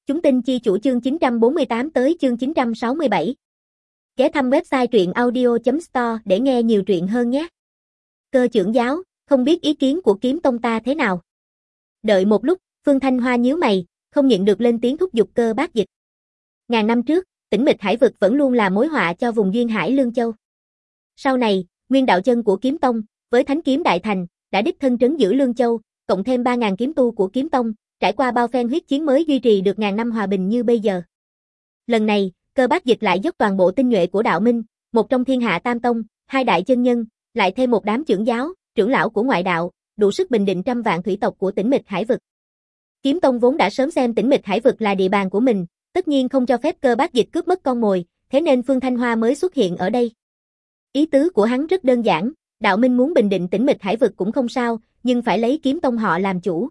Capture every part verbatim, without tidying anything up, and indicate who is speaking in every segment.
Speaker 1: Chúng tin chi chủ chương chín trăm bốn mươi tám tới chương chín trăm sáu mươi bảy. Ghé thăm website truyện audio chấm store để nghe nhiều truyện hơn nhé. Cơ trưởng giáo, không biết ý kiến của Kiếm Tông ta thế nào? Đợi một lúc, Phương Thanh Hoa nhíu mày, không nhịn được lên tiếng thúc giục Cơ Bác Dịch. Ngàn năm trước, Tĩnh Mịch Hải vực vẫn luôn là mối họa cho vùng duyên hải Lương Châu. Sau này, nguyên đạo chân của Kiếm Tông, với Thánh Kiếm Đại Thành, đã đích thân trấn giữ Lương Châu, cộng thêm ba nghìn kiếm tu của Kiếm Tông, trải qua bao phen huyết chiến mới duy trì được ngàn năm hòa bình như bây giờ. Lần này, Cơ Bác Dịch lại dốc toàn bộ tinh nhuệ của đạo minh, một trong thiên hạ tam tông, hai đại chân nhân, lại thêm một đám trưởng giáo, trưởng lão của ngoại đạo, đủ sức bình định trăm vạn thủy tộc của Tĩnh Mịch Hải vực. Kiếm Tông vốn đã sớm xem Tĩnh Mịch Hải vực là địa bàn của mình, tất nhiên không cho phép Cơ Bác Dịch cướp mất con mồi, thế nên Phương Thanh Hoa mới xuất hiện ở đây. Ý tứ của hắn rất đơn giản, đạo minh muốn bình định Tĩnh Mịch Hải vực cũng không sao, nhưng phải lấy Kiếm Tông họ làm chủ.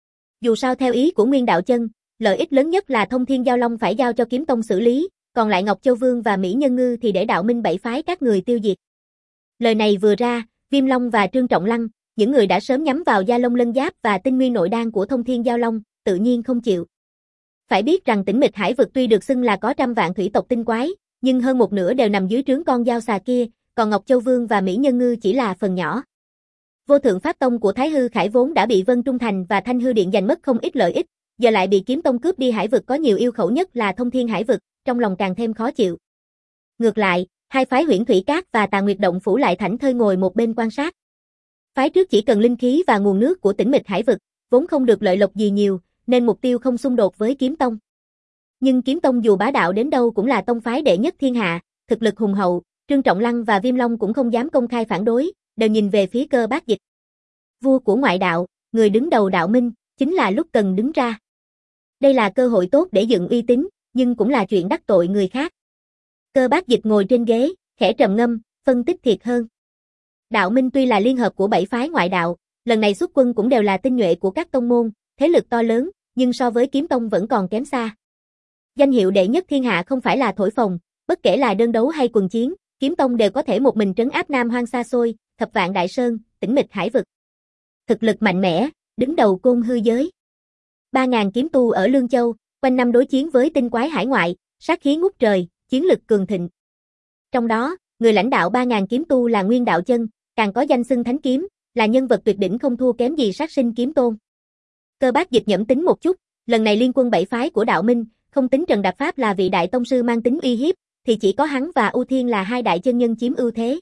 Speaker 1: Dù sao theo ý của Nguyên Đạo Chân, lợi ích lớn nhất là Thông Thiên Giao Long phải giao cho Kiếm Tông xử lý, còn lại Ngọc Châu Vương và Mỹ Nhân Ngư thì để đạo minh bảy phái các người tiêu diệt. Lời này vừa ra, Viêm Long và Trương Trọng Lăng, những người đã sớm nhắm vào Gia Long Lân Giáp và tinh nguyên nội đan của Thông Thiên Giao Long, tự nhiên không chịu. Phải biết rằng Tĩnh Mịch Hải vực tuy được xưng là có trăm vạn thủy tộc tinh quái, nhưng hơn một nửa đều nằm dưới trướng con dao xà kia, còn Ngọc Châu Vương và Mỹ Nhân Ngư chỉ là phần nhỏ. Vô Thượng Pháp Tông của Thái Hư Khải vốn đã bị Vân Trung Thành và Thanh Hư Điện giành mất không ít lợi ích, giờ lại bị Kiếm Tông cướp đi hải vực có nhiều yêu khẩu nhất là Thông Thiên Hải vực, trong lòng càng thêm khó chịu. Ngược lại, hai phái Huyễn Thủy Cát và Tà Nguyệt Động Phủ lại thảnh thơi ngồi một bên quan sát. Phái trước chỉ cần linh khí và nguồn nước của Tĩnh Mịch Hải vực, vốn không được lợi lộc gì nhiều, nên mục tiêu không xung đột với Kiếm Tông. Nhưng Kiếm Tông dù bá đạo đến đâu cũng là tông phái đệ nhất thiên hạ, thực lực hùng hậu, Trương Trọng Lăng và Viêm Long cũng không dám công khai phản đối, đều nhìn về phía Cơ Bác Dịch. Vua của ngoại đạo, người đứng đầu đạo minh, chính là lúc cần đứng ra. Đây là cơ hội tốt để dựng uy tín, nhưng cũng là chuyện đắc tội người khác. Cơ Bác Dịch ngồi trên ghế, khẽ trầm ngâm, phân tích thiệt hơn. Đạo minh tuy là liên hợp của bảy phái ngoại đạo, lần này xuất quân cũng đều là tinh nhuệ của các tông môn, thế lực to lớn, nhưng so với Kiếm Tông vẫn còn kém xa. Danh hiệu đệ nhất thiên hạ không phải là thổi phồng, bất kể là đơn đấu hay quần chiến, Kiếm Tông đều có thể một mình trấn áp Nam Hoang xa xôi, Thập Vạn Đại Sơn, Tĩnh Mịch Hải vực. Thực lực mạnh mẽ, đứng đầu côn hư giới. ba nghìn kiếm tu ở Lương Châu, quanh năm đối chiến với tinh quái hải ngoại, sát khí ngút trời, chiến lực cường thịnh. Trong đó, người lãnh đạo ba nghìn kiếm tu là Nguyên Đạo Chân, càng có danh xưng Thánh Kiếm, là nhân vật tuyệt đỉnh không thua kém gì Sát Sinh Kiếm Tôn. Cơ Bác Dịch nhẩm tính một chút, lần này liên quân bảy phái của đạo minh, không tính Trần Đạp Pháp là vị đại tông sư mang tính uy hiếp, thì chỉ có hắn và U Thiên là hai đại chân nhân chiếm ưu thế.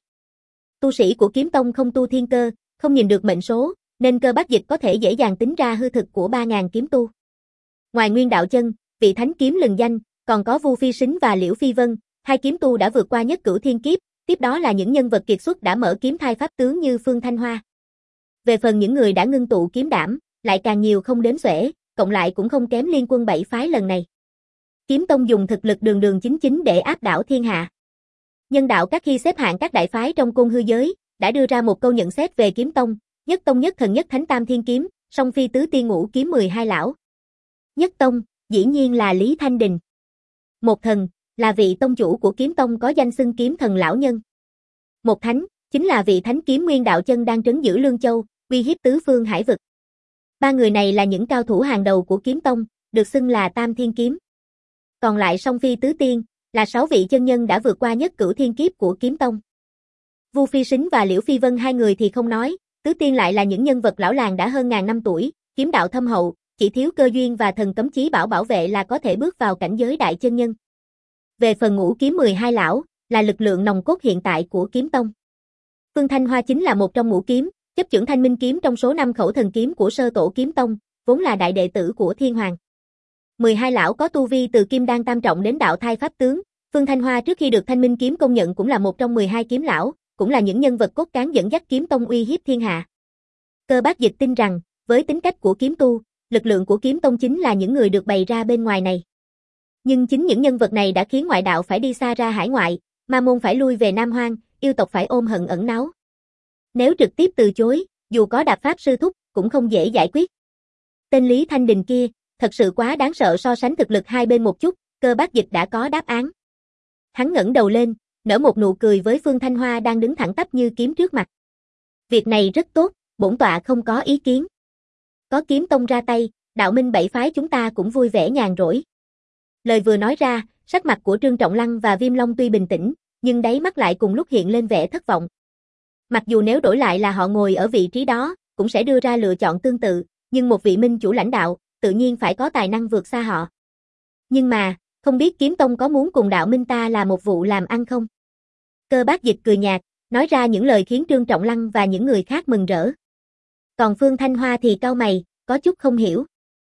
Speaker 1: Tu sĩ của Kiếm Tông không tu thiên cơ, không nhìn được mệnh số, nên Cơ Bác Dịch có thể dễ dàng tính ra hư thực của ba nghìn kiếm tu. Ngoài Nguyên Đạo Chân, vị Thánh Kiếm lừng danh, còn có Vu Phi Sính và Liễu Phi Vân, hai kiếm tu đã vượt qua nhất cửu thiên kiếp, tiếp đó là những nhân vật kiệt xuất đã mở kiếm thai pháp tướng như Phương Thanh Hoa. Về phần những người đã ngưng tụ kiếm đảm, lại càng nhiều không đếm xuể, cộng lại cũng không kém liên quân bảy phái lần này. Kiếm Tông dùng thực lực đường đường chính chính để áp đảo thiên hạ. Nhân đạo các khi xếp hạng các đại phái trong côn hư giới, đã đưa ra một câu nhận xét về Kiếm Tông, nhất tông nhất thần nhất thánh tam thiên kiếm, song phi tứ tiên ngũ kiếm mười hai lão. Nhất tông, dĩ nhiên là Lý Thanh Đình. Một thần, là vị tông chủ của Kiếm Tông có danh xưng kiếm thần lão nhân. Một thánh, chính là vị Thánh Kiếm Nguyên Đạo Chân đang trấn giữ Lương Châu, uy hiếp tứ phương hải vực. Ba người này là những cao thủ hàng đầu của Kiếm Tông, được xưng là Tam Thiên Kiếm. Còn lại song phi tứ tiên, là sáu vị chân nhân đã vượt qua nhất cửu thiên kiếp của Kiếm Tông. Vu Phi Sính và Liễu Phi Vân hai người thì không nói, tứ tiên lại là những nhân vật lão làng đã hơn ngàn năm tuổi, kiếm đạo thâm hậu, chỉ thiếu cơ duyên và thần cấm chí bảo bảo vệ là có thể bước vào cảnh giới đại chân nhân. Về phần ngũ kiếm mười hai lão, là lực lượng nòng cốt hiện tại của Kiếm Tông. Phương Thanh Hoa chính là một trong ngũ kiếm, chấp chưởng Thanh Minh kiếm trong số năm khẩu thần kiếm của sơ tổ Kiếm Tông, vốn là đại đệ tử của Thiên Hoàng. mười hai lão có tu vi từ kim đan tam trọng đến đạo thai pháp tướng, Phương Thanh Hoa trước khi được Thanh Minh kiếm công nhận cũng là một trong mười hai kiếm lão, cũng là những nhân vật cốt cán dẫn dắt Kiếm Tông uy hiếp thiên hạ. Cơ Bác Dịch tin rằng, với tính cách của kiếm tu, lực lượng của Kiếm Tông chính là những người được bày ra bên ngoài này. Nhưng chính những nhân vật này đã khiến ngoại đạo phải đi xa ra hải ngoại, ma môn phải lui về Nam Hoang, yêu tộc phải ôm hận ẩn náu. Nếu trực tiếp từ chối, dù có Đạp Pháp sư thúc, cũng không dễ giải quyết. Tên Lý Thanh Đình kia, thật sự quá đáng sợ so sánh thực lực hai bên một chút, Cơ Bác Dịch đã có đáp án. Hắn ngẩng đầu lên, nở một nụ cười với Phương Thanh Hoa đang đứng thẳng tắp như kiếm trước mặt. Việc này rất tốt, bổn tọa không có ý kiến. Có Kiếm Tông ra tay, đạo minh bảy phái chúng ta cũng vui vẻ nhàn rỗi. Lời vừa nói ra, sắc mặt của Trương Trọng Lăng và Viêm Long tuy bình tĩnh, nhưng đáy mắt lại cùng lúc hiện lên vẻ thất vọng. Mặc dù nếu đổi lại là họ ngồi ở vị trí đó, cũng sẽ đưa ra lựa chọn tương tự, nhưng một vị minh chủ lãnh đạo, tự nhiên phải có tài năng vượt xa họ. Nhưng mà, không biết Kiếm Tông có muốn cùng đạo minh ta là một vụ làm ăn không? Cơ Bác Dịch cười nhạt, nói ra những lời khiến Trương Trọng Lăng và những người khác mừng rỡ. Còn Phương Thanh Hoa thì cau mày, có chút không hiểu.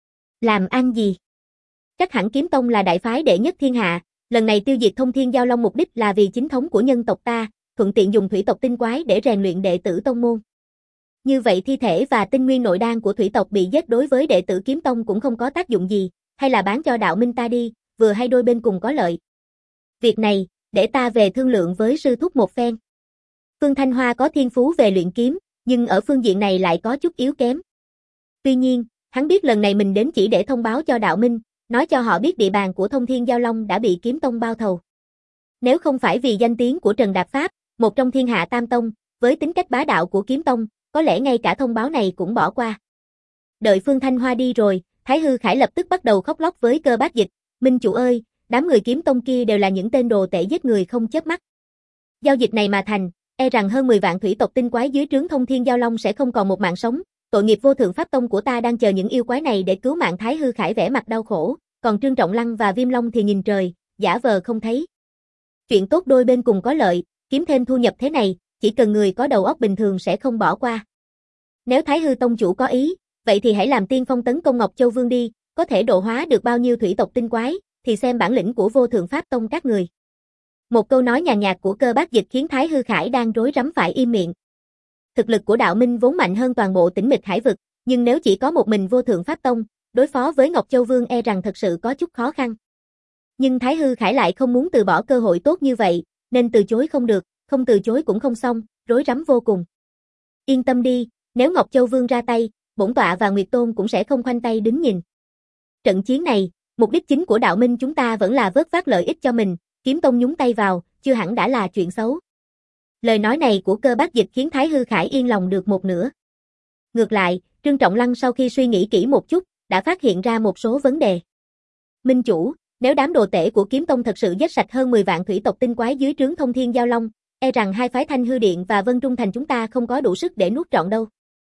Speaker 1: Làm ăn gì? Chắc hẳn Kiếm Tông là đại phái đệ nhất thiên hạ, lần này tiêu diệt Thông Thiên Giao Long mục đích là vì chính thống của nhân tộc ta, thuận tiện dùng thủy tộc tinh quái để rèn luyện đệ tử tông môn. Như vậy thi thể và tinh nguyên nội đan của thủy tộc bị giết đối với đệ tử Kiếm Tông cũng không có tác dụng gì, hay là bán cho đạo minh ta đi, vừa hay đôi bên cùng có lợi. Việc này, để ta về thương lượng với sư thúc một phen. Phương Thanh Hoa có thiên phú về luyện kiếm, nhưng ở phương diện này lại có chút yếu kém. Tuy nhiên, hắn biết lần này mình đến chỉ để thông báo cho đạo minh, nói cho họ biết địa bàn của Thông Thiên Giao Long đã bị Kiếm Tông bao thầu. Nếu không phải vì danh tiếng của Trần Đạp Pháp, một trong thiên hạ tam tông, với tính cách bá đạo của Kiếm Tông, có lẽ ngay cả thông báo này cũng bỏ qua. Đợi Phương Thanh Hoa đi rồi, Thái Hư Khải lập tức bắt đầu khóc lóc với Cơ Bác Dịch, Minh chủ ơi, đám người Kiếm Tông kia đều là những tên đồ tể giết người không chớp mắt. Giao dịch này mà thành, e rằng hơn mười vạn thủy tộc tinh quái dưới trướng Thông Thiên Giao Long sẽ không còn một mạng sống, tội nghiệp vô thượng pháp tông của ta đang chờ những yêu quái này để cứu mạng. Thái Hư Khải vẻ mặt đau khổ, còn Trương Trọng Lăng và Viêm Long thì nhìn trời, giả vờ không thấy. Chuyện tốt đôi bên cùng có lợi, kiếm thêm thu nhập thế này, chỉ cần người có đầu óc bình thường sẽ không bỏ qua. Nếu Thái Hư tông chủ có ý, vậy thì hãy làm tiên phong tấn công Ngọc Châu Vương đi, có thể độ hóa được bao nhiêu thủy tộc tinh quái, thì xem bản lĩnh của vô thượng pháp tông các người. Một câu nói nhàn nhạt của Cơ Bác Dịch khiến Thái Hư Khải đang rối rắm phải im miệng. Thực lực của đạo minh vốn mạnh hơn toàn bộ Tĩnh Mịch Hải vực, nhưng nếu chỉ có một mình vô thượng pháp tông, đối phó với Ngọc Châu Vương e rằng thật sự có chút khó khăn. Nhưng Thái Hư Khải lại không muốn từ bỏ cơ hội tốt như vậy, nên từ chối không được, không từ chối cũng không xong, rối rắm vô cùng. Yên tâm đi, nếu Ngọc Châu Vương ra tay, bổn tọa và Nguyệt Tôn cũng sẽ không khoanh tay đứng nhìn. Trận chiến này, mục đích chính của đạo minh chúng ta vẫn là vớt vát lợi ích cho mình, Kiếm Tông nhúng tay vào, chưa hẳn đã là chuyện xấu. Lời nói này của Cơ Bác Dịch khiến Thái Hư Khải yên lòng được một nửa. Ngược lại, Trương Trọng Lăng sau khi suy nghĩ kỹ một chút, đã phát hiện ra một số vấn đề. Minh chủ, nếu đám đồ tể của Kiếm Tông thật sự giết sạch hơn mười vạn thủy tộc tinh quái dưới trướng Thông Thiên Giao Long, e rằng hai phái Thanh Hư Điện và Vân Trung Thành chúng ta không có đủ sức để nuốt trọn đâu.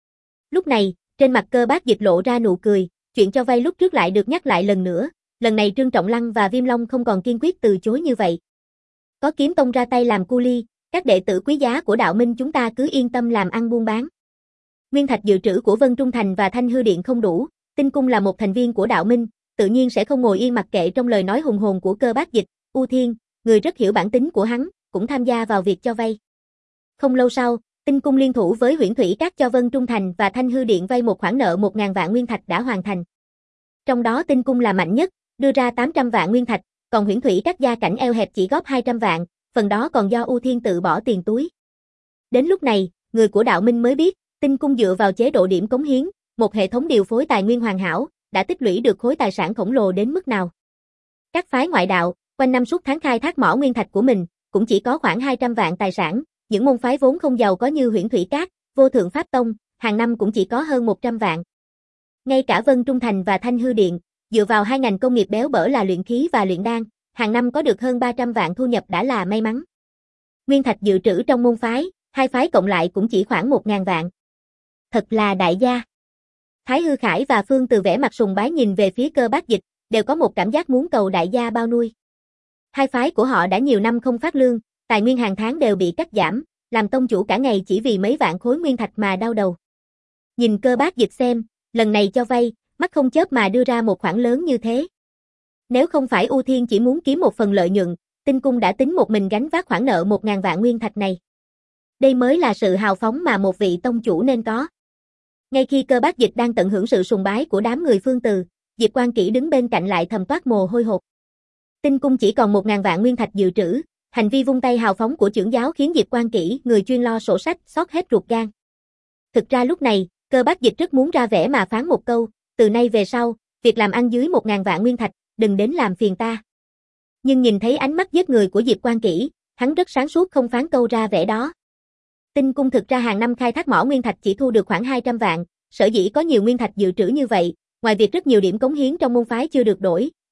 Speaker 1: Lúc này, trên mặt Cơ Bác Dịch lộ ra nụ cười, chuyện cho vay lúc trước lại được nhắc lại lần nữa, lần này Trương Trọng Lăng và Viêm Long không còn kiên quyết từ chối như vậy. Có Kiếm Tông ra tay làm cu ly, các đệ tử quý giá của đạo minh chúng ta cứ yên tâm làm ăn buôn bán. Nguyên thạch dự trữ của Vân Trung Thành và Thanh Hư Điện không đủ, Tinh Cung là một thành viên của đạo minh, tự nhiên sẽ không ngồi yên mặc kệ trong lời nói hùng hồn của Cơ Bác Dịch. U Thiên, người rất hiểu bản tính của hắn, cũng tham gia vào việc cho vay. Không lâu sau, Tinh Cung liên thủ với Huyễn Thủy Các cho Vân Trung Thành và Thanh Hư Điện vay một khoản nợ một nghìn vạn nguyên thạch đã hoàn thành. Trong đó Tinh Cung là mạnh nhất, đưa ra tám trăm vạn nguyên thạch, còn Huyễn Thủy Các gia cảnh eo hẹp chỉ góp hai trăm vạn, phần đó còn do U Thiên tự bỏ tiền túi. Đến lúc này, người của đạo minh mới biết, Tinh Cung dựa vào chế độ điểm cống hiến, một hệ thống điều phối tài nguyên hoàn hảo, đã tích lũy được khối tài sản khổng lồ đến mức nào. Các phái ngoại đạo, quanh năm suốt tháng khai thác mỏ nguyên thạch của mình, cũng chỉ có khoảng hai trăm vạn tài sản, những môn phái vốn không giàu có như Huyễn Thủy Các, Vô Thượng Pháp Tông, hàng năm cũng chỉ có hơn một trăm vạn. Ngay cả Vân Trung Thành và Thanh Hư Điện, dựa vào hai ngành công nghiệp béo bở là luyện khí và luyện đan, hàng năm có được hơn ba trăm vạn thu nhập đã là may mắn. Nguyên thạch dự trữ trong môn phái, hai phái cộng lại cũng chỉ khoảng một nghìn vạn. Thật là đại gia. Thái Hư Khải và Phương Từ vẻ mặt sùng bái nhìn về phía Cơ Bác Dịch, đều có một cảm giác muốn cầu đại gia bao nuôi. Hai phái của họ đã nhiều năm không phát lương, tài nguyên hàng tháng đều bị cắt giảm, làm tông chủ cả ngày chỉ vì mấy vạn khối nguyên thạch mà đau đầu. Nhìn Cơ Bác Dịch xem, lần này cho vay, mắt không chớp mà đưa ra một khoản lớn như thế. Nếu không phải U Thiên chỉ muốn kiếm một phần lợi nhuận, Tinh Cung đã tính một mình gánh vác khoản nợ một nghìn vạn nguyên thạch này. Đây mới là sự hào phóng mà một vị tông chủ nên có. Ngay khi Cơ Bác Dịch đang tận hưởng sự sùng bái của đám người Phương Từ, Diệp Quan Kỷ đứng bên cạnh lại thầm toát mồ hôi hột. Tinh Cung chỉ còn một nghìn vạn nguyên thạch dự trữ, hành vi vung tay hào phóng của trưởng giáo khiến Diệp Quan Kỷ, người chuyên lo sổ sách, xót hết ruột gan. Thực ra lúc này, Cơ Bác Dịch rất muốn ra vẻ mà phán một câu, từ nay về sau, việc làm ăn dưới một nghìn vạn nguyên thạch, đừng đến làm phiền ta. Nhưng nhìn thấy ánh mắt giết người của Diệp Quan Kỷ, hắn rất sáng suốt không phán câu ra vẻ đó. Tinh Cung thực ra hàng năm khai thác mỏ nguyên thạch chỉ thu được khoảng hai trăm vạn, sở dĩ có nhiều nguyên thạch dự trữ như vậy, ngoài việc rất nhiều điểm cống hiến trong môn phái chưa được đổi,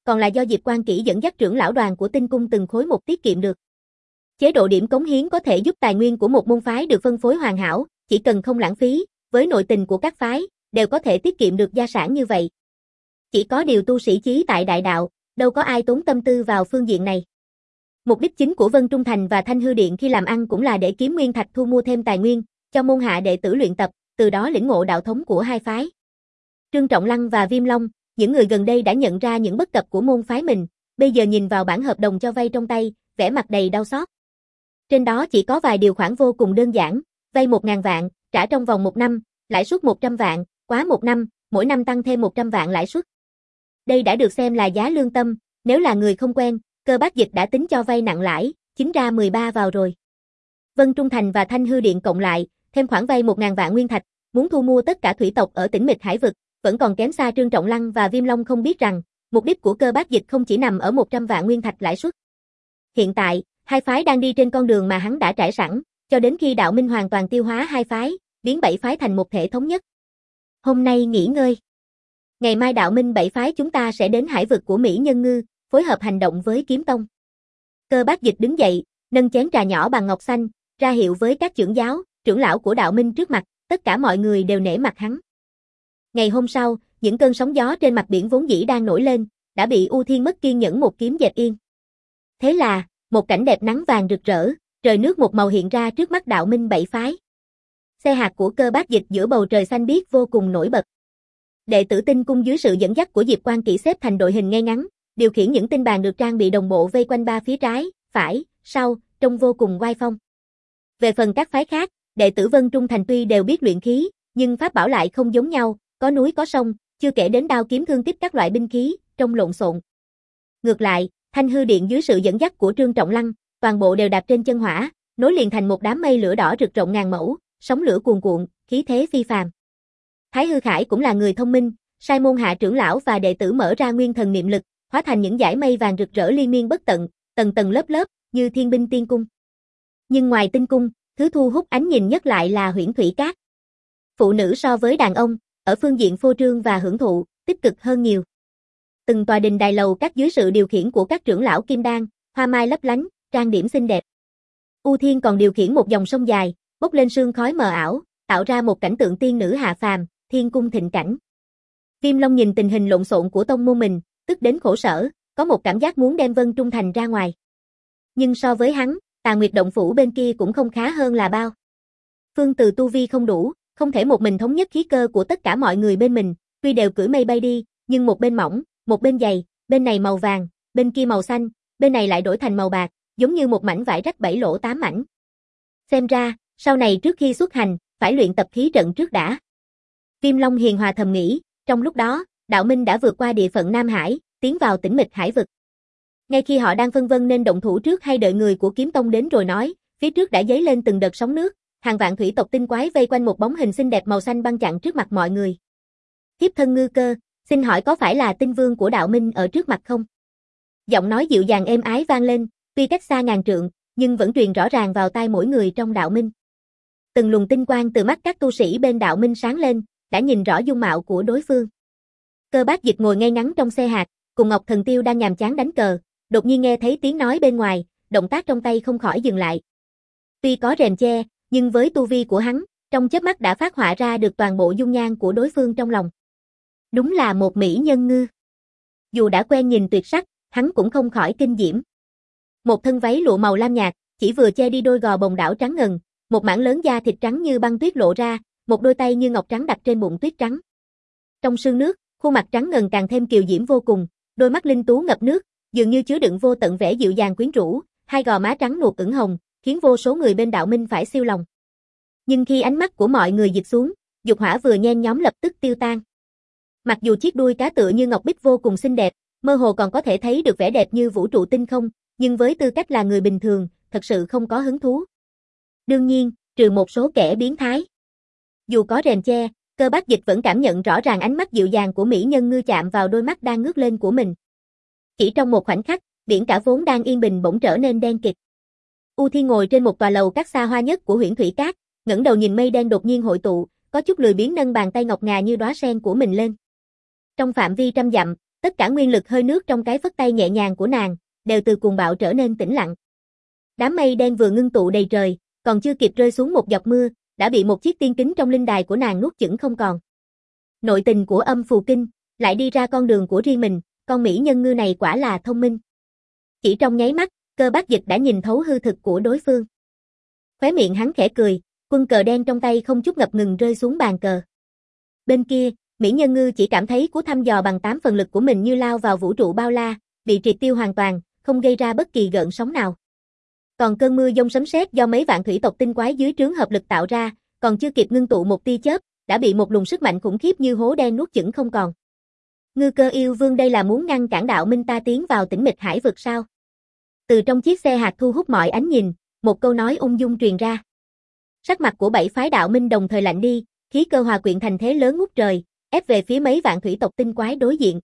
Speaker 1: còn là do Diệp Quan Kỷ dẫn dắt trưởng lão đoàn của Tinh Cung từng khối một tiết kiệm được. Chế độ điểm cống hiến có thể giúp tài nguyên của một môn phái được phân phối hoàn hảo, chỉ cần không lãng phí, với nội tình của các phái, đều có thể tiết kiệm được gia sản như vậy. Chỉ có điều tu sĩ chí tại đại đạo, đâu có ai tốn tâm tư vào phương diện này. Mục đích chính của Vân Trung Thành và Thanh Hư Điện khi làm ăn cũng là để kiếm nguyên thạch thu mua thêm tài nguyên, cho môn hạ đệ tử luyện tập, từ đó lĩnh ngộ đạo thống của hai phái. Trương Trọng Lăng và Viêm Long, những người gần đây đã nhận ra những bất cập của môn phái mình, bây giờ nhìn vào bản hợp đồng cho vay trong tay, vẻ mặt đầy đau xót. Trên đó chỉ có vài điều khoản vô cùng đơn giản, vay một ngàn vạn, trả trong vòng một năm, lãi suất một trăm vạn, quá một năm, mỗi năm tăng thêm một trăm vạn lãi suất. Đây đã được xem là giá lương tâm, nếu là người không quen, Cơ Bác Dịch đã tính cho vay nặng lãi, chính ra mười ba vào rồi. Vân Trung Thành và Thanh Hư Điện cộng lại, thêm khoản vay một ngàn vạn nguyên thạch, muốn thu mua tất cả thủy tộc ở Tĩnh Mịch Hải vực, vẫn còn kém xa. Trương Trọng Lăng và Viêm Long không biết rằng, mục đích của Cơ Bác Dịch không chỉ nằm ở một trăm vạn nguyên thạch lãi suất. Hiện tại, hai phái đang đi trên con đường mà hắn đã trải sẵn, cho đến khi đạo minh hoàn toàn tiêu hóa hai phái, biến bảy phái thành một thể thống nhất. Hôm nay nghỉ ngơi. Ngày mai đạo minh bảy phái chúng ta sẽ đến hải vực của Mỹ Nhân Ngư, phối hợp hành động với Kiếm Tông. Cơ Bác Dịch đứng dậy, nâng chén trà nhỏ bằng ngọc xanh, ra hiệu với các trưởng giáo, trưởng lão của đạo minh trước mặt, tất cả mọi người đều nể mặt hắn. Ngày hôm sau, những cơn sóng gió trên mặt biển vốn dĩ đang nổi lên, đã bị U Thiên mất kiên nhẫn một kiếm dẹp yên. Thế là, một cảnh đẹp nắng vàng rực rỡ, trời nước một màu hiện ra trước mắt đạo minh bảy phái. Xe hạt của Cơ Bác Dịch giữa bầu trời xanh biếc vô cùng nổi bật. Đệ tử Tinh Cung dưới sự dẫn dắt của Diệp Quan Kỷ xếp thành đội hình ngay ngắn, điều khiển những tinh bàn được trang bị đồng bộ vây quanh ba phía trái, phải, sau, trông vô cùng oai phong. Về phần các phái khác, đệ tử Vân Trung Thành tuy đều biết luyện khí, nhưng pháp bảo lại không giống nhau, có núi có sông, chưa kể đến đao kiếm thương tích các loại binh khí, trông lộn xộn. Ngược lại, Thanh Hư Điện dưới sự dẫn dắt của Trương Trọng Lăng, toàn bộ đều đạp trên chân hỏa, nối liền thành một đám mây lửa đỏ rực rộng ngàn mẫu, sóng lửa cuồn cuộn, khí thế phi phàm. Thái Hư Khải cũng là người thông minh, sai môn hạ trưởng lão và đệ tử mở ra nguyên thần niệm lực, hóa thành những dải mây vàng rực rỡ liên miên bất tận, tầng tầng lớp lớp, như thiên binh tiên cung. Nhưng ngoài tinh cung, thứ thu hút ánh nhìn nhất lại là Huyễn Thủy Cát. Phụ nữ so với đàn ông, ở phương diện phô trương và hưởng thụ, tích cực hơn nhiều. Từng tòa đình đài lầu các dưới sự điều khiển của các trưởng lão kim đan, hoa mai lấp lánh, trang điểm xinh đẹp. U Thiên còn điều khiển một dòng sông dài, bốc lên sương khói mờ ảo, tạo ra một cảnh tượng tiên nữ hạ phàm, thiên cung thịnh cảnh. Viêm Long nhìn tình hình lộn xộn của tông môn mình, tức đến khổ sở, có một cảm giác muốn đem Vân Trung Thành ra ngoài. Nhưng so với hắn, Tà Nguyệt Động Phủ bên kia cũng không khá hơn là bao. Phương Từ tu vi không đủ, không thể một mình thống nhất khí cơ của tất cả mọi người bên mình, tuy đều cưỡi mây bay đi, nhưng một bên mỏng, một bên dày, bên này màu vàng, bên kia màu xanh, bên này lại đổi thành màu bạc, giống như một mảnh vải rách bảy lỗ tám mảnh. Xem ra, sau này trước khi xuất hành, phải luyện tập khí trận trước đã. Viêm Long hiền hòa thầm nghĩ, trong lúc đó, đạo minh đã vượt qua địa phận Nam Hải, tiến vào Tĩnh Mịch Hải vực. Ngay khi họ đang phân vân nên động thủ trước hay đợi người của Kiếm Tông đến rồi nói, phía trước đã dấy lên từng đợt sóng nước, hàng vạn thủy tộc tinh quái vây quanh một bóng hình xinh đẹp màu xanh băng chặn trước mặt mọi người. Thiếp thân Ngư Cơ, xin hỏi có phải là tinh vương của đạo minh ở trước mặt không? Giọng nói dịu dàng êm ái vang lên, tuy cách xa ngàn trượng, nhưng vẫn truyền rõ ràng vào tai mỗi người trong đạo minh. Từng luồng tinh quang từ mắt các tu sĩ bên đạo minh sáng lên, đã nhìn rõ dung mạo của đối phương. Cơ Bác Dịch ngồi ngay ngắn trong xe hạt, cùng Ngọc Thần Tiêu đang nhàm chán đánh cờ, đột nhiên nghe thấy tiếng nói bên ngoài, động tác trong tay không khỏi dừng lại. Tuy có rèm che, nhưng với tu vi của hắn, trong chớp mắt đã phát họa ra được toàn bộ dung nhan của đối phương trong lòng. Đúng là một mỹ nhân ngư. Dù đã quen nhìn tuyệt sắc, hắn cũng không khỏi kinh diễm. Một thân váy lụa màu lam nhạt, chỉ vừa che đi đôi gò bồng đảo trắng ngần, một mảng lớn da thịt trắng như băng tuyết lộ ra, một đôi tay như ngọc trắng đặt trên bụng tuyết trắng. Trong sương nước, khuôn mặt trắng ngần càng thêm kiều diễm vô cùng, đôi mắt linh tú ngập nước, dường như chứa đựng vô tận vẻ dịu dàng quyến rũ, hai gò má trắng nuột ửng hồng, khiến vô số người bên đạo minh phải siêu lòng. Nhưng khi ánh mắt của mọi người dịch xuống, dục hỏa vừa nhen nhóm lập tức tiêu tan. Mặc dù chiếc đuôi cá tựa như ngọc bích vô cùng xinh đẹp, mơ hồ còn có thể thấy được vẻ đẹp như vũ trụ tinh không, nhưng với tư cách là người bình thường, thật sự không có hứng thú. Đương nhiên, trừ một số kẻ biến thái. Dù có rèm che, Cơ Bác Dịch vẫn cảm nhận rõ ràng ánh mắt dịu dàng của mỹ nhân ngư chạm vào đôi mắt đang ngước lên của mình. Chỉ trong một khoảnh khắc, biển cả vốn đang yên bình bỗng trở nên đen kịt. U Thiên ngồi trên một tòa lầu các xa hoa nhất của Huyễn Thủy Cát, ngẩng đầu nhìn mây đen đột nhiên hội tụ, có chút lười biếng nâng bàn tay ngọc ngà như đóa sen của mình lên. Trong phạm vi trăm dặm, Tất cả nguyên lực hơi nước trong cái phất tay nhẹ nhàng của nàng, đều từ cuồng bạo trở nên tĩnh lặng. Đám mây đen vừa ngưng tụ đầy trời, còn chưa kịp rơi xuống một giọt mưa, đã bị một chiếc tiên kính trong linh đài của nàng nuốt chửng không còn. Nội tình của Âm Phù Kinh, lại đi ra con đường của riêng mình, con mỹ nhân ngư này quả là thông minh. Chỉ trong nháy mắt, Cơ Bác Dịch đã nhìn thấu hư thực của đối phương. Khóe miệng hắn khẽ cười, quân cờ đen trong tay không chút ngập ngừng rơi xuống bàn cờ. Bên kia, mỹ nhân ngư chỉ cảm thấy cú thăm dò bằng tám phần lực của mình như lao vào vũ trụ bao la, bị triệt tiêu hoàn toàn, không gây ra bất kỳ gợn sóng nào. Còn cơn mưa dông sấm sét do mấy vạn thủy tộc tinh quái dưới trướng hợp lực tạo ra, còn chưa kịp ngưng tụ một tia chớp, đã bị một luồng sức mạnh khủng khiếp như hố đen nuốt chửng không còn. Ngư Cơ yêu vương đây là muốn ngăn cản đạo minh ta tiến vào tĩnh mịch hải vực sao? Từ trong chiếc xe hạt thu hút mọi ánh nhìn, một câu nói ung dung truyền ra. Sắc mặt của bảy phái đạo minh đồng thời lạnh đi, khí cơ hòa quyện thành thế lớn ngút trời, ép về phía mấy vạn thủy tộc tinh quái đối diện.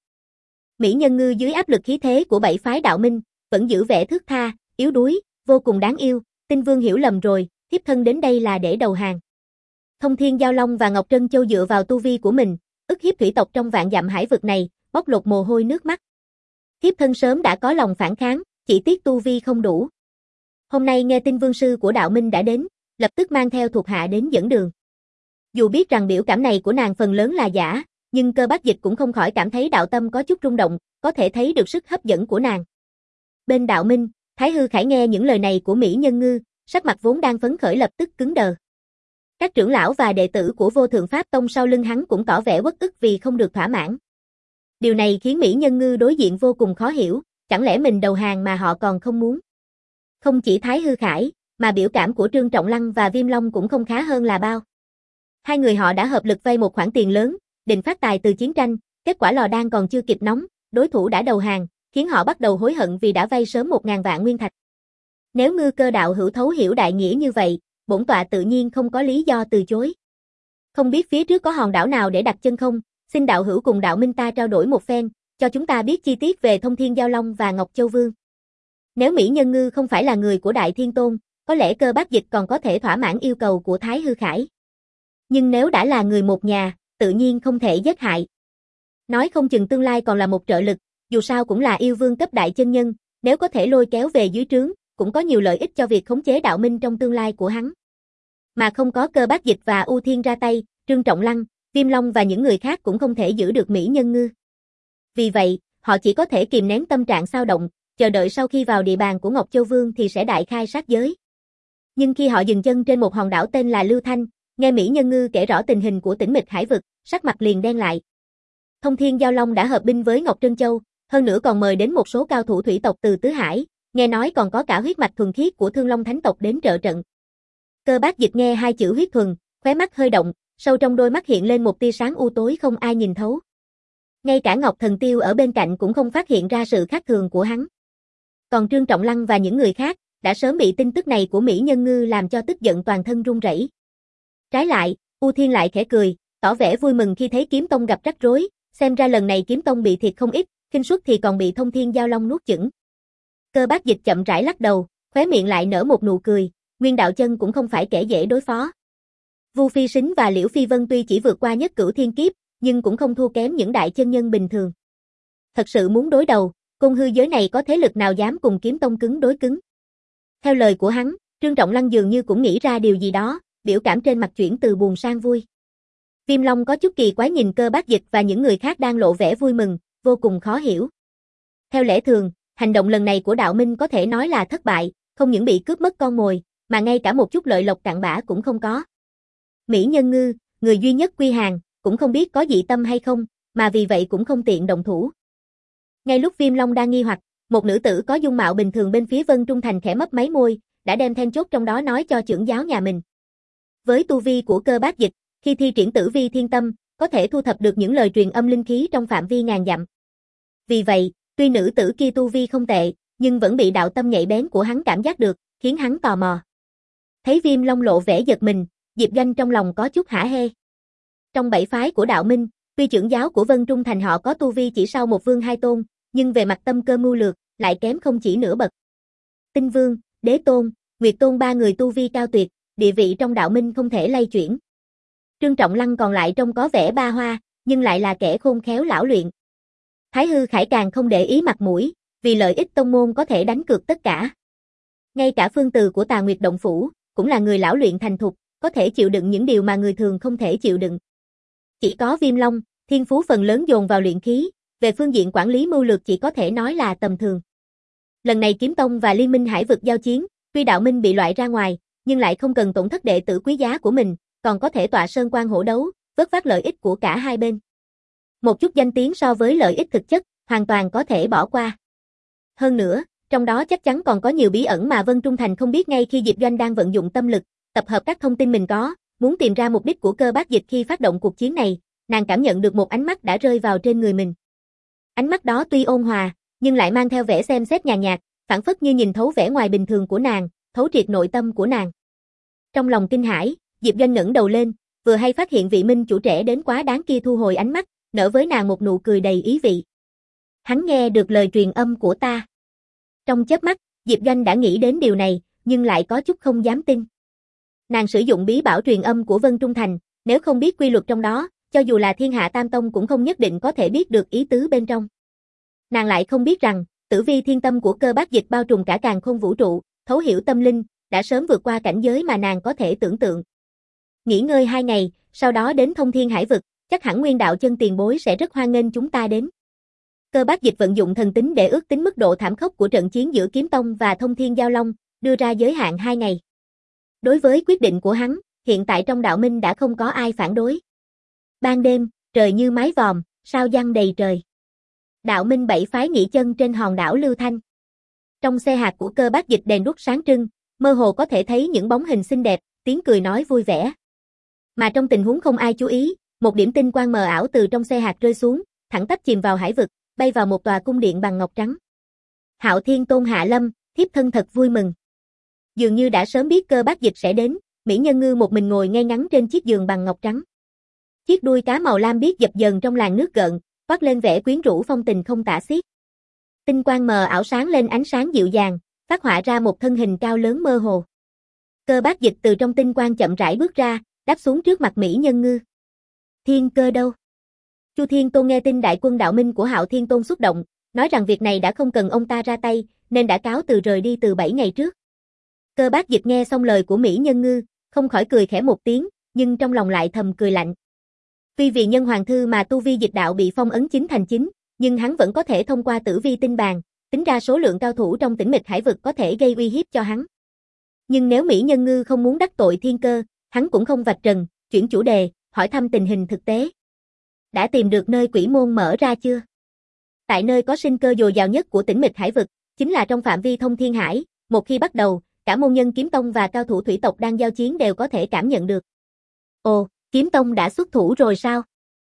Speaker 1: Mỹ nhân ngư dưới áp lực khí thế của bảy phái đạo minh, vẫn giữ vẻ thướt tha, yếu đuối, vô cùng đáng yêu. Tinh Vương hiểu lầm rồi, thiếp thân đến đây là để đầu hàng. Thông Thiên Giao Long và Ngọc Trân Châu dựa vào tu vi của mình, ức hiếp thủy tộc trong vạn dặm hải vực này, bóc lột mồ hôi nước mắt. Thiếp thân sớm đã có lòng phản kháng, chỉ tiếc tu vi không đủ. Hôm nay nghe tin vương sư của đạo minh đã đến, lập tức mang theo thuộc hạ đến dẫn đường. Dù biết rằng biểu cảm này của nàng phần lớn là giả, nhưng Cơ Bác Dịch cũng không khỏi cảm thấy đạo tâm có chút rung động, có thể thấy được sức hấp dẫn của nàng. Bên đạo minh, Thái Hư Khải nghe những lời này của mỹ nhân ngư, sắc mặt vốn đang phấn khởi lập tức cứng đờ. Các trưởng lão và đệ tử của Vô Thượng Pháp Tông sau lưng hắn cũng tỏ vẻ uất ức vì không được thỏa mãn. Điều này khiến mỹ nhân ngư đối diện vô cùng khó hiểu, chẳng lẽ mình đầu hàng mà họ còn không muốn. Không chỉ Thái Hư Khải, mà biểu cảm của Trương Trọng Lăng và Viêm Long cũng không khá hơn là bao. Hai người họ đã hợp lực vay một khoản tiền lớn, định phát tài từ chiến tranh, kết quả lò đan còn chưa kịp nóng, đối thủ đã đầu hàng, khiến họ bắt đầu hối hận vì đã vay sớm một ngàn vạn nguyên thạch. Nếu Ngư Cơ đạo hữu thấu hiểu đại nghĩa như vậy, bổn tọa tự nhiên không có lý do từ chối. Không biết phía trước có hòn đảo nào để đặt chân không, xin đạo hữu cùng đạo minh ta trao đổi một phen, cho chúng ta biết chi tiết về Thông Thiên Giao Long và Ngọc Châu Vương. Nếu mỹ nhân ngư không phải là người của Đại Thiên Tôn, có lẽ Cơ Bác Dịch còn có thể thỏa mãn yêu cầu của Thái Hư Khải. Nhưng nếu đã là người một nhà, tự nhiên không thể giết hại. Nói không chừng tương lai còn là một trợ lực, dù sao cũng là yêu vương cấp đại chân nhân, nếu có thể lôi kéo về dưới trướng, cũng có nhiều lợi ích cho việc khống chế đạo minh trong tương lai của hắn. Mà không có Cơ Bác Dịch và U Thiên ra tay, Trương Trọng Lăng, Viêm Long và những người khác cũng không thể giữ được mỹ nhân ngư. Vì vậy, họ chỉ có thể kìm nén tâm trạng xao động, chờ đợi sau khi vào địa bàn của Ngọc Châu Vương thì sẽ đại khai sát giới. Nhưng khi họ dừng chân trên một hòn đảo tên là Lưu Thanh, nghe mỹ nhân ngư kể rõ tình hình của tĩnh mịch hải vực, sắc mặt liền đen lại. Thông Thiên Giao Long đã hợp binh với Ngọc Trân Châu, hơn nữa còn mời đến một số cao thủ thủy tộc từ Tứ Hải, nghe nói còn có cả huyết mạch thuần khiết của Thương Long Thánh tộc đến trợ trận. Cơ Bác Dịch nghe hai chữ huyết thuần, khóe mắt hơi động, sâu trong đôi mắt hiện lên một tia sáng u tối không ai nhìn thấu. Ngay cả Ngọc Thần Tiêu ở bên cạnh cũng không phát hiện ra sự khác thường của hắn. Còn Trương Trọng Lăng và những người khác, đã sớm bị tin tức này của mỹ nhân ngư làm cho tức giận toàn thân run rẩy. Trái lại, U Thiên lại khẽ cười, tỏ vẻ vui mừng khi thấy Kiếm Tông gặp rắc rối, xem ra lần này Kiếm Tông bị thiệt không ít, khinh suất thì còn bị Thông Thiên Giao Long nuốt chửng. Cơ Bác Dịch chậm rãi lắc đầu, khóe miệng lại nở một nụ cười, Nguyên Đạo Chân cũng không phải kẻ dễ đối phó. Vu Phi Sính và Liễu Phi Vân tuy chỉ vượt qua nhất cửu thiên kiếp, nhưng cũng không thua kém những đại chân nhân bình thường. Thật sự muốn đối đầu, Côn hư giới này có thế lực nào dám cùng Kiếm Tông cứng đối cứng. Theo lời của hắn, Trương Trọng Lăng dường như cũng nghĩ ra điều gì đó, biểu cảm trên mặt chuyển từ buồn sang vui. Viêm Long có chút kỳ quái nhìn Cơ Bác Dịch và những người khác đang lộ vẻ vui mừng, vô cùng khó hiểu. Theo lẽ thường, hành động lần này của đạo minh có thể nói là thất bại, không những bị cướp mất con mồi, mà ngay cả một chút lợi lộc cặn bã cũng không có. Mỹ nhân ngư, người duy nhất quy hàng, cũng không biết có dị tâm hay không, mà vì vậy cũng không tiện động thủ. Ngay lúc Viêm Long đang nghi hoặc, một nữ tử có dung mạo bình thường bên phía Vân Trung Thành khẽ mấp máy môi, đã đem then chốt trong đó nói cho trưởng giáo nhà mình. Với tu vi của Cơ Bác Dịch, khi thi triển Tử Vi Thiên Tâm, có thể thu thập được những lời truyền âm linh khí trong phạm vi ngàn dặm. Vì vậy, tuy nữ tử kia tu vi không tệ, nhưng vẫn bị đạo tâm nhạy bén của hắn cảm giác được, khiến hắn tò mò. Thấy Viêm Long lộ vẻ giật mình, Diệp Doanh trong lòng có chút hả hê. Trong bảy phái của đạo minh, tuy trưởng giáo của Vân Trung Thành họ có tu vi chỉ sau một vương hai tôn, nhưng về mặt tâm cơ mưu lược, lại kém không chỉ nửa bậc. Tinh Vương, Đế Tôn, Nguyệt Tôn ba người tu vi cao tuyệt, địa vị trong đạo minh không thể lay chuyển. Trương Trọng Lăng còn lại trông có vẻ ba hoa, nhưng lại là kẻ khôn khéo lão luyện. Thái Hư Khải càng không để ý mặt mũi, vì lợi ích tông môn có thể đánh cược tất cả. Ngay cả Phương Từ của Tà Nguyệt Động Phủ, cũng là người lão luyện thành thục, có thể chịu đựng những điều mà người thường không thể chịu đựng. Chỉ có Viêm Long, thiên phú phần lớn dồn vào luyện khí, về phương diện quản lý mưu lược chỉ có thể nói là tầm thường. Lần này Kiếm Tông và Liên minh Hải vực giao chiến, tuy Đạo Minh bị loại ra ngoài, nhưng lại không cần tổn thất đệ tử quý giá của mình, còn có thể tọa sơn quan hổ đấu, vớt vát lợi ích của cả hai bên. Một chút danh tiếng so với lợi ích thực chất, hoàn toàn có thể bỏ qua. Hơn nữa, trong đó chắc chắn còn có nhiều bí ẩn mà Vân Trung Thành không biết. Ngay khi Diệp Doanh đang vận dụng tâm lực, tập hợp các thông tin mình có, muốn tìm ra mục đích của Cơ Bác Dịch khi phát động cuộc chiến này, nàng cảm nhận được một ánh mắt đã rơi vào trên người mình. Ánh mắt đó tuy ôn hòa, nhưng lại mang theo vẻ xem xét nhàn nhạt, phảng phất như nhìn thấu vẻ ngoài bình thường của nàng, thấu triệt nội tâm của nàng. Trong lòng kinh hãi, Diệp Doanh ngẩng đầu lên, vừa hay phát hiện vị minh chủ trẻ đến quá đáng kia thu hồi ánh mắt, nở với nàng một nụ cười đầy ý vị. Hắn nghe được lời truyền âm của ta. Trong chớp mắt, Diệp Doanh đã nghĩ đến điều này, nhưng lại có chút không dám tin. Nàng sử dụng bí bảo truyền âm của Vân Trung Thành, nếu không biết quy luật trong đó, cho dù là Thiên Hạ Tam Tông cũng không nhất định có thể biết được ý tứ bên trong. Nàng lại không biết rằng, tử vi thiên tâm của Cơ Bác Dịch bao trùm cả càn khôn vũ trụ, thấu hiểu tâm linh, đã sớm vượt qua cảnh giới mà nàng có thể tưởng tượng. Nghỉ ngơi hai ngày, sau đó đến Thông Thiên Hải vực, chắc hẳn Nguyên Đạo Chân tiền bối sẽ rất hoan nghênh chúng ta đến. Cơ Bác Dịch vận dụng thần tính để ước tính mức độ thảm khốc của trận chiến giữa Kiếm Tông và Thông Thiên Giao Long, đưa ra giới hạn hai ngày. Đối với quyết định của hắn, hiện tại trong Đạo Minh đã không có ai phản đối. Ban đêm, trời như mái vòm, sao giăng đầy trời. Đạo Minh bảy phái nghỉ chân trên hòn đảo Lưu Thanh. Trong xe hạt của Cơ Bác Dịch đèn đuốc sáng trưng, mơ hồ có thể thấy những bóng hình xinh đẹp, tiếng cười nói vui vẻ. Mà trong tình huống không ai chú ý, một điểm tinh quang mờ ảo từ trong xe hạt rơi xuống, thẳng tắp chìm vào hải vực, bay vào một tòa cung điện bằng ngọc trắng. Hạo Thiên Tôn hạ lâm, thiếp thân thật vui mừng. Dường như đã sớm biết Cơ Bác Dịch sẽ đến, Mỹ Nhân Ngư một mình ngồi ngay ngắn trên chiếc giường bằng ngọc trắng. Chiếc đuôi cá màu lam biếc dập dờn trong làn nước gợn, toát lên vẻ quyến rũ phong tình không tả xiết. Tinh quang mờ ảo sáng lên ánh sáng dịu dàng, phát họa ra một thân hình cao lớn mơ hồ. Cơ Bác Dịch từ trong tinh quang chậm rãi bước ra, đáp xuống trước mặt Mỹ Nhân Ngư. Thiên Cơ đâu? Chu Thiên Tôn nghe tin đại quân Đạo Minh của Hạo Thiên Tôn xuất động, nói rằng việc này đã không cần ông ta ra tay, nên đã cáo từ rời đi từ bảy ngày trước. Cơ Bác Dịch nghe xong lời của Mỹ Nhân Ngư, không khỏi cười khẽ một tiếng, nhưng trong lòng lại thầm cười lạnh. Tuy vì nhân hoàng thư mà tu vi dịch đạo bị phong ấn chín thành chín, nhưng hắn vẫn có thể thông qua tử vi tinh bàn, tính ra số lượng cao thủ trong Tĩnh Mịch Hải vực có thể gây uy hiếp cho hắn. Nhưng nếu Mỹ Nhân Ngư không muốn đắc tội Thiên Cơ, hắn cũng không vạch trần, chuyển chủ đề, hỏi thăm tình hình thực tế. Đã tìm được nơi quỷ môn mở ra chưa? Tại nơi có sinh cơ dồi dào nhất của Tĩnh Mịch Hải vực, chính là trong phạm vi Thông Thiên Hải, một khi bắt đầu, cả môn nhân Kiếm Tông và cao thủ thủy tộc đang giao chiến đều có thể cảm nhận được. Ồ, Kiếm Tông đã xuất thủ rồi sao?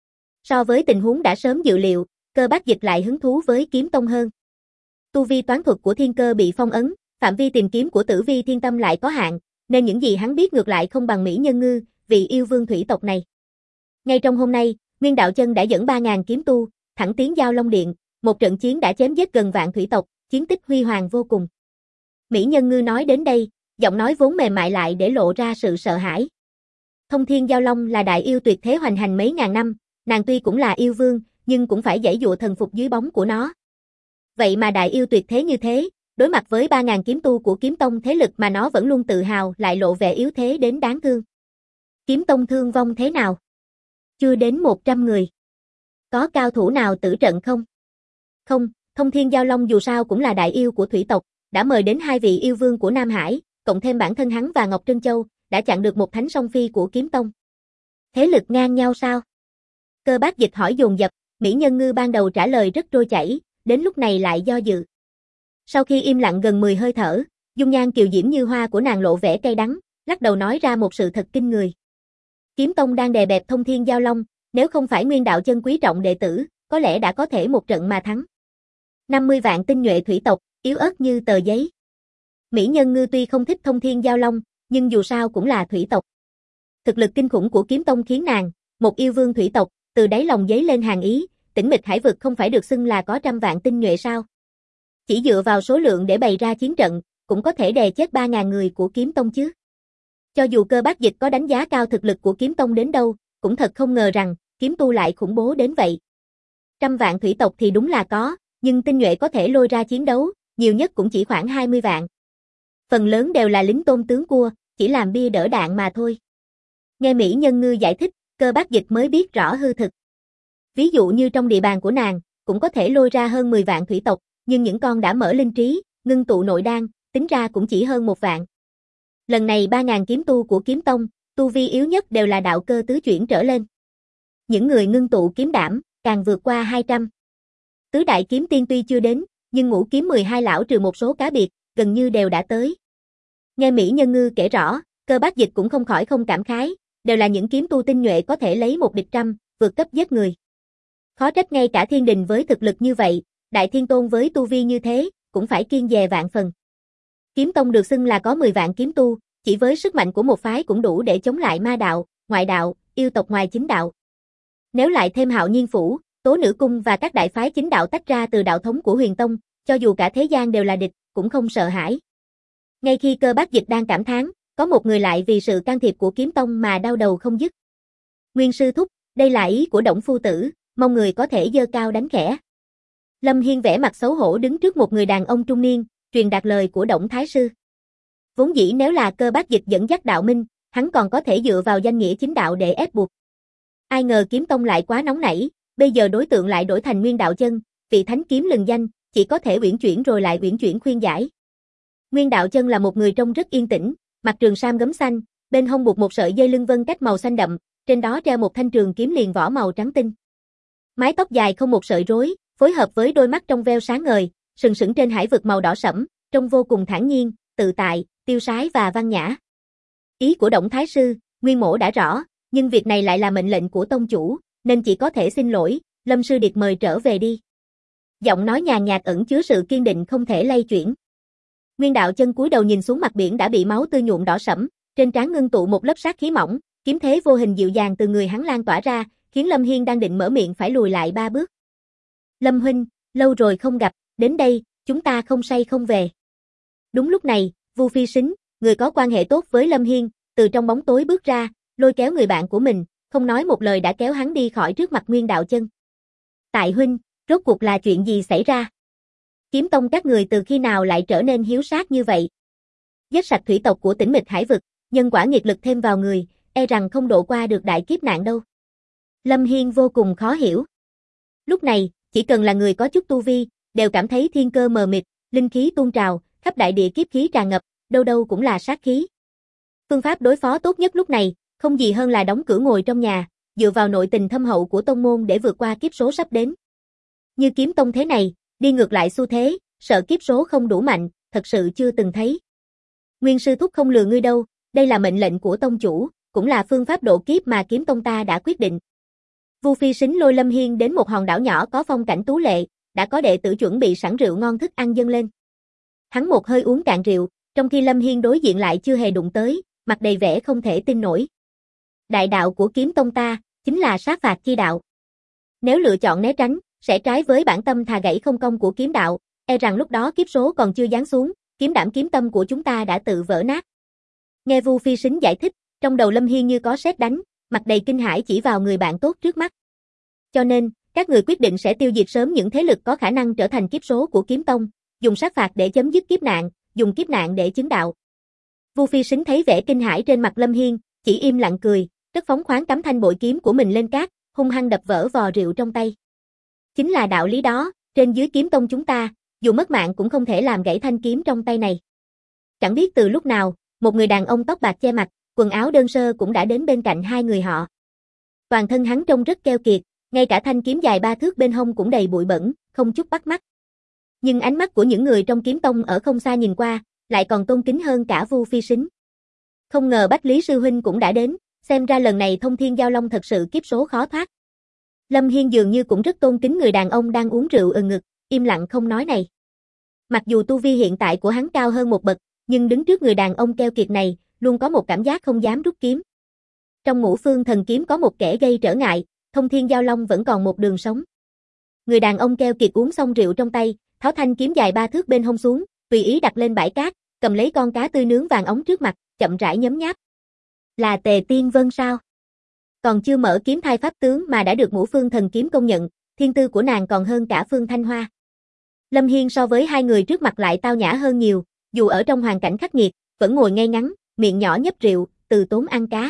Speaker 1: So với tình huống đã sớm dự liệu, Cơ Bác Dịch lại hứng thú với Kiếm Tông hơn. Tu vi toán thuật của Thiên Cơ bị phong ấn, phạm vi tìm kiếm của Tử Vi Thiên Tâm lại có hạn, nên những gì hắn biết ngược lại không bằng Mỹ Nhân Ngư, vị yêu vương thủy tộc này. Ngay trong hôm nay, Nguyên Đạo Chân đã dẫn ba nghìn kiếm tu, thẳng tiến Giao Long Điện, một trận chiến đã chém giết gần vạn thủy tộc, chiến tích huy hoàng vô cùng. Mỹ Nhân Ngư nói đến đây, giọng nói vốn mềm mại lại để lộ ra sự sợ hãi. Thông Thiên Giao Long là đại yêu tuyệt thế hoành hành mấy ngàn năm, nàng tuy cũng là yêu vương, nhưng cũng phải giãy dụa thần phục dưới bóng của nó. Vậy mà đại yêu tuyệt thế như thế, đối mặt với ba nghìn kiếm tu của Kiếm Tông thế lực mà nó vẫn luôn tự hào lại lộ vẻ yếu thế đến đáng thương. Kiếm Tông thương vong thế nào? Chưa đến một trăm người. Có cao thủ nào tử trận không? Không, Thông Thiên Giao Long dù sao cũng là đại yêu của thủy tộc, đã mời đến hai vị yêu vương của Nam Hải, cộng thêm bản thân hắn và Ngọc Trân Châu, đã chặn được một thánh song phi của Kiếm Tông. Thế lực ngang nhau sao? Cơ Bác Dịch hỏi dồn dập, Mỹ Nhân Ngư ban đầu trả lời rất trôi chảy, đến lúc này lại do dự. Sau khi im lặng gần mười hơi thở, dung nhan kiều diễm như hoa của nàng lộ vẻ cay đắng, lắc đầu nói ra một sự thật kinh người. Kiếm Tông đang đè bẹp Thông Thiên Giao Long, nếu không phải Nguyên Đạo Chân quý trọng đệ tử, có lẽ đã có thể một trận mà thắng. năm mươi vạn tinh nhuệ thủy tộc, yếu ớt như tờ giấy. Mỹ Nhân Ngư tuy không thích Thông Thiên Giao Long, nhưng dù sao cũng là thủy tộc. Thực lực kinh khủng của Kiếm Tông khiến nàng, một yêu vương thủy tộc, từ đáy lòng dấy lên hàng ý, Tĩnh Mịch Hải vực không phải được xưng là có trăm vạn tinh nhuệ sao? Chỉ dựa vào số lượng để bày ra chiến trận, cũng có thể đè chết ba nghìn người của Kiếm Tông chứ. Cho dù Cơ Bác Dịch có đánh giá cao thực lực của Kiếm Tông đến đâu, cũng thật không ngờ rằng, kiếm tu lại khủng bố đến vậy. Trăm vạn thủy tộc thì đúng là có, nhưng tinh nhuệ có thể lôi ra chiến đấu, nhiều nhất cũng chỉ khoảng hai mươi vạn. Phần lớn đều là lính tôn tướng cua, chỉ làm bia đỡ đạn mà thôi. Nghe Mỹ Nhân Ngư giải thích, Cơ Bác Dịch mới biết rõ hư thực. Ví dụ như trong địa bàn của nàng, cũng có thể lôi ra hơn mười vạn thủy tộc, nhưng những con đã mở linh trí, ngưng tụ nội đan, tính ra cũng chỉ hơn một vạn. Lần này ba ngàn kiếm tu của kiếm tông, tu vi yếu nhất đều là đạo cơ tứ chuyển trở lên. Những người ngưng tụ kiếm đảm, càng vượt qua hai trăm. Tứ đại kiếm tiên tuy chưa đến, nhưng ngũ kiếm mười hai lão trừ một số cá biệt, gần như đều đã tới. Nghe Mỹ Nhân Ngư kể rõ, Cơ Bác Dịch cũng không khỏi không cảm khái, đều là những kiếm tu tinh nhuệ có thể lấy một địch trăm, vượt cấp giết người. Khó trách ngay cả thiên đình với thực lực như vậy, đại thiên tôn với tu vi như thế, cũng phải kiêng dè vạn phần. Kiếm tông được xưng là có mười vạn kiếm tu, chỉ với sức mạnh của một phái cũng đủ để chống lại ma đạo, ngoại đạo, yêu tộc ngoài chính đạo. Nếu lại thêm Hạo Nhiên Phủ, Tố Nữ Cung và các đại phái chính đạo tách ra từ đạo thống của Huyền Tông, cho dù cả thế gian đều là địch, cũng không sợ hãi. Ngay khi Cơ Bác Dịch đang cảm thán, có một người lại vì sự can thiệp của kiếm tông mà đau đầu không dứt. Nguyên sư thúc, đây là ý của Đổng phu tử, mong người có thể giơ cao đánh khẽ. Lâm Hiên vẻ mặt xấu hổ đứng trước một người đàn ông trung niên, truyền đạt lời của Đổng thái sư. Vốn dĩ nếu là Cơ Bác Dịch dẫn dắt đạo minh, hắn còn có thể dựa vào danh nghĩa chính đạo để ép buộc. Ai ngờ kiếm tông lại quá nóng nảy, bây giờ đối tượng lại đổi thành Nguyên Đạo Chân, vị thánh kiếm lừng danh, chỉ có thể uyển chuyển rồi lại uyển chuyển khuyên giải. Nguyên Đạo Chân là một người trông rất yên tĩnh, mặc trường sam gấm xanh, bên hông buộc một sợi dây lưng vân cách màu xanh đậm, trên đó treo một thanh trường kiếm liền vỏ màu trắng tinh. Mái tóc dài không một sợi rối, phối hợp với đôi mắt trong veo sáng ngời, sừng sững trên hải vực màu đỏ sẫm, trông vô cùng thản nhiên, tự tại, tiêu sái và văn nhã. Ý của Đổng thái sư, Nguyên mỗ đã rõ, nhưng việc này lại là mệnh lệnh của tông chủ, nên chỉ có thể xin lỗi, Lâm sư điệt mời trở về đi. Giọng nói nhàn nhạt ẩn chứa sự kiên định không thể lay chuyển. Nguyên Đạo Chân cúi đầu nhìn xuống mặt biển đã bị máu tươi nhuộm đỏ sẫm, trên trán ngưng tụ một lớp sát khí mỏng, kiếm thế vô hình dịu dàng từ người hắn lan tỏa ra, khiến Lâm Hiên đang định mở miệng phải lùi lại ba bước. Lâm huynh, lâu rồi không gặp, đến đây, chúng ta không say không về. Đúng lúc này, Vu Phi Sính, người có quan hệ tốt với Lâm Hiên, từ trong bóng tối bước ra, lôi kéo người bạn của mình, không nói một lời đã kéo hắn đi khỏi trước mặt Nguyên Đạo Chân. Tại huynh, rốt cuộc là chuyện gì xảy ra? Kiếm tông các người từ khi nào lại trở nên hiếu sát như vậy? Giết sạch thủy tộc của Tĩnh Mịch Hải vực, nhân quả nghiệt lực thêm vào người, e rằng không độ qua được đại kiếp nạn đâu. Lâm Hiên vô cùng khó hiểu. Lúc này, chỉ cần là người có chút tu vi, đều cảm thấy thiên cơ mờ mịt, linh khí tuôn trào, khắp đại địa kiếp khí tràn ngập, đâu đâu cũng là sát khí. Phương pháp đối phó tốt nhất lúc này, không gì hơn là đóng cửa ngồi trong nhà, dựa vào nội tình thâm hậu của tông môn để vượt qua kiếp số sắp đến. Như kiếm tông thế này, đi ngược lại xu thế, sợ kiếp số không đủ mạnh, thật sự chưa từng thấy. Nguyên sư thúc không lừa ngươi đâu, đây là mệnh lệnh của tông chủ, cũng là phương pháp độ kiếp mà kiếm tông ta đã quyết định. Vu Phi Sính lôi Lâm Hiên đến một hòn đảo nhỏ có phong cảnh tú lệ, đã có đệ tử chuẩn bị sẵn rượu ngon thức ăn dâng lên. Hắn một hơi uống cạn rượu, trong khi Lâm Hiên đối diện lại chưa hề đụng tới, mặt đầy vẻ không thể tin nổi. Đại đạo của kiếm tông ta, chính là sát phạt chi đạo. Nếu lựa chọn né tránh, sẽ trái với bản tâm thà gãy không công của kiếm đạo, e rằng lúc đó kiếp số còn chưa giáng xuống, kiếm đảm kiếm tâm của chúng ta đã tự vỡ nát. Nghe Vu Phi Sính giải thích, trong đầu Lâm Hiên như có sét đánh, mặt đầy kinh hãi chỉ vào người bạn tốt trước mắt. Cho nên, các người quyết định sẽ tiêu diệt sớm những thế lực có khả năng trở thành kiếp số của kiếm tông, dùng sát phạt để chấm dứt kiếp nạn, dùng kiếp nạn để chứng đạo. Vu Phi Sính thấy vẻ kinh hãi trên mặt Lâm Hiên, chỉ im lặng cười, rất phóng khoáng cắm thanh bội kiếm của mình lên cát, hung hăng đập vỡ vò rượu trong tay. Chính là đạo lý đó, trên dưới kiếm tông chúng ta, dù mất mạng cũng không thể làm gãy thanh kiếm trong tay này. Chẳng biết từ lúc nào, một người đàn ông tóc bạc che mặt, quần áo đơn sơ cũng đã đến bên cạnh hai người họ. Toàn thân hắn trông rất keo kiệt, ngay cả thanh kiếm dài ba thước bên hông cũng đầy bụi bẩn, không chút bắt mắt. Nhưng ánh mắt của những người trong kiếm tông ở không xa nhìn qua, lại còn tôn kính hơn cả Vu Phi Sính. Không ngờ Bách Lý sư huynh cũng đã đến, xem ra lần này Thông Thiên Giao Long thật sự kiếp số khó thoát. Lâm Hiên dường như cũng rất tôn kính người đàn ông đang uống rượu ừng ngực, im lặng không nói này. Mặc dù tu vi hiện tại của hắn cao hơn một bậc, nhưng đứng trước người đàn ông keo kiệt này, luôn có một cảm giác không dám rút kiếm. Trong Ngũ Phương Thần Kiếm có một kẻ gây trở ngại, Thông Thiên Giao Long vẫn còn một đường sống. Người đàn ông keo kiệt uống xong rượu trong tay, tháo thanh kiếm dài ba thước bên hông xuống, tùy ý đặt lên bãi cát, cầm lấy con cá tươi nướng vàng óng trước mặt, chậm rãi nhấm nháp. Là Tề Tiên Vân sao? Còn chưa mở kiếm thai pháp tướng mà đã được Ngũ Phương Thần Kiếm công nhận, thiên tư của nàng còn hơn cả Phương Thanh Hoa. Lâm Hiên so với hai người trước mặt lại tao nhã hơn nhiều, dù ở trong hoàn cảnh khắc nghiệt, vẫn ngồi ngay ngắn, miệng nhỏ nhấp rượu, từ tốn ăn cá.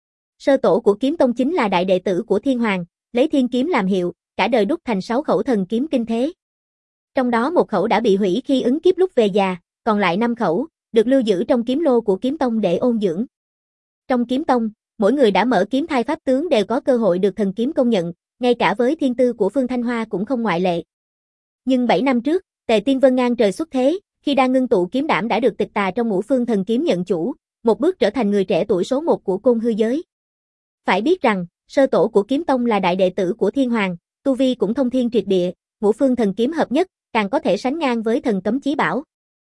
Speaker 1: Sơ tổ của kiếm tông chính là đại đệ tử của Thiên Hoàng, lấy thiên kiếm làm hiệu, cả đời đúc thành sáu khẩu thần kiếm kinh thế. Trong đó một khẩu đã bị hủy khi ứng kiếp lúc về già, còn lại năm khẩu, được lưu giữ trong kiếm lô của kiếm tông để ôn dưỡng. Trong kiếm tông, mỗi người đã mở kiếm thai pháp tướng đều có cơ hội được thần kiếm công nhận, ngay cả với thiên tư của Phương Thanh Hoa cũng không ngoại lệ. Nhưng bảy năm trước, Tề Tiên Vân ngang trời xuất thế, khi đang ngưng tụ kiếm đảm đã được tịch tà trong ngũ phương thần kiếm nhận chủ, một bước trở thành người trẻ tuổi số một của côn hư giới. Phải biết rằng, sơ tổ của kiếm tông là đại đệ tử của Thiên Hoàng, tu vi cũng thông thiên triệt địa, ngũ phương thần kiếm hợp nhất, càng có thể sánh ngang với thần cấm chí bảo.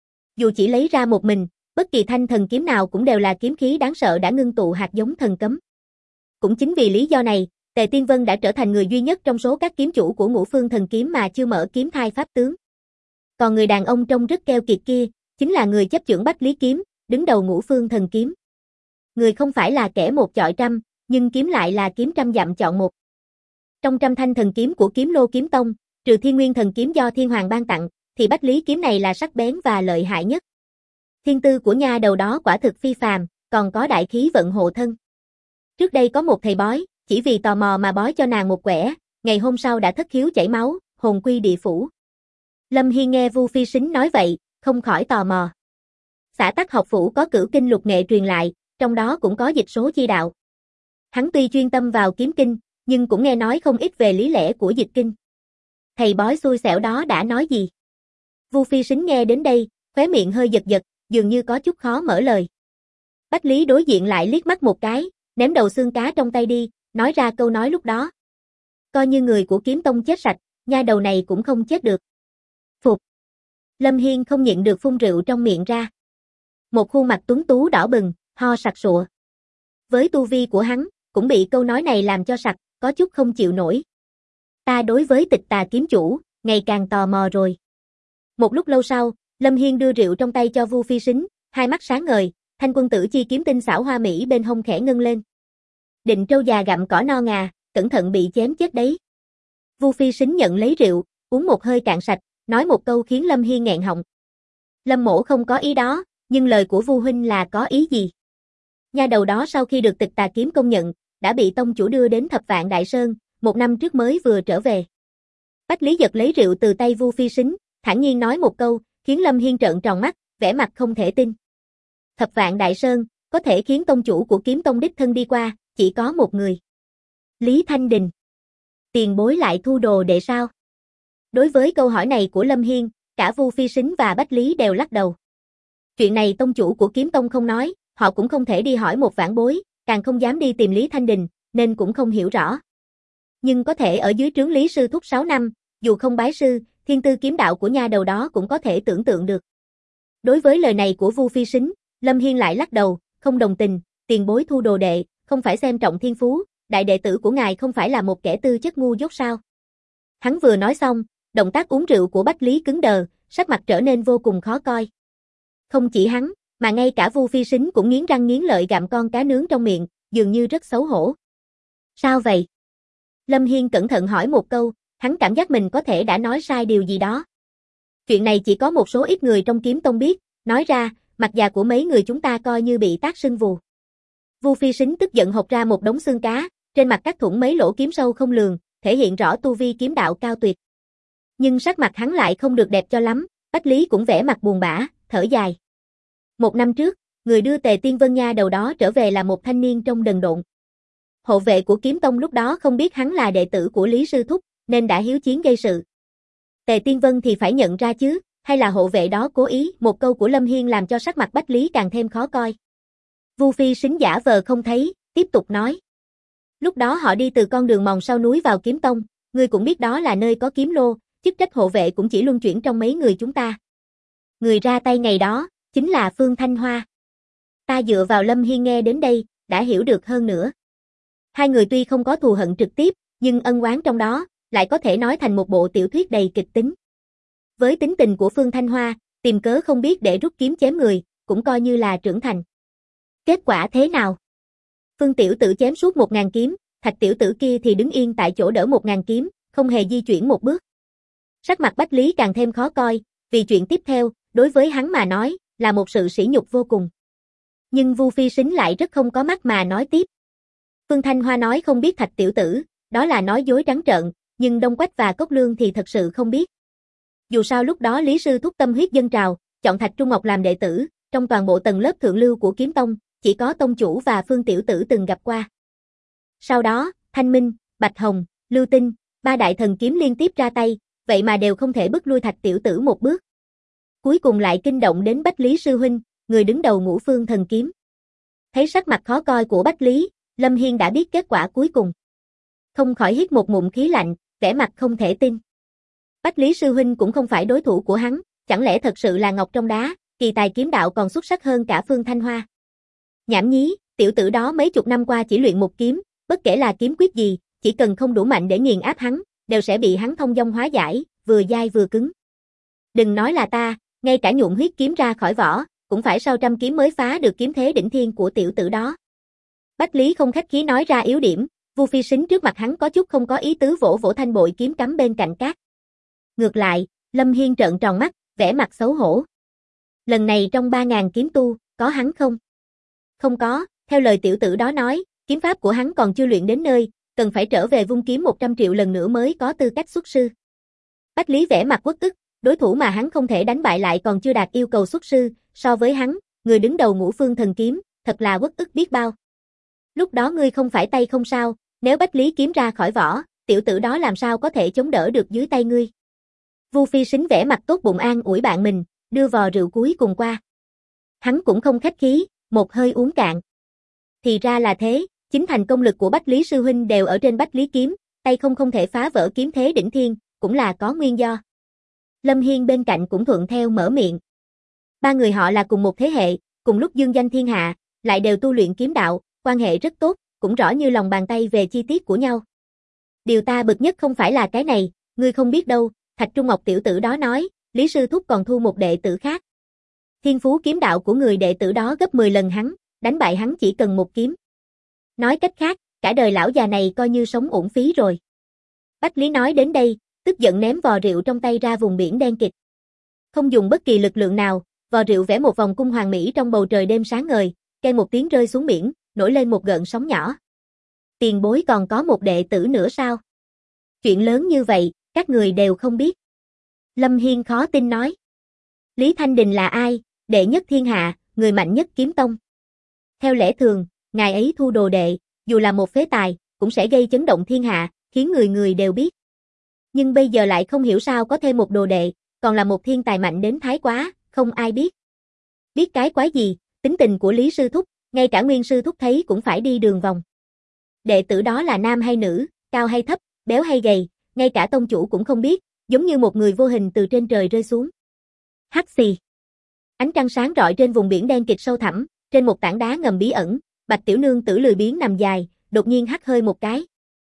Speaker 1: Dù chỉ lấy ra một mình, bất kỳ thanh thần kiếm nào cũng đều là kiếm khí đáng sợ đã ngưng tụ hạt giống thần cấm. Cũng chính vì lý do này, Tề Tiên Vân đã trở thành người duy nhất trong số các kiếm chủ của ngũ phương thần kiếm mà chưa mở kiếm thai pháp tướng. Còn người đàn ông trông rất keo kiệt kia, chính là người chấp chưởng Bách Lý Kiếm, đứng đầu ngũ phương thần kiếm. Người không phải là kẻ một chọi trăm, nhưng kiếm lại là kiếm trăm dặm chọn một. Trong trăm thanh thần kiếm của kiếm lô kiếm tông, trừ Thiên Nguyên thần kiếm do Thiên Hoàng ban tặng, thì Bách Lý kiếm này là sắc bén và lợi hại nhất. Thiên tư của nha đầu đó quả thực phi phàm, còn có đại khí vận hộ thân. Trước đây có một thầy bói, chỉ vì tò mò mà bói cho nàng một quẻ, ngày hôm sau đã thất khiếu chảy máu, hồn quy địa phủ. Lâm Hiên nghe Vu Phi Sính nói vậy, không khỏi tò mò. Xã Tắc học phủ có cửu kinh lục nghệ truyền lại, trong đó cũng có dịch số chi đạo. Hắn tuy chuyên tâm vào kiếm kinh, nhưng cũng nghe nói không ít về lý lẽ của dịch kinh. Thầy bói xui xẻo đó đã nói gì? Vu Phi Sính nghe đến đây, khóe miệng hơi giật giật, dường như có chút khó mở lời. Bách Lý đối diện lại liếc mắt một cái, ném đầu xương cá trong tay đi, nói ra câu nói lúc đó. Coi như người của kiếm tông chết sạch, nha đầu này cũng không chết được. Phục. Lâm Hiên không nhịn được phun rượu trong miệng ra. Một khuôn mặt tuấn tú đỏ bừng, ho sặc sụa. Với tu vi của hắn, cũng bị câu nói này làm cho sặc, có chút không chịu nổi. Ta đối với tịch tà kiếm chủ, ngày càng tò mò rồi. Một lúc lâu sau, Lâm Hiên đưa rượu trong tay cho Vu Phi Sính, hai mắt sáng ngời, thanh quân tử chi kiếm tinh xảo hoa mỹ bên hông khẽ ngân lên. Định trâu già gặm cỏ no ngà, cẩn thận bị chém chết đấy. Vu Phi Sính nhận lấy rượu, uống một hơi cạn sạch, nói một câu khiến Lâm Hiên nghẹn họng. Lâm mỗ không có ý đó, nhưng lời của Vu huynh là có ý gì? Nha đầu đó sau khi được tịch tà kiếm công nhận, đã bị tông chủ đưa đến Thập Vạn Đại Sơn, một năm trước mới vừa trở về. Bách Lý giật lấy rượu từ tay Vu Phi Sính, thản nhiên nói một câu, khiến Lâm Hiên trợn tròn mắt, vẻ mặt không thể tin. Thập Vạn Đại Sơn, có thể khiến tông chủ của kiếm tông đích thân đi qua, chỉ có một người. Lý Thanh Đình. Tiền bối lại thu đồ đệ sao? Đối với câu hỏi này của Lâm Hiên, cả Vu Phi Sính và Bách Lý đều lắc đầu. Chuyện này tông chủ của kiếm tông không nói, họ cũng không thể đi hỏi một vãn bối, càng không dám đi tìm Lý Thanh Đình, nên cũng không hiểu rõ. Nhưng có thể ở dưới trướng Lý sư thúc sáu năm, dù không bái sư, thiên tư kiếm đạo của nha đầu đó cũng có thể tưởng tượng được. Đối với lời này của Vu Phi Sính, Lâm Hiên lại lắc đầu, không đồng tình, tiền bối thu đồ đệ, không phải xem trọng thiên phú, đại đệ tử của ngài không phải là một kẻ tư chất ngu dốt sao? Hắn vừa nói xong, động tác uống rượu của Bách Lý cứng đờ, sắc mặt trở nên vô cùng khó coi. Không chỉ hắn, mà ngay cả Vu Phi Sính cũng nghiến răng nghiến lợi gặm con cá nướng trong miệng, dường như rất xấu hổ. Sao vậy? Lâm Hiên cẩn thận hỏi một câu, hắn cảm giác mình có thể đã nói sai điều gì đó. Chuyện này chỉ có một số ít người trong kiếm tông biết, nói ra, mặt già của mấy người chúng ta coi như bị tát sưng vù. Vu Phi Sính tức giận hộc ra một đống xương cá, trên mặt cắt thủng mấy lỗ kiếm sâu không lường, thể hiện rõ tu vi kiếm đạo cao tuyệt. Nhưng sắc mặt hắn lại không được đẹp cho lắm, Bách Lý cũng vẻ mặt buồn bã, thở dài. Một năm trước, người đưa Tề Tiên Vân nha đầu đó trở về là một thanh niên trong đần độn. Hộ vệ của kiếm tông lúc đó không biết hắn là đệ tử của Lý sư thúc, nên đã hiếu chiến gây sự. Tề Tiên Vân thì phải nhận ra chứ, hay là hộ vệ đó cố ý? Một câu của Lâm Hiên làm cho sắc mặt Bách Lý càng thêm khó coi. Vu Phi Sính giả vờ không thấy, tiếp tục nói. Lúc đó họ đi từ con đường mòn sau núi vào kiếm tông, ngươi cũng biết đó là nơi có kiếm lô, chức trách hộ vệ cũng chỉ luân chuyển trong mấy người chúng ta. Người ra tay ngày đó, chính là Phương Thanh Hoa. Ta dựa vào Lâm Hiên nghe đến đây, đã hiểu được hơn nữa. Hai người tuy không có thù hận trực tiếp, nhưng ân oán trong đó, lại có thể nói thành một bộ tiểu thuyết đầy kịch tính. Với tính tình của Phương Thanh Hoa, tìm cớ không biết để rút kiếm chém người, cũng coi như là trưởng thành. Kết quả thế nào? Phương tiểu tử chém suốt một ngàn kiếm, Thạch tiểu tử kia thì đứng yên tại chỗ đỡ một ngàn kiếm, không hề di chuyển một bước. Sắc mặt Bách Lý càng thêm khó coi, vì chuyện tiếp theo, đối với hắn mà nói, là một sự sỉ nhục vô cùng. Nhưng Vu Phi Sính lại rất không có mắt mà nói tiếp. Phương Thanh Hoa nói không biết Thạch tiểu tử, đó là nói dối trắng trợn, nhưng Đông Quách và Cốc Lương thì thật sự không biết. Dù sao lúc đó Lý sư thúc tâm huyết dâng trào, chọn Thạch Trung Ngọc làm đệ tử, trong toàn bộ tầng lớp thượng lưu của Kiếm Tông, chỉ có tông chủ và Phương tiểu tử từng gặp qua. Sau đó, Thanh Minh, Bạch Hồng, Lưu Tinh, ba đại thần kiếm liên tiếp ra tay, vậy mà đều không thể bức lui Thạch tiểu tử một bước. Cuối cùng lại kinh động đến Bách Lý sư huynh, người đứng đầu Ngũ Phương thần kiếm. Thấy sắc mặt khó coi của Bách Lý, Lâm Hiên đã biết kết quả cuối cùng. Không khỏi hít một ngụm khí lạnh, vẻ mặt không thể tin. Bách Lý sư huynh cũng không phải đối thủ của hắn, chẳng lẽ thật sự là ngọc trong đá, kỳ tài kiếm đạo còn xuất sắc hơn cả Phương Thanh Hoa. Nhảm nhí, tiểu tử đó mấy chục năm qua chỉ luyện một kiếm, bất kể là kiếm quyết gì, chỉ cần không đủ mạnh để nghiền áp hắn, đều sẽ bị hắn thông dong hóa giải, vừa dai vừa cứng. Đừng nói là ta, ngay cả nhuộm huyết kiếm ra khỏi vỏ, cũng phải sau trăm kiếm mới phá được kiếm thế đỉnh thiên của tiểu tử đó. Bách Lý không khách khí nói ra yếu điểm, Vu Phi Sính trước mặt hắn có chút không có ý tứ vỗ vỗ thanh bội kiếm cắm bên cạnh cát. Ngược lại, Lâm Hiên trợn tròn mắt, vẻ mặt xấu hổ. Lần này trong ba ngàn kiếm tu, có hắn không? Không có, theo lời tiểu tử đó nói, kiếm pháp của hắn còn chưa luyện đến nơi, cần phải trở về vung kiếm một trăm triệu lần nữa mới có tư cách xuất sư. Bách Lý vẻ mặt uất ức, đối thủ mà hắn không thể đánh bại lại còn chưa đạt yêu cầu xuất sư, so với hắn, người đứng đầu Ngũ Phương thần kiếm, thật là uất ức biết bao. Lúc đó ngươi không phải tay không sao, nếu Bách Lý kiếm ra khỏi vỏ, tiểu tử đó làm sao có thể chống đỡ được dưới tay ngươi. Vu Phi Sính vẻ mặt tốt bụng an ủi bạn mình, đưa vò rượu cuối cùng qua. Hắn cũng không khách khí, một hơi uống cạn. Thì ra là thế, chính thành công lực của Bách Lý sư huynh đều ở trên Bách Lý kiếm, tay không không thể phá vỡ kiếm thế đỉnh thiên, cũng là có nguyên do. Lâm Hiên bên cạnh cũng thuận theo mở miệng. Ba người họ là cùng một thế hệ, cùng lúc dương danh thiên hạ, lại đều tu luyện kiếm đạo, quan hệ rất tốt, cũng rõ như lòng bàn tay về chi tiết của nhau. Điều ta bực nhất không phải là cái này, ngươi không biết đâu, Thạch Trung Ngọc tiểu tử đó nói, Lý sư thúc còn thu một đệ tử khác. Thiên phú kiếm đạo của người đệ tử đó gấp mười lần hắn, đánh bại hắn chỉ cần một kiếm. Nói cách khác, cả đời lão già này coi như sống uổng phí rồi. Bách Lý nói đến đây, tức giận ném vò rượu trong tay ra vùng biển đen kịt. Không dùng bất kỳ lực lượng nào, vò rượu vẽ một vòng cung hoàng mỹ trong bầu trời đêm sáng ngời, keng một tiếng rơi xuống biển, nổi lên một gợn sóng nhỏ. Tiền bối còn có một đệ tử nữa sao? Chuyện lớn như vậy, các người đều không biết. Lâm Hiên khó tin nói. Lý Thanh Đình là ai? Đệ nhất thiên hạ, người mạnh nhất kiếm tông. Theo lẽ thường, ngài ấy thu đồ đệ, dù là một phế tài, cũng sẽ gây chấn động thiên hạ, khiến người người đều biết. Nhưng bây giờ lại không hiểu sao có thêm một đồ đệ, còn là một thiên tài mạnh đến thái quá, không ai biết. Biết cái quái gì, tính tình của Lý sư thúc, ngay cả Nguyên sư thúc thấy cũng phải đi đường vòng. Đệ tử đó là nam hay nữ, cao hay thấp, béo hay gầy, ngay cả tông chủ cũng không biết, giống như một người vô hình từ trên trời rơi xuống. Hắc xì. Ánh trăng sáng rọi trên vùng biển đen kịt sâu thẳm, trên một tảng đá ngầm bí ẩn, Bạch tiểu nương tử lười biếng nằm dài, đột nhiên hắt hơi một cái.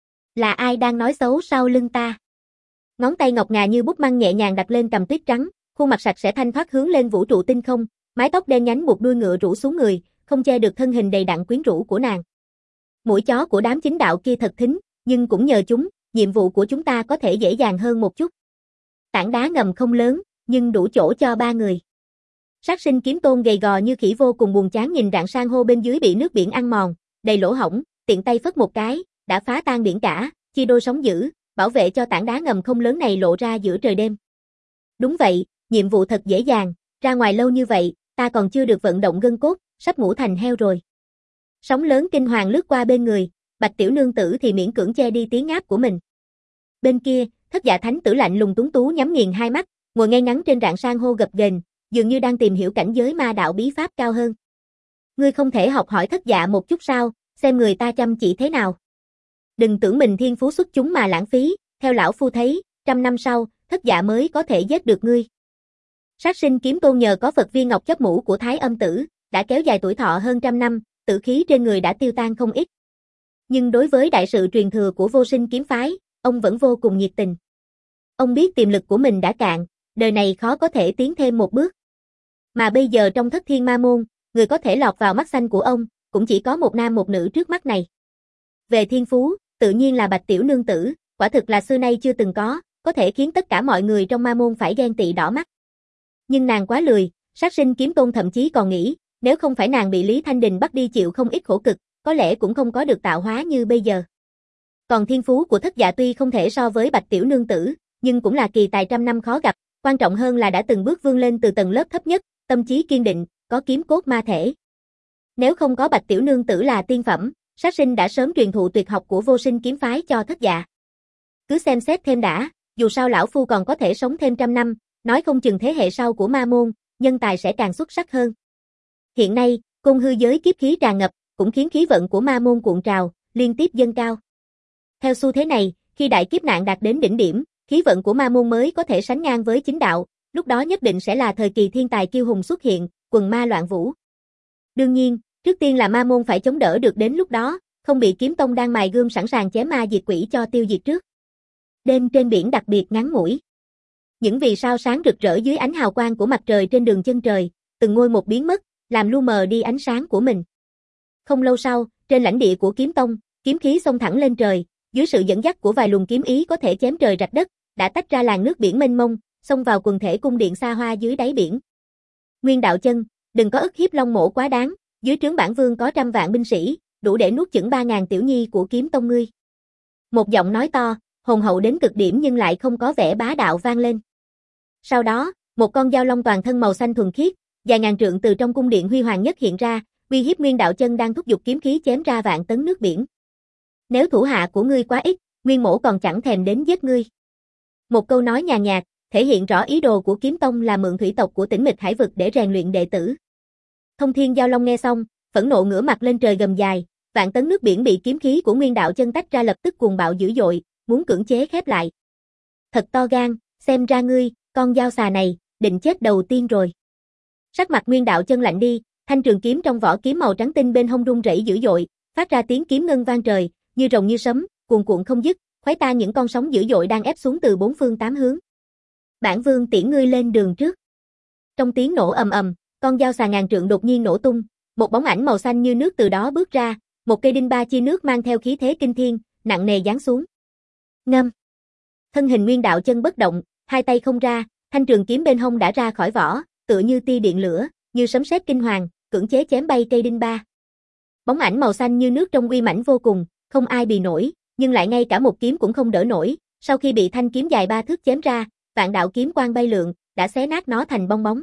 Speaker 1: Là ai đang nói xấu sau lưng ta? Ngón tay ngọc ngà như bút măng nhẹ nhàng đặt lên cằm tuyết trắng, khuôn mặt sạch sẽ thanh thoát hướng lên vũ trụ tinh không, mái tóc đen nhánh buộc đuôi ngựa rủ xuống người, không che được thân hình đầy đặn quyến rũ của nàng. Mũi chó của đám chính đạo kia thật thính, nhưng cũng nhờ chúng, nhiệm vụ của chúng ta có thể dễ dàng hơn một chút. Tảng đá ngầm không lớn, nhưng đủ chỗ cho ba người. Sát sinh kiếm tôn gầy gò như khỉ vô cùng buồn chán nhìn rạn san hô bên dưới bị nước biển ăn mòn, đầy lỗ hổng, tiện tay phất một cái, đã phá tan biển cả, chia đôi sóng dữ, bảo vệ cho tảng đá ngầm không lớn này lộ ra giữa trời đêm. Đúng vậy, nhiệm vụ thật dễ dàng, ra ngoài lâu như vậy, ta còn chưa được vận động gân cốt, sắp ngủ thành heo rồi. Sóng lớn kinh hoàng lướt qua bên người, Bạch tiểu nương tử thì miễn cưỡng che đi tiếng ngáp của mình. Bên kia, Thất Dạ Thánh tử lạnh lùng tuấn tú nhắm nghiền hai mắt, ngồi ngay ngắn trên rạn san hô gập ghềnh, dường như đang tìm hiểu cảnh giới ma đạo bí pháp cao hơn. Ngươi không thể học hỏi Thất Dạ một chút sao, xem người ta chăm chỉ thế nào. Đừng tưởng mình thiên phú xuất chúng mà lãng phí, theo lão phu thấy, trăm năm sau, Thất Dạ mới có thể giết được ngươi. Sát sinh kiếm tôn nhờ có Phật viên ngọc chấp mũ của Thái Âm tử, đã kéo dài tuổi thọ hơn trăm năm, tử khí trên người đã tiêu tan không ít. Nhưng đối với đại sự truyền thừa của Vô Sinh kiếm phái, ông vẫn vô cùng nhiệt tình. Ông biết tiềm lực của mình đã cạn, đời này khó có thể tiến thêm một bước. Mà bây giờ trong Thất Thiên Ma môn, người có thể lọt vào mắt xanh của ông, cũng chỉ có một nam một nữ trước mắt này. Về thiên phú, tự nhiên là Bạch tiểu nương tử, quả thực là xưa nay chưa từng có, có thể khiến tất cả mọi người trong ma môn phải ghen tị đỏ mắt. Nhưng nàng quá lười, sát sinh kiếm tôn thậm chí còn nghĩ, nếu không phải nàng bị Lý Thanh Đình bắt đi chịu không ít khổ cực, có lẽ cũng không có được tạo hóa như bây giờ. Còn thiên phú của Thất Dạ tuy không thể so với Bạch Tiểu Nương Tử, nhưng cũng là kỳ tài trăm năm khó gặp, quan trọng hơn là đã từng bước vươn lên từ tầng lớp thấp nhất, tâm trí kiên định, có kiếm cốt ma thể. Nếu không có Bạch Tiểu Nương Tử là tiên phẩm, sát sinh đã sớm truyền thụ tuyệt học của Vô Sinh kiếm phái cho Thất Dạ. Cứ xem xét thêm đã, dù sao lão phu còn có thể sống thêm trăm năm, nói không chừng thế hệ sau của ma môn, nhân tài sẽ càng xuất sắc hơn. Hiện nay, côn hư giới kiếp khí tràn ngập, cũng khiến khí vận của ma môn cuộn trào, liên tiếp dâng cao. Theo xu thế này, khi đại kiếp nạn đạt đến đỉnh điểm, khí vận của ma môn mới có thể sánh ngang với chính đạo, lúc đó nhất định sẽ là thời kỳ thiên tài kiêu hùng xuất hiện, quần ma loạn vũ. Đương nhiên, trước tiên là ma môn phải chống đỡ được đến lúc đó, không bị kiếm tông đang mài gươm sẵn sàng chém ma diệt quỷ cho tiêu diệt trước. Đêm trên biển đặc biệt ngắn ngủi. Những vì sao sáng rực rỡ dưới ánh hào quang của mặt trời trên đường chân trời, từng ngôi một biến mất, làm lu mờ đi ánh sáng của mình. Không lâu sau, trên lãnh địa của kiếm tông, kiếm khí xông thẳng lên trời, dưới sự dẫn dắt của vài luồng kiếm ý có thể chém trời rạch đất, đã tách ra làn nước biển mênh mông, xông vào quần thể cung điện xa hoa dưới đáy biển. Nguyên Đạo Chân, đừng có ức hiếp Long Mổ quá đáng, dưới trướng bản vương có trăm vạn binh sĩ, đủ để nuốt chửng ba ngàn tiểu nhi của kiếm tông ngươi. Một giọng nói to, hùng hậu đến cực điểm nhưng lại không có vẻ bá đạo vang lên. Sau đó, một con dao long toàn thân màu xanh thuần khiết, dài ngàn trượng từ trong cung điện huy hoàng nhất hiện ra, uy hiếp Nguyên Đạo Chân đang thúc giục kiếm khí chém ra vạn tấn nước biển. Nếu thủ hạ của ngươi quá ít, Nguyên Mổ còn chẳng thèm đến giết ngươi. Một câu nói nhàn nhạt, thể hiện rõ ý đồ của kiếm tông là mượn thủy tộc của Tĩnh Mịch Hải vực để rèn luyện đệ tử. Thông Thiên Giao Long nghe xong, phẫn nộ ngửa mặt lên trời gầm dài, vạn tấn nước biển bị kiếm khí của Nguyên Đạo Chân tách ra lập tức cuồng bạo dữ dội, muốn cưỡng chế khép lại. Thật to gan, xem ra ngươi, con dao xà này, định chết đầu tiên rồi. Sắc mặt Nguyên Đạo Chân lạnh đi, thanh trường kiếm trong vỏ kiếm màu trắng tinh bên hông rung rẩy dữ dội, phát ra tiếng kiếm ngân vang trời, như rồng như sấm, cuồn cuộn không dứt, khuấy tan những con sóng dữ dội đang ép xuống từ bốn phương tám hướng. Bản vương tiễn ngươi lên đường trước. Trong tiếng nổ ầm ầm, con dao xà ngàn trượng đột nhiên nổ tung, một bóng ảnh màu xanh như nước từ đó bước ra, một cây đinh ba chi nước mang theo khí thế kinh thiên, nặng nề giáng xuống. Ngâm. Thân hình Nguyên Đạo Chân bất động, hai tay không ra, thanh trường kiếm bên hông đã ra khỏi vỏ, tựa như tia điện lửa, như sấm sét kinh hoàng, cưỡng chế chém bay cây đinh ba. Bóng ảnh màu xanh như nước trong uy mãnh vô cùng, không ai bì nổi, nhưng lại ngay cả một kiếm cũng không đỡ nổi, sau khi bị thanh kiếm dài ba thước chém ra, vạn đạo kiếm quang bay lượn, đã xé nát nó thành bong bóng.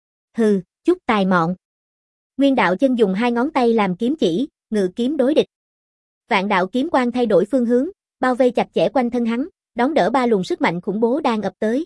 Speaker 1: Hừ, chút tài mọn. Nguyên Đạo Chân dùng hai ngón tay làm kiếm chỉ, ngự kiếm đối địch. Vạn đạo kiếm quang thay đổi phương hướng, bao vây chặt chẽ quanh thân hắn, đón đỡ ba luồng sức mạnh khủng bố đang ập tới.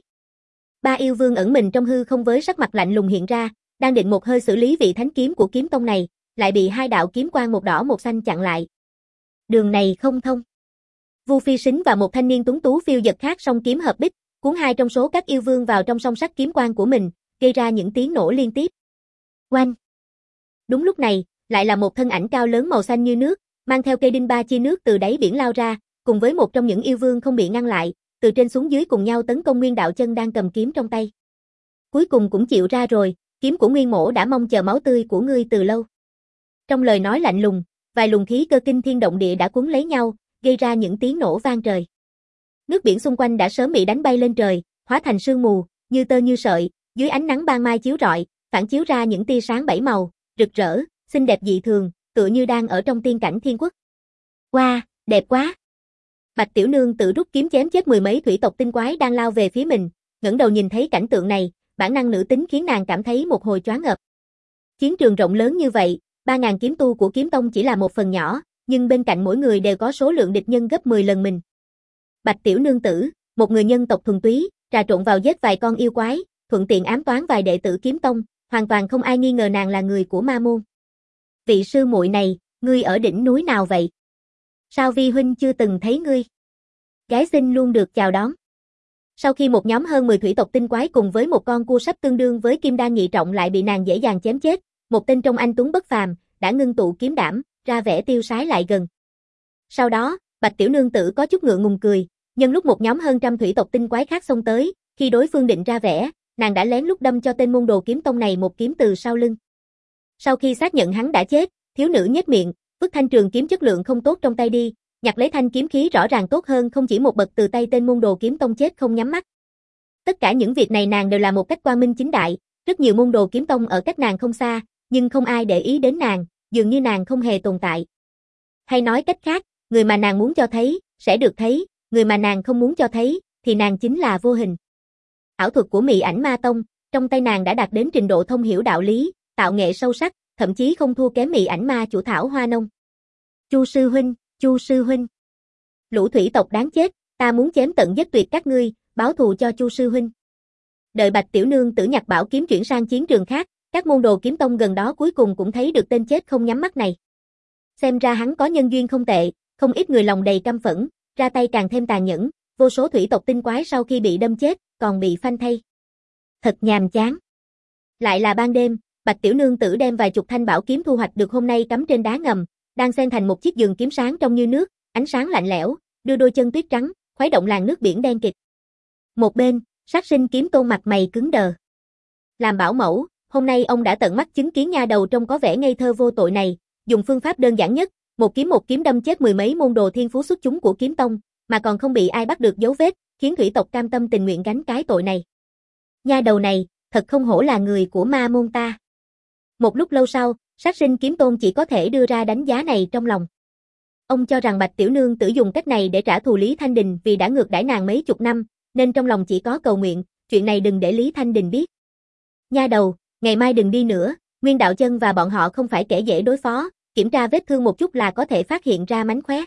Speaker 1: Ba yêu vương ẩn mình trong hư không với sắc mặt lạnh lùng hiện ra, đang định một hơi xử lý vị thánh kiếm của kiếm tông này, lại bị hai đạo kiếm quang một đỏ một xanh chặn lại. Đường này không thông. Vu Phi Sính và một thanh niên tuấn tú phiêu dật khác song kiếm hợp bích, cuốn hai trong số các yêu vương vào trong song sắt kiếm quang của mình, gây ra những tiếng nổ liên tiếp. Oanh! Đúng lúc này, lại là một thân ảnh cao lớn màu xanh như nước, mang theo cây đinh ba chi nước từ đáy biển lao ra, cùng với một trong những yêu vương không bị ngăn lại, từ trên xuống dưới cùng nhau tấn công Nguyên Đạo Chân đang cầm kiếm trong tay. Cuối cùng cũng chịu ra rồi, kiếm của Nguyên Mổ đã mong chờ máu tươi của ngươi từ lâu. Trong lời nói lạnh lùng, vài luồng khí cơ kinh thiên động địa đã cuốn lấy nhau, gây ra những tiếng nổ vang trời. Nước biển xung quanh đã sớm bị đánh bay lên trời, hóa thành sương mù, như tơ như sợi, dưới ánh nắng ban mai chiếu rọi, phản chiếu ra những tia sáng bảy màu, rực rỡ, xinh đẹp dị thường, tựa như đang ở trong tiên cảnh thiên quốc. Wow, đẹp quá! Bạch Tiểu Nương tự rút kiếm chém chết mười mấy thủy tộc tinh quái đang lao về phía mình, ngẩng đầu nhìn thấy cảnh tượng này, bản năng nữ tính khiến nàng cảm thấy một hồi choáng ngợp. Chiến trường rộng lớn như vậy, ba ngàn kiếm tu của kiếm tông chỉ là một phần nhỏ, nhưng bên cạnh mỗi người đều có số lượng địch nhân gấp mười lần mình. Bạch Tiểu Nương tử, một người nhân tộc thuần túy, trà trộn vào giết vài con yêu quái, thuận tiện ám toán vài đệ tử kiếm tông, hoàn toàn không ai nghi ngờ nàng là người của ma môn. Vị sư muội này, ngươi ở đỉnh núi nào vậy? Sao vi huynh chưa từng thấy ngươi? Gái xinh luôn được chào đón. Sau khi một nhóm hơn mười thủy tộc tinh quái cùng với một con cua sắp tương đương với kim đan nhị trọng lại bị nàng dễ dàng chém chết, một tên trong anh tuấn bất phàm, đã ngưng tụ kiếm đảm, ra vẻ tiêu sái lại gần. Sau đó, Bạch Tiểu Nương tử có chút ngượng ngùng cười, nhân lúc một nhóm hơn trăm thủy tộc tinh quái khác xông tới, khi đối phương định ra vẻ, nàng đã lén lút đâm cho tên môn đồ kiếm tông này một kiếm từ sau lưng. Sau khi xác nhận hắn đã chết, thiếu nữ nhếch miệng, vứt thanh trường kiếm chất lượng không tốt trong tay đi, nhặt lấy thanh kiếm khí rõ ràng tốt hơn không chỉ một bậc từ tay tên môn đồ kiếm tông chết không nhắm mắt. Tất cả những việc này nàng đều làm một cách quang minh chính đại, rất nhiều môn đồ kiếm tông ở cách nàng không xa, nhưng không ai để ý đến nàng, dường như nàng không hề tồn tại. Hay nói cách khác, người mà nàng muốn cho thấy, sẽ được thấy, người mà nàng không muốn cho thấy, thì nàng chính là vô hình. Ảo thuật của Mị Ảnh Ma Tông, trong tay nàng đã đạt đến trình độ thông hiểu đạo lý, tạo nghệ sâu sắc, thậm chí không thua kém Mị Ảnh Ma chủ Thảo Hoa Nông. Chu sư huynh, Chu sư huynh. Lũ thủy tộc đáng chết, ta muốn chém tận giết tuyệt các ngươi, báo thù cho Chu sư huynh. Đợi Bạch tiểu nương tử nhặt bảo kiếm chuyển sang chiến trường khác, các môn đồ kiếm tông gần đó cuối cùng cũng thấy được tên chết không nhắm mắt này. Xem ra hắn có nhân duyên không tệ, không ít người lòng đầy căm phẫn, ra tay càng thêm tàn nhẫn, vô số thủy tộc tinh quái sau khi bị đâm chết, còn bị phanh thây. Thật nhàm chán. Lại là ban đêm, Bạch tiểu nương tử đem vài chục thanh bảo kiếm thu hoạch được hôm nay cắm trên đá ngầm, đang xen thành một chiếc giường kiếm sáng trong như nước, ánh sáng lạnh lẽo, đưa đôi chân tuyết trắng, khuấy động làn nước biển đen kịt. Một bên, Sát Sinh Kiếm Tôn mặt mày cứng đờ. Làm bảo mẫu, hôm nay ông đã tận mắt chứng kiến nha đầu trông có vẻ ngây thơ vô tội này, dùng phương pháp đơn giản nhất, một kiếm một kiếm đâm chết mười mấy môn đồ thiên phú xuất chúng của kiếm tông, mà còn không bị ai bắt được dấu vết, khiến thủy tộc cam tâm tình nguyện gánh cái tội này. Nha đầu này, thật không hổ là người của ma môn ta. Một lúc lâu sau, Sát Sinh Kiếm Tôn chỉ có thể đưa ra đánh giá này trong lòng. Ông cho rằng Bạch tiểu nương tử dùng cách này để trả thù Lý Thanh Đình vì đã ngược đãi nàng mấy chục năm, nên trong lòng chỉ có cầu nguyện, chuyện này đừng để Lý Thanh Đình biết. Nha đầu, ngày mai đừng đi nữa, Nguyên Đạo Chân và bọn họ không phải kẻ dễ đối phó, kiểm tra vết thương một chút là có thể phát hiện ra mánh khóe.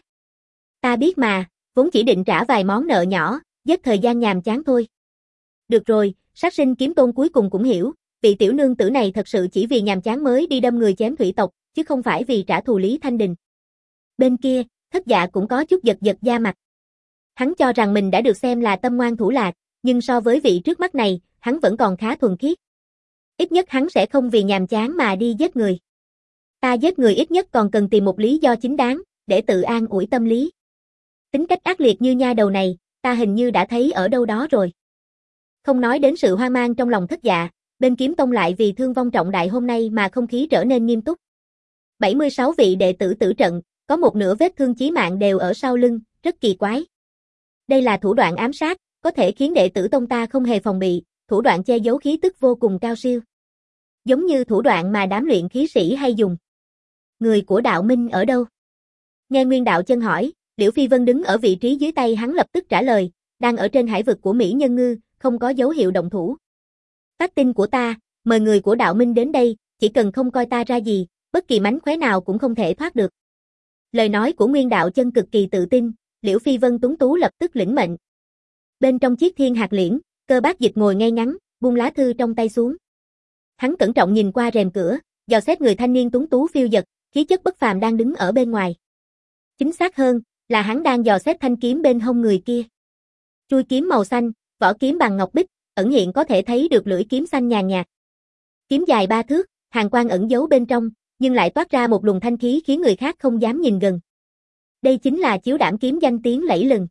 Speaker 1: Ta biết mà, vốn chỉ định trả vài món nợ nhỏ, giết thời gian nhàm chán thôi. Được rồi, Sát Sinh Kiếm Tôn cuối cùng cũng hiểu, vị tiểu nương tử này thật sự chỉ vì nhàm chán mới đi đâm người chém thủy tộc, chứ không phải vì trả thù Lý Thanh Đình. Bên kia, Thất Dạ cũng có chút giật giật da mặt. Hắn cho rằng mình đã được xem là tâm ngoan thủ lạc, nhưng so với vị trước mắt này, hắn vẫn còn khá thuần khiết. Ít nhất hắn sẽ không vì nhàm chán mà đi giết người. Ta giết người ít nhất còn cần tìm một lý do chính đáng, để tự an ủi tâm lý. Tính cách ác liệt như nha đầu này, ta hình như đã thấy ở đâu đó rồi. Không nói đến sự hoang mang trong lòng Thất Dạ, bên Kiếm Tông lại vì thương vong trọng đại hôm nay mà không khí trở nên nghiêm túc. bảy mươi sáu vị đệ tử tử trận, có một nửa vết thương chí mạng đều ở sau lưng, rất kỳ quái. Đây là thủ đoạn ám sát, có thể khiến đệ tử tông ta không hề phòng bị, thủ đoạn che giấu khí tức vô cùng cao siêu. Giống như thủ đoạn mà đám luyện khí sĩ hay dùng. Người của đạo minh ở đâu? Nghe Nguyên Đạo Chân hỏi, Liễu Phi Vân đứng ở vị trí dưới tay hắn lập tức trả lời, đang ở trên hải vực của Mỹ Nhân Ngư, không có dấu hiệu động thủ. Phát tin của ta, mời người của đạo minh đến đây, chỉ cần không coi ta ra gì, bất kỳ mánh khóe nào cũng không thể thoát được. Lời nói của Nguyên Đạo Chân cực kỳ tự tin, Liễu Phi Vân túng tú lập tức lĩnh mệnh. Bên trong chiếc thiên hạt liễn, Cơ Bác Dịch ngồi ngay ngắn, buông lá thư trong tay xuống. Hắn cẩn trọng nhìn qua rèm cửa, dò xét người thanh niên tuấn tú phiêu dật, khí chất bất phàm đang đứng ở bên ngoài. Chính xác hơn, là hắn đang dò xét thanh kiếm bên hông người kia. Chuôi kiếm màu xanh, vỏ kiếm bằng ngọc bích, ẩn hiện có thể thấy được lưỡi kiếm xanh nhàn nhạt. Kiếm dài ba thước, hàn quang ẩn giấu bên trong, nhưng lại toát ra một luồng thanh khí khiến người khác không dám nhìn gần. Đây chính là Chiếu Đảm kiếm danh tiếng lẫy lừng.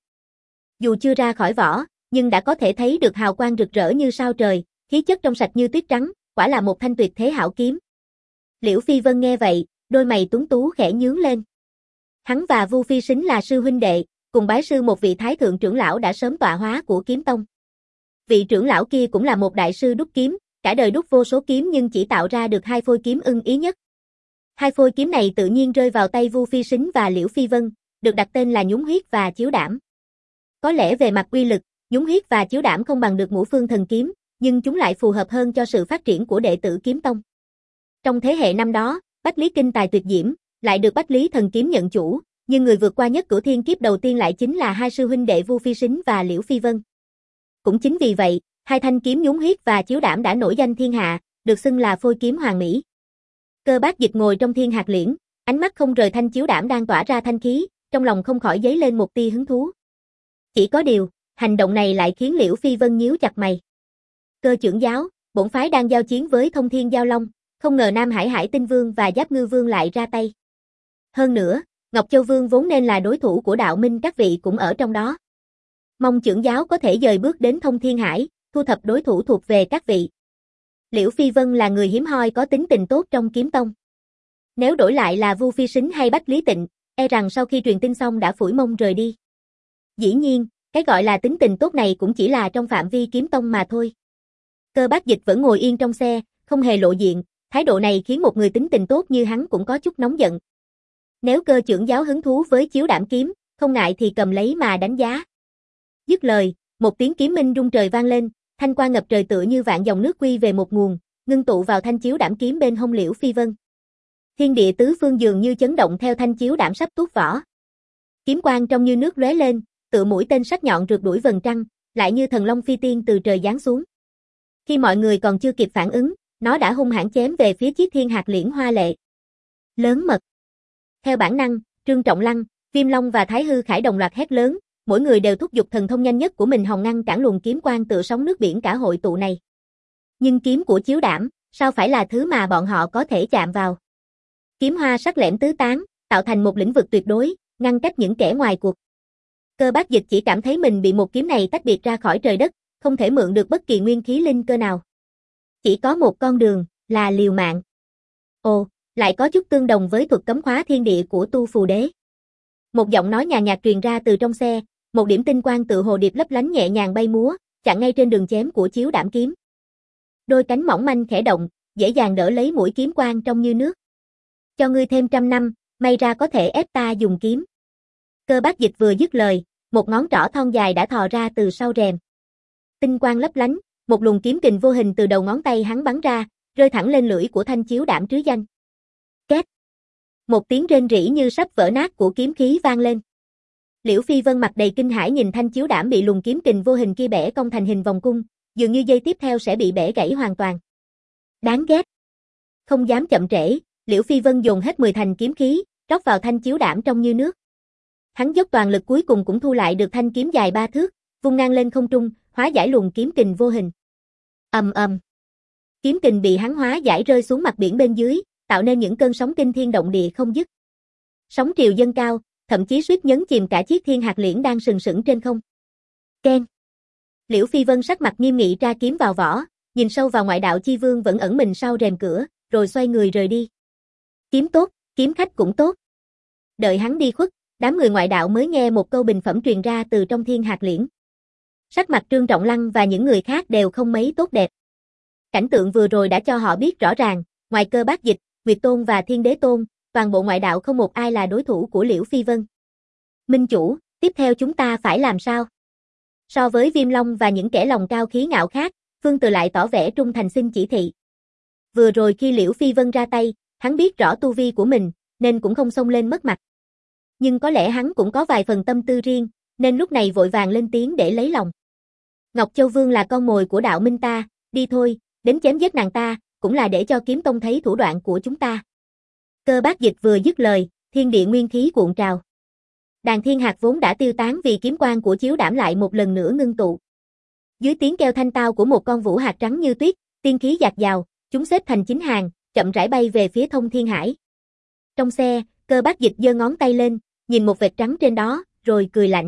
Speaker 1: Dù chưa ra khỏi vỏ, nhưng đã có thể thấy được hào quang rực rỡ như sao trời, khí chất trong sạch như tuyết trắng, quả là một thanh tuyệt thế hảo kiếm. Liễu Phi Vân nghe vậy, đôi mày tuấn tú khẽ nhướng lên. Hắn và Vu Phi Sính là sư huynh đệ, cùng bái sư một vị thái thượng trưởng lão đã sớm tọa hóa của kiếm tông. Vị trưởng lão kia cũng là một đại sư đúc kiếm, cả đời đúc vô số kiếm nhưng chỉ tạo ra được hai phôi kiếm ưng ý nhất. Hai phôi kiếm này tự nhiên rơi vào tay Vu Phi Sính và Liễu Phi Vân, được đặt tên là Nhúng Huyết và Chiếu Đảm. Có lẽ về mặt uy lực, Nhúng Huyết và Chiếu Đảm không bằng được Ngũ Phương Thần Kiếm, nhưng chúng lại phù hợp hơn cho sự phát triển của đệ tử kiếm tông. Trong thế hệ năm đó, Bách Lý Kinh tài tuyệt diễm, lại được Bách Lý Thần Kiếm nhận chủ, nhưng người vượt qua nhất cửu thiên kiếp đầu tiên lại chính là hai sư huynh đệ Vu Phi Sính và Liễu Phi Vân. Cũng chính vì vậy, hai thanh kiếm Nhúng Huyết và Chiếu Đảm đã nổi danh thiên hạ, được xưng là phôi kiếm hoàng mỹ. Cơ Bác Dịch ngồi trong thiên hạt liễn, ánh mắt không rời thanh Chiếu Đảm đang tỏa ra thanh khí, trong lòng không khỏi dấy lên một tia hứng thú. Chỉ có điều, hành động này lại khiến Liễu Phi Vân nhíu chặt mày. Cơ trưởng giáo, bổn phái đang giao chiến với Thông Thiên Giao Long, không ngờ Nam Hải Hải Tinh Vương và Giáp Ngư Vương lại ra tay. Hơn nữa, Ngọc Châu Vương vốn nên là đối thủ của đạo minh các vị cũng ở trong đó. Mong trưởng giáo có thể dời bước đến Thông Thiên Hải, thu thập đối thủ thuộc về các vị. Liễu Phi Vân là người hiếm hoi có tính tình tốt trong kiếm tông. Nếu đổi lại là Vu Phi Sính hay Bách Lý Tịnh, e rằng sau khi truyền tin xong đã phủi mông rời đi. Dĩ nhiên, cái gọi là tính tình tốt này cũng chỉ là trong phạm vi kiếm tông mà thôi. Cơ Bác Dịch vẫn ngồi yên trong xe, không hề lộ diện, thái độ này khiến một người tính tình tốt như hắn cũng có chút nóng giận. Nếu Cơ trưởng giáo hứng thú với chiếu đảm kiếm, không ngại thì cầm lấy mà đánh giá. Dứt lời, một tiếng kiếm minh rung trời vang lên, thanh quang ngập trời tựa như vạn dòng nước quy về một nguồn, ngưng tụ vào thanh chiếu đảm kiếm bên hông Liễu Phi Vân. Thiên địa tứ phương dường như chấn động theo thanh chiếu đảm sắp tuốt vỏ. Kiếm quang trong như nước lóe lên, tựa mũi tên sắc nhọn rượt đuổi vầng trăng, lại như thần long phi tiên từ trời giáng xuống. Khi mọi người còn chưa kịp phản ứng, nó đã hung hãn chém về phía chiếc thiên hạt liễn hoa lệ. Lớn mật. Theo bản năng, Trương Trọng Lăng, Viêm Long và Thái Hư Khải đồng loạt hét lớn, mỗi người đều thúc giục thần thông nhanh nhất của mình hòng ngăn cản luồng kiếm quang tựa sóng nước biển cả hội tụ này. Nhưng kiếm của chiếu đảm, sao phải là thứ mà bọn họ có thể chạm vào? Kiếm hoa sắc lẻm tứ tán, tạo thành một lĩnh vực tuyệt đối, ngăn cách những kẻ ngoài cuộc. Cơ Bác Dịch chỉ cảm thấy mình bị một kiếm này tách biệt ra khỏi trời đất, không thể mượn được bất kỳ nguyên khí linh cơ nào. Chỉ có một con đường, là liều mạng. Ồ, lại có chút tương đồng với thuật cấm khóa thiên địa của Tu Phù Đế. Một giọng nói nhàn nhạt truyền ra từ trong xe, một điểm tinh quang tự hồ điệp lấp lánh nhẹ nhàng bay múa, chặn ngay trên đường chém của chiếu đảm kiếm. Đôi cánh mỏng manh khẽ động, dễ dàng đỡ lấy mũi kiếm quang trong như nước. Cho ngươi thêm trăm năm, may ra có thể ép ta dùng kiếm. Cơ Bác Dịch vừa dứt lời, một ngón trỏ thon dài đã thò ra từ sau rèm. Tinh quang lấp lánh, một luồng kiếm kình vô hình từ đầu ngón tay hắn bắn ra, rơi thẳng lên lưỡi của thanh chiếu đảm trứ danh. Két. Một tiếng rên rỉ như sắp vỡ nát của kiếm khí vang lên. Liễu Phi Vân mặt đầy kinh hãi nhìn thanh chiếu đảm bị luồng kiếm kình vô hình kia bẻ cong thành hình vòng cung, dường như giây tiếp theo sẽ bị bẻ gãy hoàn toàn. Đáng ghét. Không dám chậm trễ, Liễu Phi Vân dồn hết mười thành kiếm khí, rót vào thanh chiếu đảm trong như nước. Hắn dốc toàn lực cuối cùng cũng thu lại được thanh kiếm dài ba thước, vung ngang lên không trung, hóa giải luồng kiếm kình vô hình. Ầm ầm. Kiếm kình bị hắn hóa giải rơi xuống mặt biển bên dưới, tạo nên những cơn sóng kinh thiên động địa không dứt. Sóng triều dâng cao, thậm chí suýt nhấn chìm cả chiếc thiên hạt liễn đang sừng sững trên không. Keng. Liễu Phi Vân sắc mặt nghiêm nghị tra kiếm vào vỏ, nhìn sâu vào ngoại đạo chi vương vẫn ẩn mình sau rèm cửa, rồi xoay người rời đi. Kiếm tốt, kiếm khách cũng tốt. Đợi hắn đi khuất, đám người ngoại đạo mới nghe một câu bình phẩm truyền ra từ trong thiên hạt liễn. Sắc mặt Trương Trọng Lăng và những người khác đều không mấy tốt đẹp. Cảnh tượng vừa rồi đã cho họ biết rõ ràng, ngoài Cơ Bác Dịch, Nguyệt Tôn và Thiên Đế Tôn, toàn bộ ngoại đạo không một ai là đối thủ của Liễu Phi Vân. Minh chủ, tiếp theo chúng ta phải làm sao? So với Viêm Long và những kẻ lòng cao khí ngạo khác, Phương Từ lại tỏ vẻ trung thành xin chỉ thị. Vừa rồi khi Liễu Phi Vân ra tay, hắn biết rõ tu vi của mình, nên cũng không xông lên mất mặt. Nhưng có lẽ hắn cũng có vài phần tâm tư riêng, nên lúc này vội vàng lên tiếng để lấy lòng. Ngọc Châu Vương là con mồi của đạo minh ta, đi thôi, đến chém giết nàng ta, cũng là để cho kiếm tông thấy thủ đoạn của chúng ta. Cơ Bác Dịch vừa dứt lời, thiên địa nguyên khí cuộn trào. Đàn thiên hạt vốn đã tiêu tán vì kiếm quang của chiếu đảm lại một lần nữa ngưng tụ. Dưới tiếng kêu thanh tao của một con vũ hạt trắng như tuyết, tiên khí dạt dào, chúng xếp thành chín hàng, chậm rãi bay về phía Thông Thiên Hải. Trong xe, Cơ Bác Dịch giơ ngón tay lên, nhìn một vệt trắng trên đó, rồi cười lạnh.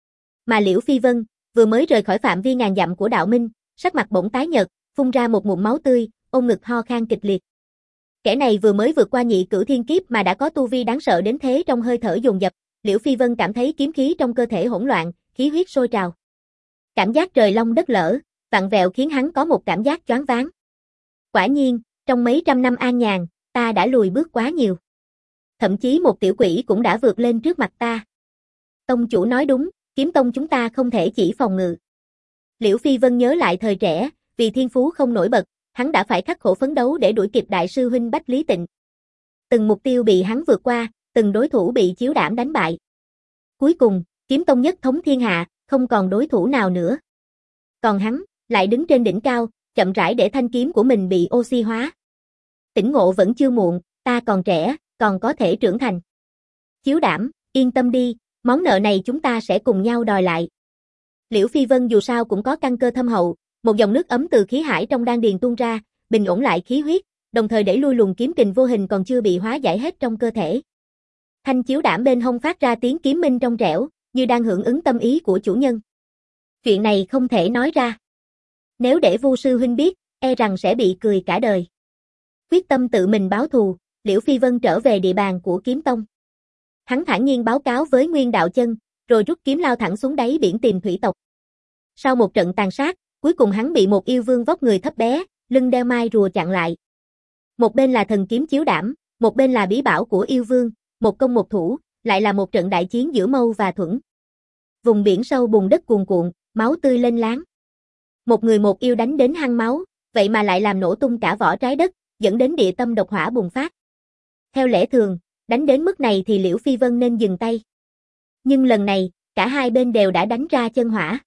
Speaker 1: Mà Liễu Phi Vân, vừa mới rời khỏi phạm vi ngàn dặm của đạo minh, sắc mặt bỗng tái nhợt, phun ra một ngụm máu tươi, ôm ngực ho khan kịch liệt. Kẻ này vừa mới vượt qua nhị cửu thiên kiếp mà đã có tu vi đáng sợ đến thế trong hơi thở dồn dập, Liễu Phi Vân cảm thấy kiếm khí trong cơ thể hỗn loạn, khí huyết sôi trào. Cảm giác trời long đất lở, vặn vẹo khiến hắn có một cảm giác choáng váng. Quả nhiên, trong mấy trăm năm an nhàn, ta đã lùi bước quá nhiều. Thậm chí một tiểu quỷ cũng đã vượt lên trước mặt ta. Tông chủ nói đúng, kiếm tông chúng ta không thể chỉ phòng ngự. Liễu Phi Vân nhớ lại thời trẻ, vì thiên phú không nổi bật, hắn đã phải khắc khổ phấn đấu để đuổi kịp đại sư huynh Bách Lý Tịnh. Từng mục tiêu bị hắn vượt qua, từng đối thủ bị chiếu đảm đánh bại. Cuối cùng, kiếm tông nhất thống thiên hạ, không còn đối thủ nào nữa. Còn hắn, lại đứng trên đỉnh cao, chậm rãi để thanh kiếm của mình bị oxy hóa. Tỉnh ngộ vẫn chưa muộn, ta còn trẻ, còn có thể trưởng thành. Chiếu đảm, yên tâm đi, món nợ này chúng ta sẽ cùng nhau đòi lại. Liễu Phi Vân dù sao cũng có căn cơ thâm hậu, một dòng nước ấm từ khí hải trong đan điền tuôn ra, bình ổn lại khí huyết, đồng thời đẩy lui luồng kiếm kình vô hình còn chưa bị hóa giải hết trong cơ thể. Thanh chiếu đảm bên hông phát ra tiếng kiếm minh trong trẻo, như đang hưởng ứng tâm ý của chủ nhân. Chuyện này không thể nói ra. Nếu để Vu sư huynh biết, e rằng sẽ bị cười cả đời. Quyết tâm tự mình báo thù, Liễu Phi Vân trở về địa bàn của kiếm tông. Hắn thản nhiên báo cáo với Nguyên Đạo Chân, rồi rút kiếm lao thẳng xuống đáy biển tìm thủy tộc. Sau một trận tàn sát, cuối cùng hắn bị một yêu vương vóc người thấp bé, lưng đeo mai rùa chặn lại. Một bên là thần kiếm chiếu đảm, một bên là bí bảo của yêu vương, một công một thủ, lại là một trận đại chiến giữa Mâu và Thuẫn. Vùng biển sâu bùn đất cuồn cuộn, máu tươi lên láng. Một người một yêu đánh đến hăng máu, vậy mà lại làm nổ tung cả vỏ trái đất, dẫn đến địa tâm độc hỏa bùng phát. Theo lẽ thường, đánh đến mức này thì Liễu Phi Vân nên dừng tay. Nhưng lần này, cả hai bên đều đã đánh ra chân hỏa.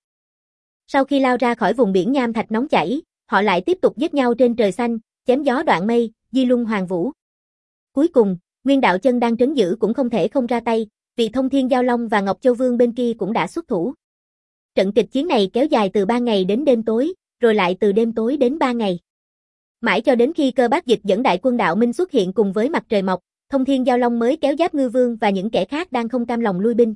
Speaker 1: Sau khi lao ra khỏi vùng biển nham thạch nóng chảy, họ lại tiếp tục giết nhau trên trời xanh, chém gió đoạn mây, di luân hoàng vũ. Cuối cùng, Nguyên Đạo Chân đang trấn giữ cũng không thể không ra tay, vì Thông Thiên Giao Long và Ngọc Châu Vương bên kia cũng đã xuất thủ. Trận kịch chiến này kéo dài từ ba ngày đến đêm tối, rồi lại từ đêm tối đến ba ngày. Mãi cho đến khi Cơ Bác Dịch dẫn đại quân Đạo Minh xuất hiện cùng với mặt trời mọc, Thông Thiên Giao Long mới kéo Giáp Ngư Vương và những kẻ khác đang không cam lòng lui binh.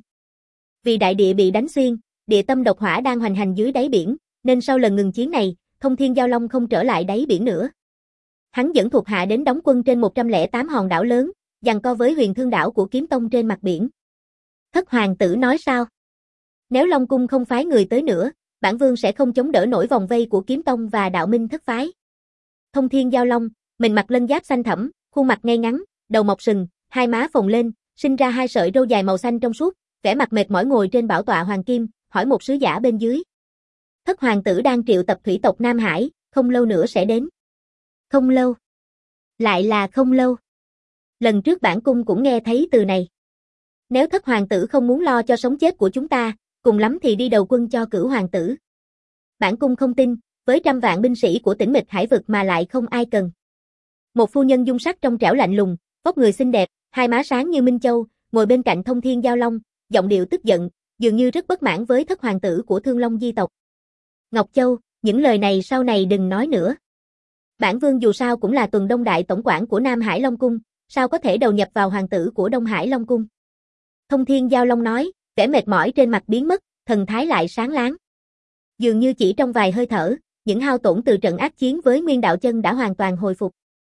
Speaker 1: Vì đại địa bị đánh xuyên, địa tâm độc hỏa đang hoành hành dưới đáy biển, nên sau lần ngừng chiến này, Thông Thiên Giao Long không trở lại đáy biển nữa. Hắn dẫn thuộc hạ đến đóng quân trên một trăm lẻ tám hòn đảo lớn, giằng co với Huyền Thương đảo của Kiếm Tông trên mặt biển. Thất hoàng tử nói sao? Nếu Long Cung không phái người tới nữa, bản vương sẽ không chống đỡ nổi vòng vây của Kiếm Tông và Đạo Minh thất phái. Thông Thiên Giao Long, mình mặc lân giáp xanh thẫm, khuôn mặt ngay ngắn, đầu mọc sừng, hai má phồng lên, sinh ra hai sợi râu dài màu xanh trong suốt, vẻ mặt mệt mỏi ngồi trên bảo tọa hoàng kim, hỏi một sứ giả bên dưới. Thất hoàng tử đang triệu tập thủy tộc Nam Hải, không lâu nữa sẽ đến. Không lâu. Lại là không lâu. Lần trước bản cung cũng nghe thấy từ này. Nếu thất hoàng tử không muốn lo cho sống chết của chúng ta, cùng lắm thì đi đầu quân cho Cửu hoàng tử. Bản cung không tin, với trăm vạn binh sĩ của Tĩnh Mịch Hải vực mà lại không ai cần. Một phu nhân dung sắc trong trẻo lạnh lùng, vóc người xinh đẹp, hai má sáng như minh châu, ngồi bên cạnh Thông Thiên Giao Long, giọng điệu tức giận, dường như rất bất mãn với thất hoàng tử của Thương Long di tộc. Ngọc Châu, những lời này sau này đừng nói nữa. Bản vương dù sao cũng là Tuần Đông đại tổng quản của Nam Hải Long cung, sao có thể đầu nhập vào hoàng tử của Đông Hải Long cung? Thông Thiên Giao Long nói, vẻ mệt mỏi trên mặt biến mất, thần thái lại sáng láng. Dường như chỉ trong vài hơi thở, những hao tổn từ trận ác chiến với Nguyên Đạo Chân đã hoàn toàn hồi phục.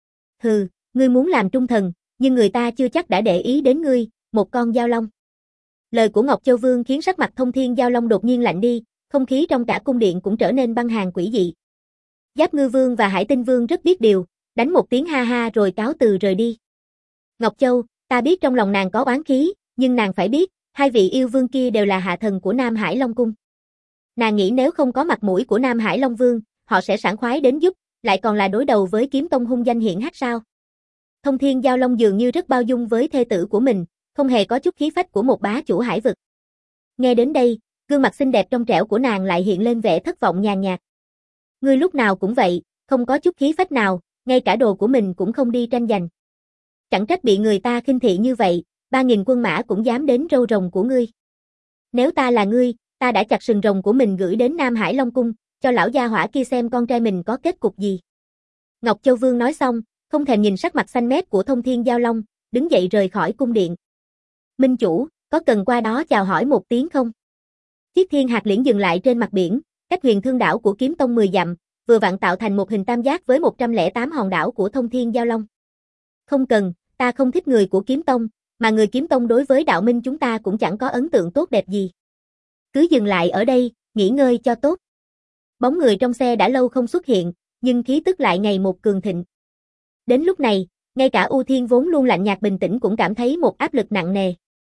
Speaker 1: Hừ, ngươi muốn làm trung thần, nhưng người ta chưa chắc đã để ý đến ngươi, một con giao long. Lời của Ngọc Châu Vương khiến sắc mặt Thông Thiên Giao Long đột nhiên lạnh đi, không khí trong cả cung điện cũng trở nên băng hàn quỷ dị. Giáp Ngư Vương và Hải Tinh Vương rất biết điều, đánh một tiếng ha ha rồi cáo từ rời đi. Ngọc Châu, ta biết trong lòng nàng có oán khí, nhưng nàng phải biết, hai vị yêu vương kia đều là hạ thần của Nam Hải Long cung. Nàng nghĩ nếu không có mặt mũi của Nam Hải Long Vương, họ sẽ sảng khoái đến giúp, lại còn là đối đầu với Kiếm Tông hung danh hiển hách sao? Thông Thiên Giao Long dường như rất bao dung với thê tử của mình, không hề có chút khí phách của một bá chủ hải vực. Nghe đến đây, gương mặt xinh đẹp trong trẻo của nàng lại hiện lên vẻ thất vọng nhàn nhạt. Ngươi lúc nào cũng vậy, không có chút khí phách nào, ngay cả đồ của mình cũng không đi tranh giành. Chẳng trách bị người ta khinh thị như vậy, ba nghìn quân mã cũng dám đến râu rồng của ngươi. Nếu ta là ngươi, ta đã chặt sừng rồng của mình gửi đến Nam Hải Long cung, cho lão gia hỏa kia xem con trai mình có kết cục gì. Ngọc Châu Vương nói xong, không thèm nhìn sắc mặt xanh mét của Thông Thiên Giao Long, đứng dậy rời khỏi cung điện. Minh chủ, có cần qua đó chào hỏi một tiếng không? Chiếc thiên hạt liễn dừng lại trên mặt biển, cách Huyền Thương đảo của Kiếm Tông mười dặm, vừa vặn tạo thành một hình tam giác với một trăm lẻ tám hòn đảo của Thông Thiên Giao Long. Không cần, ta không thích người của Kiếm Tông, mà người Kiếm Tông đối với Đạo Minh chúng ta cũng chẳng có ấn tượng tốt đẹp gì. Cứ dừng lại ở đây, nghỉ ngơi cho tốt. Bóng người trong xe đã lâu không xuất hiện, nhưng khí tức lại ngày một cường thịnh. Đến lúc này, ngay cả U Thiên vốn luôn lạnh nhạt bình tĩnh cũng cảm thấy một áp lực nặng nề.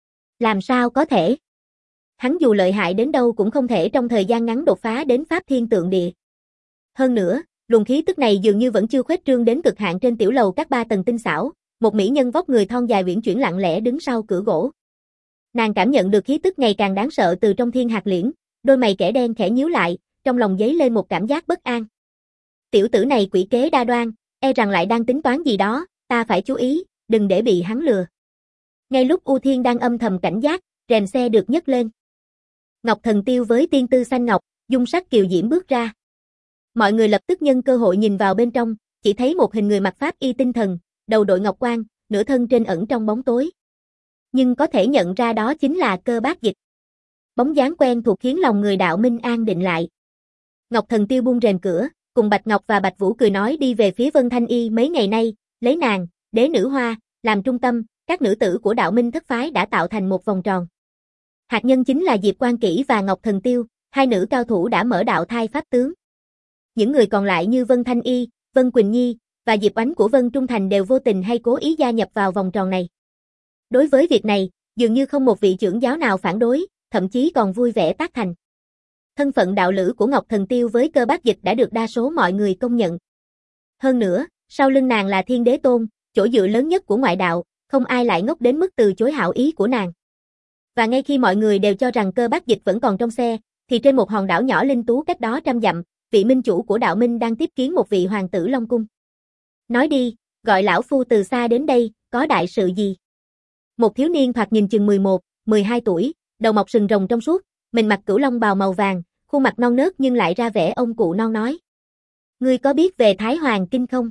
Speaker 1: Làm sao có thể? Hắn dù lợi hại đến đâu cũng không thể trong thời gian ngắn đột phá đến Pháp Thiên Tượng Địa. Hơn nữa, luồng khí tức này dường như vẫn chưa khuếch trương đến cực hạn trên tiểu lầu các ba tầng tinh xảo, một mỹ nhân vóc người thon dài uyển chuyển lặng lẽ đứng sau cửa gỗ. Nàng cảm nhận được khí tức ngày càng đáng sợ từ trong thiên hạt liễn, đôi mày kẻ đen khẽ nhíu lại, trong lòng dấy lên một cảm giác bất an. Tiểu tử này quỷ kế đa đoan, e rằng lại đang tính toán gì đó, ta phải chú ý, đừng để bị hắn lừa. Ngay lúc U Thiên đang âm thầm cảnh giác, rèm xe được nhấc lên. Ngọc Thần Tiêu với tiên tư xanh ngọc, dung sắc kiều diễm bước ra. Mọi người lập tức nhân cơ hội nhìn vào bên trong, chỉ thấy một hình người mặc pháp y tinh thần, đầu đội ngọc quan, nửa thân trên ẩn trong bóng tối. Nhưng có thể nhận ra đó chính là Cơ Bác Dịch. Bóng dáng quen thuộc khiến lòng người Đạo Minh an định lại. Ngọc Thần Tiêu buông rèm cửa, cùng Bạch Ngọc và Bạch Vũ cười nói đi về phía Vân Thanh Y mấy ngày nay, lấy nàng, đế nữ hoa, làm trung tâm, các nữ tử của đạo minh thất phái đã tạo thành một vòng tròn. Hạt nhân chính là Diệp Quan Kỷ và Ngọc Thần Tiêu, hai nữ cao thủ đã mở đạo thai pháp tướng. Những người còn lại như Vân Thanh Y, Vân Quỳnh Nhi và Diệp Oánh của Vân Trung Thành đều vô tình hay cố ý gia nhập vào vòng tròn này. Đối với việc này, dường như không một vị trưởng giáo nào phản đối, thậm chí còn vui vẻ tác thành. Thân phận đạo lữ của Ngọc Thần Tiêu với Cơ Bác Dịch đã được đa số mọi người công nhận. Hơn nữa, sau lưng nàng là Thiên Đế Tôn, chỗ dựa lớn nhất của ngoại đạo, không ai lại ngốc đến mức từ chối hảo ý của nàng. Và ngay khi mọi người đều cho rằng Cơ Bác Dịch vẫn còn trong xe, thì trên một hòn đảo nhỏ linh tú cách đó trăm dặm, vị minh chủ của đạo minh đang tiếp kiến một vị hoàng tử Long Cung. Nói đi, gọi lão phu từ xa đến đây, có đại sự gì? Một thiếu niên thoạt nhìn chừng mười một, mười hai tuổi, đầu mọc sừng rồng trong suốt, mình mặc cửu long bào màu vàng, khuôn mặt non nớt nhưng lại ra vẻ ông cụ non nói. Ngươi có biết về Thái Hoàng Kinh không?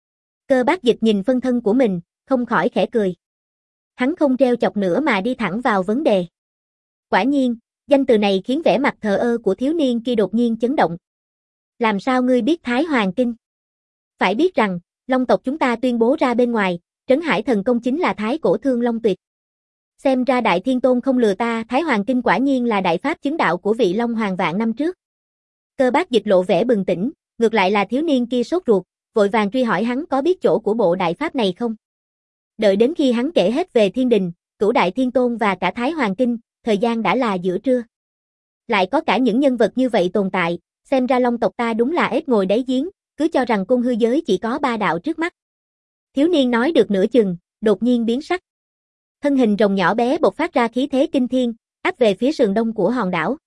Speaker 1: Cơ Bác Dịch nhìn phân thân của mình, không khỏi khẽ cười. Hắn không treo chọc nữa mà đi thẳng vào vấn đề. Quả nhiên, danh từ này khiến vẻ mặt thờ ơ của thiếu niên kia đột nhiên chấn động. Làm sao ngươi biết Thái Hoàng Kinh? Phải biết rằng, Long tộc chúng ta tuyên bố ra bên ngoài, Trấn Hải Thần Công chính là Thái Cổ Thương Long Tuyệt. Xem ra Đại Thiên Tôn không lừa ta, Thái Hoàng Kinh quả nhiên là đại pháp chứng đạo của vị Long Hoàng vạn năm trước. Cơ Bác Dịch lộ vẻ bừng tỉnh, ngược lại là thiếu niên kia sốt ruột, vội vàng truy hỏi hắn có biết chỗ của bộ đại pháp này không. Đợi đến khi hắn kể hết về Thiên Đình, Cửu Đại Thiên Tôn và cả Thái Hoàng Kinh, thời gian đã là giữa trưa. Lại có cả những nhân vật như vậy tồn tại, xem ra Long tộc ta đúng là ếch ngồi đáy giếng, cứ cho rằng cung hư giới chỉ có ba đạo trước mắt. Thiếu niên nói được nửa chừng, đột nhiên biến sắc. Thân hình rồng nhỏ bé bộc phát ra khí thế kinh thiên, áp về phía sườn đông của hòn đảo.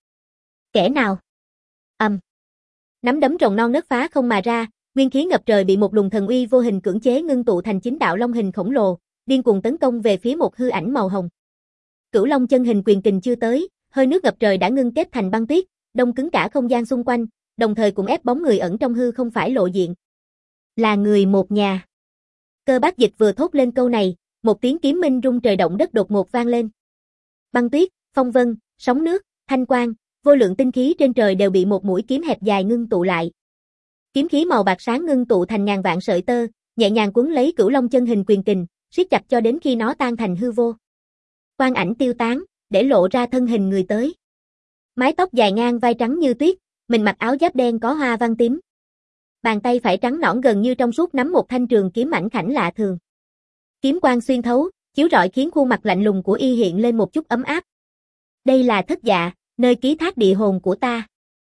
Speaker 1: Kẻ nào? Ầm. Um. Nắm đấm rồng non nứt phá không mà ra, nguyên khí ngập trời bị một luồng thần uy vô hình cưỡng chế ngưng tụ thành chín đạo long hình khổng lồ, điên cuồng tấn công về phía một hư ảnh màu hồng. Cửu Long chân hình quyền kình chưa tới, hơi nước ngập trời đã ngưng kết thành băng tuyết, đông cứng cả không gian xung quanh, đồng thời cũng ép bóng người ẩn trong hư không phải lộ diện. Là người một nhà. Cơ Bác Dịch vừa thốt lên câu này, một tiếng kiếm minh rung trời động đất đột ngột vang lên. Băng tuyết, phong vân, sóng nước, thanh quang, vô lượng tinh khí trên trời đều bị một mũi kiếm hẹp dài ngưng tụ lại. Kiếm khí màu bạc sáng ngưng tụ thành ngàn vạn sợi tơ, nhẹ nhàng cuốn lấy Cửu Long chân hình quyền kình, siết chặt cho đến khi nó tan thành hư vô. Quang ảnh tiêu tán, để lộ ra thân hình người tới. Mái tóc dài ngang vai trắng như tuyết, mình mặc áo giáp đen có hoa văn tím. Bàn tay phải trắng nõn gần như trong suốt nắm một thanh trường kiếm mảnh khảnh lạ thường. Kiếm quang xuyên thấu, chiếu rọi khiến khuôn mặt lạnh lùng của y hiện lên một chút ấm áp. Đây là Thất Dạ, nơi ký thác địa hồn của ta.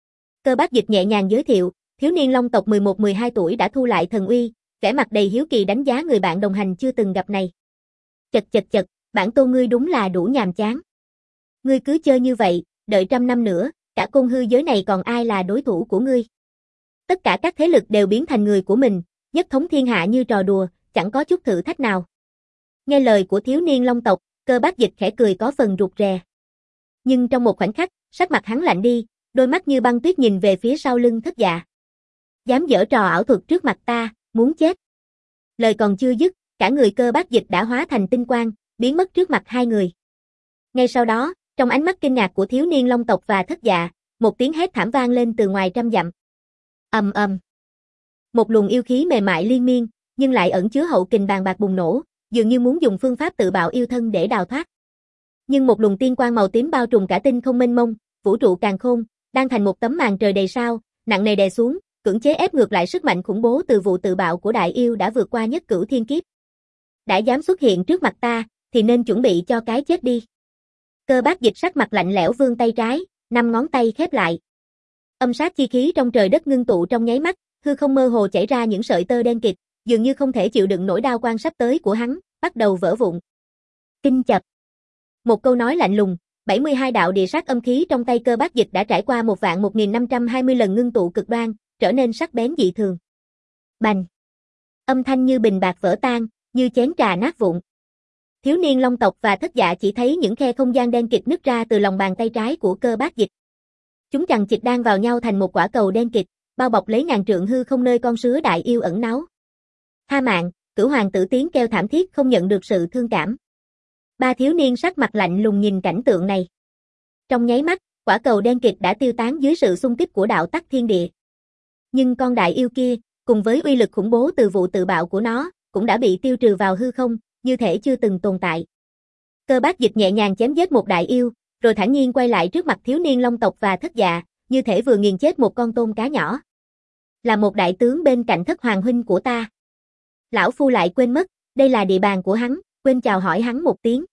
Speaker 1: Cơ Bác Dịch nhẹ nhàng giới thiệu, thiếu niên Long tộc mười một mười hai tuổi đã thu lại thần uy, vẻ mặt đầy hiếu kỳ đánh giá người bạn đồng hành chưa từng gặp này. Chật chật chật, bản tôn ngươi đúng là đủ nhàm chán. Ngươi cứ chơi như vậy, đợi trăm năm nữa, cả côn hư giới này còn ai là đối thủ của ngươi. Tất cả các thế lực đều biến thành người của mình, nhất thống thiên hạ như trò đùa, chẳng có chút thử thách nào. Nghe lời của thiếu niên Long tộc, Cơ Bác Dịch khẽ cười có phần rụt rè. Nhưng trong một khoảnh khắc, sắc mặt hắn lạnh đi, đôi mắt như băng tuyết nhìn về phía sau lưng Thất Dạ. Dám giở trò ảo thuật trước mặt ta, muốn chết. Lời còn chưa dứt, cả người Cơ Bác Dịch đã hóa thành tinh quang, biến mất trước mặt hai người. Ngay sau đó, trong ánh mắt kinh ngạc của thiếu niên Long tộc và Thất Dạ, một tiếng hét thảm vang lên từ ngoài trăm dặm. Ầm ầm. Một luồng yêu khí mềm mại liên miên, nhưng lại ẩn chứa hậu kình bàn bạc bùng nổ, dường như muốn dùng phương pháp tự bạo yêu thân để đào thoát. Nhưng một luồng tiên quang màu tím bao trùm cả tinh không mênh mông, vũ trụ càn khôn, đang thành một tấm màn trời đầy sao, nặng nề đè xuống, cưỡng chế ép ngược lại sức mạnh khủng bố từ vụ tự bạo của đại yêu đã vượt qua nhất cửu thiên kiếp. Đã dám xuất hiện trước mặt ta, thì nên chuẩn bị cho cái chết đi. Cơ Bác Dịch sắc mặt lạnh lẽo vươn tay trái, năm ngón tay khép lại. Âm sát chi khí trong trời đất ngưng tụ trong nháy mắt, hư không mơ hồ chảy ra những sợi tơ đen kịt, dường như không thể chịu đựng nỗi đau quan sắp tới của hắn, bắt đầu vỡ vụn. Kinh chập. Một câu nói lạnh lùng, bảy mươi hai đạo địa sát âm khí trong tay Cơ Bác Dịch đã trải qua một vạn một nghìn năm trăm hai mươi lần ngưng tụ cực đoan, trở nên sắc bén dị thường. Bành. Âm thanh như bình bạc vỡ tan, như chén trà nát vụn. Thiếu niên Long tộc và Thất Dạ chỉ thấy những khe không gian đen kịt nứt ra từ lòng bàn tay trái của Cơ Bác Dịch. Chúng chằng chịt đan vào nhau thành một quả cầu đen kịt, bao bọc lấy ngàn trượng hư không nơi con sứa đại yêu ẩn náu. Tha mạng, Cửu Hoàng tử tiếng kêu thảm thiết không nhận được sự thương cảm. Ba thiếu niên sắc mặt lạnh lùng nhìn cảnh tượng này. Trong nháy mắt, quả cầu đen kịt đã tiêu tán dưới sự xung kích của đạo tắc thiên địa. Nhưng con đại yêu kia, cùng với uy lực khủng bố từ vụ tự bạo của nó, cũng đã bị tiêu trừ vào hư không, như thể chưa từng tồn tại. Cơ Bác Dịch nhẹ nhàng chém giết một đại yêu, rồi thản nhiên quay lại trước mặt thiếu niên Long tộc và Thất Dạ, như thể vừa nghiền chết một con tôm cá nhỏ. Là một đại tướng bên cạnh Thất Hoàng huynh của ta. Lão phu lại quên mất, đây là địa bàn của hắn, quên chào hỏi hắn một tiếng.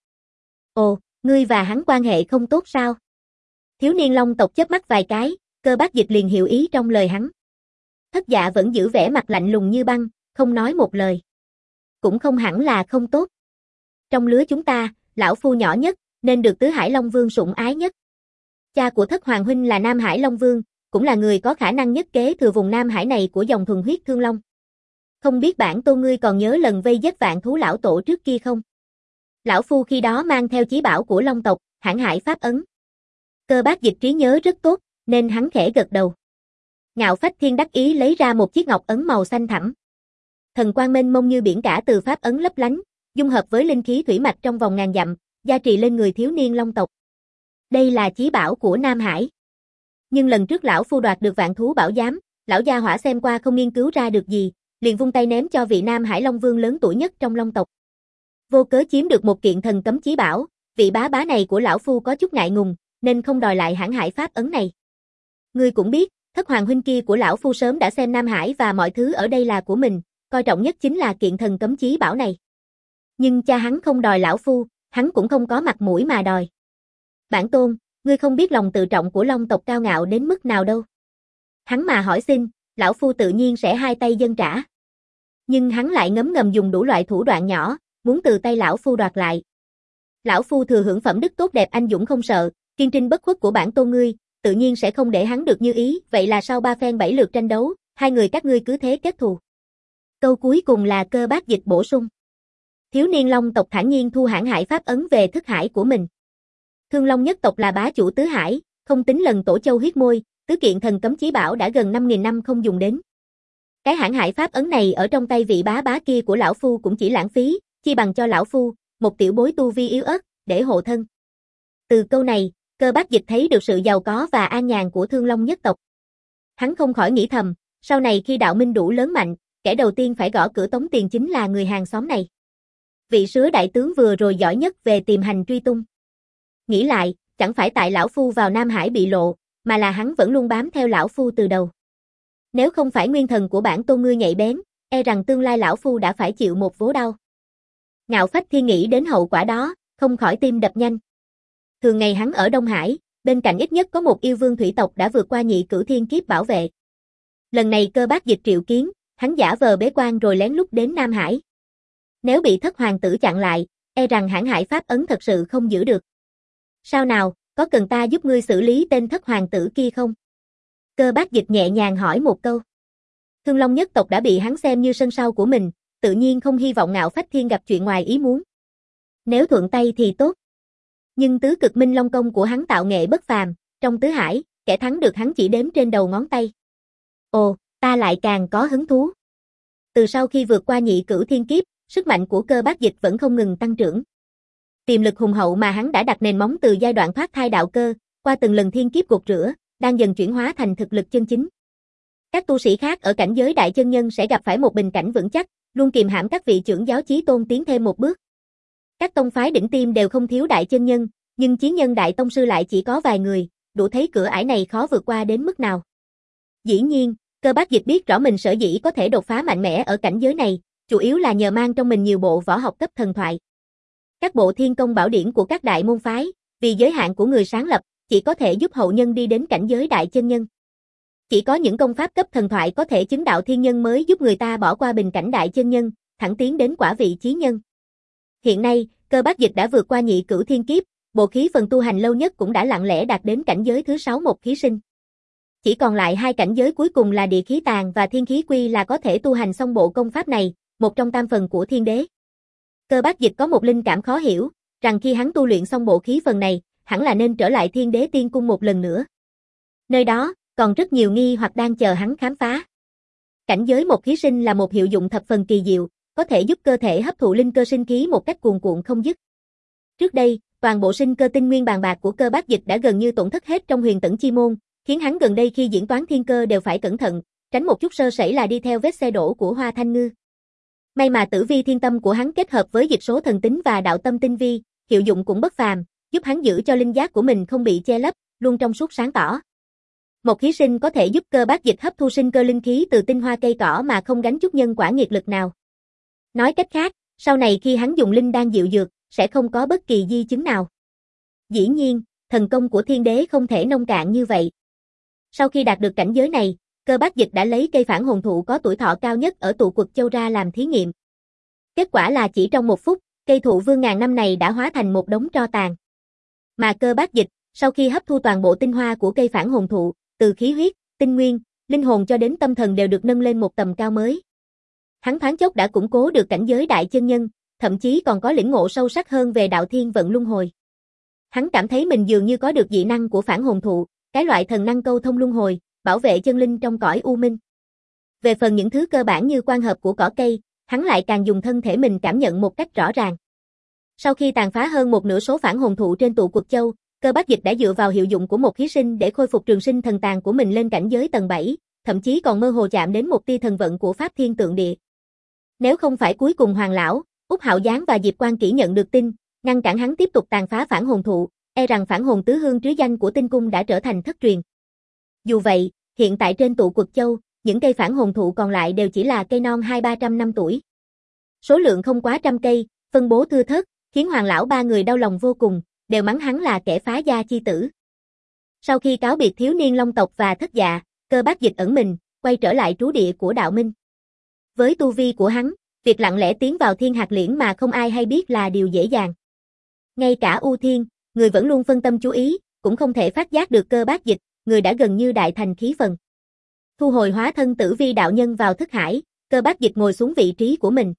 Speaker 1: Ồ, ngươi và hắn quan hệ không tốt sao? Thiếu niên Long tộc chớp mắt vài cái, Cơ Bác Dịch liền hiểu ý trong lời hắn. Thất Dạ vẫn giữ vẻ mặt lạnh lùng như băng, không nói một lời. Cũng không hẳn là không tốt. Trong lứa chúng ta, lão phu nhỏ nhất, nên được Tứ Hải Long Vương sủng ái nhất. Cha của Thất Hoàng huynh là Nam Hải Long Vương, cũng là người có khả năng nhất kế thừa vùng Nam Hải này của dòng thuần huyết Thương Long. Không biết bản tôn ngươi còn nhớ lần vây giết vạn thú lão tổ trước kia không? Lão phu khi đó mang theo chí bảo của Long tộc, Hãn Hải Pháp Ấn. Cơ Bác Dịch trí nhớ rất tốt, nên hắn khẽ gật đầu. Ngạo Phách Thiên đắc ý lấy ra một chiếc ngọc ấn màu xanh thẳm. Thần quang mênh mông như biển cả từ pháp ấn lấp lánh, dung hợp với linh khí thủy mạch trong vòng ngàn dặm, gia trì lên người thiếu niên Long tộc. Đây là chí bảo của Nam Hải. Nhưng lần trước lão phu đoạt được vạn thú bảo giám, lão gia hỏa xem qua không nghiên cứu ra được gì, liền vung tay ném cho vị Nam Hải Long Vương lớn tuổi nhất trong Long tộc. Vô cớ chiếm được một kiện thần cấm chí bảo, vị bá bá này của lão phu có chút ngại ngùng, nên không đòi lại Hãn Hải Pháp Ấn này. Ngươi cũng biết, Thất Hoàng huynh kia của lão phu sớm đã xem Nam Hải và mọi thứ ở đây là của mình, coi trọng nhất chính là kiện thần cấm chí bảo này. Nhưng cha hắn không đòi lão phu, hắn cũng không có mặt mũi mà đòi. Bản tôn, ngươi không biết lòng tự trọng của Long tộc cao ngạo đến mức nào đâu. Hắn mà hỏi xin, lão phu tự nhiên sẽ hai tay dâng trả. Nhưng hắn lại ngấm ngầm dùng đủ loại thủ đoạn nhỏ, muốn từ tay lão phu đoạt lại. Lão phu thừa hưởng phẩm đức tốt đẹp anh dũng không sợ, kiên trinh bất khuất của bản tôn ngươi, tự nhiên sẽ không để hắn được như ý, vậy là sau ba phen bảy lượt tranh đấu, hai người các ngươi cứ thế kết thù. Câu cuối cùng là Cơ Bác Dịch bổ sung. Thiếu niên Long tộc thản nhiên thu Hãn Hải Pháp Ấn về thức hải của mình. Thương Long nhất tộc là bá chủ tứ hải, không tính lần tổ châu huyết môi, tứ kiện thần cấm chí bảo đã gần năm nghìn năm không dùng đến. Cái Hãn Hải Pháp Ấn này ở trong tay vị bá bá kia của lão phu cũng chỉ lãng phí, chi bằng cho lão phu, một tiểu bối tu vi yếu ớt, để hộ thân. Từ câu này, Cơ Bác Dịch thấy được sự giàu có và an nhàn của Thương Long nhất tộc. Hắn không khỏi nghĩ thầm, sau này khi đạo minh đủ lớn mạnh, kẻ đầu tiên phải gõ cửa tống tiền chính là người hàng xóm này. Vị sứa đại tướng vừa rồi giỏi nhất về tìm hành truy tung. Nghĩ lại, chẳng phải tại lão phu vào Nam Hải bị lộ, mà là hắn vẫn luôn bám theo lão phu từ đầu. Nếu không phải nguyên thần của bản tôn ngươi nhạy bén, e rằng tương lai lão phu đã phải chịu một vố đau. Ngạo Phách Thiên nghĩ đến hậu quả đó, không khỏi tim đập nhanh. Thường ngày hắn ở Đông Hải, bên cạnh ít nhất có một yêu vương thủy tộc đã vượt qua nhị cửu thiên kiếp bảo vệ. Lần này Cơ Bác Dịch triệu kiến, hắn giả vờ bế quan rồi lén lút đến Nam Hải. Nếu bị Thất hoàng tử chặn lại, e rằng Hãn Hải Pháp Ấn thật sự không giữ được. Sao nào, có cần ta giúp ngươi xử lý tên Thất hoàng tử kia không? Cơ Bác Dịch nhẹ nhàng hỏi một câu. Thương Long nhất tộc đã bị hắn xem như sân sau của mình, tự nhiên không hy vọng Ngạo Phách Thiên gặp chuyện ngoài ý muốn. Nếu thuận tay thì tốt. Nhưng tứ cực minh long công của hắn tạo nghệ bất phàm, trong tứ hải, kẻ thắng được hắn chỉ đếm trên đầu ngón tay. Ồ, ta lại càng có hứng thú. Từ sau khi vượt qua nhị cửu thiên kiếp, sức mạnh của Cơ Bác Dịch vẫn không ngừng tăng trưởng. Tiềm lực hùng hậu mà hắn đã đặt nền móng từ giai đoạn thoát thai đạo cơ, qua từng lần thiên kiếp gột rửa, đang dần chuyển hóa thành thực lực chân chính. Các tu sĩ khác ở cảnh giới đại chân nhân sẽ gặp phải một bình cảnh vững chắc, luôn kìm hãm các vị trưởng giáo chí tôn tiến thêm một bước. Các tông phái đỉnh tiêm đều không thiếu đại chân nhân, nhưng chí nhân đại tông sư lại chỉ có vài người, đủ thấy cửa ải này khó vượt qua đến mức nào. Dĩ nhiên, Cơ Bác Dịch biết rõ mình sở dĩ có thể đột phá mạnh mẽ ở cảnh giới này, chủ yếu là nhờ mang trong mình nhiều bộ võ học cấp thần thoại. Các bộ thiên công bảo điển của các đại môn phái, vì giới hạn của người sáng lập, chỉ có thể giúp hậu nhân đi đến cảnh giới đại chân nhân. Chỉ có những công pháp cấp thần thoại có thể chứng đạo thiên nhân mới giúp người ta bỏ qua bình cảnh đại chân nhân, thẳng tiến đến quả vị chí nhân. Hiện nay, Cơ Bác Dịch đã vượt qua nhị cửu thiên kiếp, bộ khí phần tu hành lâu nhất cũng đã lặng lẽ đạt đến cảnh giới thứ sáu một khí sinh. Chỉ còn lại hai cảnh giới cuối cùng là địa khí tàn và thiên khí quy là có thể tu hành xong bộ công pháp này, một trong tam phần của thiên đế. Cơ Bác Dịch có một linh cảm khó hiểu, rằng khi hắn tu luyện xong bộ khí phần này, hẳn là nên trở lại thiên đế tiên cung một lần nữa. Nơi đó, còn rất nhiều nghi hoặc đang chờ hắn khám phá. Cảnh giới một khí sinh là một hiệu dụng thập phần kỳ diệu, có thể giúp cơ thể hấp thụ linh cơ sinh khí một cách cuồn cuộn không dứt. Trước đây, toàn bộ sinh cơ tinh nguyên bàn bạc của Cơ Bác Dịch đã gần như tổn thất hết trong huyền tẫn chi môn, khiến hắn gần đây khi diễn toán thiên cơ đều phải cẩn thận, tránh một chút sơ sẩy là đi theo vết xe đổ của Hoa Thanh Ngư. May mà tử vi thiên tâm của hắn kết hợp với dịch số thần tính và đạo tâm tinh vi, hiệu dụng cũng bất phàm, giúp hắn giữ cho linh giác của mình không bị che lấp, luôn trong suốt sáng tỏ. Một khí sinh có thể giúp cơ bát dịch hấp thu sinh cơ linh khí từ tinh hoa cây cỏ mà không gánh chút nhân quả nghiệt lực nào. Nói cách khác, sau này khi hắn dùng linh đan diệu dược, sẽ không có bất kỳ di chứng nào. Dĩ nhiên, thần công của thiên đế không thể nông cạn như vậy. Sau khi đạt được cảnh giới này, cơ bát dịch đã lấy cây phản hồn thụ có tuổi thọ cao nhất ở tụ quật châu ra làm thí nghiệm. Kết quả là chỉ trong một phút, cây thụ vương ngàn năm này đã hóa thành một đống tro tàn. Mà cơ bát dịch, sau khi hấp thu toàn bộ tinh hoa của cây phản hồn thụ, từ khí huyết, tinh nguyên, linh hồn cho đến tâm thần đều được nâng lên một tầm cao mới. Hắn thoáng chốc đã củng cố được cảnh giới đại chân nhân, thậm chí còn có lĩnh ngộ sâu sắc hơn về đạo thiên vận luân hồi. Hắn cảm thấy mình dường như có được dị năng của phản hồn thụ, cái loại thần năng câu thông luân hồi, bảo vệ chân linh trong cõi u minh. Về phần những thứ cơ bản như quan hợp của cỏ cây, hắn lại càng dùng thân thể mình cảm nhận một cách rõ ràng. Sau khi tàn phá hơn một nửa số phản hồn thụ trên tụ quật châu, cơ bát dịch đã dựa vào hiệu dụng của một khí sinh để khôi phục trường sinh thần tàn của mình lên cảnh giới tầng bảy, thậm chí còn mơ hồ chạm đến một tia thần vận của pháp thiên tượng địa. Nếu không phải cuối cùng Hoàng lão, Úc Hạo Giáng và Diệp Quan Kỷ nhận được tin, ngăn cản hắn tiếp tục tàn phá phản hồn thụ, e rằng phản hồn tứ hương trứ danh của tinh cung đã trở thành thất truyền. Dù vậy, hiện tại trên tụ quật châu, những cây phản hồn thụ còn lại đều chỉ là cây non hai ba trăm năm tuổi. Số lượng không quá trăm cây, phân bố thưa thớt, khiến Hoàng lão ba người đau lòng vô cùng, đều mắng hắn là kẻ phá gia chi tử. Sau khi cáo biệt thiếu niên Long tộc và Thất Dạ, cơ bát dịch ẩn mình, quay trở lại trú địa của đạo minh. Với tu vi của hắn, việc lặng lẽ tiến vào thiên hạt liễn mà không ai hay biết là điều dễ dàng. Ngay cả U Thiên, người vẫn luôn phân tâm chú ý, cũng không thể phát giác được cơ bát dịch, người đã gần như đại thành khí phần. Thu hồi hóa thân tử vi đạo nhân vào thức hải, cơ bát dịch ngồi xuống vị trí của mình.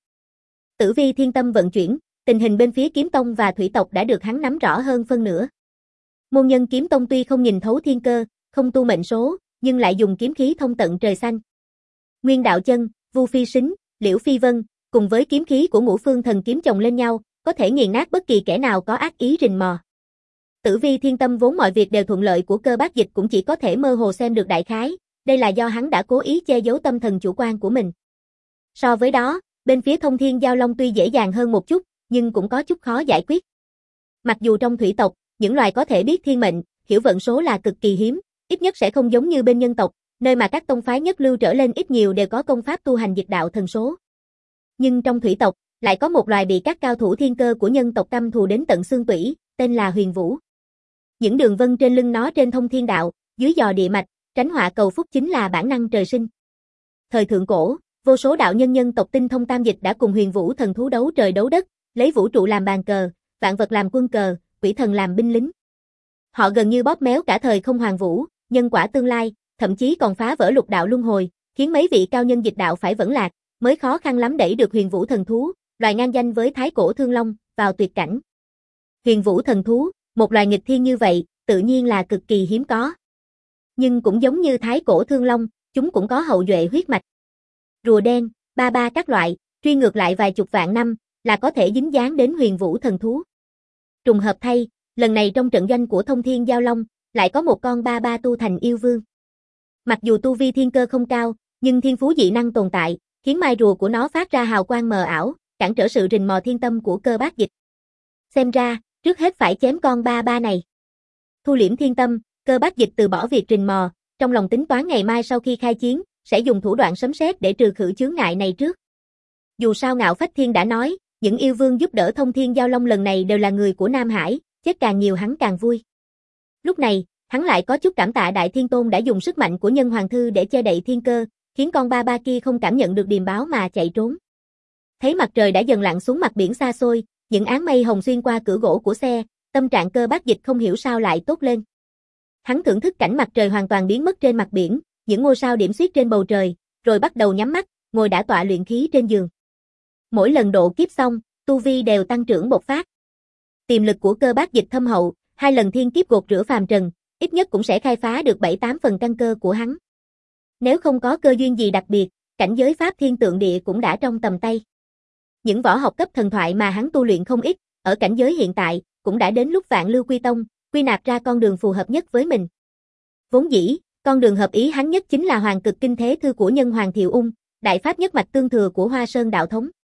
Speaker 1: Tử vi thiên tâm vận chuyển, tình hình bên phía kiếm tông và thủy tộc đã được hắn nắm rõ hơn phân nửa. Môn nhân kiếm tông tuy không nhìn thấu thiên cơ, không tu mệnh số, nhưng lại dùng kiếm khí thông tận trời xanh. Nguyên Đạo Chân, Vu Phi Sính, Liễu Phi Vân, cùng với kiếm khí của ngũ phương thần kiếm chồng lên nhau, có thể nghiền nát bất kỳ kẻ nào có ác ý rình mò. Tử vi thiên tâm vốn mọi việc đều thuận lợi của cơ bát dịch cũng chỉ có thể mơ hồ xem được đại khái, đây là do hắn đã cố ý che giấu tâm thần chủ quan của mình. So với đó, bên phía thông thiên giao long tuy dễ dàng hơn một chút, nhưng cũng có chút khó giải quyết. Mặc dù trong thủy tộc, những loài có thể biết thiên mệnh, hiểu vận số là cực kỳ hiếm, ít nhất sẽ không giống như bên nhân tộc, nơi mà các tông phái nhất lưu trở lên ít nhiều đều có công pháp tu hành diệt đạo thần số. Nhưng trong thủy tộc, lại có một loài bị các cao thủ thiên cơ của nhân tộc căm thù đến tận xương tủy, tên là Huyền Vũ. Những đường vân trên lưng nó trên thông thiên đạo, dưới dò địa mạch, tránh họa cầu phúc chính là bản năng trời sinh. Thời thượng cổ, vô số đạo nhân nhân tộc tinh thông tam dịch đã cùng Huyền Vũ thần thú đấu trời đấu đất, lấy vũ trụ làm bàn cờ, vạn vật làm quân cờ, quỷ thần làm binh lính. Họ gần như bóp méo cả thời không hoàn vũ, nhân quả tương lai, thậm chí còn phá vỡ lục đạo luân hồi, khiến mấy vị cao nhân dịch đạo phải vẫn lạc, mới khó khăn lắm đẩy được Huyền Vũ thần thú, loài ngang danh với Thái Cổ Thương Long, vào tuyệt cảnh. Huyền Vũ thần thú, một loài nghịch thiên như vậy, tự nhiên là cực kỳ hiếm có. Nhưng cũng giống như Thái Cổ Thương Long, chúng cũng có hậu duệ huyết mạch. Rùa đen, ba ba các loại, truy ngược lại vài chục vạn năm, là có thể dính dáng đến Huyền Vũ thần thú. Trùng hợp thay, lần này trong trận doanh của Thông Thiên Giao Long, lại có một con ba ba tu thành yêu vương. Mặc dù tu vi thiên cơ không cao, nhưng thiên phú dị năng tồn tại, khiến mai rùa của nó phát ra hào quang mờ ảo, cản trở sự rình mò thiên tâm của cơ bát dịch. Xem ra, trước hết phải chém con ba ba này. Thu liễm thiên tâm, cơ bát dịch từ bỏ việc rình mò, trong lòng tính toán ngày mai sau khi khai chiến, sẽ dùng thủ đoạn sấm sét để trừ khử chướng ngại này trước. Dù sao Ngạo Phách Thiên đã nói, những yêu vương giúp đỡ Thông Thiên Giao Long lần này đều là người của Nam Hải, chết càng nhiều hắn càng vui. Lúc này, hắn lại có chút cảm tạ Đại Thiên Tôn đã dùng sức mạnh của Nhân Hoàng Thư để che đậy thiên cơ, khiến con ba ba kia không cảm nhận được điềm báo mà chạy trốn. Thấy mặt trời đã dần lặn xuống mặt biển xa xôi, những áng mây hồng xuyên qua cửa gỗ của xe, tâm trạng cơ bát dịch không hiểu sao lại tốt lên. Hắn thưởng thức cảnh mặt trời hoàn toàn biến mất trên mặt biển, những ngôi sao điểm xuyết trên bầu trời, rồi bắt đầu nhắm mắt, ngồi đả tọa luyện khí trên giường. Mỗi lần độ kiếp xong, tu vi đều tăng trưởng bộc phát. Tiềm lực của cơ bát dịch thâm hậu, hai lần thiên kiếp gột rửa phàm trần, ít nhất cũng sẽ khai phá được bảy tám phần căn cơ của hắn. Nếu không có cơ duyên gì đặc biệt, cảnh giới pháp thiên tượng địa cũng đã trong tầm tay. Những võ học cấp thần thoại mà hắn tu luyện không ít, ở cảnh giới hiện tại, cũng đã đến lúc vạn lưu quy tông, quy nạp ra con đường phù hợp nhất với mình. Vốn dĩ, con đường hợp ý hắn nhất chính là Hoàng Cực Kinh Thế Thư của Nhân Hoàng Thiệu Ung, đại pháp nhất mạch tương thừa của Hoa Sơn đạo thống.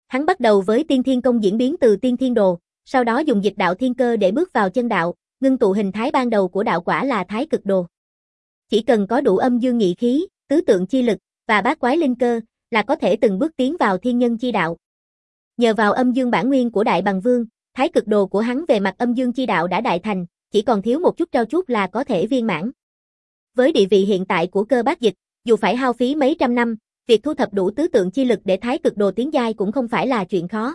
Speaker 1: Hắn bắt đầu với tiên thiên công diễn biến từ tiên thiên đồ, sau đó dùng dịch đạo thiên cơ để bước vào chân đạo, ngưng tụ hình thái ban đầu của đạo quả là thái cực đồ. Chỉ cần có đủ âm dương nhị khí, tứ tượng chi lực và bát quái linh cơ là có thể từng bước tiến vào thiên nhân chi đạo. Nhờ vào âm dương bản nguyên của Đại Bằng Vương, thái cực đồ của hắn về mặt âm dương chi đạo đã đại thành, chỉ còn thiếu một chút trau chuốt là có thể viên mãn. Với địa vị hiện tại của Cơ Bác Dịch, dù phải hao phí mấy trăm năm, việc thu thập đủ tứ tượng chi lực để thái cực đồ tiến giai cũng không phải là chuyện khó.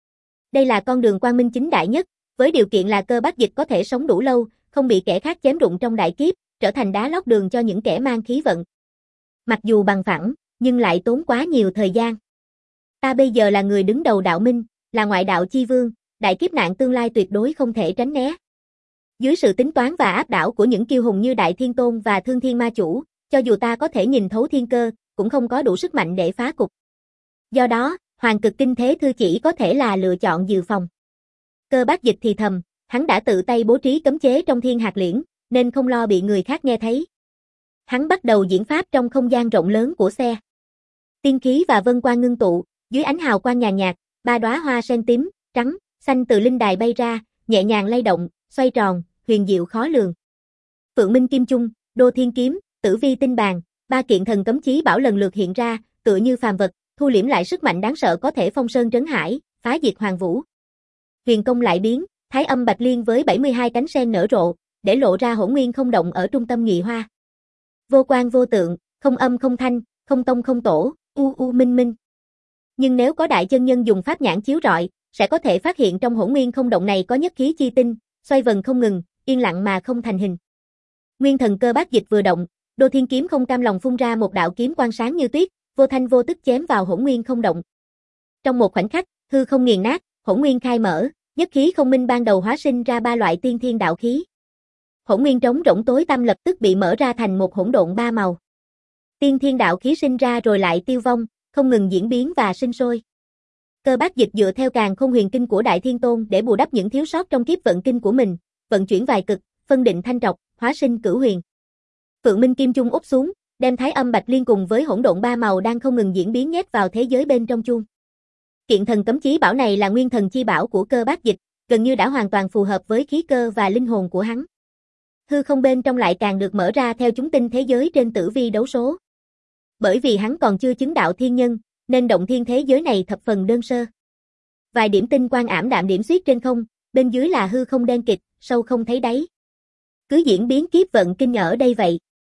Speaker 1: Đây là con đường quang minh chính đại nhất, với điều kiện là Cơ Bác Dịch có thể sống đủ lâu, không bị kẻ khác chém rụng trong đại kiếp, trở thành đá lót đường cho những kẻ mang khí vận. Mặc dù bằng phẳng, nhưng lại tốn quá nhiều thời gian. Ta bây giờ là người đứng đầu đạo minh, là ngoại đạo chi vương, đại kiếp nạn tương lai tuyệt đối không thể tránh né. Dưới sự tính toán và áp đảo của những kiêu hùng như Đại Thiên Tôn và Thương Thiên Ma Chủ, cho dù ta có thể nhìn thấu thiên cơ, cũng không có đủ sức mạnh để phá cục. Do đó, Hoàng Cực Kinh Thế Thư chỉ có thể là lựa chọn dự phòng. Cơ Bác Dịch thì thầm, hắn đã tự tay bố trí cấm chế trong Thiên Hạt Liễn, nên không lo bị người khác nghe thấy. Hắn bắt đầu diễn pháp trong không gian rộng lớn của xe. Tiên khí và vân quang ngưng tụ, dưới ánh hào quang nhàn nhạt, ba đóa hoa sen tím, trắng, xanh từ linh đài bay ra, nhẹ nhàng lay động, xoay tròn, huyền diệu khó lường. Phượng Minh Kim Chung, Đô Thiên Kiếm, Tử Vi Tinh Bàn, ba kiện thần cấm chí bảo lần lượt hiện ra, tựa như phàm vật, thu liễm lại sức mạnh đáng sợ có thể phong sơn trấn hải, phá diệt hoàng vũ. Huyền công lại biến, Thái Âm Bạch Liên với bảy mươi hai cánh sen nở rộ, để lộ ra hỗn nguyên không động ở trung tâm nghị hoa. Vô quan vô tượng, không âm không thanh, không tông không tổ, u u minh minh. Nhưng nếu có đại chân nhân dùng pháp nhãn chiếu rọi, sẽ có thể phát hiện trong hỗn nguyên không động này có nhất khí chi tinh, xoay vần không ngừng, yên lặng mà không thành hình. Nguyên thần Cơ Bác Dịch vừa động, Đô Thiên Kiếm không cam lòng phun ra một đạo kiếm quang sáng như tuyết, vô thanh vô tức chém vào hỗn nguyên không động. Trong một khoảnh khắc, hư không nghiền nát, hỗn nguyên khai mở, nhất khí không minh ban đầu hóa sinh ra ba loại tiên thiên đạo khí. Hỗn nguyên trống rỗng tối tăm lập tức bị mở ra thành một hỗn độn ba màu. Tiên thiên đạo khí sinh ra rồi lại tiêu vong, không ngừng diễn biến và sinh sôi. Cơ Bác Dịch dựa theo Càn Khôn Huyền Kinh của Đại Thiên Tôn để bù đắp những thiếu sót trong kiếp vận kinh của mình, vận chuyển vài cực, phân định thanh trọc, hóa sinh cửu huyền. Phượng Minh Kim Chung úp xuống, đem Thái Âm Bạch Liên cùng với hỗn độn ba màu đang không ngừng diễn biến nhét vào thế giới bên trong chuông. Kiện thần cấm chí bảo này là nguyên thần chi bảo của Cơ Bác Dịch, gần như đã hoàn toàn phù hợp với khí cơ và linh hồn của hắn. Hư không bên trong lại càng được mở ra theo chúng tinh thế giới trên tử vi đấu số. Bởi vì hắn còn chưa chứng đạo thiên nhân, nên động thiên thế giới này thập phần đơn sơ. Vài điểm tinh quang ảm đạm điểm xuyết trên không, bên dưới là hư không đen kịt, sâu không thấy đáy. Cứ diễn biến kiếp vận kinh ở đây vậy.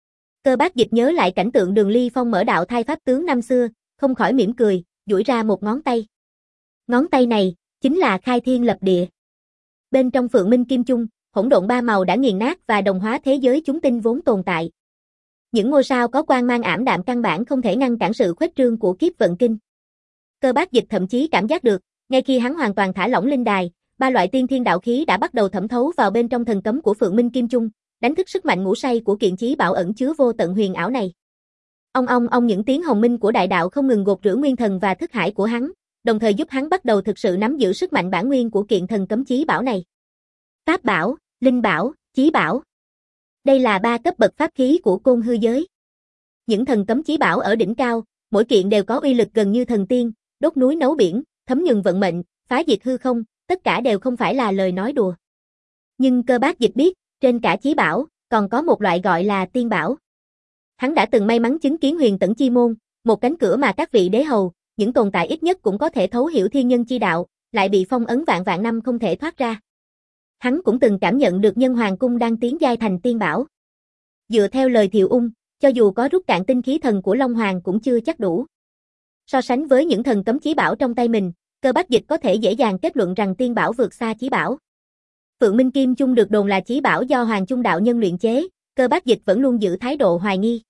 Speaker 1: Cơ Bác Dịch nhớ lại cảnh tượng Đường Ly Phong mở đạo thai pháp tướng năm xưa, không khỏi mỉm cười, duỗi ra một ngón tay. Ngón tay này, chính là khai thiên lập địa. Bên trong Phượng Minh Kim Chung, hỗn độn ba màu đã nghiền nát và đồng hóa thế giới chúng tinh vốn tồn tại. Những ngôi sao có quang mang ảm đạm căn bản không thể ngăn cản sự khuếch trương của kiếp vận kinh. Cơ Bác Dịch thậm chí cảm giác được, ngay khi hắn hoàn toàn thả lỏng linh đài, ba loại tiên thiên đạo khí đã bắt đầu thẩm thấu vào bên trong thần cấm của Phượng Minh Kim Chung, đánh thức sức mạnh ngủ say của kiện chí bảo ẩn chứa vô tận huyền ảo này. Ong ong ong những tiếng hồng minh của đại đạo không ngừng gột rửa nguyên thần và thức hải của hắn, đồng thời giúp hắn bắt đầu thực sự nắm giữ sức mạnh bản nguyên của kiện thần cấm chí bảo này. Pháp bảo, linh bảo, chí bảo. Đây là ba cấp bậc pháp khí của côn hư giới. Những thần cấm chí bảo ở đỉnh cao, mỗi kiện đều có uy lực gần như thần tiên, đốt núi nấu biển, thấm nhuần vận mệnh, phá diệt hư không, tất cả đều không phải là lời nói đùa. Nhưng Cơ Bác Dịch biết, trên cả chí bảo, còn có một loại gọi là tiên bảo. Hắn đã từng may mắn chứng kiến Huyền Tẫn Chi Môn, một cánh cửa mà các vị đế hầu, những tồn tại ít nhất cũng có thể thấu hiểu thiên nhân chi đạo, lại bị phong ấn vạn vạn năm không thể thoát ra. Hắn cũng từng cảm nhận được Nhân Hoàng Cung đang tiến giai thành tiên bảo. Dựa theo lời Thiệu Ung, cho dù có rút cạn tinh khí thần của Long Hoàng cũng chưa chắc đủ. So sánh với những thần cấm chí bảo trong tay mình, Cơ Bác Dịch có thể dễ dàng kết luận rằng tiên bảo vượt xa chí bảo. Phượng Minh Kim Chung được đồn là chí bảo do Hoàng Chung đạo nhân luyện chế, Cơ Bác Dịch vẫn luôn giữ thái độ hoài nghi.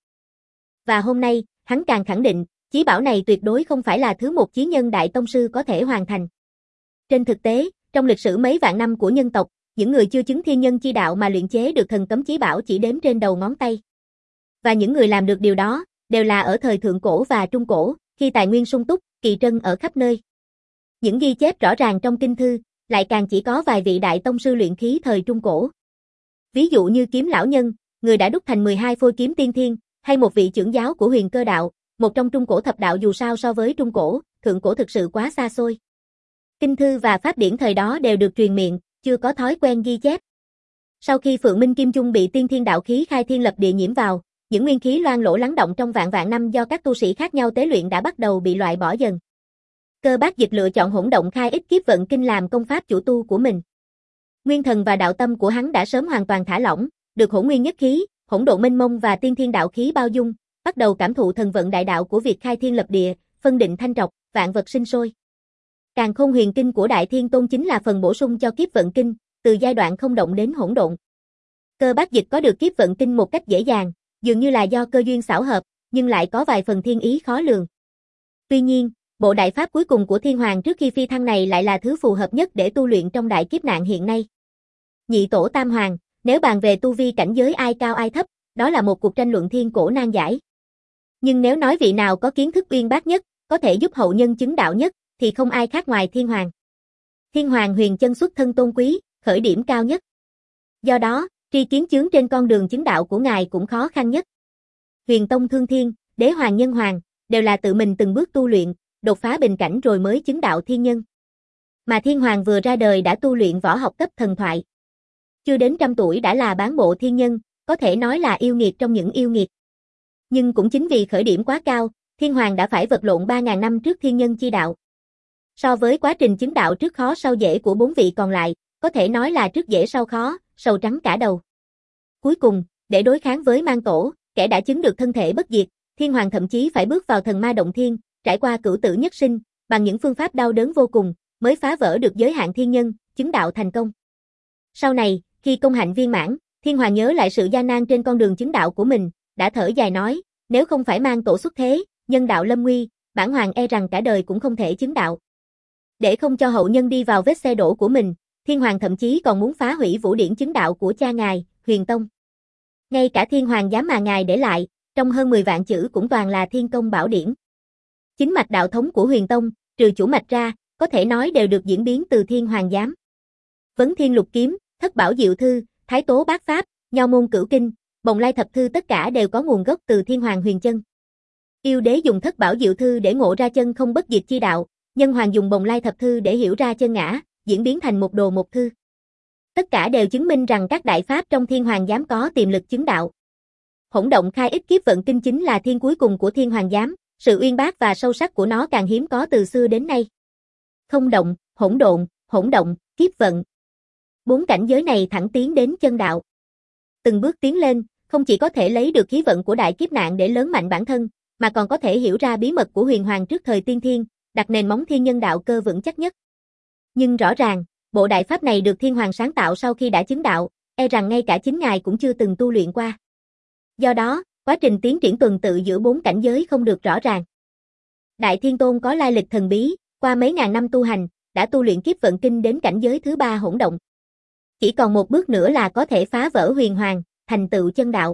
Speaker 1: Và hôm nay, hắn càng khẳng định, chí bảo này tuyệt đối không phải là thứ một chí nhân đại tông sư có thể hoàn thành. Trên thực tế, trong lịch sử mấy vạn năm của nhân tộc, những người chưa chứng thiên nhân chi đạo mà luyện chế được thần cấm chí bảo chỉ đếm trên đầu ngón tay. Và những người làm được điều đó, đều là ở thời thượng cổ và trung cổ, khi tài nguyên sung túc, kỳ trân ở khắp nơi. Những ghi chép rõ ràng trong kinh thư, lại càng chỉ có vài vị đại tông sư luyện khí thời trung cổ. Ví dụ như Kiếm Lão Nhân, người đã đúc thành mười hai phôi kiếm tiên thiên, hay một vị trưởng giáo của Huyền Cơ đạo, một trong trung cổ thập đạo dù sao so với trung cổ, thượng cổ thực sự quá xa xôi. Kinh thư và pháp điển thời đó đều được truyền miệng, chưa có thói quen ghi chép. Sau khi Phượng Minh Kim Chung bị tiên thiên đạo khí khai thiên lập địa nhiễm vào, những nguyên khí loang lỗ lắng động trong vạn vạn năm do các tu sĩ khác nhau tế luyện đã bắt đầu bị loại bỏ dần. Cơ Bác Dịch lựa chọn hỗn động khai ích kiếp vận kinh làm công pháp chủ tu của mình. Nguyên thần và đạo tâm của hắn đã sớm hoàn toàn thả lỏng, được hỗn nguyên nhất khí, hỗn độ mênh mông và tiên thiên đạo khí bao dung, bắt đầu cảm thụ thần vận đại đạo của việc khai thiên lập địa, phân định thanh trọc, vạn vật sinh sôi. Càn Khôn Huyền Kinh của Đại Thiên Tôn chính là phần bổ sung cho kiếp vận kinh, từ giai đoạn không động đến hỗn độn. Cơ Bác Dịch có được kiếp vận kinh một cách dễ dàng, dường như là do cơ duyên xảo hợp, nhưng lại có vài phần thiên ý khó lường. Tuy nhiên, bộ đại pháp cuối cùng của Thiên Hoàng trước khi phi thăng này lại là thứ phù hợp nhất để tu luyện trong đại kiếp nạn hiện nay. Nhị tổ tam hoàng, nếu bàn về tu vi cảnh giới ai cao ai thấp, đó là một cuộc tranh luận thiên cổ nan giải. Nhưng nếu nói vị nào có kiến thức uyên bác nhất, có thể giúp hậu nhân chứng đạo nhất, thì không ai khác ngoài Thiên Hoàng. Thiên Hoàng huyền chân xuất thân tôn quý, khởi điểm cao nhất. Do đó, tri kiến chướng trên con đường chứng đạo của ngài cũng khó khăn nhất. Huyền Tông Thương Thiên, Đế Hoàng Nhân Hoàng, đều là tự mình từng bước tu luyện, đột phá bình cảnh rồi mới chứng đạo thiên nhân. Mà Thiên Hoàng vừa ra đời đã tu luyện võ học cấp thần thoại. Chưa đến trăm tuổi đã là bán bộ thiên nhân, có thể nói là yêu nghiệt trong những yêu nghiệt. Nhưng cũng chính vì khởi điểm quá cao, Thiên Hoàng đã phải vật lộn ba ngàn năm trước thiên nhân chi đạo. So với quá trình chứng đạo trước khó sau dễ của bốn vị còn lại, có thể nói là trước dễ sau khó, sầu trắng cả đầu. Cuối cùng, để đối kháng với Mang Tổ, kẻ đã chứng được thân thể bất diệt, Thiên Hoàng thậm chí phải bước vào thần ma động thiên, trải qua cửu tử nhất sinh, bằng những phương pháp đau đớn vô cùng, mới phá vỡ được giới hạn thiên nhân, chứng đạo thành công. Sau này, khi công hạnh viên mãn, Thiên Hoàng nhớ lại sự gian nan trên con đường chứng đạo của mình, đã thở dài nói, nếu không phải Mang Tổ xuất thế, nhân đạo lâm nguy, bản hoàng e rằng cả đời cũng không thể chứng đạo. Để không cho hậu nhân đi vào vết xe đổ của mình, Thiên Hoàng thậm chí còn muốn phá hủy vũ điển chứng đạo của cha ngài, Huyền Tông. Ngay cả Thiên Hoàng giám mà ngài để lại, trong hơn mười vạn chữ cũng toàn là thiên công bảo điển. Chính mạch đạo thống của Huyền Tông, trừ chủ mạch ra, có thể nói đều được diễn biến từ Thiên Hoàng giám. Vấn Thiên Lục Kiếm, Thất Bảo Diệu Thư, Thái Tố Bát Pháp, Nho Môn Cửu Kinh, Bồng Lai Thập Thư tất cả đều có nguồn gốc từ Thiên Hoàng huyền chân. Yêu đế dùng Thất Bảo Diệu Thư để ngộ ra chân không bất diệt chi đạo, Nhân Hoàng dùng Bồng Lai Thập Thư để hiểu ra chân ngã, diễn biến thành một đồ một thư. Tất cả đều chứng minh rằng các đại pháp trong Thiên Hoàng giám có tiềm lực chứng đạo. Hỗn động khai ích kiếp vận kinh chính là thiên cuối cùng của Thiên Hoàng giám, sự uyên bác và sâu sắc của nó càng hiếm có từ xưa đến nay. Không động, hỗn độn, hỗn động, kiếp vận. Bốn cảnh giới này thẳng tiến đến chân đạo. Từng bước tiến lên, không chỉ có thể lấy được khí vận của đại kiếp nạn để lớn mạnh bản thân, mà còn có thể hiểu ra bí mật của huyền hoàng trước thời tiên thiên, đặt nền móng thiên nhân đạo cơ vững chắc nhất. Nhưng rõ ràng, bộ đại pháp này được Thiên Hoàng sáng tạo sau khi đã chứng đạo, e rằng ngay cả chính ngài cũng chưa từng tu luyện qua. Do đó, quá trình tiến triển tuần tự giữa bốn cảnh giới không được rõ ràng. Đại Thiên Tôn có lai lịch thần bí, qua mấy ngàn năm tu hành, đã tu luyện kiếp vận kinh đến cảnh giới thứ ba hỗn động. Chỉ còn một bước nữa là có thể phá vỡ huyền hoàng, thành tựu chân đạo.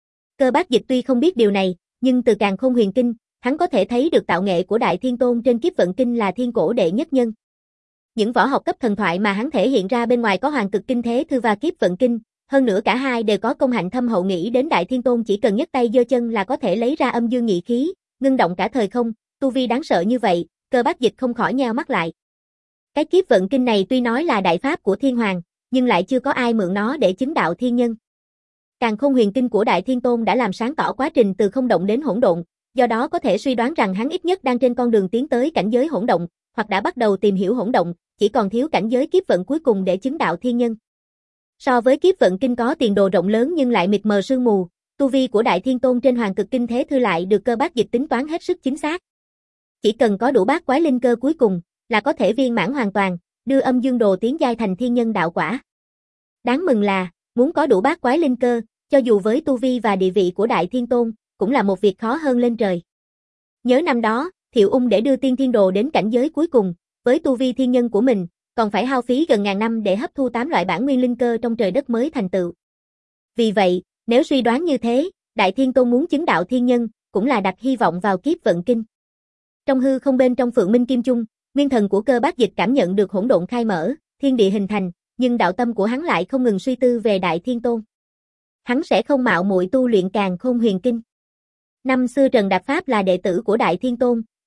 Speaker 1: Cơ Bác Dịch tuy không biết điều này, nhưng từ Càn Khôn Huyền Kinh, hắn có thể thấy được tạo nghệ của Đại Thiên Tôn trên kiếp vận kinh là thiên cổ đệ nhất nhân. Những võ học cấp thần thoại mà hắn thể hiện ra bên ngoài có Hoàng Cực Kinh Thế Thư và kiếp vận kinh, hơn nữa cả hai đều có công hạnh thâm hậu, nghĩ đến Đại Thiên Tôn chỉ cần nhấc tay giơ chân là có thể lấy ra âm dương nhị khí, ngưng động cả thời không, tu vi đáng sợ như vậy, Cơ Bác Dịch không khỏi nheo mắt lại. Cái kiếp vận kinh này tuy nói là đại pháp của Thiên Hoàng, nhưng lại chưa có ai mượn nó để chứng đạo thiên nhân. Càn Khôn Huyền Kinh của Đại Thiên Tôn đã làm sáng tỏ quá trình từ không động đến hỗn độn, do đó có thể suy đoán rằng hắn ít nhất đang trên con đường tiến tới cảnh giới hỗn động, hoặc đã bắt đầu tìm hiểu hỗn động, chỉ còn thiếu cảnh giới kiếp vận cuối cùng để chứng đạo thiên nhân. So với kiếp vận kinh có tiền đồ rộng lớn nhưng lại mịt mờ sương mù, tu vi của Đại Thiên Tôn trên Hoàng Cực Kinh Thế Thư lại được Cơ Bác Dịch tính toán hết sức chính xác. Chỉ cần có đủ bát quái linh cơ cuối cùng, là có thể viên mãn hoàn toàn, đưa âm dương đồ tiến giai thành thiên nhân đạo quả. Đáng mừng là, muốn có đủ bát quái linh cơ, cho dù với tu vi và địa vị của Đại Thiên Tôn, cũng là một việc khó hơn lên trời. Nhớ năm đó, Thiệu Ung để đưa tiên thiên đồ đến cảnh giới cuối cùng, với tu vi thiên nhân của mình, còn phải hao phí gần ngàn năm để hấp thu tám loại bản nguyên linh cơ trong trời đất mới thành tựu. Vì vậy, nếu suy đoán như thế, Đại Thiên Tôn muốn chứng đạo thiên nhân, cũng là đặt hy vọng vào kiếp vận kinh. Trong hư không bên trong Phượng Minh Kim Chung, nguyên thần của Cơ Bác Dịch cảm nhận được hỗn độn khai mở, thiên địa hình thành, nhưng đạo tâm của hắn lại không ngừng suy tư về Đại Thiên Tôn. Hắn sẽ không mạo muội tu luyện Càn Khôn Huyền Kinh. Năm xưa Trần Đạp Pháp là đệ tử của Đại Thiên Tôn, tu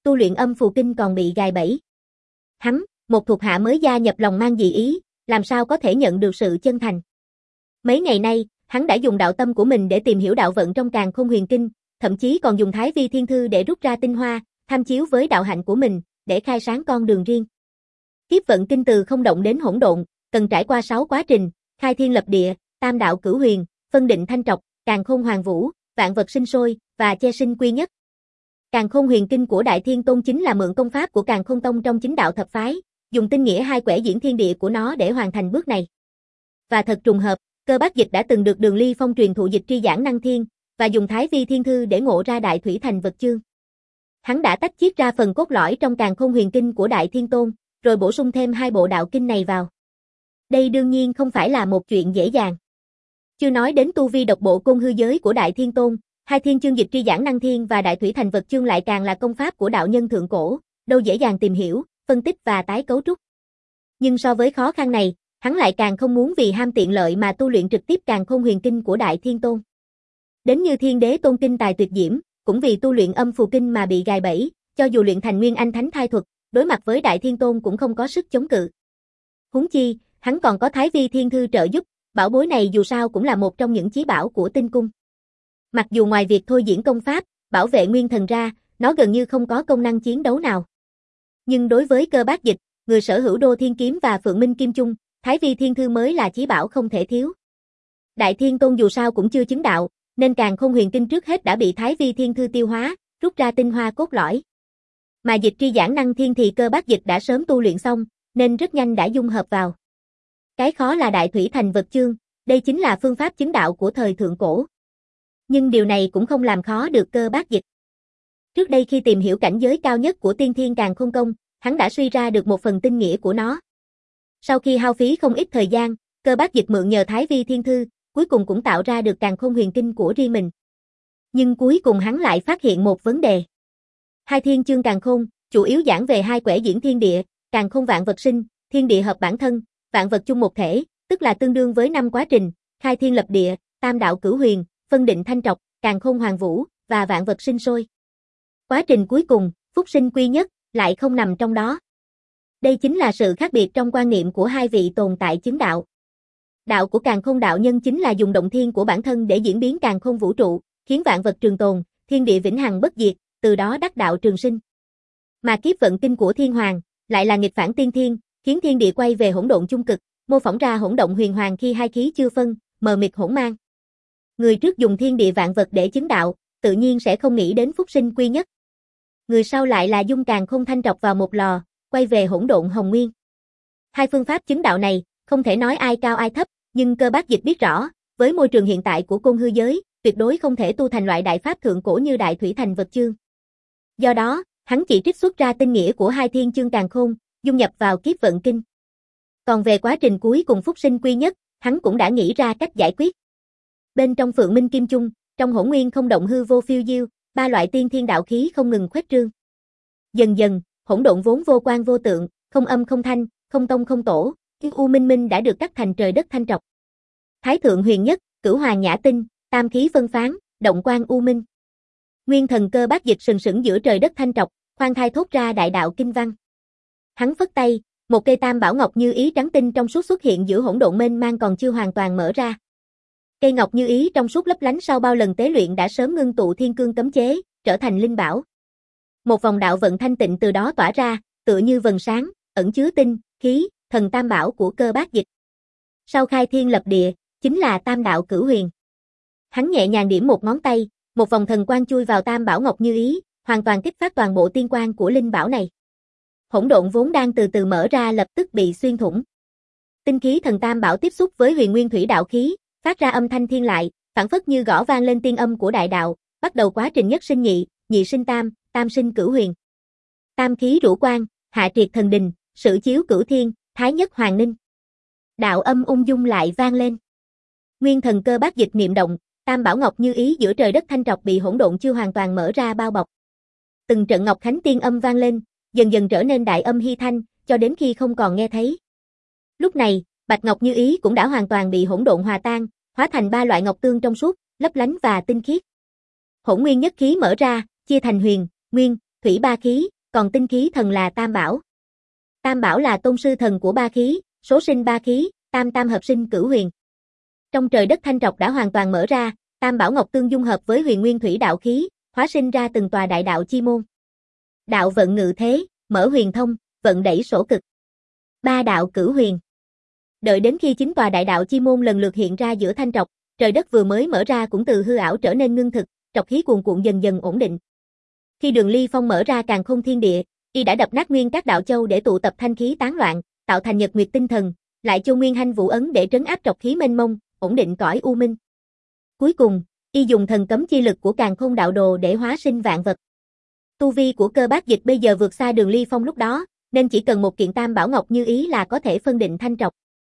Speaker 1: tu luyện âm phù kinh còn bị gài bẫy. Hắn, một thuộc hạ mới gia nhập lòng mang dị ý, làm sao có thể nhận được sự chân thành. Mấy ngày nay, hắn đã dùng đạo tâm của mình để tìm hiểu đạo vận trong Càn Khôn Huyền Kinh, thậm chí còn dùng Thái Vi Thiên Thư để rút ra tinh hoa, tham chiếu với đạo hạnh của mình, để khai sáng con đường riêng. Kiếp vận kinh từ không động đến hỗn độn, cần trải qua sáu quá trình, khai thiên lập địa, tam đạo cửu huyền, phân định thanh trọc, càn khôn hoàn vũ, vạn vật sinh sôi, và che sinh quy nhất. Càn Khôn Huyền Kinh của Đại Thiên Tôn chính là mượn công pháp của Càn Khôn Tông trong chính đạo thập phái, dùng tinh nghĩa hai quẻ diễn thiên địa của nó để hoàn thành bước này. Và thật trùng hợp, Cơ Bác Dịch đã từng được Đường Ly Phong truyền thụ dịch tri giảng năng thiên, và dùng Thái Vi Thiên Thư để ngộ ra Đại Thủy Thành Vật Chương. Hắn đã tách chiết ra phần cốt lõi trong Càn Khôn Huyền Kinh của Đại Thiên Tôn, rồi bổ sung thêm hai bộ đạo kinh này vào. Đây đương nhiên không phải là một chuyện dễ dàng. Chưa nói đến tu vi độc bộ côn hư giới của Đại Thiên Tôn, hai thiên chương dịch tri giảng năng thiên và Đại Thủy Thành Vật Chương lại càng là công pháp của đạo nhân thượng cổ, đâu dễ dàng tìm hiểu, phân tích và tái cấu trúc. Nhưng so với khó khăn này, hắn lại càng không muốn vì ham tiện lợi mà tu luyện trực tiếp Càn Khôn Huyền Kinh của Đại Thiên Tôn. Đến như Thiên Đế Tôn kinh tài tuyệt diễm, cũng vì tu luyện âm phù kinh mà bị gài bẫy, cho dù luyện thành nguyên anh thánh thai thuật, đối mặt với Đại Thiên Tôn cũng không có sức chống cự. Huống chi, hắn còn có Thái Vi Thiên Thư trợ giúp, bảo bối này dù sao cũng là một trong những chí bảo của tinh cung. Mặc dù ngoài việc thôi diễn công pháp, bảo vệ nguyên thần ra, nó gần như không có công năng chiến đấu nào. Nhưng đối với Cơ Bác Dịch, người sở hữu Đô Thiên Kiếm và Phượng Minh Kim Chung, Thái Vi Thiên Thư mới là chí bảo không thể thiếu. Đại Thiên Tôn dù sao cũng chưa chứng đạo, nên Càn Khôn Huyền Kinh trước hết đã bị Thái Vi Thiên Thư tiêu hóa, rút ra tinh hoa cốt lõi. Mà dịch tri giảng năng thiên thì Cơ Bác Dịch đã sớm tu luyện xong, nên rất nhanh đã dung hợp vào. Cái khó là Đại Thủy Thành Vật Chương, đây chính là phương pháp chứng đạo của thời thượng cổ. Nhưng điều này cũng không làm khó được Cơ Bác Dịch. Trước đây khi tìm hiểu cảnh giới cao nhất của Tiên Thiên Càn Khôn Công, hắn đã suy ra được một phần tinh nghĩa của nó. Sau khi hao phí không ít thời gian, Cơ Bác Dịch mượn nhờ Thái Vi Thiên Thư, cuối cùng cũng tạo ra được Càn Khôn Huyền Kinh của riêng mình. Nhưng cuối cùng hắn lại phát hiện một vấn đề. Hai thiên chương Càn Khôn, chủ yếu giảng về hai quẻ diễn thiên địa, Càn Khôn vạn vật sinh, thiên địa hợp bản thân, vạn vật chung một thể, tức là tương đương với năm quá trình, khai thiên lập địa, tam đạo cửu huyền, phân định thanh trọc, Càn Khôn hoàn vũ, và vạn vật sinh sôi. Quá trình cuối cùng, phúc sinh quy nhất, lại không nằm trong đó. Đây chính là sự khác biệt trong quan niệm của hai vị tồn tại chứng đạo. Đạo của Càn Khôn đạo nhân chính là dùng động thiên của bản thân để diễn biến Càn Khôn vũ trụ, khiến vạn vật trường tồn, thiên địa vĩnh hằng bất diệt, từ đó đắc đạo trường sinh. Mà kiếp vận kinh của Thiên Hoàng lại là nghịch phản tiên thiên, khiến thiên địa quay về hỗn độn chung cực, mô phỏng ra hỗn động huyền hoàng khi hai khí chưa phân, mờ mịt hỗn mang. Người trước dùng thiên địa vạn vật để chứng đạo, tự nhiên sẽ không nghĩ đến phúc sinh quy nhất. Người sau lại là dung Càn Khôn thanh trọc vào một lò, quay về hỗn độn hồng nguyên. Hai phương pháp chứng đạo này, không thể nói ai cao ai thấp, nhưng Cơ Bác Dịch biết rõ, với môi trường hiện tại của côn hư giới, tuyệt đối không thể tu thành loại đại pháp thượng cổ như Đại Thủy Thành Vật Chương. Do đó, hắn chỉ trích xuất ra tinh nghĩa của hai thiên chương Càn Khôn, dung nhập vào kiếp vận kinh. Còn về quá trình cuối cùng phúc sinh quy nhất, hắn cũng đã nghĩ ra cách giải quyết. Bên trong Phượng Minh Kim Chung, trong hỗn nguyên không động hư vô phiêu diêu, ba loại tiên thiên đạo khí không ngừng khuếch trương. Dần dần, hỗn độn vốn vô quan vô tượng, không âm không thanh, không tông không tổ, u minh minh đã được cắt thành trời đất thanh trọc. Thái thượng huyền nhất, cửu hoàng nhã tinh, tam khí phân phán, động quan u minh. Nguyên thần Cơ Bác Dịch sừng sững giữa trời đất thanh trọc, khoan thai thốt ra đại đạo kinh văn. Hắn phất tay, một cây tam bảo ngọc như ý trắng tinh trong suốt xuất hiện giữa hỗn độn mênh mang còn chưa hoàn toàn mở ra. Cây ngọc như ý trong suốt lấp lánh sau bao lần tế luyện đã sớm ngưng tụ thiên cương cấm chế, trở thành linh bảo. Một vòng đạo vận thanh tịnh từ đó tỏa ra, tựa như vầng sáng, ẩn chứa tinh, khí, thần tam bảo của Cơ Bác Dịch. Sau khai thiên lập địa, chính là tam đạo cửu huyền. Hắn nhẹ nhàng điểm một ngón tay, một vòng thần quang chui vào tam bảo ngọc như ý, hoàn toàn kích phát toàn bộ tiên quang của linh bảo này. Hỗn độn vốn đang từ từ mở ra lập tức bị xuyên thủng. Tinh khí thần tam bảo tiếp xúc với huyền nguyên thủy đạo khí, phát ra âm thanh thiên lại, phảng phất như gõ vang lên tiên âm của đại đạo, bắt đầu quá trình nhất sinh nhị, nhị sinh tam, tam sinh cửu huyền. Tam khí rũ quang, hạ triệt thần đình, sử chiếu cửu thiên, thái nhất hoàng ninh. Đạo âm ung dung lại vang lên. Nguyên thần Cơ Bác Dịch niệm động, tam bảo ngọc như ý giữa trời đất thanh trọc bị hỗn độn chưa hoàn toàn mở ra bao bọc. Từng trận ngọc khánh tiên âm vang lên, dần dần trở nên đại âm hy thanh, cho đến khi không còn nghe thấy. Lúc này, bạch ngọc như ý cũng đã hoàn toàn bị hỗn độn hòa tan, hóa thành ba loại ngọc tương trong suốt, lấp lánh và tinh khiết. Hỗn nguyên nhất khí mở ra, chia thành huyền, nguyên, thủy ba khí, còn tinh khí thần là tam bảo. Tam bảo là tôn sư thần của ba khí, số sinh ba khí, tam tam hợp sinh cửu huyền. Trong trời đất thanh trọc đã hoàn toàn mở ra, tam bảo ngọc tương dung hợp với huyền nguyên thủy đạo khí, hóa sinh ra từng tòa đại đạo chi môn. Đạo vận ngự thế, mở huyền thông, vận đẩy sổ cực. Ba đạo cửu huyền. Đợi đến khi chín tòa đại đạo chi môn lần lượt hiện ra giữa thanh trọc, trời đất vừa mới mở ra cũng từ hư ảo trở nên ngưng thực, trọc khí cuồn cuộn dần dần ổn định. Khi Đường Ly Phong mở ra càn khôn thiên địa, y đã đập nát nguyên các đạo châu để tụ tập thanh khí tán loạn, tạo thành nhật nguyệt tinh thần, lại cho nguyên hanh vũ ấn để trấn áp trọc khí mênh mông, ổn định cõi u minh. Cuối cùng, y dùng thần cấm chi lực của càn khôn đạo đồ để hóa sinh vạn vật. Tu vi của Cơ Bác Dịch bây giờ vượt xa Đường Ly Phong lúc đó, nên chỉ cần một kiện tam bảo ngọc như ý là có thể phân định thanh trọc.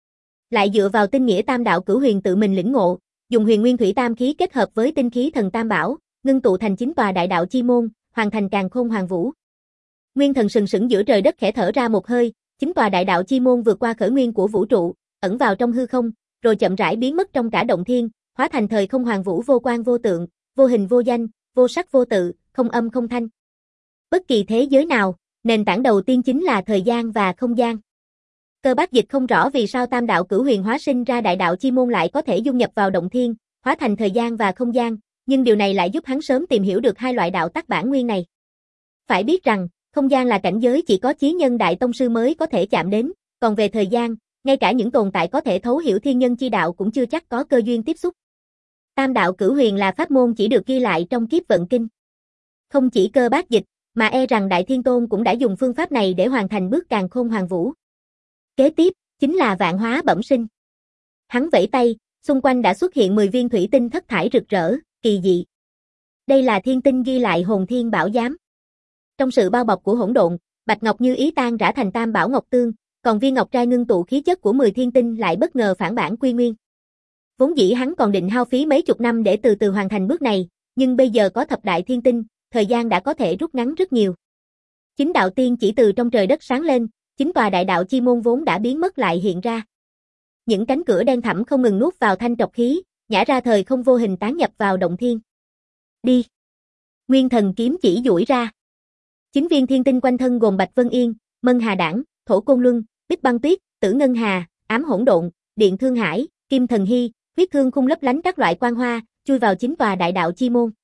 Speaker 1: Lại dựa vào tinh nghĩa tam đạo cửu huyền tự mình lĩnh ngộ, dùng huyền nguyên thủy tam khí kết hợp với tinh khí thần tam bảo, ngưng tụ thành chín tòa đại đạo chi môn, hoàn thành càn khôn hoàng vũ. Nguyên thần sừng sững giữa trời đất khẽ thở ra một hơi, chín tòa đại đạo chi môn vượt qua khởi nguyên của vũ trụ, ẩn vào trong hư không, rồi chậm rãi biến mất trong cả động thiên, hóa thành thời không hoàng vũ vô quan vô tượng, vô hình vô danh, vô sắc vô tự, không âm không thanh. Bất kỳ thế giới nào, nền tảng đầu tiên chính là thời gian và không gian. Cơ Bác Dịch không rõ vì sao tam đạo cửu huyền hóa sinh ra đại đạo chi môn lại có thể dung nhập vào động thiên, hóa thành thời gian và không gian, nhưng điều này lại giúp hắn sớm tìm hiểu được hai loại đạo tắc bản nguyên này. Phải biết rằng, không gian là cảnh giới chỉ có chí nhân đại tông sư mới có thể chạm đến, còn về thời gian, ngay cả những tồn tại có thể thấu hiểu thiên nhân chi đạo cũng chưa chắc có cơ duyên tiếp xúc. Tam đạo cửu huyền là pháp môn chỉ được ghi lại trong kiếp vận kinh. Không chỉ Cơ Bác Dịch, mà e rằng Đại Thiên Tôn cũng đã dùng phương pháp này để hoàn thành bước càn khôn hoàng vũ. Kế tiếp, chính là vạn hóa bẩm sinh. Hắn vẫy tay, xung quanh đã xuất hiện mười viên thủy tinh thất thải rực rỡ, kỳ dị. Đây là thiên tinh ghi lại hồn thiên bảo giám. Trong sự bao bọc của hỗn độn, bạch ngọc như ý tan rã thành tam bảo ngọc tương, còn viên ngọc trai ngưng tụ khí chất của mười thiên tinh lại bất ngờ phản bản quy nguyên. Vốn dĩ hắn còn định hao phí mấy chục năm để từ từ hoàn thành bước này, nhưng bây giờ có thập đại thiên tinh, thời gian đã có thể rút ngắn rất nhiều. Chính đạo tiên chỉ từ trong trời đất sáng lên, chính tòa đại đạo chi môn vốn đã biến mất lại hiện ra. Những cánh cửa đen thẳm không ngừng nuốt vào thanh trọc khí, nhả ra thời không vô hình tán nhập vào động thiên. Đi. Nguyên thần kiếm chỉ duỗi ra. Chín viên thiên tinh quanh thân gồm Bạch Vân Yên, Mân Hà Đảng, Thổ Côn Luân, Bích Băng Tuyết, Tử Ngân Hà, Ám Hỗn Độn, Điện Thương Hải, Kim Thần Hy, Huyết Thương Khung lấp lánh các loại quang hoa, chui vào chín tòa đại đạo chi môn.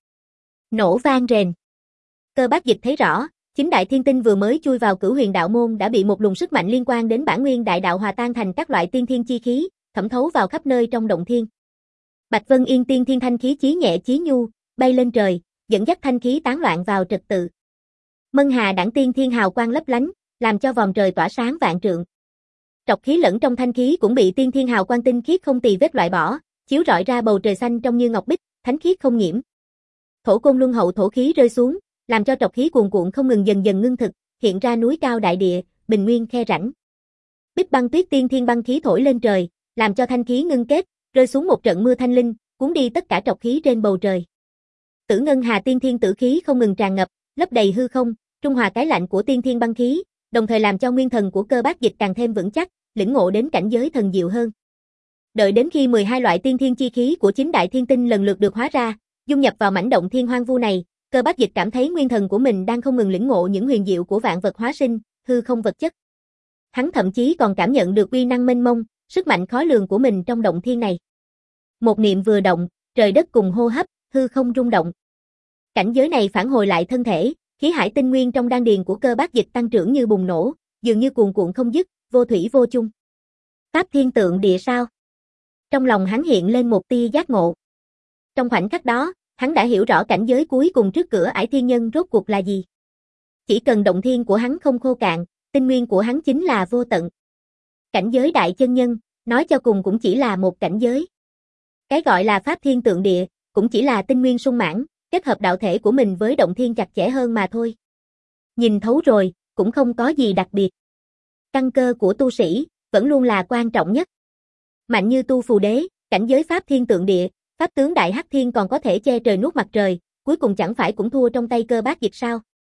Speaker 1: Nổ vang rền. Cơ Bác Dịch thấy rõ, chín đại thiên tinh vừa mới chui vào cửu huyền đạo môn đã bị một luồng sức mạnh liên quan đến bản nguyên đại đạo hòa tan thành các loại tiên thiên chi khí, thẩm thấu vào khắp nơi trong động thiên. Bạch Vân Yên tiên thiên thanh khí chí nhẹ chí nhu, bay lên trời, dẫn dắt thanh khí tán loạn vào trật tự. Mân Hà Đảng tiên thiên hào quang lấp lánh, làm cho vòm trời tỏa sáng vạn trượng. Trọc khí lẫn trong thanh khí cũng bị tiên thiên hào quang tinh khiết không tì vết loại bỏ, chiếu rọi ra bầu trời xanh trong như ngọc bích, thánh khiết không nhiễm. Thổ Côn Luân hậu thổ khí rơi xuống, làm cho trọc khí cuồn cuộn không ngừng dần dần ngưng thực, hiện ra núi cao đại địa, bình nguyên khe rãnh. Bích Băng Tuyết tiên thiên băng khí thổi lên trời, làm cho thanh khí ngưng kết, rơi xuống một trận mưa thanh linh, cuốn đi tất cả trọc khí trên bầu trời. Tử Ngân Hà tiên thiên tử khí không ngừng tràn ngập, lấp đầy hư không, trung hòa cái lạnh của tiên thiên băng khí, đồng thời làm cho nguyên thần của Cơ Bác Dịch càng thêm vững chắc, lĩnh ngộ đến cảnh giới thần diệu hơn. Đợi đến khi mười hai loại tiên thiên chi khí của chín đại thiên tinh lần lượt được hóa ra, dung nhập vào mảnh động thiên hoang vu này, Cơ Bác Dịch cảm thấy nguyên thần của mình đang không ngừng lĩnh ngộ những huyền diệu của vạn vật hóa sinh, hư không vật chất. Hắn thậm chí còn cảm nhận được uy năng mênh mông, sức mạnh khó lường của mình trong động thiên này. Một niệm vừa động, trời đất cùng hô hấp, hư không rung động. Cảnh giới này phản hồi lại thân thể, khí hải tinh nguyên trong đan điền của Cơ Bác Dịch tăng trưởng như bùng nổ, dường như cuồn cuộn không dứt, vô thủy vô chung. Pháp thiên tượng địa sao? Trong lòng hắn hiện lên một tia giác ngộ. Trong khoảnh khắc đó, hắn đã hiểu rõ cảnh giới cuối cùng trước cửa ải thiên nhân rốt cuộc là gì. Chỉ cần động thiên của hắn không khô cạn, tinh nguyên của hắn chính là vô tận. Cảnh giới đại chân nhân, nói cho cùng cũng chỉ là một cảnh giới. Cái gọi là pháp thiên tượng địa, cũng chỉ là tinh nguyên sung mãn, kết hợp đạo thể của mình với động thiên chặt chẽ hơn mà thôi. Nhìn thấu rồi, cũng không có gì đặc biệt. Căn cơ của tu sĩ, vẫn luôn là quan trọng nhất. Mạnh như tu phù đế, cảnh giới pháp thiên tượng địa, pháp tướng đại hắc thiên còn có thể che trời nuốt mặt trời, cuối cùng chẳng phải cũng thua trong tay Cơ Bác Dịch sao?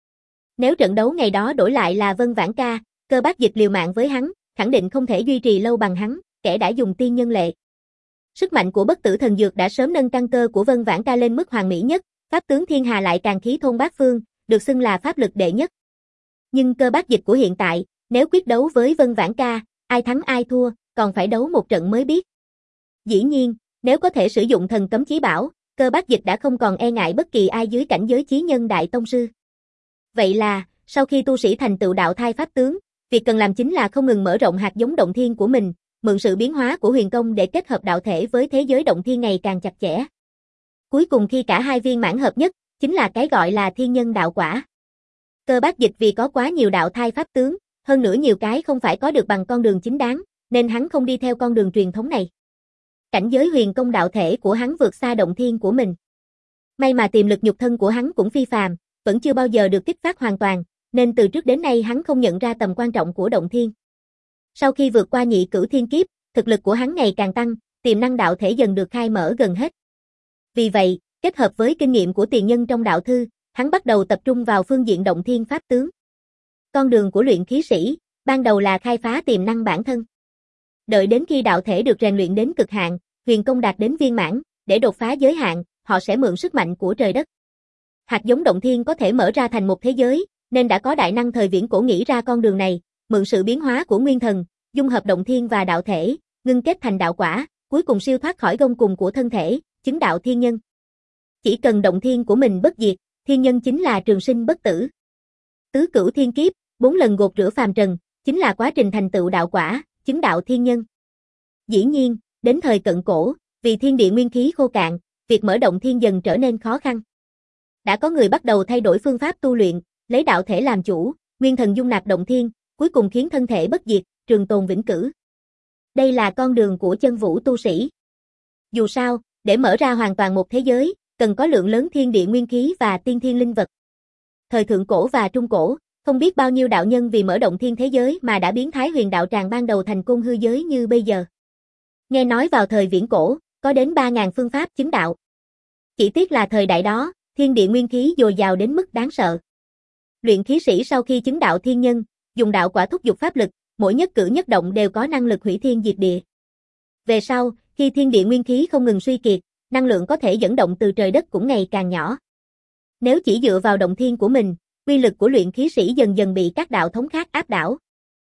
Speaker 1: Nếu trận đấu ngày đó đổi lại là Vân Vãn Ca, Cơ Bác Dịch liều mạng với hắn, khẳng định không thể duy trì lâu bằng hắn, kẻ đã dùng tiên nhân lệ. Sức mạnh của bất tử thần dược đã sớm nâng căn cơ của Vân Vãn Ca lên mức hoàn mỹ nhất, pháp tướng thiên hà lại càng khí thôn bát phương, được xưng là pháp lực đệ nhất. Nhưng cơ bát dịch của hiện tại, nếu quyết đấu với Vân Vãn Ca, ai thắng ai thua, còn phải đấu một trận mới biết. Dĩ nhiên, nếu có thể sử dụng thần cấm chí bảo, cơ bát dịch đã không còn e ngại bất kỳ ai dưới cảnh giới chí nhân đại tông sư. Vậy là, sau khi tu sĩ thành tựu đạo thai pháp tướng, việc cần làm chính là không ngừng mở rộng hạt giống động thiên của mình, mượn sự biến hóa của huyền công để kết hợp đạo thể với thế giới động thiên ngày càng chặt chẽ. Cuối cùng khi cả hai viên mãn hợp nhất, chính là cái gọi là thiên nhân đạo quả. Cơ bát dịch vì có quá nhiều đạo thai pháp tướng, hơn nữa nhiều cái không phải có được bằng con đường chính đáng, nên hắn không đi theo con đường truyền thống này. Cảnh giới huyền công đạo thể của hắn vượt xa động thiên của mình. May mà tiềm lực nhục thân của hắn cũng phi phàm, vẫn chưa bao giờ được kích phát hoàn toàn, nên từ trước đến nay hắn không nhận ra tầm quan trọng của động thiên. Sau khi vượt qua nhị cửu thiên kiếp, thực lực của hắn ngày càng tăng, tiềm năng đạo thể dần được khai mở gần hết. Vì vậy, kết hợp với kinh nghiệm của tiền nhân trong đạo thư, hắn bắt đầu tập trung vào phương diện động thiên pháp tướng. Con đường của luyện khí sĩ, ban đầu là khai phá tiềm năng bản thân. Đợi đến khi đạo thể được rèn luyện đến cực hạn, huyền công đạt đến viên mãn, để đột phá giới hạn, họ sẽ mượn sức mạnh của trời đất. Hạt giống động thiên có thể mở ra thành một thế giới, nên đã có đại năng thời viễn cổ nghĩ ra con đường này, mượn sự biến hóa của nguyên thần, dung hợp động thiên và đạo thể, ngưng kết thành đạo quả, cuối cùng siêu thoát khỏi gông cùm của thân thể, chứng đạo thiên nhân. Chỉ cần động thiên của mình bất diệt, thiên nhân chính là trường sinh bất tử. Tứ cửu thiên kiếp, bốn lần gột rửa phàm trần, chính là quá trình thành tựu đạo quả, chứng đạo thiên nhân. Dĩ nhiên, đến thời cận cổ, vì thiên địa nguyên khí khô cạn, việc mở động thiên dần trở nên khó khăn. Đã có người bắt đầu thay đổi phương pháp tu luyện, lấy đạo thể làm chủ, nguyên thần dung nạp động thiên, cuối cùng khiến thân thể bất diệt, trường tồn vĩnh cửu. Đây là con đường của chân vũ tu sĩ. Dù sao, để mở ra hoàn toàn một thế giới, cần có lượng lớn thiên địa nguyên khí và tiên thiên linh vật. Thời thượng cổ và trung cổ, không biết bao nhiêu đạo nhân vì mở động thiên thế giới mà đã biến Thái Huyền đạo tràng ban đầu thành côn hư giới như bây giờ. Nghe nói vào thời viễn cổ, có đến ba nghìn phương pháp chứng đạo. Chỉ tiếc là thời đại đó, thiên địa nguyên khí dồi dào đến mức đáng sợ. Luyện khí sĩ sau khi chứng đạo thiên nhân, dùng đạo quả thúc giục pháp lực, mỗi nhất cử nhất động đều có năng lực hủy thiên diệt địa. Về sau, khi thiên địa nguyên khí không ngừng suy kiệt, năng lượng có thể dẫn động từ trời đất cũng ngày càng nhỏ. Nếu chỉ dựa vào động thiên của mình, uy lực của luyện khí sĩ dần dần bị các đạo thống khác áp đảo.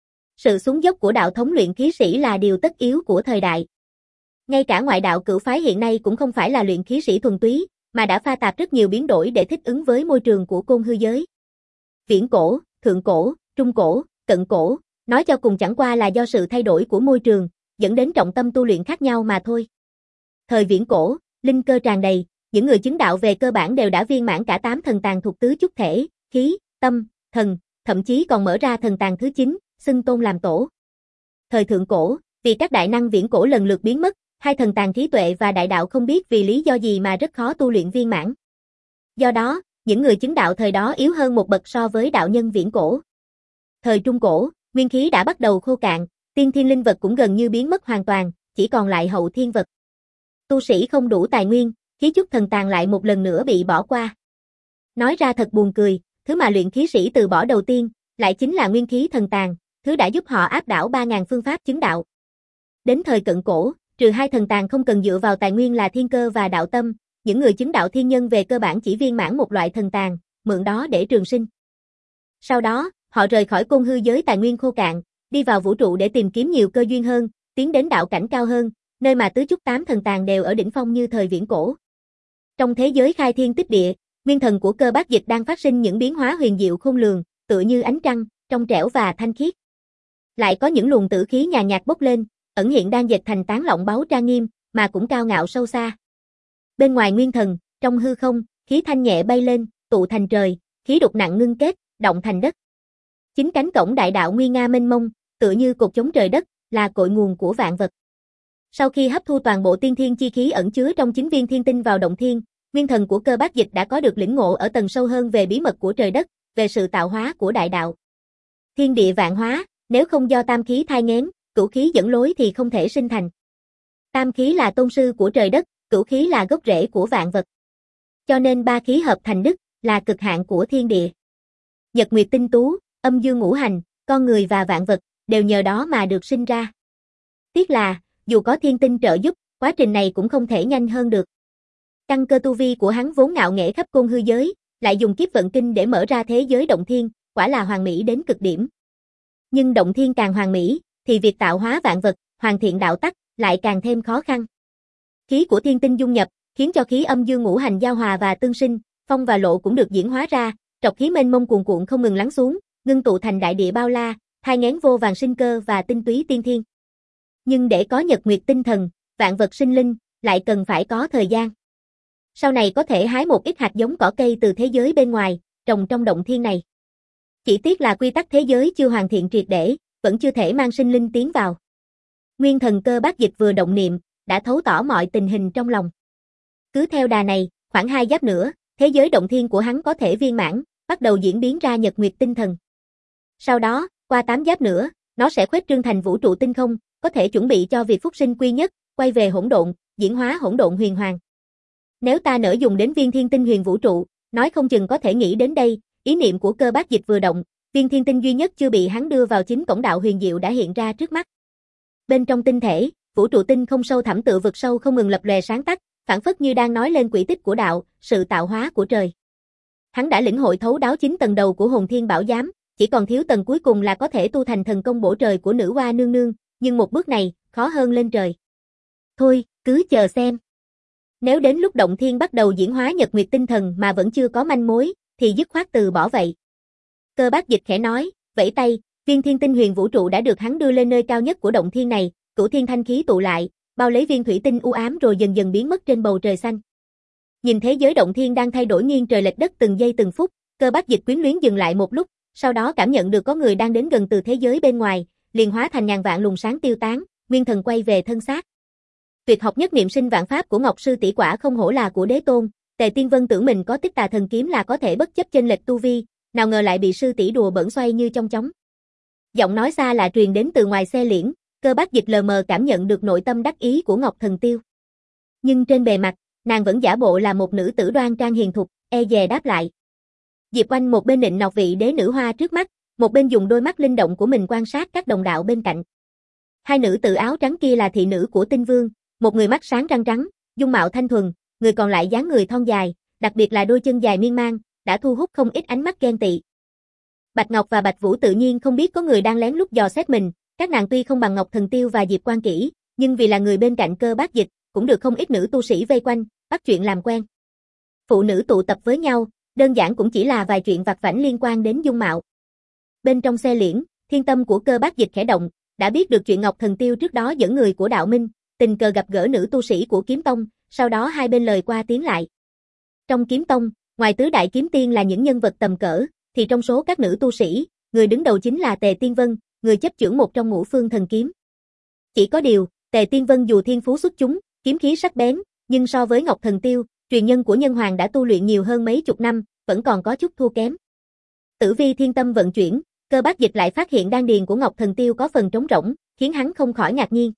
Speaker 1: Sự xuống dốc của đạo thống luyện khí sĩ là điều tất yếu của thời đại. Ngay cả ngoại đạo cửu phái hiện nay cũng không phải là luyện khí sĩ thuần túy, mà đã pha tạp rất nhiều biến đổi để thích ứng với môi trường của côn hư giới. Viễn cổ, thượng cổ, trung cổ, cận cổ, nói cho cùng chẳng qua là do sự thay đổi của môi trường, dẫn đến trọng tâm tu luyện khác nhau mà thôi. Thời viễn cổ, linh cơ tràn đầy, những người chứng đạo về cơ bản đều đã viên mãn cả tám thần tàng thuộc tứ chúc thể, khí, tâm, thần, thậm chí còn mở ra thần tàng thứ chín, xưng tôn làm tổ. Thời thượng cổ, vì các đại năng viễn cổ lần lượt biến mất, hai thần tàng trí tuệ và đại đạo không biết vì lý do gì mà rất khó tu luyện viên mãn. Do đó, những người chứng đạo thời đó yếu hơn một bậc so với đạo nhân viễn cổ. Thời trung cổ, nguyên khí đã bắt đầu khô cạn, tiên thiên linh vật cũng gần như biến mất hoàn toàn, chỉ còn lại hậu thiên vật. Tu sĩ không đủ tài nguyên, khí chút thần tàng lại một lần nữa bị bỏ qua. Nói ra thật buồn cười, thứ mà luyện khí sĩ từ bỏ đầu tiên, lại chính là nguyên khí thần tàng, thứ đã giúp họ áp đảo ba nghìn phương pháp chứng đạo. Đến thời cận cổ, trừ hai thần tàng không cần dựa vào tài nguyên là thiên cơ và đạo tâm, những người chứng đạo thiên nhân về cơ bản chỉ viên mãn một loại thần tàng, mượn đó để trường sinh. Sau đó, họ rời khỏi côn hư giới tài nguyên khô cạn, đi vào vũ trụ để tìm kiếm nhiều cơ duyên hơn, tiến đến đạo cảnh cao hơn, nơi mà tứ chúc tám thần tàng đều ở đỉnh phong như thời viễn cổ. Trong thế giới khai thiên tích địa, nguyên thần của cơ bát dịch đang phát sinh những biến hóa huyền diệu khôn lường, tựa như ánh trăng, trong trẻo và thanh khiết. Lại có những luồng tử khí nhàn nhạt bốc lên, ẩn hiện đang dệt thành tán lọng báu trang nghiêm, mà cũng cao ngạo sâu xa. Bên ngoài nguyên thần, trong hư không, khí thanh nhẹ bay lên, tụ thành trời, khí đục nặng ngưng kết, động thành đất. Chính cánh cổng đại đạo nguy nga mênh mông, tựa như cột chống trời đất, là cội nguồn của vạn vật. Sau khi hấp thu toàn bộ tiên thiên chi khí ẩn chứa trong chín viên thiên tinh vào động thiên, nguyên thần của cơ bát dịch đã có được lĩnh ngộ ở tầng sâu hơn về bí mật của trời đất, về sự tạo hóa của đại đạo. Thiên địa vạn hóa, nếu không do tam khí thai nghén, cửu khí dẫn lối thì không thể sinh thành. Tam khí là tôn sư của trời đất, cửu khí là gốc rễ của vạn vật. Cho nên ba khí hợp thành đức, là cực hạn của thiên địa. Nhật nguyệt tinh tú, âm dương ngũ hành, con người và vạn vật, đều nhờ đó mà được sinh ra. Tiếc là, dù có thiên tinh trợ giúp, quá trình này cũng không thể nhanh hơn được. Căn cơ tu vi của hắn vốn ngạo nghễ khắp côn hư giới, lại dùng kiếp vận kinh để mở ra thế giới động thiên, quả là hoàn mỹ đến cực điểm. Nhưng động thiên càng hoàn mỹ, thì việc tạo hóa vạn vật, hoàn thiện đạo tắc, lại càng thêm khó khăn. Khí của thiên tinh dung nhập, khiến cho khí âm dương ngũ hành giao hòa và tương sinh, phong và lộ cũng được diễn hóa ra, trọc khí mênh mông cuồn cuộn không ngừng lắng xuống, ngưng tụ thành đại địa bao la, thai nghén vô vàn sinh cơ và tinh túy tiên thiên. Nhưng để có nhật nguyệt tinh thần, vạn vật sinh linh, lại cần phải có thời gian. Sau này có thể hái một ít hạt giống cỏ cây từ thế giới bên ngoài, trồng trong động thiên này. Chỉ tiếc là quy tắc thế giới chưa hoàn thiện triệt để, vẫn chưa thể mang sinh linh tiến vào. Nguyên thần Cơ Bác Dịch vừa động niệm, đã thấu tỏ mọi tình hình trong lòng. Cứ theo đà này, khoảng hai giáp nữa, thế giới động thiên của hắn có thể viên mãn, bắt đầu diễn biến ra nhật nguyệt tinh thần. Sau đó, qua tám giáp nữa, nó sẽ khuếch trương thành vũ trụ tinh không, có thể chuẩn bị cho việc phúc sinh quy nhất, quay về hỗn độn, diễn hóa hỗn độn huyền hoàng. Nếu ta nỡ dùng đến viên thiên tinh huyền vũ trụ, nói không chừng có thể nghĩ đến đây, ý niệm của Cơ Bác Dịch vừa động, viên thiên tinh duy nhất chưa bị hắn đưa vào chính cổng đạo huyền diệu đã hiện ra trước mắt. Bên trong tinh thể, vũ trụ tinh không sâu thẳm tựa vực sâu không ngừng lập lòe sáng tắt, phảng phất như đang nói lên quỹ tích của đạo, sự tạo hóa của trời. Hắn đã lĩnh hội thấu đáo chín tầng đầu của hồn thiên bảo giám, chỉ còn thiếu tầng cuối cùng là có thể tu thành thần công bổ trời của nữ hoa nương nương, nhưng một bước này, khó hơn lên trời. Thôi, cứ chờ xem. Nếu đến lúc động thiên bắt đầu diễn hóa nhật nguyệt tinh thần mà vẫn chưa có manh mối, thì dứt khoát từ bỏ vậy. Cơ Bác Dịch khẽ nói, vẫy tay, viên thiên tinh huyền vũ trụ đã được hắn đưa lên nơi cao nhất của động thiên này, cửu thiên thanh khí tụ lại, bao lấy viên thủy tinh u ám rồi dần dần biến mất trên bầu trời xanh. Nhìn thế giới động thiên đang thay đổi nghiêng trời lệch đất từng giây từng phút, Cơ Bác Dịch quyến luyến dừng lại một lúc, sau đó cảm nhận được có người đang đến gần từ thế giới bên ngoài, liền hóa thành ngàn vạn luồng sáng tiêu tán, nguyên thần quay về thân xác. Tuyệt học nhất niệm sinh vạn pháp của Ngọc sư tỷ quả không hổ là của đế tôn, Tề Tiên Vân tưởng mình có Tích Tà thần kiếm là có thể bất chấp chênh lệch tu vi, nào ngờ lại bị sư tỷ đùa bỡn xoay như trong chóng. Giọng nói xa lạ truyền đến từ ngoài xe liễn, Cơ Bác Dịch lờ mờ cảm nhận được nội tâm đắc ý của Ngọc Thần Tiêu. Nhưng trên bề mặt, nàng vẫn giả bộ là một nữ tử đoan trang hiền thục, e dè đáp lại. Diệp Oanh một bên nịnh nọt vị đế nữ hoa trước mắt, một bên dùng đôi mắt linh động của mình quan sát các đồng đạo bên cạnh. Hai nữ tử áo trắng kia là thị nữ của Tinh Vương, một người mắt sáng răng trắng, dung mạo thanh thuần, người còn lại dáng người thon dài, đặc biệt là đôi chân dài miên man, đã thu hút không ít ánh mắt ghen tị. Bạch Ngọc và Bạch Vũ tự nhiên không biết có người đang lén lút dò xét mình, các nàng tuy không bằng Ngọc Thần Tiêu và Diệp Quan Kỷ, nhưng vì là người bên cạnh Cơ Bác Dịch, cũng được không ít nữ tu sĩ vây quanh, bắt chuyện làm quen. Phụ nữ tụ tập với nhau, đơn giản cũng chỉ là vài chuyện vặt vãnh liên quan đến dung mạo. Bên trong xe liễn, thiên tâm của Cơ Bác Dịch khẽ động, đã biết được chuyện Ngọc Thần Tiêu trước đó dẫn người của đạo minh, tình cờ gặp gỡ nữ tu sĩ của Kiếm Tông, sau đó hai bên lời qua tiếng lại. Trong Kiếm Tông, ngoài tứ đại kiếm tiên là những nhân vật tầm cỡ, thì trong số các nữ tu sĩ, người đứng đầu chính là Tề Tiên Vân, người chấp chưởng một trong ngũ phương thần kiếm. Chỉ có điều, Tề Tiên Vân dù thiên phú xuất chúng, kiếm khí sắc bén, nhưng so với Ngọc Thần Tiêu, truyền nhân của nhân hoàng đã tu luyện nhiều hơn mấy chục năm, vẫn còn có chút thua kém. Tử vi thiên tâm vận chuyển, Cơ Bác Dịch lại phát hiện đan điền của Ngọc Thần Tiêu có phần trống rỗng, khiến hắn không khỏi ngạc nhiên.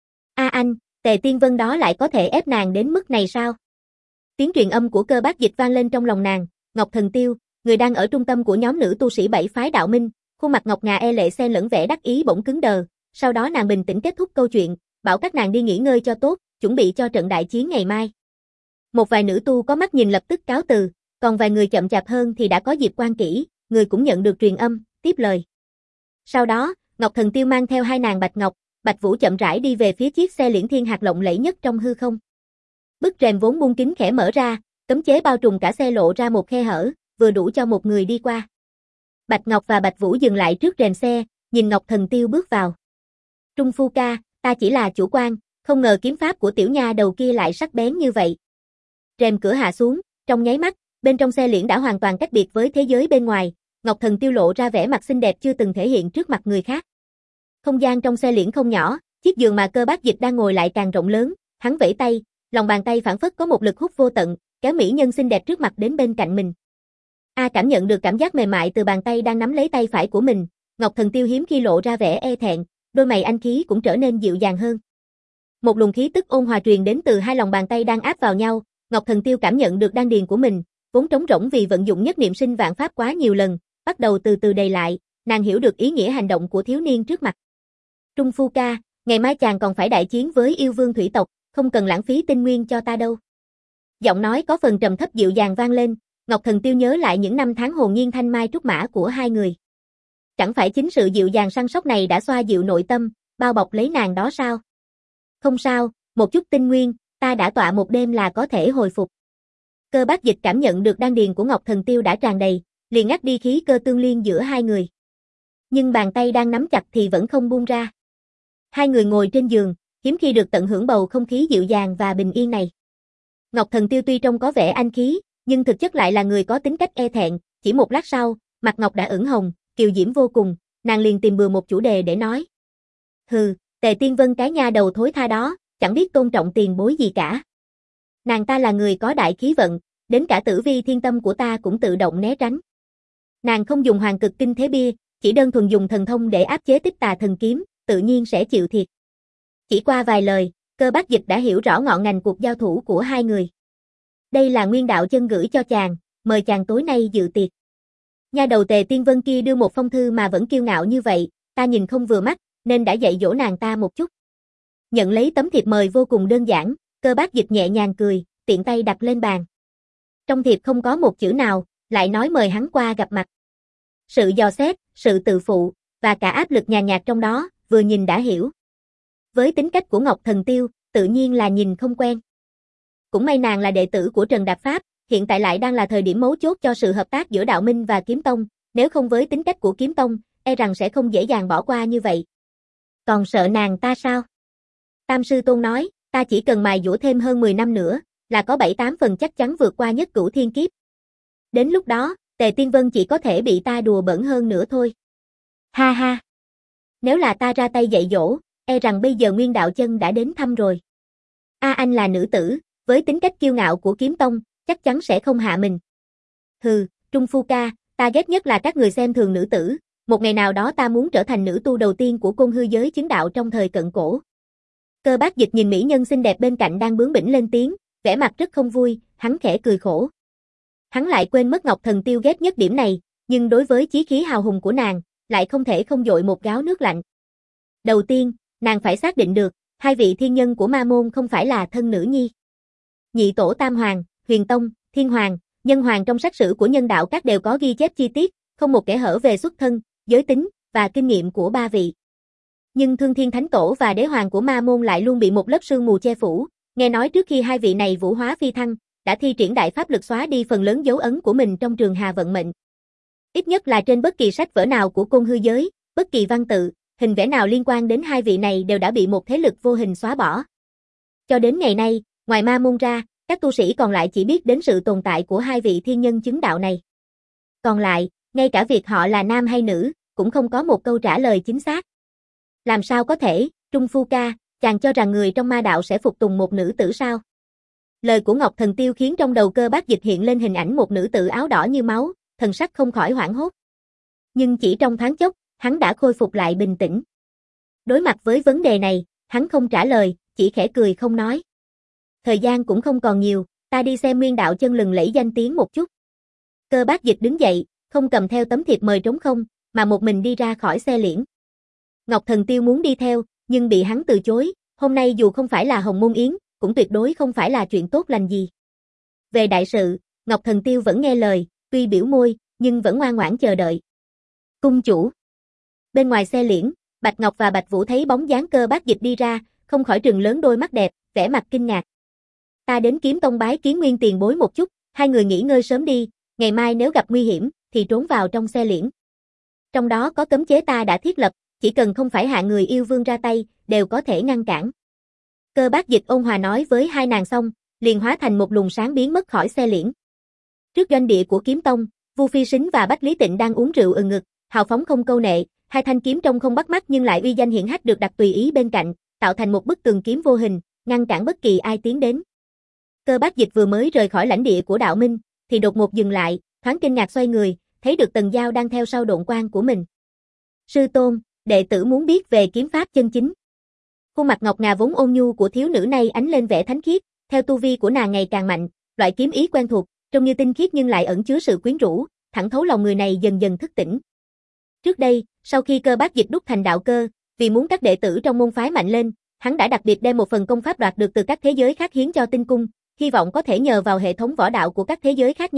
Speaker 1: A anh, Tề Tiên Vân đó lại có thể ép nàng đến mức này sao? Tiếng truyền âm của Cơ Bác Dịch vang lên trong lòng nàng, Ngọc Thần Tiêu, người đang ở trung tâm của nhóm nữ tu sĩ bảy phái đạo minh, khuôn mặt ngọc ngà e lệ xen lẫn vẻ đắc ý bỗng cứng đờ, sau đó nàng bình tĩnh kết thúc câu chuyện, bảo các nàng đi nghỉ ngơi cho tốt, chuẩn bị cho trận đại chiến ngày mai. Một vài nữ tu có mắt nhìn lập tức cáo từ, còn vài người chậm chạp hơn thì đã có Diệp Quan Kỷ, người cũng nhận được truyền âm, tiếp lời. Sau đó, Ngọc Thần Tiêu mang theo hai nàng Bạch Ngọc, Bạch Vũ chậm rãi đi về phía chiếc xe liễn thiên hạt lộng lẫy nhất trong hư không. Bức rèm vốn buông kín khẽ mở ra, cấm chế bao trùm cả xe lộ ra một khe hở, vừa đủ cho một người đi qua. Bạch Ngọc và Bạch Vũ dừng lại trước rèm xe, nhìn Ngọc Thần Tiêu bước vào. Trung phu ca, ta chỉ là chủ quan, không ngờ kiếm pháp của tiểu nha đầu kia lại sắc bén như vậy. Rèm cửa hạ xuống, trong nháy mắt, bên trong xe liễn đã hoàn toàn cách biệt với thế giới bên ngoài, Ngọc Thần Tiêu lộ ra vẻ mặt xinh đẹp chưa từng thể hiện trước mặt người khác. Không gian trong xe liễn không nhỏ, chiếc giường mà Cơ Bác Dịch đang ngồi lại càng rộng lớn, hắn vẫy tay, lòng bàn tay phảng phất có một lực hút vô tận, kéo mỹ nhân xinh đẹp trước mặt đến bên cạnh mình. A cảm nhận được cảm giác mềm mại từ bàn tay đang nắm lấy tay phải của mình, Ngọc Thần Tiêu hiếm khi lộ ra vẻ e thẹn, đôi mày anh khí cũng trở nên dịu dàng hơn. Một luồng khí tức ôn hòa truyền đến từ hai lòng bàn tay đang áp vào nhau, Ngọc Thần Tiêu cảm nhận được đan điền của mình, vốn trống rỗng vì vận dụng nhất niệm sinh vạn pháp quá nhiều lần, bắt đầu từ từ đầy lại, nàng hiểu được ý nghĩa hành động của thiếu niên trước mặt. Trung phu ca, ngày mai chàng còn phải đại chiến với yêu vương thủy tộc, không cần lãng phí tinh nguyên cho ta đâu. Giọng nói có phần trầm thấp dịu dàng vang lên, Ngọc Thần Tiêu nhớ lại những năm tháng hồn nhiên thanh mai trúc mã của hai người. Chẳng phải chính sự dịu dàng săn sóc này đã xoa dịu nội tâm, bao bọc lấy nàng đó sao? Không sao, một chút tinh nguyên, ta đã tọa một đêm là có thể hồi phục. Cơ Bác Dịch cảm nhận được đan điền của Ngọc Thần Tiêu đã tràn đầy, liền ngắt đi khí cơ tương liên giữa hai người. Nhưng bàn tay đang nắm chặt thì vẫn không buông ra. Hai người ngồi trên giường, hiếm khi được tận hưởng bầu không khí dịu dàng và bình yên này. Ngọc Thần Tiêu tuy trông có vẻ anh khí, nhưng thực chất lại là người có tính cách e thẹn, chỉ một lát sau, mặt Ngọc đã ửng hồng, kiều diễm vô cùng, nàng liền tìm bừa một chủ đề để nói. Hừ, Tề Tiên Vân cái nha đầu thối tha đó, chẳng biết tôn trọng tiền bối gì cả. Nàng ta là người có đại khí vận, đến cả tử vi thiên tâm của ta cũng tự động né tránh. Nàng không dùng hoàng cực kinh thế bia, chỉ đơn thuần dùng thần thông để áp chế tích tà thần kiếm, tự nhiên sẽ chịu thiệt. Chỉ qua vài lời, Cơ Bác Dịch đã hiểu rõ ngọn ngành cuộc giao thủ của hai người. Đây là Nguyên Đạo Chân gửi cho chàng, mời chàng tối nay dự tiệc. Nha đầu Tề Tiên Vân kia đưa một phong thư mà vẫn kiêu ngạo như vậy, ta nhìn không vừa mắt, nên đã dạy dỗ nàng ta một chút. Nhận lấy tấm thiệp mời vô cùng đơn giản, Cơ Bác Dịch nhẹ nhàng cười, tiện tay đặt lên bàn. Trong thiệp không có một chữ nào, lại nói mời hắn qua gặp mặt. Sự dò xét, sự tự phụ, và cả áp lực nhàn nhạt trong đó, vừa nhìn đã hiểu. Với tính cách của Ngọc Thần Tiêu, tự nhiên là nhìn không quen. Cũng may nàng là đệ tử của Trần Đạp Pháp, hiện tại lại đang là thời điểm mấu chốt cho sự hợp tác giữa Đạo Minh và Kiếm Tông, nếu không với tính cách của Kiếm Tông, e rằng sẽ không dễ dàng bỏ qua như vậy. Còn sợ nàng ta sao? Tam Sư Tôn nói, ta chỉ cần mài dũa thêm hơn mười năm nữa, là có bảy tám phần chắc chắn vượt qua nhất cửu thiên kiếp. Đến lúc đó, Tề Tiên Vân chỉ có thể bị ta đùa bỡn hơn nữa thôi. Ha ha! Nếu là ta ra tay dạy dỗ, e rằng bây giờ Nguyên Đạo Chân đã đến thăm rồi. A anh là nữ tử, với tính cách kiêu ngạo của Kiếm Tông, chắc chắn sẽ không hạ mình. Hừ, Trung Phu ca, ta ghét nhất là các người xem thường nữ tử, một ngày nào đó ta muốn trở thành nữ tu đầu tiên của côn hư giới chứng đạo trong thời cận cổ. Cơ Bác Dịch nhìn mỹ nhân xinh đẹp bên cạnh đang bướng bỉnh lên tiếng, vẻ mặt rất không vui, hắn khẽ cười khổ. Hắn lại quên mất Ngọc Thần Tiêu ghét nhất điểm này, nhưng đối với chí khí hào hùng của nàng, lại không thể không dội một gáo nước lạnh. Đầu tiên, nàng phải xác định được, hai vị thiên nhân của ma môn không phải là thân nữ nhi. Nhị tổ Tam Hoàng, Huyền Tông, Thiên Hoàng, Nhân Hoàng trong sách sử của nhân đạo các đều có ghi chép chi tiết, không một kẽ hở về xuất thân, giới tính, và kinh nghiệm của ba vị. Nhưng Thương Thiên Thánh Tổ và Đế Hoàng của ma môn lại luôn bị một lớp sương mù che phủ, nghe nói trước khi hai vị này vũ hóa phi thăng, đã thi triển đại pháp lực xóa đi phần lớn dấu ấn của mình trong trường hà vận mệnh. Ít nhất là trên bất kỳ sách vở nào của côn hư giới, bất kỳ văn tự, hình vẽ nào liên quan đến hai vị này đều đã bị một thế lực vô hình xóa bỏ. Cho đến ngày nay, ngoài ma môn ra, các tu sĩ còn lại chỉ biết đến sự tồn tại của hai vị thiên nhân chứng đạo này. Còn lại, ngay cả việc họ là nam hay nữ, cũng không có một câu trả lời chính xác. Làm sao có thể, Trung Phu ca, chàng cho rằng người trong ma đạo sẽ phục tùng một nữ tử sao? Lời của Ngọc Thần Tiêu khiến trong đầu Cơ Bác Dịch hiện lên hình ảnh một nữ tử áo đỏ như máu, thần sắc không khỏi hoảng hốt. Nhưng chỉ trong thoáng chốc, hắn đã khôi phục lại bình tĩnh. Đối mặt với vấn đề này, hắn không trả lời, chỉ khẽ cười không nói. Thời gian cũng không còn nhiều, ta đi xem Nguyên Đạo Chân lừng lẫy danh tiếng một chút. Cơ Bác Dịch đứng dậy, không cầm theo tấm thiệp mời trống không, mà một mình đi ra khỏi xe liễn. Ngọc Thần Tiêu muốn đi theo, nhưng bị hắn từ chối, hôm nay dù không phải là Hồng Môn Yến, cũng tuyệt đối không phải là chuyện tốt lành gì. Về đại sự, Ngọc Thần Tiêu vẫn nghe lời, tuy biểu môi, nhưng vẫn ngoan ngoãn chờ đợi. Cung chủ. Bên ngoài xe liễn, Bạch Ngọc và Bạch Vũ thấy bóng dáng Cơ Bác Dịch đi ra, không khỏi trừng lớn đôi mắt đẹp, vẻ mặt kinh ngạc. Ta đến Kiếm Tông bái kiến Nguyên tiền bối một chút, hai người nghỉ ngơi sớm đi, ngày mai nếu gặp nguy hiểm, thì trốn vào trong xe liễn. Trong đó có cấm chế ta đã thiết lập, chỉ cần không phải hạ người yêu vương ra tay, đều có thể ngăn cản. Cơ Bác Dịch ôn hòa nói với hai nàng xong, liền hóa thành một luồng sáng biến mất khỏi xe liễn. Trước doanh địa của Kiếm Tông, Vu Phi Sính và Bách Lý Tịnh đang uống rượu ừng ngực, hào phóng không câu nệ, hai thanh kiếm trông không bắt mắt nhưng lại uy danh hiển hách được đặt tùy ý bên cạnh, tạo thành một bức tường kiếm vô hình, ngăn cản bất kỳ ai tiến đến. Cơ Bác Dịch vừa mới rời khỏi lãnh địa của Đạo Minh, thì đột ngột dừng lại, thoáng kinh ngạc xoay người, thấy được Tần Giao đang theo sau độn quang của mình. Sư tôn, đệ tử muốn biết về kiếm pháp chân chính. Khuôn mặt ngọc ngà vốn ôn nhu của thiếu nữ này ánh lên vẻ thánh khiết, theo tu vi của nàng ngày càng mạnh, loại kiếm ý quen thuộc, trông như tinh khiết nhưng lại ẩn chứa sự quyến rũ, thẳng thấu lòng người này dần dần thức tỉnh. Trước đây, sau khi Cơ Bác Dịch đúc thành đạo cơ, vì muốn các đệ tử trong môn phái mạnh lên, hắn đã đặc biệt đem một phần công pháp đoạt được từ các thế giới khác hiến cho tinh cung, hy vọng có thể nhờ vào hệ thống võ đạo của các thế giới khác nhau,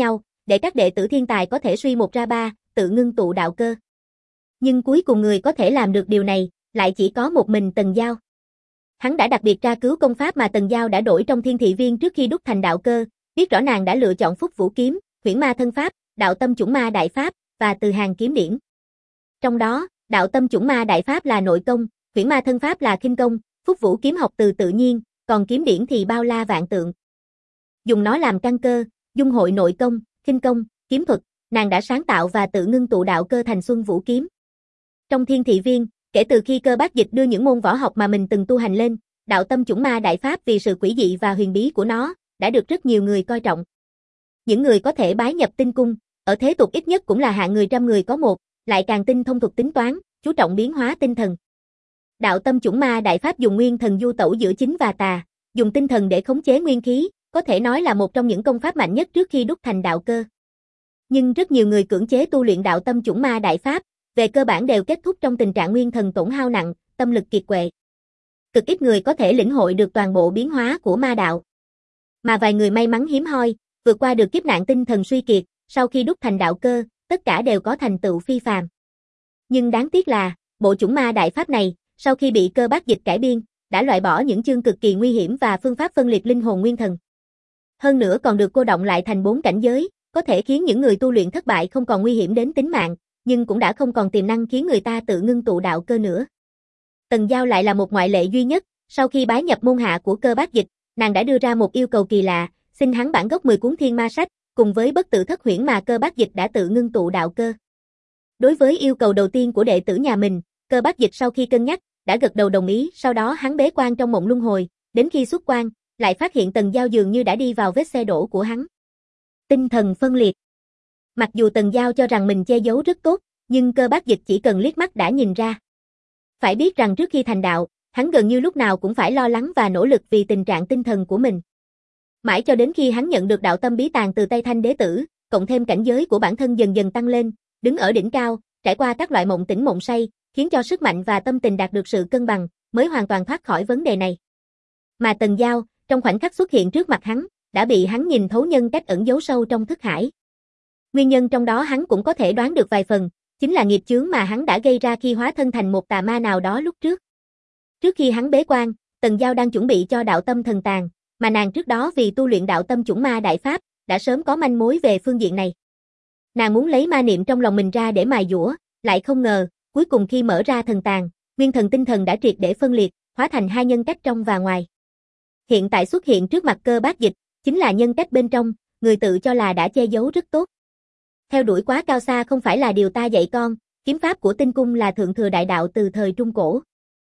Speaker 1: để các đệ tử thiên tài có thể suy một ra ba, tự ngưng tụ đạo cơ. Nhưng cuối cùng người có thể làm được điều này, lại chỉ có một mình Tần Giao. Hắn đã đặc biệt tra cứu công pháp mà Tần Giao đã đổi trong Thiên Thị Viên trước khi đúc thành đạo cơ, biết rõ nàng đã lựa chọn Phúc Vũ Kiếm, Huyễn Ma Thân Pháp, Đạo Tâm Chủng Ma Đại Pháp và Từ Hàng Kiếm Điển. Trong đó, Đạo Tâm Chủng Ma Đại Pháp là nội công, Huyễn Ma Thân Pháp là khinh công, Phúc Vũ Kiếm học từ tự nhiên, còn kiếm điển thì bao la vạn tượng. Dùng nó làm căn cơ, dung hội nội công, khinh công, kiếm thuật, nàng đã sáng tạo và tự ngưng tụ đạo cơ thành Xuân Vũ Kiếm. Trong Thiên Thị Viên, kể từ khi Cơ Bác Dịch đưa những môn võ học mà mình từng tu hành lên, Đạo Tâm Chủng Ma Đại Pháp vì sự quỷ dị và huyền bí của nó, đã được rất nhiều người coi trọng. Những người có thể bái nhập tinh cung, ở thế tục ít nhất cũng là hạng người trăm người có một, lại càng tinh thông thuật tính toán, chú trọng biến hóa tinh thần. Đạo Tâm Chủng Ma Đại Pháp dùng nguyên thần du tẩu giữa chính và tà, dùng tinh thần để khống chế nguyên khí, có thể nói là một trong những công pháp mạnh nhất trước khi đúc thành đạo cơ. Nhưng rất nhiều người cưỡng chế tu luyện Đạo Tâm Chủng Ma Đại Pháp, về cơ bản đều kết thúc trong tình trạng nguyên thần tổn hao nặng, tâm lực kiệt quệ. Cực ít người có thể lĩnh hội được toàn bộ biến hóa của ma đạo. Mà vài người may mắn hiếm hoi, vượt qua được kiếp nạn tinh thần suy kiệt, sau khi đúc thành đạo cơ, tất cả đều có thành tựu phi phàm. Nhưng đáng tiếc là, bộ chủng ma đại pháp này, sau khi bị Cơ Bác Dịch cải biên, đã loại bỏ những chương cực kỳ nguy hiểm và phương pháp phân liệt linh hồn nguyên thần. Hơn nữa còn được cô động lại thành bốn cảnh giới, có thể khiến những người tu luyện thất bại không còn nguy hiểm đến tính mạng, nhưng cũng đã không còn tiềm năng khiến người ta tự ngưng tụ đạo cơ nữa. Tần Giao lại là một ngoại lệ duy nhất, sau khi bái nhập môn hạ của Cơ Bác Dịch, nàng đã đưa ra một yêu cầu kỳ lạ, xin hắn bản gốc mười cuốn thiên ma sách, cùng với bất tử thất huyễn mà Cơ Bác Dịch đã tự ngưng tụ đạo cơ. Đối với yêu cầu đầu tiên của đệ tử nhà mình, Cơ Bác Dịch sau khi cân nhắc, đã gật đầu đồng ý, sau đó hắn bế quan trong mộng luân hồi, đến khi xuất quan, lại phát hiện Tần Giao dường như đã đi vào vết xe đổ của hắn. Tinh thần phân liệt. Mặc dù Tần Giao cho rằng mình che giấu rất tốt, nhưng Cơ Bác Dịch chỉ cần liếc mắt đã nhìn ra. Phải biết rằng trước khi thành đạo, hắn gần như lúc nào cũng phải lo lắng và nỗ lực vì tình trạng tinh thần của mình. Mãi cho đến khi hắn nhận được đạo tâm bí tàng từ tay Thanh Đế Tử, cộng thêm cảnh giới của bản thân dần dần tăng lên, đứng ở đỉnh cao, trải qua các loại mộng tỉnh mộng say, khiến cho sức mạnh và tâm tình đạt được sự cân bằng, mới hoàn toàn thoát khỏi vấn đề này. Mà Tần Giao, trong khoảnh khắc xuất hiện trước mặt hắn, đã bị hắn nhìn thấu nhân cách ẩn giấu sâu trong thức hải. Nguyên nhân trong đó hắn cũng có thể đoán được vài phần, chính là nghiệp chướng mà hắn đã gây ra khi hóa thân thành một tà ma nào đó lúc trước. Trước khi hắn bế quan, Tần Giao đang chuẩn bị cho đạo tâm thần tàng, mà nàng trước đó vì tu luyện đạo tâm chủng ma đại pháp, đã sớm có manh mối về phương diện này. Nàng muốn lấy ma niệm trong lòng mình ra để mài dũa, lại không ngờ, cuối cùng khi mở ra thần tàng, nguyên thần tinh thần đã triệt để phân liệt, hóa thành hai nhân cách trong và ngoài. Hiện tại xuất hiện trước mặt Cơ Bác Dịch, chính là nhân cách bên trong, người tự cho là đã che giấu rất tốt. Theo đuổi quá cao xa không phải là điều ta dạy con, kiếm pháp của tinh cung là thượng thừa đại đạo từ thời Trung Cổ.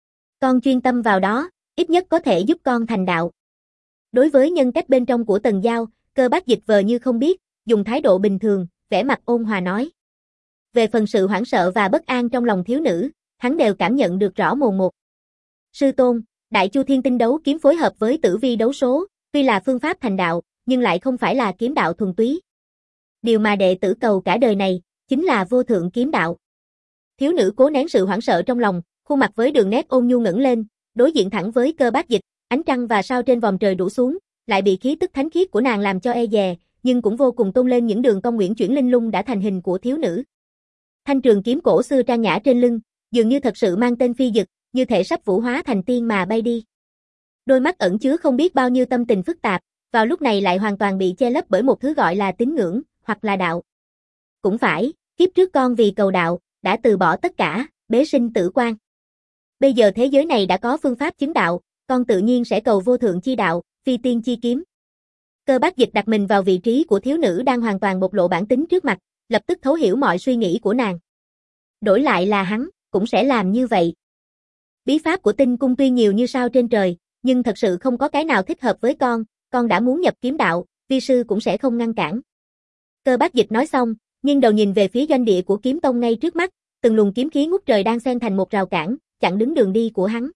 Speaker 1: Con chuyên tâm vào đó, ít nhất có thể giúp con thành đạo. Đối với nhân cách bên trong của Tần Giao, Cơ Bác Dịch vờ như không biết, dùng thái độ bình thường, vẻ mặt ôn hòa nói. Về phần sự hoảng sợ và bất an trong lòng thiếu nữ, hắn đều cảm nhận được rõ mồn một. Sư tôn, Đại Chu Thiên Tinh đấu kiếm phối hợp với Tử Vi đấu số, tuy là phương pháp thành đạo, nhưng lại không phải là kiếm đạo thuần túy. Điều mà đệ tử cầu cả đời này, chính là vô thượng kiếm đạo. Thiếu nữ cố nén sự hoảng sợ trong lòng, khuôn mặt với đường nét ôn nhu ngẩng lên, đối diện thẳng với Cơ Bác Dịch, ánh trăng và sao trên vòm trời đổ xuống, lại bị khí tức thánh khiết của nàng làm cho e dè, nhưng cũng vô cùng tôn lên những đường cong uyển chuyển linh lung đã thành hình của thiếu nữ. Thanh trường kiếm cổ xưa trang nhã trên lưng, dường như thật sự mang tên phi dực, như thể sắp vũ hóa thành tiên mà bay đi. Đôi mắt ẩn chứa không biết bao nhiêu tâm tình phức tạp, vào lúc này lại hoàn toàn bị che lấp bởi một thứ gọi là tín ngưỡng, hoặc là đạo. Cũng phải, kiếp trước con vì cầu đạo, đã từ bỏ tất cả, bế sinh tử quan. Bây giờ thế giới này đã có phương pháp chứng đạo, con tự nhiên sẽ cầu vô thượng chi đạo, phi tiên chi kiếm. Cơ Bác Dịch đặt mình vào vị trí của thiếu nữ đang hoàn toàn bộc lộ bản tính trước mặt, lập tức thấu hiểu mọi suy nghĩ của nàng. Đổi lại là hắn, cũng sẽ làm như vậy. Bí pháp của tinh cung tuy nhiều như sao trên trời, nhưng thật sự không có cái nào thích hợp với con, con đã muốn nhập kiếm đạo, vi sư cũng sẽ không ngăn cản. Cơ Bác Dịch nói xong, nhưng đầu nhìn về phía doanh địa của kiếm tông ngay trước mắt, từng luồng kiếm khí ngút trời đang xen thành một rào cản, chặn đứng đường đi của hắn.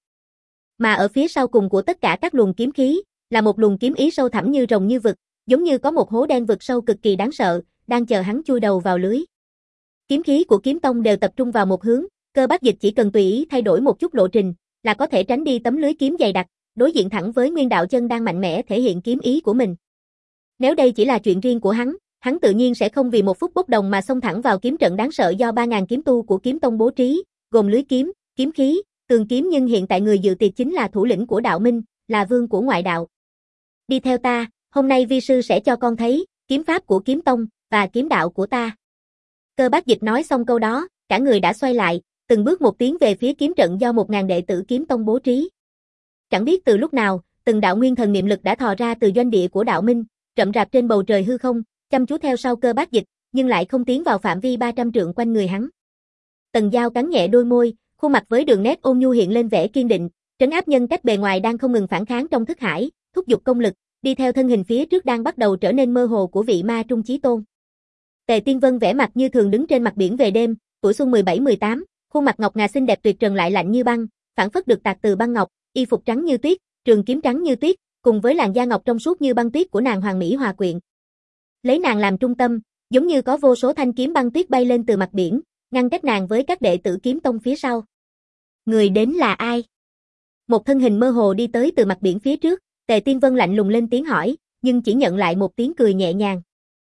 Speaker 1: Mà ở phía sau cùng của tất cả các luồng kiếm khí, là một luồng kiếm ý sâu thẳm như rồng như vực, giống như có một hố đen vực sâu cực kỳ đáng sợ, đang chờ hắn chui đầu vào lưới. Kiếm khí của kiếm tông đều tập trung vào một hướng, Cơ Bác Dịch chỉ cần tùy ý thay đổi một chút lộ trình, là có thể tránh đi tấm lưới kiếm dày đặc, đối diện thẳng với Nguyên Đạo Chân đang mạnh mẽ thể hiện kiếm ý của mình. Nếu đây chỉ là chuyện riêng của hắn, hắn tự nhiên sẽ không vì một phút bốc đồng mà xông thẳng vào kiếm trận đáng sợ do ba ngàn kiếm tu của kiếm tông bố trí, gồm lưới kiếm, kiếm khí, tường kiếm, nhưng hiện tại người dự tiệc chính là thủ lĩnh của đạo minh, là vương của ngoại đạo. Đi theo ta, hôm nay vi sư sẽ cho con thấy kiếm pháp của kiếm tông và kiếm đạo của ta. Cơ Bác Dịch nói xong câu đó, cả người đã xoay lại, từng bước một tiến về phía kiếm trận do một ngàn đệ tử kiếm tông bố trí. Chẳng biết từ lúc nào, từng đạo nguyên thần niệm lực đã thò ra từ doanh địa của đạo minh, rậm rạp trên bầu trời hư không, chăm chú theo sau Cơ Bác Dịch, nhưng lại không tiến vào phạm vi ba trăm trượng quanh người hắn. Tần Giao cắn nhẹ đôi môi, khuôn mặt với đường nét ôn nhu hiện lên vẻ kiên định, trấn áp nhân cách bề ngoài đang không ngừng phản kháng trong thức hải, thúc giục công lực, đi theo thân hình phía trước đang bắt đầu trở nên mơ hồ của vị ma trung chí tôn. Tề Tiên Vân vẻ mặt như thường đứng trên mặt biển về đêm, tuổi xuân mười bảy mười tám, khuôn mặt ngọc ngà xinh đẹp tuyệt trần lại lạnh như băng, phảng phất được tạc từ băng ngọc, y phục trắng như tuyết, trường kiếm trắng như tuyết, cùng với làn da ngọc trong suốt như băng tuyết của nàng hoàng mỹ hòa quyện. Lấy nàng làm trung tâm, giống như có vô số thanh kiếm băng tuyết bay lên từ mặt biển, ngăn cách nàng với các đệ tử kiếm tông phía sau. Người đến là ai? Một thân hình mơ hồ đi tới từ mặt biển phía trước, Tề Tiên Vân lạnh lùng lên tiếng hỏi, nhưng chỉ nhận lại một tiếng cười nhẹ nhàng.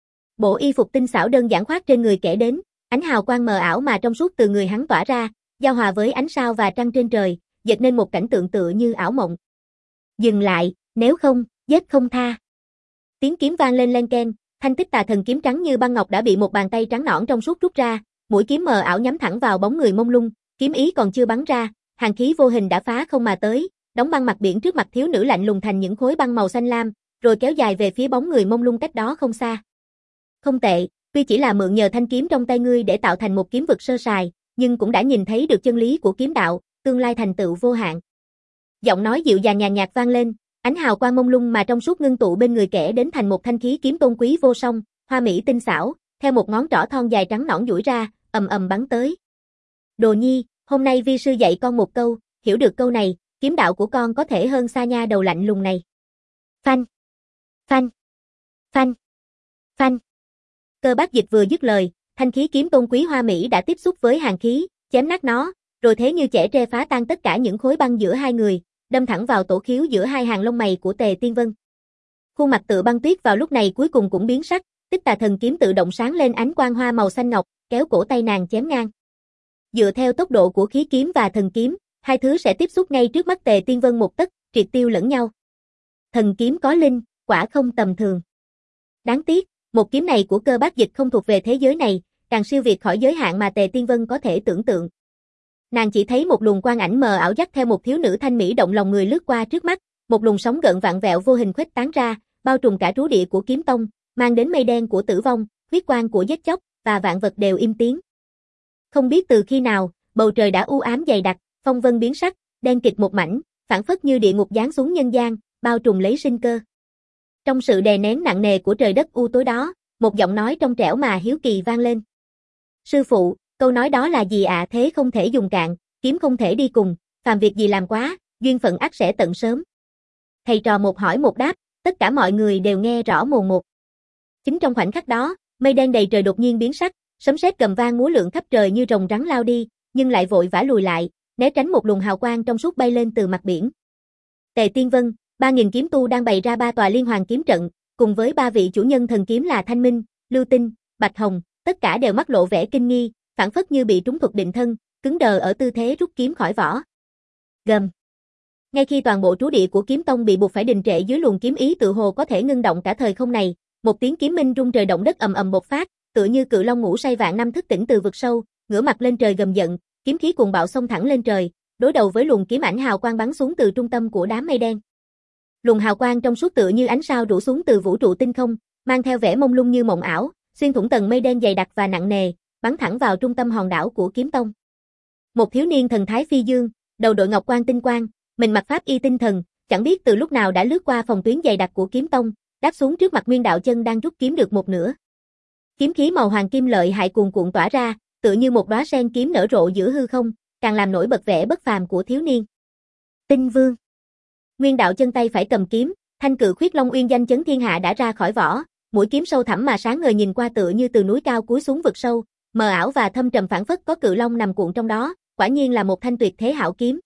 Speaker 1: Bộ y phục tinh xảo đơn giản khoác trên người kẻ đến, ánh hào quang mờ ảo mà trong suốt từ người hắn tỏa ra, giao hòa với ánh sao và trăng trên trời, dệt nên một cảnh tượng tựa như ảo mộng. Dừng lại, nếu không, giết không tha. Tiếng kiếm vang lên len keng, thanh tích tà thần kiếm trắng như băng ngọc đã bị một bàn tay trắng nõn trong suốt rút ra, mũi kiếm mờ ảo nhắm thẳng vào bóng người mông lung, kiếm ý còn chưa bắn ra, hàn khí vô hình đã phá không mà tới, đóng băng mặt biển trước mặt thiếu nữ lạnh lùng thành những khối băng màu xanh lam, rồi kéo dài về phía bóng người mông lung cách đó không xa. Không tệ, tuy chỉ là mượn nhờ thanh kiếm trong tay ngươi để tạo thành một kiếm vực sơ sài, nhưng cũng đã nhìn thấy được chân lý của kiếm đạo, tương lai thành tựu vô hạn. Giọng nói dịu dàng nhàn nhạt vang lên, ánh hào quang mông lung mà trong suốt ngưng tụ bên người kẻ đến thành một thanh khí kiếm tôn quý vô song, hoa mỹ tinh xảo, theo một ngón trỏ thon dài trắng nõn duỗi ra, ầm ầm bắn tới. Đồ nhi, hôm nay vi sư dạy con một câu, hiểu được câu này, kiếm đạo của con có thể hơn xa nha đầu lạnh lùng này. Phanh, phanh, phanh, phanh. Cơ Bác Dịch vừa dứt lời, thanh khí kiếm tôn quý hoa mỹ đã tiếp xúc với hàn khí, chém nát nó, rồi thế như chẻ tre phá tan tất cả những khối băng giữa hai người, đâm thẳng vào tổ khiếu giữa hai hàng lông mày của Tề Tiên Vân. Khuôn mặt tựa băng tuyết vào lúc này cuối cùng cũng biến sắc, tích tà thần kiếm tự động sáng lên ánh quang hoa màu xanh ngọc, kéo cổ tay nàng chém ngang. Dựa theo tốc độ của khí kiếm và thần kiếm, hai thứ sẽ tiếp xúc ngay trước mắt Tề Tiên Vân một tấc, triệt tiêu lẫn nhau. Thần kiếm có linh, quả không tầm thường. Đáng tiếc, một kiếm này của Cơ Bác Dịch không thuộc về thế giới này, càng siêu việt khỏi giới hạn mà Tề Tiên Vân có thể tưởng tượng. Nàng chỉ thấy một luồng quang ảnh mờ ảo dắt theo một thiếu nữ thanh mỹ động lòng người lướt qua trước mắt, một luồng sóng gợn vạn vẹo vô hình khuếch tán ra, bao trùm cả trú địa của kiếm tông, mang đến mây đen của tử vong, huyết quang của giết chóc, và vạn vật đều im tiếng. Không biết từ khi nào, bầu trời đã u ám dày đặc, phong vân biến sắc, đen kịt một mảnh, phảng phất như địa ngục giáng xuống nhân gian, bao trùm lấy sinh cơ. Trong sự đè nén nặng nề của trời đất u tối đó, một giọng nói trong trẻo mà hiếu kỳ vang lên. Sư phụ, câu nói đó là gì ạ? À? Thế không thể dùng cạn, kiếm không thể đi cùng, phàm việc gì làm quá, duyên phận ắt sẽ tận sớm. Thầy trò một hỏi một đáp, tất cả mọi người đều nghe rõ mồn một. Chính trong khoảnh khắc đó, mây đen đầy trời đột nhiên biến sắc, sấm sét gầm vang múa lượn khắp trời như rồng rắn lao đi, nhưng lại vội vã lùi lại, né tránh một luồng hào quang trong suốt bay lên từ mặt biển. Tề Tiên Vân, ba nghìn kiếm tu đang bày ra ba tòa liên hoàn kiếm trận, cùng với ba vị chủ nhân thần kiếm là Thanh Minh, Lưu Tinh, Bạch Hồng, tất cả đều mắt lộ vẻ kinh nghi, phảng phất như bị trúng thuật định thân, cứng đờ ở tư thế rút kiếm khỏi vỏ. Gầm. Ngay khi toàn bộ trú địa của kiếm tông bị buộc phải đình trệ dưới luồng kiếm ý tự hồ có thể ngưng động cả thời không này, một tiếng kiếm minh rung trời động đất ầm ầm bộc phát, tựa như cự long ngủ say vạn năm thức tỉnh từ vực sâu, ngửa mặt lên trời gầm giận, kiếm khí cuồng bạo xông thẳng lên trời, đối đầu với luồng kiếm ảnh hào quang bắn xuống từ trung tâm của đám mây đen. Luồng hào quang trong suốt tựa như ánh sao rủ xuống từ vũ trụ tinh không, mang theo vẻ mông lung như mộng ảo, xuyên thủng tầng mây đen dày đặc và nặng nề, bắn thẳng vào trung tâm hòn đảo của kiếm tông. Một thiếu niên thần thái phi dương, đầu đội ngọc quan tinh quang, mình mặc pháp y tinh thần, chẳng biết từ lúc nào đã lướt qua phòng tuyến dày đặc của kiếm tông, đáp xuống trước mặt Nguyên Đạo Chân đang rút kiếm được một nửa. Kiếm khí màu hoàng kim lợi hại cuồn cuộn tỏa ra, tựa như một đóa sen kiếm nở rộ giữa hư không, càng làm nổi bật vẻ bất phàm của thiếu niên. Tinh Vương. Nguyên Đạo Chân tay phải cầm kiếm, thanh cự khuyết long uyên danh chấn thiên hạ đã ra khỏi vỏ, mũi kiếm sâu thẳm mà sáng ngời nhìn qua tựa như từ núi cao cúi xuống vực sâu, mờ ảo và thâm trầm phảng phất có cự long nằm cuộn trong đó, quả nhiên là một thanh tuyệt thế hảo kiếm.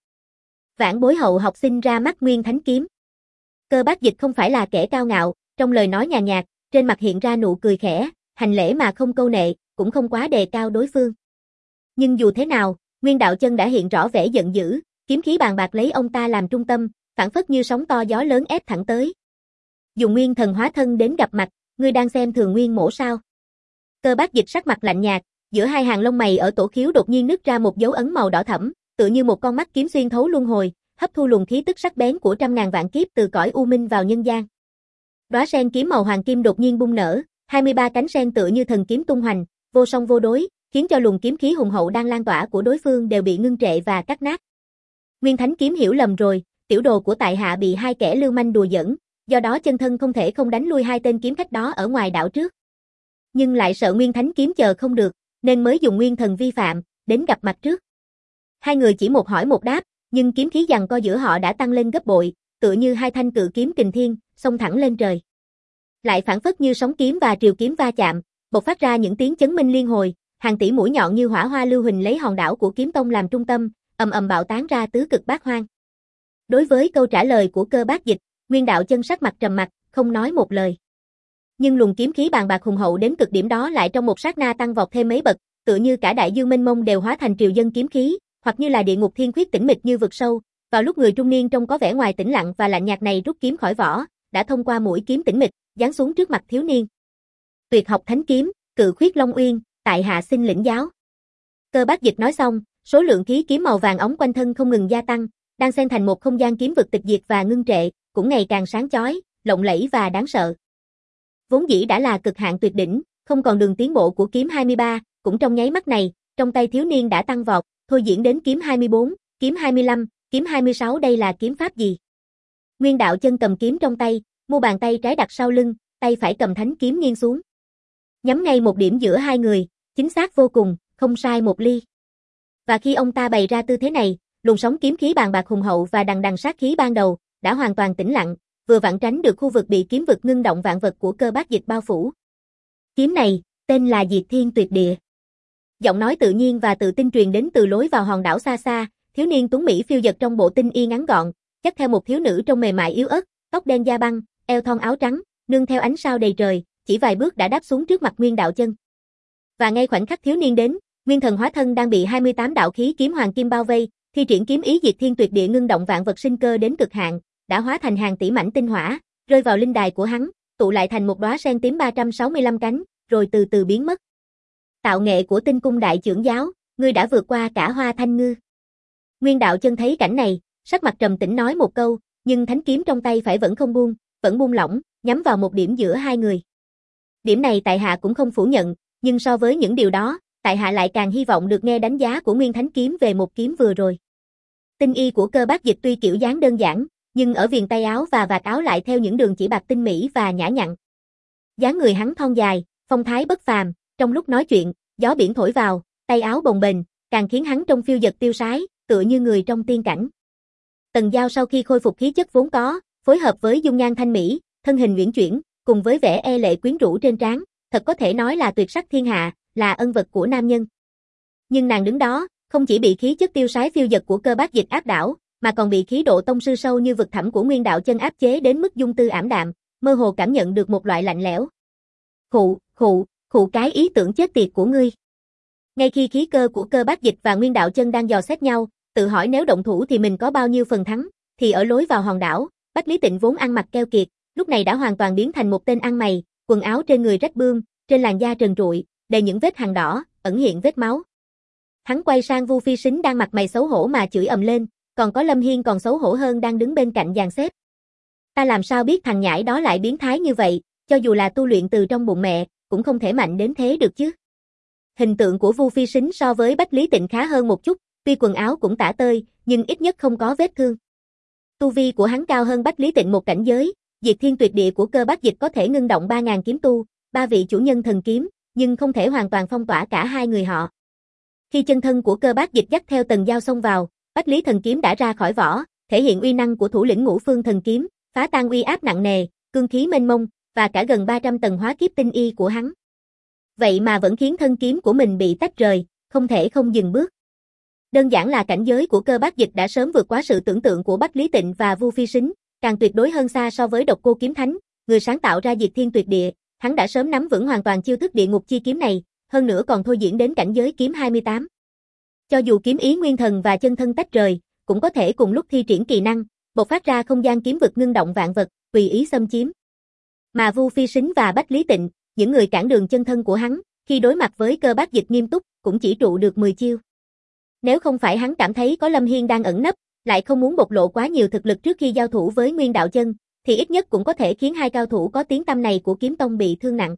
Speaker 1: Vãn Bối hậu học sinh ra mắt Nguyên Thánh kiếm. Cơ Bác Dịch không phải là kẻ cao ngạo, trong lời nói nhàn nhạt, trên mặt hiện ra nụ cười khẽ, hành lễ mà không câu nệ, cũng không quá đề cao đối phương. Nhưng dù thế nào, Nguyên Đạo Chân đã hiện rõ vẻ giận dữ, kiếm khí bàn bạc lấy ông ta làm trung tâm, phảng phất như sóng to gió lớn ép thẳng tới. Dùng nguyên thần hóa thân đến gặp mặt, ngươi đang xem thường Nguyên Mỗ sao? Cơ Bác Dịch sắc mặt lạnh nhạt, giữa hai hàng lông mày ở tổ khiếu đột nhiên nứt ra một dấu ấn màu đỏ thẫm, tựa như một con mắt kiếm xuyên thấu luân hồi, hấp thu luồng khí tức sắc bén của trăm ngàn vạn kiếp từ cõi u minh vào nhân gian. Đóa sen kiếm màu hoàng kim đột nhiên bung nở, hai mươi ba cánh sen tựa như thần kiếm tung hoành, vô song vô đối, khiến cho luồng kiếm khí hùng hậu đang lan tỏa của đối phương đều bị ngưng trệ và cắt nát. Nguyên Thánh kiếm hiểu lầm rồi, tiểu đồ của tại hạ bị hai kẻ lưu manh đùa giỡn, do đó chân thân không thể không đánh lui hai tên kiếm khách đó ở ngoài đảo trước. Nhưng lại sợ Nguyên Thánh kiếm chờ không được, nên mới dùng nguyên thần vi phạm, đến gặp mặt trước. Hai người chỉ một hỏi một đáp, nhưng kiếm khí giằng co giữa họ đã tăng lên gấp bội, tựa như hai thanh cự kiếm kình thiên, xông thẳng lên trời. Lại phảng phất như sóng kiếm và triều kiếm va chạm, bộc phát ra những tiếng chấn minh liên hồi, hàng tỷ mũi nhọn như hỏa hoa lưu huỳnh lấy hòn đảo của Kiếm Tông làm trung tâm, ầm ầm bạo tán ra tứ cực bát hoang. Đối với câu trả lời của Cơ Bác Dịch, Nguyên Đạo Chân sắc mặt trầm mặc, không nói một lời. Nhưng luồng kiếm khí bàn bạc hùng hậu đến cực điểm đó lại trong một sát na tăng vọt thêm mấy bậc, tựa như cả đại dương mênh mông đều hóa thành triều dân kiếm khí, hoặc như là địa ngục thiên khuyết tĩnh mịch như vực sâu. Vào lúc người trung niên trông có vẻ ngoài tĩnh lặng và lạnh nhạt này rút kiếm khỏi vỏ, đã thông qua mũi kiếm tĩnh mịch, giáng xuống trước mặt thiếu niên. Tuyệt học thánh kiếm, Cự Khuyết Long Uyên, tại hạ xin lĩnh giáo. Cơ Bác Dịch nói xong, số lượng khí kiếm màu vàng óng quanh thân không ngừng gia tăng, đang xen thành một không gian kiếm vực tịch diệt và ngưng trệ, cũng ngày càng sáng chói, lộng lẫy và đáng sợ. Vốn dĩ đã là cực hạn tuyệt đỉnh, không còn đường tiến bộ của kiếm hai mươi ba, cũng trong nháy mắt này, trong tay thiếu niên đã tăng vọt, thôi diễn đến kiếm hai mươi bốn, kiếm hai mươi lăm, kiếm hai mươi sáu, đây là kiếm pháp gì? Nguyên Đạo Chân cầm kiếm trong tay, mu bàn tay trái đặt sau lưng, tay phải cầm thánh kiếm nghiêng xuống. Nhắm ngay một điểm giữa hai người, chính xác vô cùng, không sai một ly. Và khi ông ta bày ra tư thế này, luồng sóng kiếm khí bàn bạc hùng hậu và đằng đằng sát khí ban đầu, đã hoàn toàn tĩnh lặng, vừa vặn tránh được khu vực bị kiếm vực ngưng động vạn vật của Cơ Bác Dịch bao phủ. Kiếm này, tên là Diệt Thiên Tuyệt Địa. Giọng nói tự nhiên và tự tin truyền đến từ lối vào hòn đảo xa xa, thiếu niên tuấn mỹ phiêu dật trong bộ tinh y ngắn gọn, dắt theo một thiếu nữ trông mềm mại yếu ớt, tóc đen da băng, eo thon áo trắng, nương theo ánh sao đầy trời, chỉ vài bước đã đáp xuống trước mặt Nguyên Đạo Chân. Và ngay khoảnh khắc thiếu niên đến, nguyên thần hóa thân đang bị hai mươi tám đạo khí kiếm hoàng kim bao vây, thi triển kiếm ý Diệt Thiên Tuyệt Địa ngưng động vạn vật sinh cơ đến cực hạn, đã hóa thành hàng tỷ mảnh tinh hỏa, rơi vào linh đài của hắn, tụ lại thành một đóa sen tím ba trăm sáu mươi lăm cánh, rồi từ từ biến mất. Tạo nghệ của Tinh Cung Đại Trưởng Giáo, ngươi đã vượt qua cả Hoa Thanh Ngư. Nguyên Đạo Chân thấy cảnh này, sắc mặt trầm tĩnh nói một câu, nhưng thánh kiếm trong tay phải vẫn không buông, vẫn buông lỏng, nhắm vào một điểm giữa hai người. Điểm này tại hạ cũng không phủ nhận, nhưng so với những điều đó, tại hạ lại càng hy vọng được nghe đánh giá của Nguyên Thánh kiếm về một kiếm vừa rồi. Tinh y của Cơ Bác Dịch tuy kiểu dáng đơn giản, nhưng ở viền tay áo và vạt áo lại theo những đường chỉ bạc tinh mỹ và nhã nhặn. Dáng người hắn thon dài, phong thái bất phàm, trong lúc nói chuyện, gió biển thổi vào, tay áo bồng bềnh, càng khiến hắn trông phiêu dật tiêu sái, tựa như người trong tiên cảnh. Tần Giao sau khi khôi phục khí chất vốn có, phối hợp với dung nhan thanh mỹ, thân hình uyển chuyển, cùng với vẻ e lệ quyến rũ trên trán, thật có thể nói là tuyệt sắc thiên hạ, là ân vật của nam nhân. Nhưng nàng đứng đó, không chỉ bị khí chất tiêu sái phiêu dật của Cơ Bác Dịch áp đảo, mà còn bị khí độ tông sư sâu như vực thẳm của Nguyên Đạo Chân áp chế đến mức dung tư ảm đạm, mơ hồ cảm nhận được một loại lạnh lẽo. Khụ, khụ, khụ cái ý tưởng chết tiệt của ngươi. Ngay khi khí cơ của Cơ Bác Dịch và Nguyên Đạo Chân đang dò xét nhau, tự hỏi nếu động thủ thì mình có bao nhiêu phần thắng, thì ở lối vào hòn đảo, Bách Lý Tịnh vốn ăn mặc keo kiệt, lúc này đã hoàn toàn biến thành một tên ăn mày, quần áo trên người rách bươm, trên làn da trần trụi, đầy những vết hằn đỏ, ẩn hiện vết máu. Hắn quay sang Vu Phi Sính đang mặt mày xấu hổ mà chửi ầm lên, còn có Lâm Hiên còn xấu hổ hơn đang đứng bên cạnh dàn xếp. Ta làm sao biết thằng nhãi đó lại biến thái như vậy, cho dù là tu luyện từ trong bụng mẹ, cũng không thể mạnh đến thế được chứ. Hình tượng của Vu Phi Sính so với Bách Lý Tịnh khá hơn một chút, tuy quần áo cũng tả tơi, nhưng ít nhất không có vết thương. Tu vi của hắn cao hơn Bách Lý Tịnh một cảnh giới, Diệt Thiên Tuyệt Địa của Cơ Bác Dịch có thể ngưng động ba nghìn kiếm tu, ba vị chủ nhân thần kiếm, nhưng không thể hoàn toàn phong tỏa cả hai người họ. Khi chân thân của Cơ Bác Dịch dắt theo Tần Giao xông vào, Bách Lý thần kiếm đã ra khỏi vỏ, thể hiện uy năng của thủ lĩnh Ngũ Phương thần kiếm, phá tan uy áp nặng nề, cương khí mênh mông và cả gần ba trăm tầng hóa kiếp tinh y của hắn. Vậy mà vẫn khiến thân kiếm của mình bị tách rời, không thể không dừng bước. Đơn giản là cảnh giới của Cơ Bác Dịch đã sớm vượt quá sự tưởng tượng của Bách Lý Tịnh và Vu Phi Sính, càng tuyệt đối hơn xa so với Độc Cô Kiếm Thánh, người sáng tạo ra Diệt Thiên Tuyệt Địa, hắn đã sớm nắm vững hoàn toàn chiêu thức địa ngục chi kiếm này, hơn nữa còn thôi diễn đến cảnh giới kiếm hai mươi tám. Cho dù kiếm ý nguyên thần và chân thân tách rời, cũng có thể cùng lúc thi triển kỳ năng, bộc phát ra không gian kiếm vực ngưng động vạn vật, tùy ý xâm chiếm. Mà Vu Phi Sính và Bách Lý Tịnh, những người cản đường chân thân của hắn, khi đối mặt với Cơ Bác Dịch nghiêm túc, cũng chỉ trụ được mười chiêu. Nếu không phải hắn cảm thấy có Lâm Hiên đang ẩn nấp, lại không muốn bộc lộ quá nhiều thực lực trước khi giao thủ với Nguyên Đạo Chân, thì ít nhất cũng có thể khiến hai cao thủ có tiếng tăm này của kiếm tông bị thương nặng.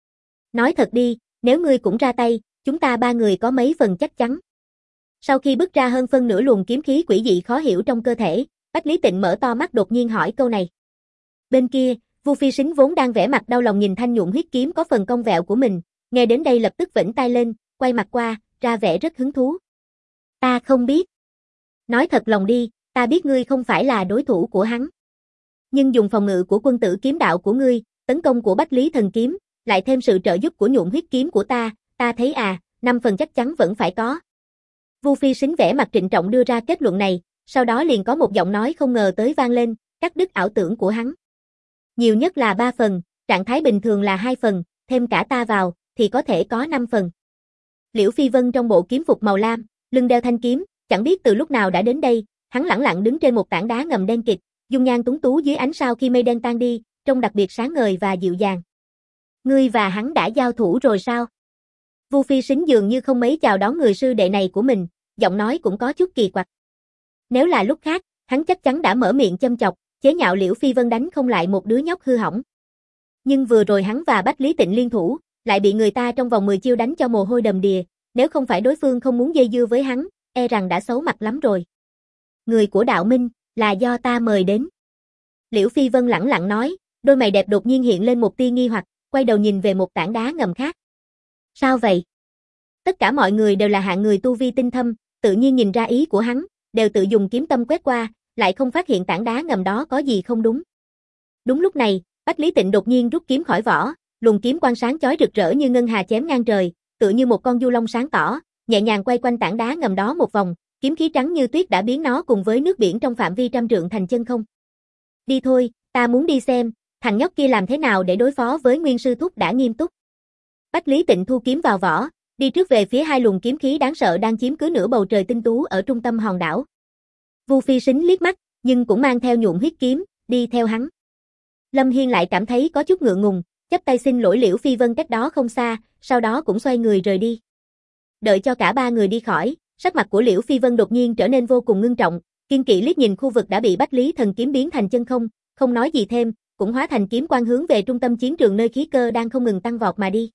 Speaker 1: Nói thật đi, nếu ngươi cũng ra tay, chúng ta ba người có mấy phần chắc chắn. Sau khi bước ra hơn phân nửa luồng kiếm khí quỷ dị khó hiểu trong cơ thể, Bách Lý Tịnh mở to mắt đột nhiên hỏi câu này. Bên kia, Vu Phi Sính vốn đang vẻ mặt đau lòng nhìn thanh nhuộm huyết kiếm có phần cong vẹo của mình, nghe đến đây lập tức vểnh tai lên, quay mặt qua, ra vẻ rất hứng thú. Ta không biết. Nói thật lòng đi, ta biết ngươi không phải là đối thủ của hắn. Nhưng dùng phòng ngự của quân tử kiếm đạo của ngươi, tấn công của Bách Lý thần kiếm, lại thêm sự trợ giúp của nhuộm huyết kiếm của ta, ta thấy à, năm phần chắc chắn vẫn phải có. Vu Phi Sính vẻ mặt trịnh trọng đưa ra kết luận này, sau đó liền có một giọng nói không ngờ tới vang lên, cắt đứt ảo tưởng của hắn. Nhiều nhất là ba phần, trạng thái bình thường là hai phần, thêm cả ta vào, thì có thể có năm phần. Liễu Phi Vân trong bộ kiếm phục màu lam, lưng đeo thanh kiếm, chẳng biết từ lúc nào đã đến đây, hắn lẳng lặng đứng trên một tảng đá ngầm đen kịt, dung nhan tuấn tú dưới ánh sao khi mây đen tan đi, trông đặc biệt sáng ngời và dịu dàng. Ngươi và hắn đã giao thủ rồi sao? Vu Phi Sính dường như không mấy chào đón người sư đệ này của mình, giọng nói cũng có chút kỳ quặc. Nếu là lúc khác, hắn chắc chắn đã mở miệng châm chọc, chế nhạo Liễu Phi Vân đánh không lại một đứa nhóc hư hỏng. Nhưng vừa rồi hắn và Bách Lý Tịnh liên thủ, lại bị người ta trong vòng mười chiêu đánh cho mồ hôi đầm đìa, nếu không phải đối phương không muốn dây dưa với hắn, e rằng đã xấu mặt lắm rồi. Người của Đạo Minh, là do ta mời đến. Liễu Phi Vân lẳng lặng nói, đôi mày đẹp đột nhiên hiện lên một tia nghi hoặc, quay đầu nhìn về một tảng đá ngầm khác. Sao vậy? Tất cả mọi người đều là hạng người tu vi tinh thâm, tự nhiên nhìn ra ý của hắn, đều tự dùng kiếm tâm quét qua, lại không phát hiện tảng đá ngầm đó có gì không đúng. Đúng lúc này, Bách Lý Tịnh đột nhiên rút kiếm khỏi vỏ, luồng kiếm quang sáng chói rực rỡ như ngân hà chém ngang trời, tựa như một con du long sáng tỏ, nhẹ nhàng quay quanh tảng đá ngầm đó một vòng, kiếm khí trắng như tuyết đã biến nó cùng với nước biển trong phạm vi trăm trượng thành chân không. Đi thôi, ta muốn đi xem, thằng nhóc kia làm thế nào để đối phó với Nguyên sư thúc đã nghiêm túc. Bách Lý Tịnh thu kiếm vào vỏ, đi trước về phía hai luồng kiếm khí đáng sợ đang chiếm cứ nửa bầu trời tinh tú ở trung tâm hòn đảo. Vu Phi Sính liếc mắt, nhưng cũng mang theo nhuộm huyết kiếm, đi theo hắn. Lâm Hiên lại cảm thấy có chút ngượng ngùng, chắp tay xin lỗi Liễu Phi Vân cách đó không xa, sau đó cũng xoay người rời đi. Đợi cho cả ba người đi khỏi, sắc mặt của Liễu Phi Vân đột nhiên trở nên vô cùng ngưng trọng, kiên kỵ liếc nhìn khu vực đã bị Bách Lý thần kiếm biến thành chân không, không nói gì thêm, cũng hóa thành kiếm quang hướng về trung tâm chiến trường nơi khí cơ đang không ngừng tăng vọt mà đi.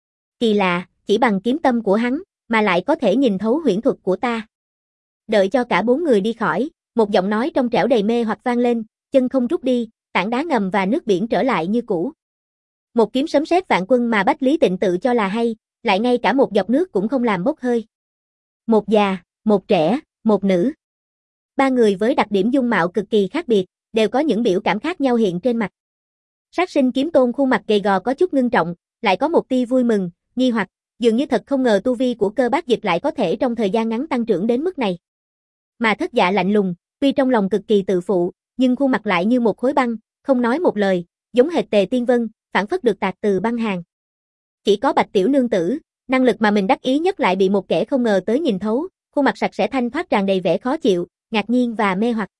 Speaker 1: Kỳ lạ, chỉ bằng kiếm tâm của hắn, mà lại có thể nhìn thấu huyễn thuật của ta. Đợi cho cả bốn người đi khỏi, một giọng nói trong trẻo đầy mê hoặc vang lên, chân không rút đi, tảng đá ngầm và nước biển trở lại như cũ. Một kiếm sấm sét vạn quân mà Bách Lý Tịnh tự cho là hay, lại ngay cả một giọt nước cũng không làm bốc hơi. Một già, một trẻ, một nữ. Ba người với đặc điểm dung mạo cực kỳ khác biệt, đều có những biểu cảm khác nhau hiện trên mặt. Sát Sinh Kiếm Tôn khuôn mặt gầy gò có chút ngưng trọng, lại có một tia vui mừng, nghi hoặc, dường như thật không ngờ tu vi của Cơ Bác Dịch lại có thể trong thời gian ngắn tăng trưởng đến mức này. Mà Thất Dạ lạnh lùng, tuy trong lòng cực kỳ tự phụ, nhưng khuôn mặt lại như một khối băng, không nói một lời, giống hệt Tề Tiên Vân, phản phất được tạc từ băng hàn. Chỉ có Bạch Tiểu Nương tử, năng lực mà mình đắc ý nhất lại bị một kẻ không ngờ tới nhìn thấu, khuôn mặt sạch sẽ thanh thoát tràn đầy vẻ khó chịu, ngạc nhiên và mê hoặc.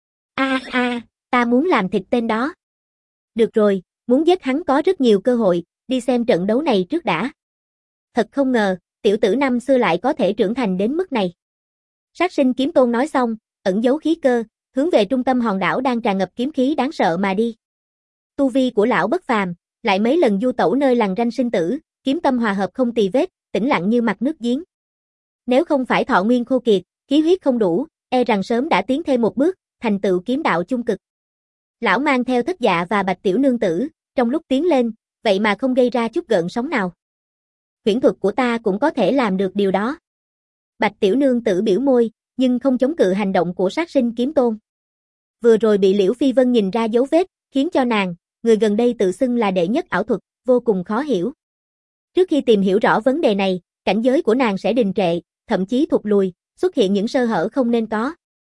Speaker 1: A a, ta muốn làm thịt tên đó. Được rồi, muốn giết hắn có rất nhiều cơ hội, đi xem trận đấu này trước đã. Thật không ngờ, tiểu tử năm xưa lại có thể trưởng thành đến mức này. Sát Sinh Kiếm Tôn nói xong, ẩn giấu khí cơ, hướng về trung tâm hòn đảo đang tràn ngập kiếm khí đáng sợ mà đi. Tu vi của lão bất phàm, lại mấy lần du tẩu nơi lằn ranh sinh tử, kiếm tâm hòa hợp không tì vết, tĩnh lặng như mặt nước giếng. Nếu không phải thọ nguyên khô kiệt, khí huyết không đủ, e rằng sớm đã tiến thêm một bước, thành tựu kiếm đạo chung cực. Lão mang theo Thất Dạ và Bạch Tiểu Nương tử, trong lúc tiến lên, vậy mà không gây ra chút gợn sóng nào. Huyễn thuật của ta cũng có thể làm được điều đó. Bạch Tiểu Nương tử biểu môi, nhưng không chống cự hành động của Sát Sinh Kiếm Tôn. Vừa rồi bị Liễu Phi Vân nhìn ra dấu vết, khiến cho nàng, người gần đây tự xưng là đệ nhất ảo thuật, vô cùng khó hiểu. Trước khi tìm hiểu rõ vấn đề này, cảnh giới của nàng sẽ đình trệ, thậm chí thụt lùi, xuất hiện những sơ hở không nên có.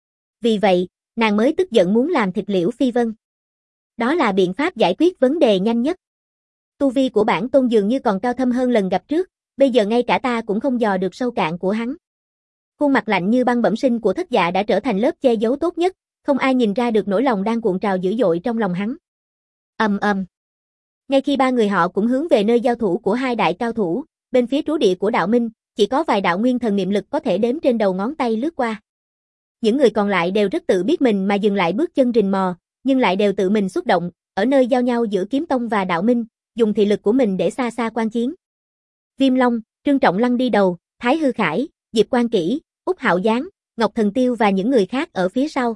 Speaker 1: Vì vậy, nàng mới tức giận muốn làm thịt Liễu Phi Vân. Đó là biện pháp giải quyết vấn đề nhanh nhất. Tu vi của bản tôn dường như còn cao thâm hơn lần gặp trước, bây giờ ngay cả ta cũng không dò được sâu cạn của hắn. Khuôn mặt lạnh như băng bẩm sinh của Thất Dạ đã trở thành lớp che giấu tốt nhất, không ai nhìn ra được nỗi lòng đang cuộn trào dữ dội trong lòng hắn. Ầm ầm. Ngay khi ba người họ cũng hướng về nơi giao thủ của hai đại cao thủ, bên phía trú địa của Đạo Minh, chỉ có vài đạo nguyên thần niệm lực có thể đếm trên đầu ngón tay lướt qua. Những người còn lại đều rất tự biết mình mà dừng lại bước chân rình mò, nhưng lại đều tự mình xúc động, ở nơi giao nhau giữa Kiếm Tông và Đạo Minh, dùng thị lực của mình để xa xa quan chiến. Viêm Long, Trương Trọng Lăng đi đầu, Thái Hư Khải, Diệp Quan Kỷ, Úc Hạo Giáng, Ngọc Thần Tiêu và những người khác ở phía sau.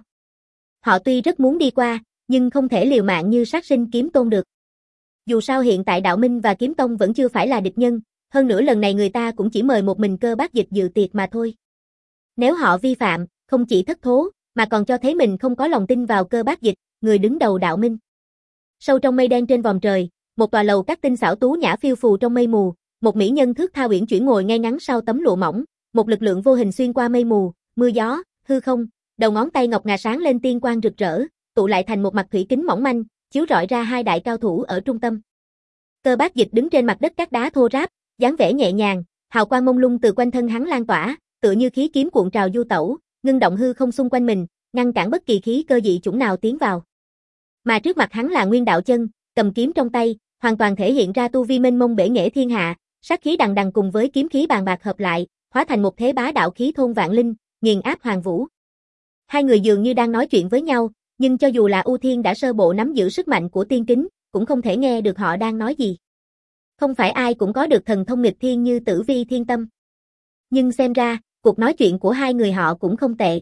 Speaker 1: Họ tuy rất muốn đi qua, nhưng không thể liều mạng như Sát Sinh Kiếm Tôn được. Dù sao hiện tại Đạo Minh và Kiếm Tông vẫn chưa phải là địch nhân, hơn nữa lần này người ta cũng chỉ mời một mình Cơ Bác Dịch dự tiệc mà thôi. Nếu họ vi phạm, không chỉ thất thố, mà còn cho thấy mình không có lòng tin vào Cơ Bác Dịch, người đứng đầu Đạo Minh. Sâu trong mây đen trên vòm trời, một tòa lầu các tinh xảo tú nhã phiêu phù trong mây mù, một mỹ nhân thước tha uyển chuyển ngồi ngay ngắn sau tấm lụa mỏng, một lực lượng vô hình xuyên qua mây mù, mưa gió, hư không, đầu ngón tay ngọc ngà sáng lên tiên quang rực rỡ, tụ lại thành một mặt thủy kính mỏng manh, chiếu rọi ra hai đại cao thủ ở trung tâm. Cơ Bác Dịch đứng trên mặt đất cát đá thô ráp, dáng vẻ nhẹ nhàng, hào quang mông lung từ quanh thân hắn lan tỏa, tựa như khí kiếm cuộn trào du tẩu, ngưng động hư không xung quanh mình, ngăn cản bất kỳ khí cơ dị chủng nào tiến vào. Mà trước mặt hắn là Nguyên Đạo Chân, cầm kiếm trong tay, hoàn toàn thể hiện ra tu vi mênh mông bể nghệ thiên hạ, sát khí đằng đằng cùng với kiếm khí bàn bạc hợp lại, hóa thành một thế bá đạo khí thôn vạn linh, nghiền áp hoàng vũ. Hai người dường như đang nói chuyện với nhau, nhưng cho dù là U Thiên đã sơ bộ nắm giữ sức mạnh của tiên kính, cũng không thể nghe được họ đang nói gì. Không phải ai cũng có được thần thông nghịch thiên như Tử Vi Thiên Tâm. Nhưng xem ra, cuộc nói chuyện của hai người họ cũng không tệ.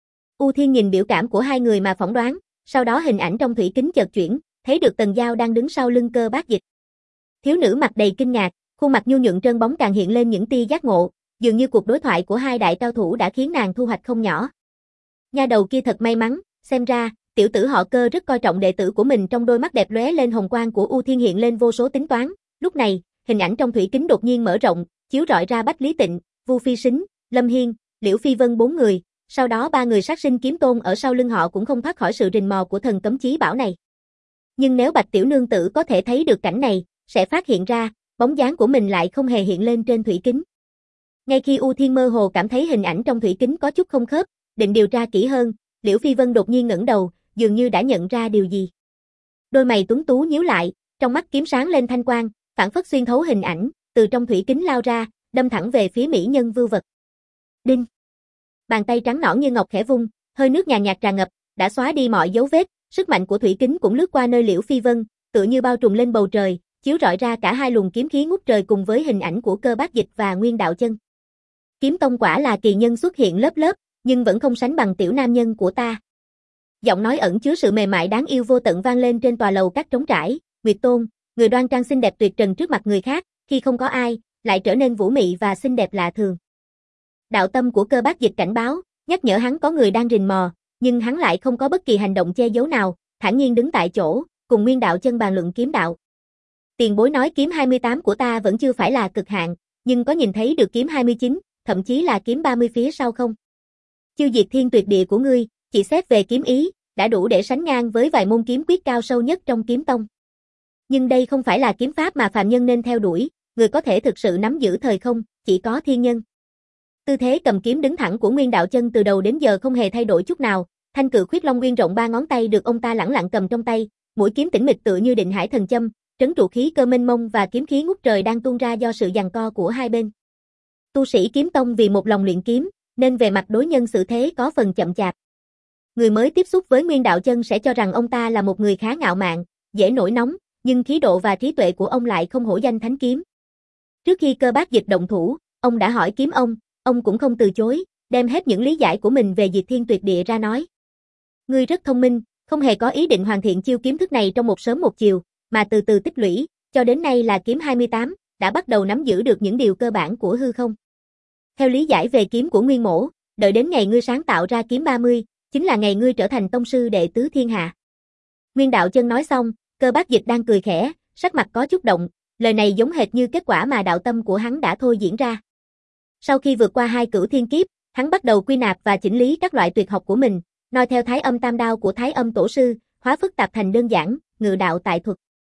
Speaker 1: U Thiên nhìn biểu cảm của hai người mà phỏng đoán, sau đó hình ảnh trong thủy kính chợt chuyển, thấy được Tần Giao đang đứng sau lưng Cơ Bác Dịch. Thiếu nữ mặt đầy kinh ngạc, khuôn mặt nhu nhuận trơn bóng càng hiện lên những tia giác ngộ, dường như cuộc đối thoại của hai đại cao thủ đã khiến nàng thu hoạch không nhỏ. Nha đầu kia thật may mắn, xem ra, tiểu tử họ Cơ rất coi trọng đệ tử của mình. Trong đôi mắt đẹp lóe lên hồng quang của U Thiên hiện lên vô số tính toán. Lúc này, hình ảnh trong thủy kính đột nhiên mở rộng, chiếu rọi ra Bách Lý Tịnh, Vu Phi Sính, Lâm Hiên, Liễu Phi Vân bốn người, sau đó ba người Sát Sinh Kiếm Tôn ở sau lưng họ cũng không thoát khỏi sự rình mò của thần cấm chí bảo này. Nhưng nếu Bạch tiểu nương tử có thể thấy được cảnh này, sẽ phát hiện ra, bóng dáng của mình lại không hề hiện lên trên thủy kính. Ngay khi U Thiên mơ hồ cảm thấy hình ảnh trong thủy kính có chút không khớp, định điều tra kỹ hơn, Liễu Phi Vân đột nhiên ngẩng đầu, dường như đã nhận ra điều gì. Đôi mày tuấn tú nhíu lại, trong mắt kiếm sáng lên thanh quang, phản phất xuyên thấu hình ảnh, từ trong thủy kính lao ra, đâm thẳng về phía mỹ nhân vưu vật. Đinh. Bàn tay trắng nõn như ngọc khẽ vung, hơi nước nhàn nhạt tràn ngập, đã xóa đi mọi dấu vết, sức mạnh của thủy kính cũng lướt qua nơi Liễu Phi Vân, tựa như bao trùm lên bầu trời, chiếu rọi ra cả hai luồng kiếm khí ngút trời cùng với hình ảnh của Cơ Bác Dịch và Nguyên Đạo Chân. Kiếm tông quả là kỳ nhân xuất hiện lớp lớp, nhưng vẫn không sánh bằng tiểu nam nhân của ta. Giọng nói ẩn chứa sự mềm mại đáng yêu vô tận vang lên trên tòa lầu các trống trải, Nguyệt Tôn, người đoan trang xinh đẹp tuyệt trần trước mặt người khác, khi không có ai, lại trở nên vũ mị và xinh đẹp lạ thường. Đạo tâm của Cơ Bác Dịch cảnh báo, nhắc nhở hắn có người đang rình mò, nhưng hắn lại không có bất kỳ hành động che giấu nào, thản nhiên đứng tại chỗ, cùng Nguyên Đạo Chân bàn luận kiếm đạo. Tiền bối nói kiếm hai mươi tám của ta vẫn chưa phải là cực hạn, nhưng có nhìn thấy được kiếm hai mươi chín, thậm chí là kiếm ba mươi phía sau không? Chiêu Diệt Thiên Tuyệt Địa của ngươi, chỉ xét về kiếm ý, đã đủ để sánh ngang với vài môn kiếm quyết cao sâu nhất trong kiếm tông. Nhưng đây không phải là kiếm pháp mà phàm nhân nên theo đuổi, người có thể thực sự nắm giữ thời không, chỉ có thiên nhân. Tư thế cầm kiếm đứng thẳng của Nguyên Đạo Chân từ đầu đến giờ không hề thay đổi chút nào, thanh cự khuyết long nguyên rộng ba ngón tay được ông ta lẳng lặng cầm trong tay, mũi kiếm tĩnh mịch tựa như định hải thần châm, trấn trụ khí cơ mênh mông và kiếm khí ngút trời đang tuôn ra do sự giằng co của hai bên. Tu sĩ kiếm tông vì một lòng luyện kiếm, nên về mặt đối nhân xử thế có phần chậm chạp. Người mới tiếp xúc với Nguyên Đạo Chân sẽ cho rằng ông ta là một người khá ngạo mạn, dễ nổi nóng, nhưng khí độ và trí tuệ của ông lại không hổ danh thánh kiếm. Trước khi Cơ Bác Dịch động thủ, ông đã hỏi kiếm ông, ông cũng không từ chối, đem hết những lý giải của mình về Diệt Thiên Tuyệt Địa ra nói. Ngươi rất thông minh, không hề có ý định hoàn thiện chiêu kiếm thức này trong một sớm một chiều, mà từ từ tích lũy, cho đến nay là kiếm hai mươi tám, đã bắt đầu nắm giữ được những điều cơ bản của hư không. Theo lý giải về kiếm của Nguyên Mỗ, đợi đến ngày ngươi sáng tạo ra kiếm ba mươi, chính là ngày ngươi trở thành tông sư đệ tứ thiên hạ. Nguyên Đạo Chân nói xong, Cơ Bác Dịch đang cười khẽ, sắc mặt có chút động, lời này giống hệt như kết quả mà đạo tâm của hắn đã thôi diễn ra. Sau khi vượt qua hai cửu thiên kiếp, hắn bắt đầu quy nạp và chỉnh lý các loại tuyệt học của mình, noi theo Thái Âm Tam Đao của Thái Âm Tổ sư, hóa phức tạp thành đơn giản, ngự đạo tại thuật.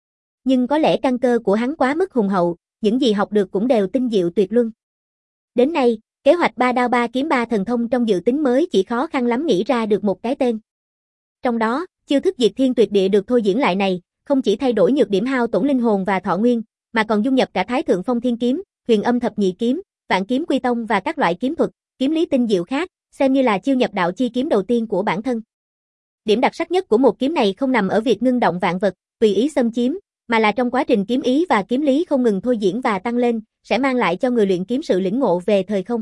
Speaker 1: Nhưng có lẽ căn cơ của hắn quá mức hùng hậu, những gì học được cũng đều tinh diệu tuyệt luân. Đến nay, kế hoạch ba đao ba kiếm ba thần thông trong dự tính mới chỉ khó khăn lắm nghĩ ra được một cái tên. Trong đó, chiêu thức diệt thiên tuyệt địa được thôi diễn lại này, không chỉ thay đổi nhược điểm hao tổn linh hồn và thọ nguyên, mà còn dung nhập cả Thái Thượng Phong Thiên kiếm, Huyền Âm Thập Nhị kiếm, Vạn Kiếm Quy Tông và các loại kiếm thuật, kiếm lý tinh diệu khác, xem như là chiêu nhập đạo chi kiếm đầu tiên của bản thân. Điểm đặc sắc nhất của một kiếm này không nằm ở việc ngưng động vạn vật, tùy ý xâm chiếm, mà là trong quá trình kiếm ý và kiếm lý không ngừng thôi diễn và tăng lên, sẽ mang lại cho người luyện kiếm sự lĩnh ngộ về thời không.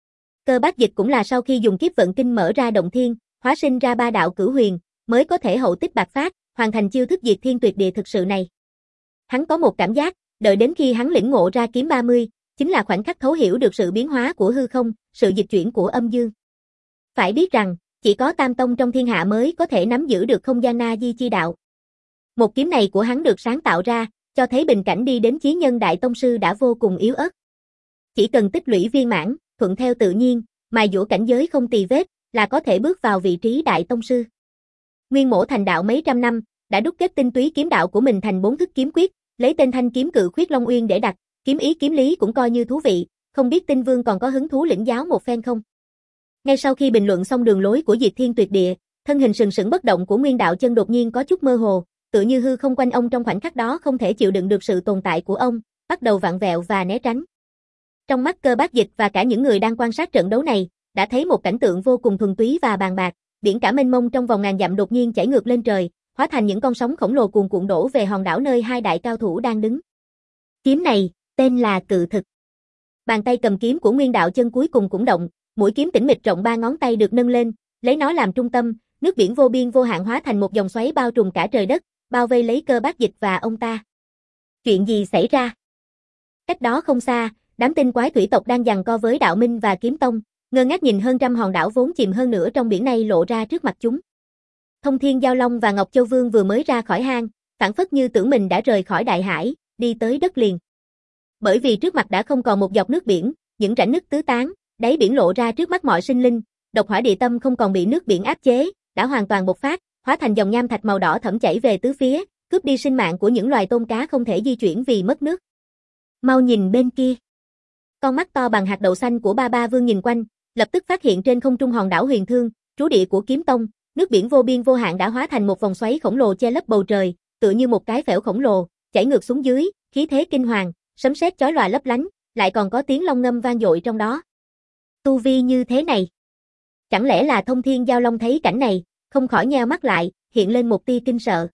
Speaker 1: Cơ Bát Dịch cũng là sau khi dùng kiếp vận kinh mở ra động thiên, hóa sinh ra ba đạo cửu huyền, mới có thể hậu tích bạc phát, hoàn thành chiêu thức diệt thiên tuyệt địa thực sự này. Hắn có một cảm giác, đợi đến khi hắn lĩnh ngộ ra kiếm ba mươi, chính là khoảnh khắc thấu hiểu được sự biến hóa của hư không, sự dịch chuyển của âm dương. Phải biết rằng, chỉ có Tam Tông trong thiên hạ mới có thể nắm giữ được không gian na di chi đạo. Một kiếm này của hắn được sáng tạo ra, cho thấy bình cảnh đi đến chí nhân đại tông sư đã vô cùng yếu ớt. Chỉ cần tích lũy viên mãn, thuận theo tự nhiên, mài dũa cảnh giới không tì vết, là có thể bước vào vị trí đại tông sư. Nguyên Mỗ thành đạo mấy trăm năm, đã đúc kết tinh túy kiếm đạo của mình thành bốn thức kiếm quyết, lấy tên Thanh Kiếm Cự Khuyết Long Uyên để đặt, kiếm ý kiếm lý cũng coi như thú vị, không biết Tinh Vương còn có hứng thú lĩnh giáo một phen không? Ngay sau khi bình luận xong đường lối của Diệt Thiên Tuyệt Địa, thân hình sừng sững bất động của Nguyên Đạo Chân đột nhiên có chút mơ hồ, tựa như hư không quanh ông trong khoảnh khắc đó không thể chịu đựng được sự tồn tại của ông, bắt đầu vặn vẹo và né tránh. Trong mắt Cơ Bát Dịch và cả những người đang quan sát trận đấu này, đã thấy một cảnh tượng vô cùng thuần túy và bàn bạc, biển cả mênh mông trong vòng ngàn dặm đột nhiên chảy ngược lên trời, hóa thành những con sóng khổng lồ cuồn cuộn đổ về hòn đảo nơi hai đại cao thủ đang đứng. Kiếm này, tên là Cự Thực. Bàn tay cầm kiếm của Nguyên Đạo Chân cuối cùng cũng động, mũi kiếm tĩnh mịch rộng ba ngón tay được nâng lên, lấy nó làm trung tâm, nước biển vô biên vô hạn hóa thành một dòng xoáy bao trùm cả trời đất, bao vây lấy Cơ Bát Dịch và ông ta. Chuyện gì xảy ra? Cách đó không xa, đám tinh quái thủy tộc đang giằng co với Đạo Minh và Kiếm Tông, ngơ ngác nhìn hơn trăm hòn đảo vốn chìm hơn nữa trong biển này lộ ra trước mặt chúng. Thông Thiên Giao Long và Ngọc Châu Vương vừa mới ra khỏi hang, phảng phất như tưởng mình đã rời khỏi đại hải, đi tới đất liền. Bởi vì trước mặt đã không còn một dọc nước biển, những rãnh nứt tứ tán, đáy biển lộ ra trước mắt mọi sinh linh, độc hỏa địa tâm không còn bị nước biển áp chế, đã hoàn toàn bộc phát, hóa thành dòng nham thạch màu đỏ thẫm chảy về tứ phía, cướp đi sinh mạng của những loài tôm cá không thể di chuyển vì mất nước. Mau nhìn bên kia. Con mắt to bằng hạt đậu xanh của Ba Ba Vương nhìn quanh, lập tức phát hiện trên không trung hòn đảo Huyền Thương, trú địa của Kiếm Tông, nước biển vô biên vô hạn đã hóa thành một vòng xoáy khổng lồ che lấp bầu trời, tựa như một cái phễu khổng lồ, chảy ngược xuống dưới, khí thế kinh hoàng, sấm sét chói lòa lấp lánh, lại còn có tiếng long ngâm vang dội trong đó. Tu vi như thế này, chẳng lẽ là Thông Thiên Giao Long thấy cảnh này, không khỏi nheo mắt lại, hiện lên một tia kinh sợ.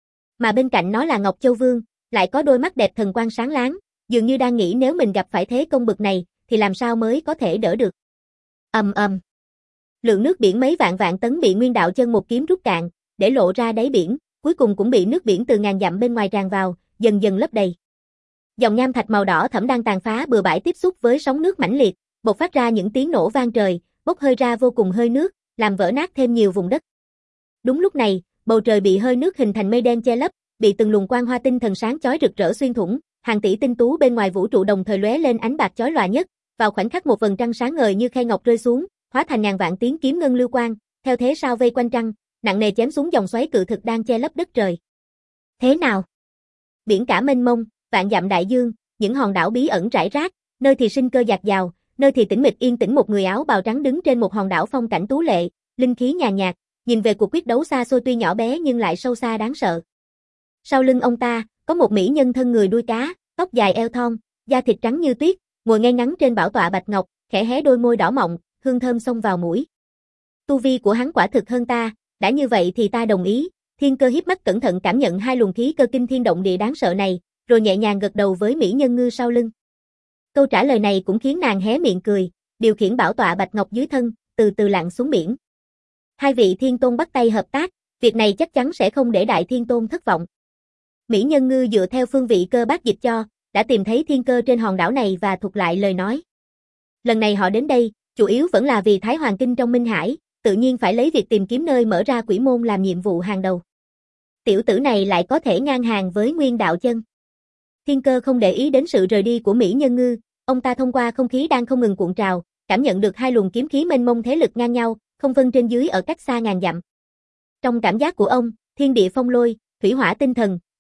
Speaker 1: Mà bên cạnh nó là Ngọc Châu Vương, lại có đôi mắt đẹp thần quang sáng láng, dường như đang nghĩ nếu mình gặp phải thế công bực này, thì làm sao mới có thể đỡ được. Ầm ầm. Lượng nước biển mấy vạn vạn tấn bị Nguyên Đạo Chân một kiếm rút cạn, để lộ ra đáy biển, cuối cùng cũng bị nước biển từ ngàn dặm bên ngoài tràn vào, dần dần lấp đầy. Dòng nham thạch màu đỏ thẫm đang tàn phá bừa bãi tiếp xúc với sóng nước mãnh liệt, bộc phát ra những tiếng nổ vang trời, bốc hơi ra vô cùng hơi nước, làm vỡ nát thêm nhiều vùng đất. Đúng lúc này, bầu trời bị hơi nước hình thành mây đen che lấp, bị từng luồng quang hoa tinh thần sáng chói rực rỡ xuyên thủng, hàng tỷ tinh tú bên ngoài vũ trụ đồng thời lóe lên ánh bạc chói lòa nhất, vào khoảnh khắc một vầng trăng sáng ngời như khay ngọc rơi xuống, hóa thành ngàn vạn tiếng kiếm ngân lưu quang, theo thế sao vây quanh trăng, nặng nề chém xuống dòng xoáy cự thực đang che lấp đất trời. Thế nào? Biển cả mênh mông, vạn dặm đại dương, những hòn đảo bí ẩn rải rác, nơi thì sinh cơ dạt dào, nơi thì tĩnh mịch yên tĩnh, một người áo bào trắng đứng trên một hòn đảo phong cảnh tú lệ, linh khí nhàn nhạt, nhìn về cuộc quyết đấu xa xôi tuy nhỏ bé nhưng lại sâu xa đáng sợ. Sau lưng ông ta, có một mỹ nhân thân người đuôi cá, tóc dài eo thon, da thịt trắng như tuyết, ngồi ngay ngắn trên bảo tọa bạch ngọc, khẽ hé đôi môi đỏ mọng, hương thơm xông vào mũi. Tu vi của hắn quả thực hơn ta, đã như vậy thì ta đồng ý. Thiên Cơ híp mắt cẩn thận cảm nhận hai luồng khí cơ kinh thiên động địa đáng sợ này, rồi nhẹ nhàng gật đầu với mỹ nhân ngư sau lưng. Câu trả lời này cũng khiến nàng hé miệng cười, điều khiển bảo tọa bạch ngọc dưới thân, từ từ lặn xuống biển. Hai vị thiên tôn bắt tay hợp tác, việc này chắc chắn sẽ không để đại thiên tôn thất vọng. Mỹ nhân ngư dựa theo phương vị Cơ Bát Dịch cho, đã tìm thấy thiên cơ trên hòn đảo này và thuật lại lời nói. Lần này họ đến đây, chủ yếu vẫn là vì Thái Hoàng Kinh trong Minh Hải, tự nhiên phải lấy việc tìm kiếm nơi mở ra quỷ môn làm nhiệm vụ hàng đầu. Tiểu tử này lại có thể ngang hàng với Nguyên Đạo Chân. Thiên Cơ không để ý đến sự rời đi của Mỹ nhân ngư, ông ta thông qua không khí đang không ngừng cuộn trào, cảm nhận được hai luồng kiếm khí mênh mông thế lực ngang nhau, không phân trên dưới ở cách xa ngàn dặm. Trong cảm giác của ông, thiên địa phong lôi, thủy hỏa tinh thần,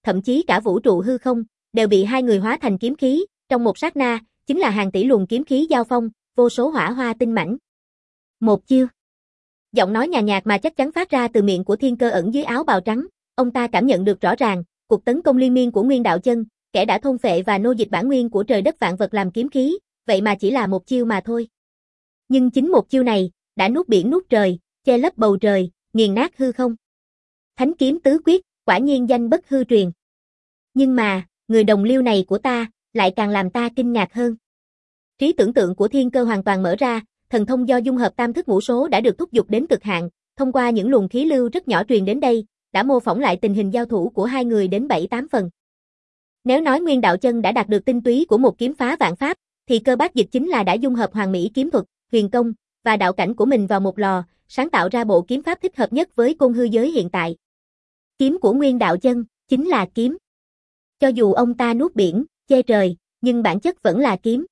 Speaker 1: thậm chí cả vũ trụ hư không, đều bị hai người hóa thành kiếm khí, trong một sát na, chính là hàng tỷ luồng kiếm khí giao phong, vô số hỏa hoa tinh mảnh. Một chiêu. Giọng nói nhàn nhạt mà chắc chắn phát ra từ miệng của Thiên Cơ ẩn dưới áo bào trắng, ông ta cảm nhận được rõ ràng, cuộc tấn công liên miên của Nguyên Đạo Chân, kẻ đã thôn phệ và nô dịch bản nguyên của trời đất vạn vật làm kiếm khí, vậy mà chỉ là một chiêu mà thôi. Nhưng chính một chiêu này, đã nuốt biển nuốt trời, che lấp bầu trời, nghiền nát hư không. Thánh kiếm tứ quyết, quả nhiên danh bất hư truyền. Nhưng mà, người đồng liêu này của ta, lại càng làm ta kinh ngạc hơn. Trí tưởng tượng của Thiên Cơ hoàn toàn mở ra, thần thông do dung hợp tam thức ngũ số đã được thúc giục đến cực hạn, thông qua những luồng khí lưu rất nhỏ truyền đến đây, đã mô phỏng lại tình hình giao thủ của hai người đến bảy tám phần. Nếu nói Nguyên Đạo Chân đã đạt được tinh túy của một kiếm phá vạn pháp, thì Cơ Bác Dịch chính là đã dung hợp hoàn mỹ kiếm thuật, huyền công và đạo cảnh của mình vào một lò, sáng tạo ra bộ kiếm pháp thích hợp nhất với côn hư giới hiện tại. Kiếm của Nguyên Đạo Chân chính là kiếm. Cho dù ông ta nuốt biển, che trời, nhưng bản chất vẫn là kiếm.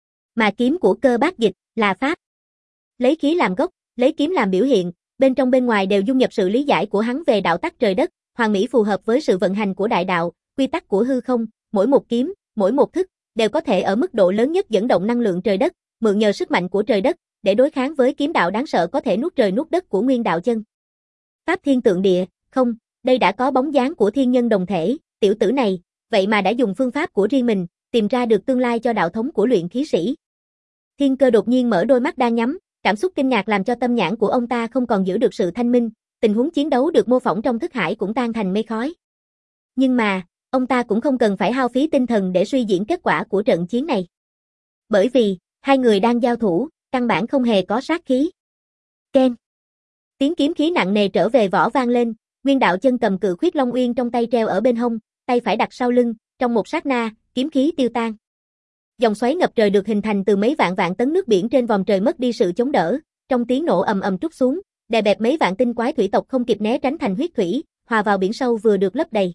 Speaker 1: Mà kiếm của Cơ Bác Dịch là pháp. Lấy khí làm gốc, lấy kiếm làm biểu hiện, bên trong bên ngoài đều dung nhập sự lý giải của hắn về đạo tắc trời đất, hoàn mỹ phù hợp với sự vận hành của đại đạo, quy tắc của hư không, mỗi một kiếm, mỗi một thức đều có thể ở mức độ lớn nhất dẫn động năng lượng trời đất, mượn nhờ sức mạnh của trời đất để đối kháng với kiếm đạo đáng sợ có thể nuốt trời nuốt đất của Nguyên Đạo Chân. Pháp thiên tượng địa, không, đây đã có bóng dáng của thiên nhân đồng thể, tiểu tử này, vậy mà đã dùng phương pháp của riêng mình, tìm ra được tương lai cho đạo thống của luyện khí sĩ. Thiên Cơ đột nhiên mở đôi mắt đang nhắm, cảm xúc kinh ngạc làm cho tâm nhãn của ông ta không còn giữ được sự thanh minh, tình huống chiến đấu được mô phỏng trong thức hải cũng tan thành mây khói. Nhưng mà, ông ta cũng không cần phải hao phí tinh thần để suy diễn kết quả của trận chiến này. Bởi vì, hai người đang giao thủ, căn bản không hề có sát khí. Ken. Tiếng kiếm khí nặng nề trở về vỏ vang lên, Nguyên Đạo Chân cầm cự khuyết Long Uyên trong tay treo ở bên hông, tay phải đặt sau lưng, trong một sát na, kiếm khí tiêu tan. Dòng xoáy ngập trời được hình thành từ mấy vạn vạn tấn nước biển trên vòm trời mất đi sự chống đỡ, trong tiếng nổ ầm ầm trút xuống, đè bẹp mấy vạn tinh quái thủy tộc không kịp né tránh thành huyết thủy, hòa vào biển sâu vừa được lấp đầy.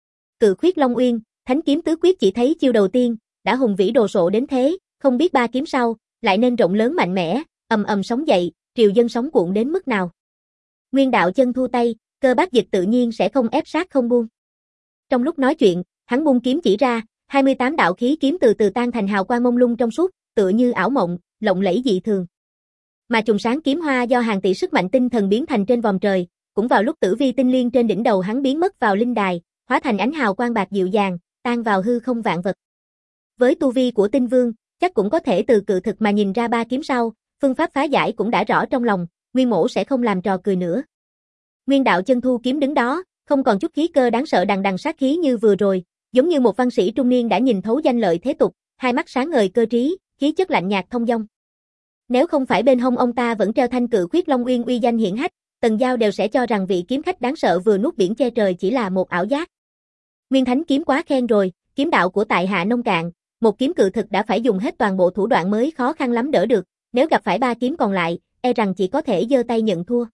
Speaker 1: Cự khuyết Long Uyên, thánh kiếm tứ quyết chỉ thấy chiêu đầu tiên, đã hùng vĩ đồ sộ đến thế, không biết ba kiếm sau, lại nên rộng lớn mạnh mẽ, ầm ầm sóng dậy, triều dân sóng cuộn đến mức nào. Nguyên Đạo Chân thu tay, Cơ Bác Dịch tự nhiên sẽ không ép sát không buông. Trong lúc nói chuyện, hắn buông kiếm chỉ ra, hai mươi tám đạo khí kiếm từ từ tan thành hào quang mông lung trong suốt, tựa như ảo mộng, lộng lẫy dị thường. Mà trùng sáng kiếm hoa do hàng tỷ sức mạnh tinh thần biến thành trên vòm trời, cũng vào lúc tử vi tinh liên trên đỉnh đầu hắn biến mất vào linh đài, hóa thành ánh hào quang bạc dịu dàng, tan vào hư không vạn vật. Với tu vi của Tinh Vương, chắc cũng có thể từ cự thực mà nhìn ra ba kiếm sau, phương pháp phá giải cũng đã rõ trong lòng, Nguyên Mỗ sẽ không làm trò cười nữa. Nguyên Đạo Chân thu kiếm đứng đó, không còn chút khí cơ đáng sợ đằng đằng sát khí như vừa rồi, giống như một văn sĩ trung niên đã nhìn thấu danh lợi thế tục, hai mắt sáng ngời cơ trí, khí chất lạnh nhạt thông dong. Nếu không phải bên hông ông ta vẫn treo thanh cự khuyết Long Uyên uy danh hiển hách, Tần Giao đều sẽ cho rằng vị kiếm khách đáng sợ vừa nuốt biển che trời chỉ là một ảo giác. Nguyên Thánh kiếm quá khen rồi, kiếm đạo của tại hạ nông cạn, một kiếm cự thực đã phải dùng hết toàn bộ thủ đoạn mới khó khăn lắm đỡ được, nếu gặp phải ba kiếm còn lại, e rằng chỉ có thể giơ tay nhận thua.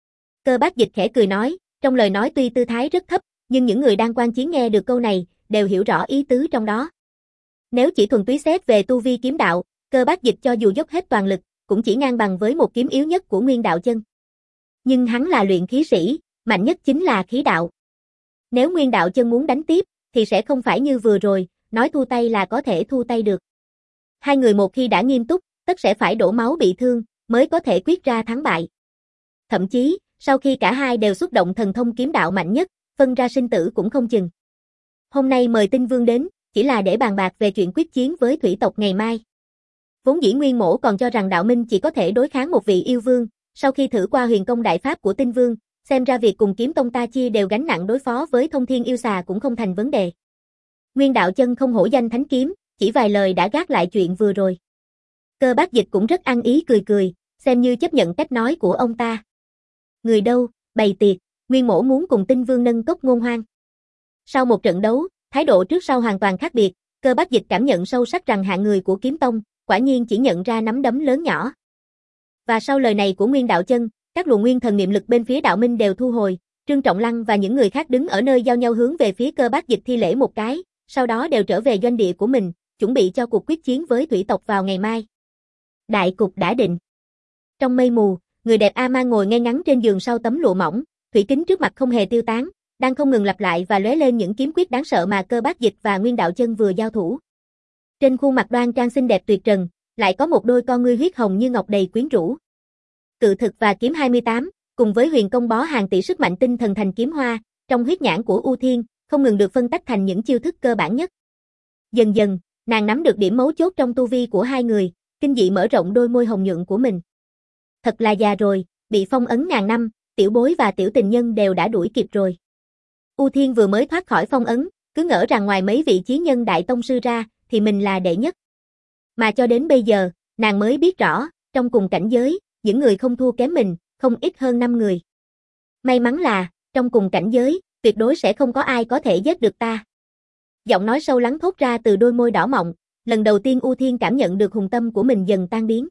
Speaker 1: Cơ Bác Dịch khẽ cười nói, trong lời nói tuy tư thái rất thấp, nhưng những người đang quan chiến nghe được câu này, đều hiểu rõ ý tứ trong đó. Nếu chỉ thuần túy xét về tu vi kiếm đạo, Cơ Bác Dịch cho dù dốc hết toàn lực, cũng chỉ ngang bằng với một kiếm yếu nhất của Nguyên Đạo Chân. Nhưng hắn là luyện khí sĩ, mạnh nhất chính là khí đạo. Nếu Nguyên Đạo Chân muốn đánh tiếp, thì sẽ không phải như vừa rồi, nói thu tay là có thể thu tay được. Hai người một khi đã nghiêm túc, tất sẽ phải đổ máu bị thương, mới có thể quyết ra thắng bại. Thậm chí, sau khi cả hai đều xúc động thần thông kiếm đạo mạnh nhất, phân ra sinh tử cũng không chừng. Hôm nay mời Tinh Vương đến, chỉ là để bàn bạc về chuyện quyết chiến với thủy tộc ngày mai. Vốn dĩ Nguyên Mỗ còn cho rằng đạo minh chỉ có thể đối kháng một vị yêu vương, sau khi thử qua huyền công đại pháp của Tinh Vương, xem ra việc cùng kiếm tông ta chia đều gánh nặng đối phó với thông thiên yêu xà cũng không thành vấn đề. Nguyên Đạo Chân không hổ danh thánh kiếm, chỉ vài lời đã gác lại chuyện vừa rồi. Cơ Bác Dịch cũng rất ăn ý cười cười, xem như chấp nhận cách nói của ông ta. Người đâu, bày tiệc, Nguyên Mỗ muốn cùng Tinh Vương nâng cốc ngôn hoan. Sau một trận đấu, thái độ trước sau hoàn toàn khác biệt, Cơ Bác Dịch cảm nhận sâu sắc rằng hạng người của kiếm tông, quả nhiên chỉ nhận ra nắm đấm lớn nhỏ. Và sau lời này của Nguyên Đạo Chân, các luồng nguyên thần niệm lực bên phía đạo minh đều thu hồi, Trương Trọng Lăng và những người khác đứng ở nơi giao nhau hướng về phía Cơ Bác Dịch thi lễ một cái, sau đó đều trở về doanh địa của mình, chuẩn bị cho cuộc quyết chiến với thủy tộc vào ngày mai. Đại cục đã định. Trong mây mù, người đẹp A-man ngồi ngay ngắn trên giường sau tấm lụa mỏng, thủy kính trước mặt không hề tiêu tán, đang không ngừng lặp lại và lóe lên những kiếm quyết đáng sợ mà Cơ Bác Dịch và Nguyên Đạo Chân vừa giao thủ. Trên khuôn mặt đoan trang xinh đẹp tuyệt trần, lại có một đôi con ngươi huyết hồng như ngọc đầy quyến rũ. Cự thực và kiếm hai mươi tám, cùng với huyền công bó hàng tỷ sức mạnh tinh thần thành kiếm hoa, trong huyết nhãn của U Thiên, không ngừng được phân tách thành những chiêu thức cơ bản nhất. Dần dần, nàng nắm được điểm mấu chốt trong tu vi của hai người, kinh dị mở rộng đôi môi hồng nhuận của mình. Thật là già rồi, bị phong ấn ngàn năm, tiểu bối và tiểu tình nhân đều đã đuổi kịp rồi. U Thiên vừa mới thoát khỏi phong ấn, cứ ngỡ rằng ngoài mấy vị chí nhân đại tông sư ra, thì mình là đệ nhất. Mà cho đến bây giờ, nàng mới biết rõ, trong cùng cảnh giới, những người không thua kém mình, không ít hơn năm người. May mắn là, trong cùng cảnh giới, tuyệt đối sẽ không có ai có thể giết được ta. Giọng nói sâu lắng thốt ra từ đôi môi đỏ mọng, lần đầu tiên U Thiên cảm nhận được hùng tâm của mình dần tan biến.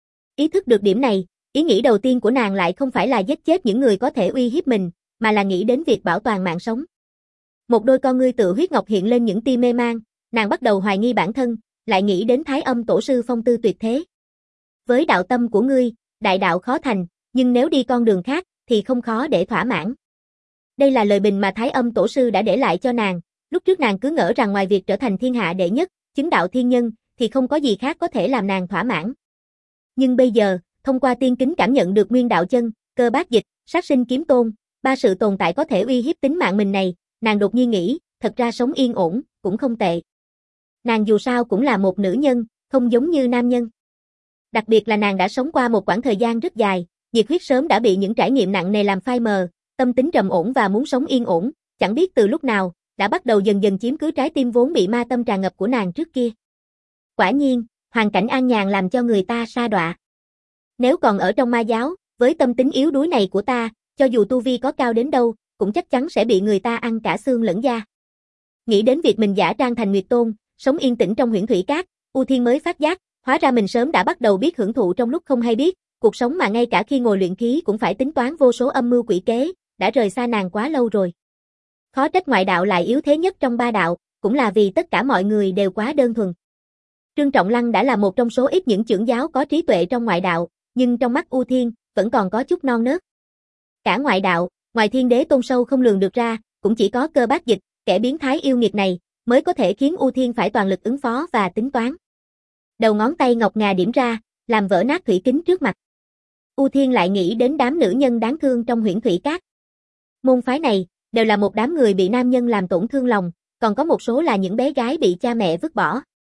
Speaker 1: Ý thức được điểm này, ý nghĩ đầu tiên của nàng lại không phải là giết chết những người có thể uy hiếp mình, mà là nghĩ đến việc bảo toàn mạng sống. Một đôi con ngươi tự huyết ngọc hiện lên những tia mê mang, nàng bắt đầu hoài nghi bản thân, lại nghĩ đến Thái Âm tổ sư phong tư tuyệt thế. Với đạo tâm của ngươi, đại đạo khó thành, nhưng nếu đi con đường khác, thì không khó để thỏa mãn. Đây là lời bình mà Thái Âm tổ sư đã để lại cho nàng, lúc trước nàng cứ ngỡ rằng ngoài việc trở thành thiên hạ đệ nhất, chứng đạo thiên nhân, thì không có gì khác có thể làm nàng thỏa mãn. Nhưng bây giờ, thông qua tiên kính cảm nhận được Nguyên Đạo Chân, Cơ Bác Dịch, Sát Sinh Kiếm Tôn, ba sự tồn tại có thể uy hiếp tính mạng mình này, nàng đột nhiên nghĩ, thật ra sống yên ổn, cũng không tệ. Nàng dù sao cũng là một nữ nhân, không giống như nam nhân. Đặc biệt là nàng đã sống qua một quãng thời gian rất dài, nhiệt huyết sớm đã bị những trải nghiệm nặng nề làm phai mờ, tâm tính trầm ổn và muốn sống yên ổn, chẳng biết từ lúc nào, đã bắt đầu dần dần chiếm cứ trái tim vốn bị ma tâm tràn ngập của nàng trước kia. Quả nhiên, hoàn cảnh an nhàn làm cho người ta sa đọa. Nếu còn ở trong ma giáo, với tâm tính yếu đuối này của ta, cho dù tu vi có cao đến đâu, cũng chắc chắn sẽ bị người ta ăn cả xương lẫn da. Nghĩ đến việc mình giả trang thành Nguyệt Tôn, sống yên tĩnh trong Huyễn Thủy Cát, U Thiên mới phát giác, hóa ra mình sớm đã bắt đầu biết hưởng thụ trong lúc không hay biết, cuộc sống mà ngay cả khi ngồi luyện khí cũng phải tính toán vô số âm mưu quỷ kế, đã rời xa nàng quá lâu rồi. Khó trách ngoại đạo lại yếu thế nhất trong ba đạo, cũng là vì tất cả mọi người đều quá đơn thuần. Trương Trọng Lăng đã là một trong số ít những trưởng giáo có trí tuệ trong ngoại đạo, nhưng trong mắt U Thiên, vẫn còn có chút non nớt. Cả ngoại đạo, ngoài Thiên Đế Tôn sâu không lường được ra, cũng chỉ có Cơ Bác Dịch, kẻ biến thái yêu nghiệt này, mới có thể khiến U Thiên phải toàn lực ứng phó và tính toán. Đầu ngón tay ngọc ngà điểm ra, làm vỡ nát thủy kính trước mặt. U Thiên lại nghĩ đến đám nữ nhân đáng thương trong Huyễn Thủy Cát. Môn phái này, đều là một đám người bị nam nhân làm tổn thương lòng, còn có một số là những bé gái bị cha mẹ vứt bỏ.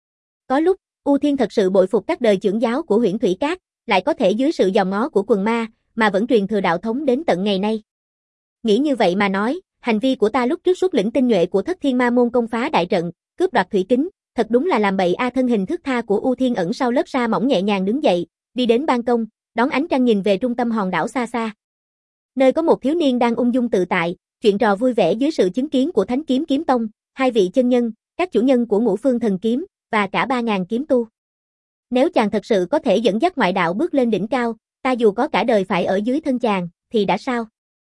Speaker 1: Có lúc, U Thiên thật sự bội phục các đời trưởng giáo của Huyễn Thủy Cát, lại có thể dưới sự dòm ngó của quần ma, mà vẫn truyền thừa đạo thống đến tận ngày nay. Nghĩ như vậy mà nói, hành vi của ta lúc trước xuất lĩnh tinh nhuệ của Thất Thiên Ma môn công phá đại trận, cướp đoạt thủy kính, thật đúng là làm bậy a. Thân hình thướt tha của U Thiên ẩn sau lớp sa mỏng nhẹ nhàng đứng dậy, đi đến ban công, đón ánh trăng nhìn về trung tâm hòn đảo xa xa. Nơi có một thiếu niên đang ung dung tự tại, chuyện trò vui vẻ dưới sự chứng kiến của Thánh Kiếm Kiếm Tông, hai vị chân nhân, các chủ nhân của Ngũ Phương Thần Kiếm, và cả ba ngàn kiếm tu. Nếu chàng thật sự có thể dẫn dắt ngoại đạo bước lên đỉnh cao, ta dù có cả đời phải ở dưới thân chàng, thì đã sao?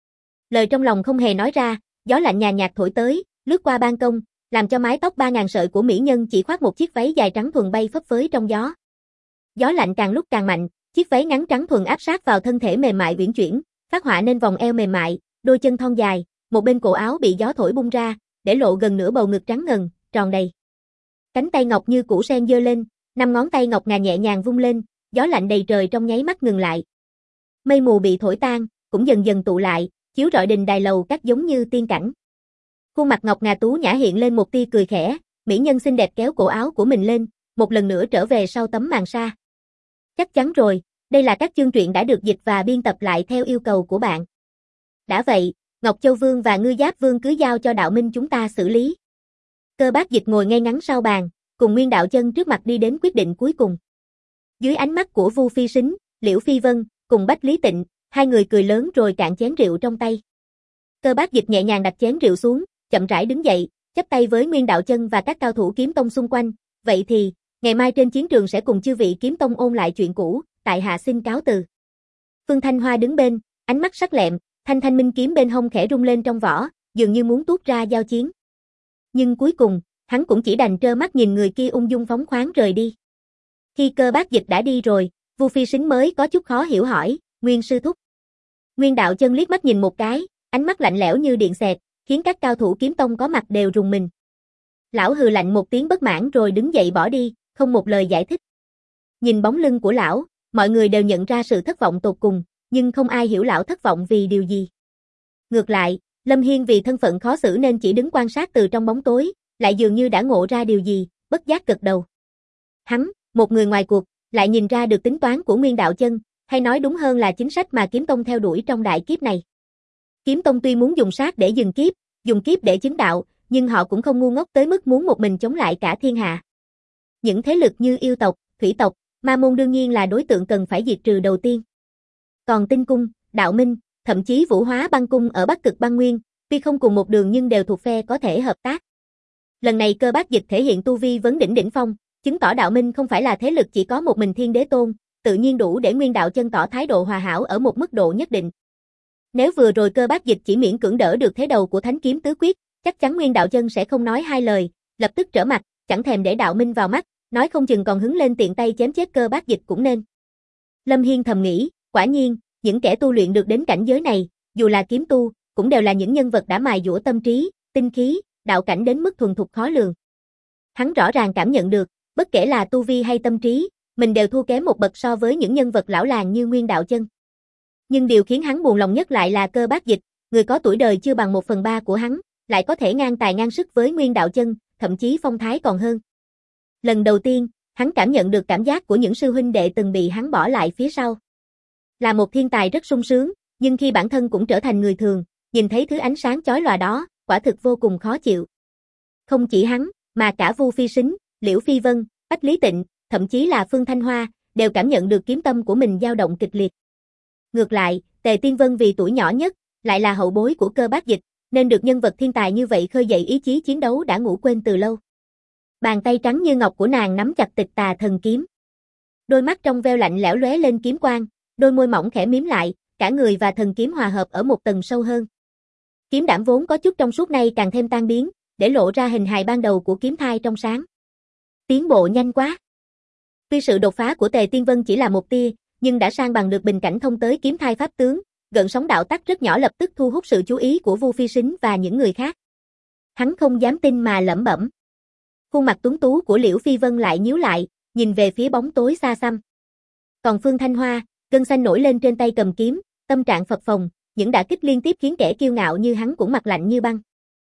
Speaker 1: Lời trong lòng không hề nói ra, gió lạnh nhàn nhạt thổi tới, lướt qua ban công, làm cho mái tóc ba ngàn sợi của mỹ nhân chỉ khoác một chiếc váy dài trắng thuần bay phấp phới trong gió. Gió lạnh càng lúc càng mạnh, chiếc váy ngắn trắng thuần áp sát vào thân thể mềm mại uyển chuyển, phát họa nên vòng eo mềm mại, đôi chân thon dài, một bên cổ áo bị gió thổi bung ra, để lộ gần nửa bầu ngực trắng ngần, tròn đầy. Cánh tay ngọc như củ sen giơ lên, năm ngón tay ngọc ngà nhẹ nhàng vung lên, gió lạnh đầy trời trong nháy mắt ngừng lại. Mây mù bị thổi tan, cũng dần dần tụ lại, chiếu rọi đình đài lầu các giống như tiên cảnh. Khuôn mặt ngọc ngà tú nhã hiện lên một tia cười khẽ, mỹ nhân xinh đẹp kéo cổ áo của mình lên, một lần nữa trở về sau tấm màn sa. Chắc chắn rồi, đây là các chương truyện đã được dịch và biên tập lại theo yêu cầu của bạn. Đã vậy, Ngọc Châu Vương và Ngư Giáp Vương cứ giao cho đạo minh chúng ta xử lý. Cơ Bác Dịch ngồi ngay ngắn sau bàn, cùng Nguyên Đạo Chân trước mặt đi đến quyết định cuối cùng. Dưới ánh mắt của Vu Phi Sính, Liễu Phi Vân, cùng Bách Lý Tịnh, hai người cười lớn rồi cạn chén rượu trong tay. Cơ Bác Dịch nhẹ nhàng đặt chén rượu xuống, chậm rãi đứng dậy, chắp tay với Nguyên Đạo Chân và các cao thủ kiếm tông xung quanh. Vậy thì, ngày mai trên chiến trường sẽ cùng chư vị kiếm tông ôn lại chuyện cũ, tại hạ xin cáo từ. Phương Thanh Hoa đứng bên, ánh mắt sắc lẹm, thanh thanh minh kiếm bên hông khẽ rung lên trong vỏ, dường như muốn tuốt ra giao chiến. Nhưng cuối cùng, hắn cũng chỉ đành trơ mắt nhìn người kia ung dung phóng khoáng rời đi. Khi Cơ Bác Dịch đã đi rồi, Vu Phi Sính mới có chút khó hiểu hỏi, Nguyên sư thúc. Nguyên Đạo Chân liếc mắt nhìn một cái, ánh mắt lạnh lẽo như điện xẹt, khiến các cao thủ kiếm tông có mặt đều rùng mình. Lão hừ lạnh một tiếng bất mãn rồi đứng dậy bỏ đi, không một lời giải thích. Nhìn bóng lưng của lão, mọi người đều nhận ra sự thất vọng tột cùng, nhưng không ai hiểu lão thất vọng vì điều gì. Ngược lại, Lâm Hiên vì thân phận khó xử nên chỉ đứng quan sát từ trong bóng tối, lại dường như đã ngộ ra điều gì, bất giác gật đầu. Hắn, một người ngoài cuộc, lại nhìn ra được tính toán của Nguyên Đạo Chân, hay nói đúng hơn là chính sách mà Kiếm Tông theo đuổi trong đại kiếp này. Kiếm Tông tuy muốn dùng sát để dừng kiếp, dùng kiếp để chứng đạo, nhưng họ cũng không ngu ngốc tới mức muốn một mình chống lại cả thiên hạ. Những thế lực như yêu tộc, thủy tộc, ma môn đương nhiên là đối tượng cần phải diệt trừ đầu tiên. Còn Tinh Cung, Đạo Minh, thậm chí Vũ Hóa Băng Cung ở Bắc Cực Băng Nguyên, tuy không cùng một đường nhưng đều thuộc phe có thể hợp tác. Lần này Cơ Bác Dịch thể hiện tu vi vấn đỉnh đỉnh phong, chứng tỏ Đạo Minh không phải là thế lực chỉ có một mình Thiên Đế Tôn, tự nhiên đủ để Nguyên Đạo Chân tỏ thái độ hòa hảo ở một mức độ nhất định. Nếu vừa rồi Cơ Bác Dịch chỉ miễn cưỡng đỡ được thế đầu của Thánh Kiếm Tứ Quyết, chắc chắn Nguyên Đạo Chân sẽ không nói hai lời, lập tức trở mặt, chẳng thèm để Đạo Minh vào mắt, nói không chừng còn hứng lên tiện tay chém chết Cơ Bác Dịch cũng nên. Lâm Hiên thầm nghĩ, quả nhiên, những kẻ tu luyện được đến cảnh giới này, dù là kiếm tu, cũng đều là những nhân vật đã mài dũa tâm trí, tinh khí, đạo cảnh đến mức thuần thục khó lường. Hắn rõ ràng cảm nhận được, bất kể là tu vi hay tâm trí, mình đều thua kém một bậc so với những nhân vật lão làng như Nguyên Đạo Chân. Nhưng điều khiến hắn buồn lòng nhất lại là Cơ Bác Dịch, người có tuổi đời chưa bằng một phần ba của hắn, lại có thể ngang tài ngang sức với Nguyên Đạo Chân, thậm chí phong thái còn hơn. Lần đầu tiên, hắn cảm nhận được cảm giác của những sư huynh đệ từng bị hắn bỏ lại phía sau. Là một thiên tài rất sung sướng, nhưng khi bản thân cũng trở thành người thường, nhìn thấy thứ ánh sáng chói lòa đó, quả thực vô cùng khó chịu. Không chỉ hắn, mà cả Vu Phi Sính, Liễu Phi Vân, Bách Lý Tịnh, thậm chí là Phương Thanh Hoa, đều cảm nhận được kiếm tâm của mình dao động kịch liệt. Ngược lại, Tề Tiên Vân vì tuổi nhỏ nhất, lại là hậu bối của Cơ Bác Dịch, nên được nhân vật thiên tài như vậy khơi dậy ý chí chiến đấu đã ngủ quên từ lâu. Bàn tay trắng như ngọc của nàng nắm chặt Tịch Tà Thần Kiếm. Đôi mắt trong veo lạnh lẽo lóe lên kiếm quang, đôi môi mỏng khẽ mím lại, cả người và thần kiếm hòa hợp ở một tầng sâu hơn. Kiếm đảm vốn có chút trong suốt nay càng thêm tan biến, để lộ ra hình hài ban đầu của kiếm thai trong sáng. Tiến bộ nhanh quá. Tuy sự đột phá của Tề Tiên Vân chỉ là một tia, nhưng đã sang bằng được bình cảnh thông tới kiếm thai pháp tướng, gợn sóng đạo tắc rất nhỏ lập tức thu hút sự chú ý của Vu Phi Sính và những người khác. Hắn không dám tin mà lẩm bẩm. Khuôn mặt tuấn tú của Liễu Phi Vân lại nhíu lại, nhìn về phía bóng tối xa xăm. Còn Phương Thanh Hoa, gân xanh nổi lên trên tay cầm kiếm, tâm trạng phập phồng, những đả kích liên tiếp khiến kẻ kiêu ngạo như hắn cũng mặt lạnh như băng.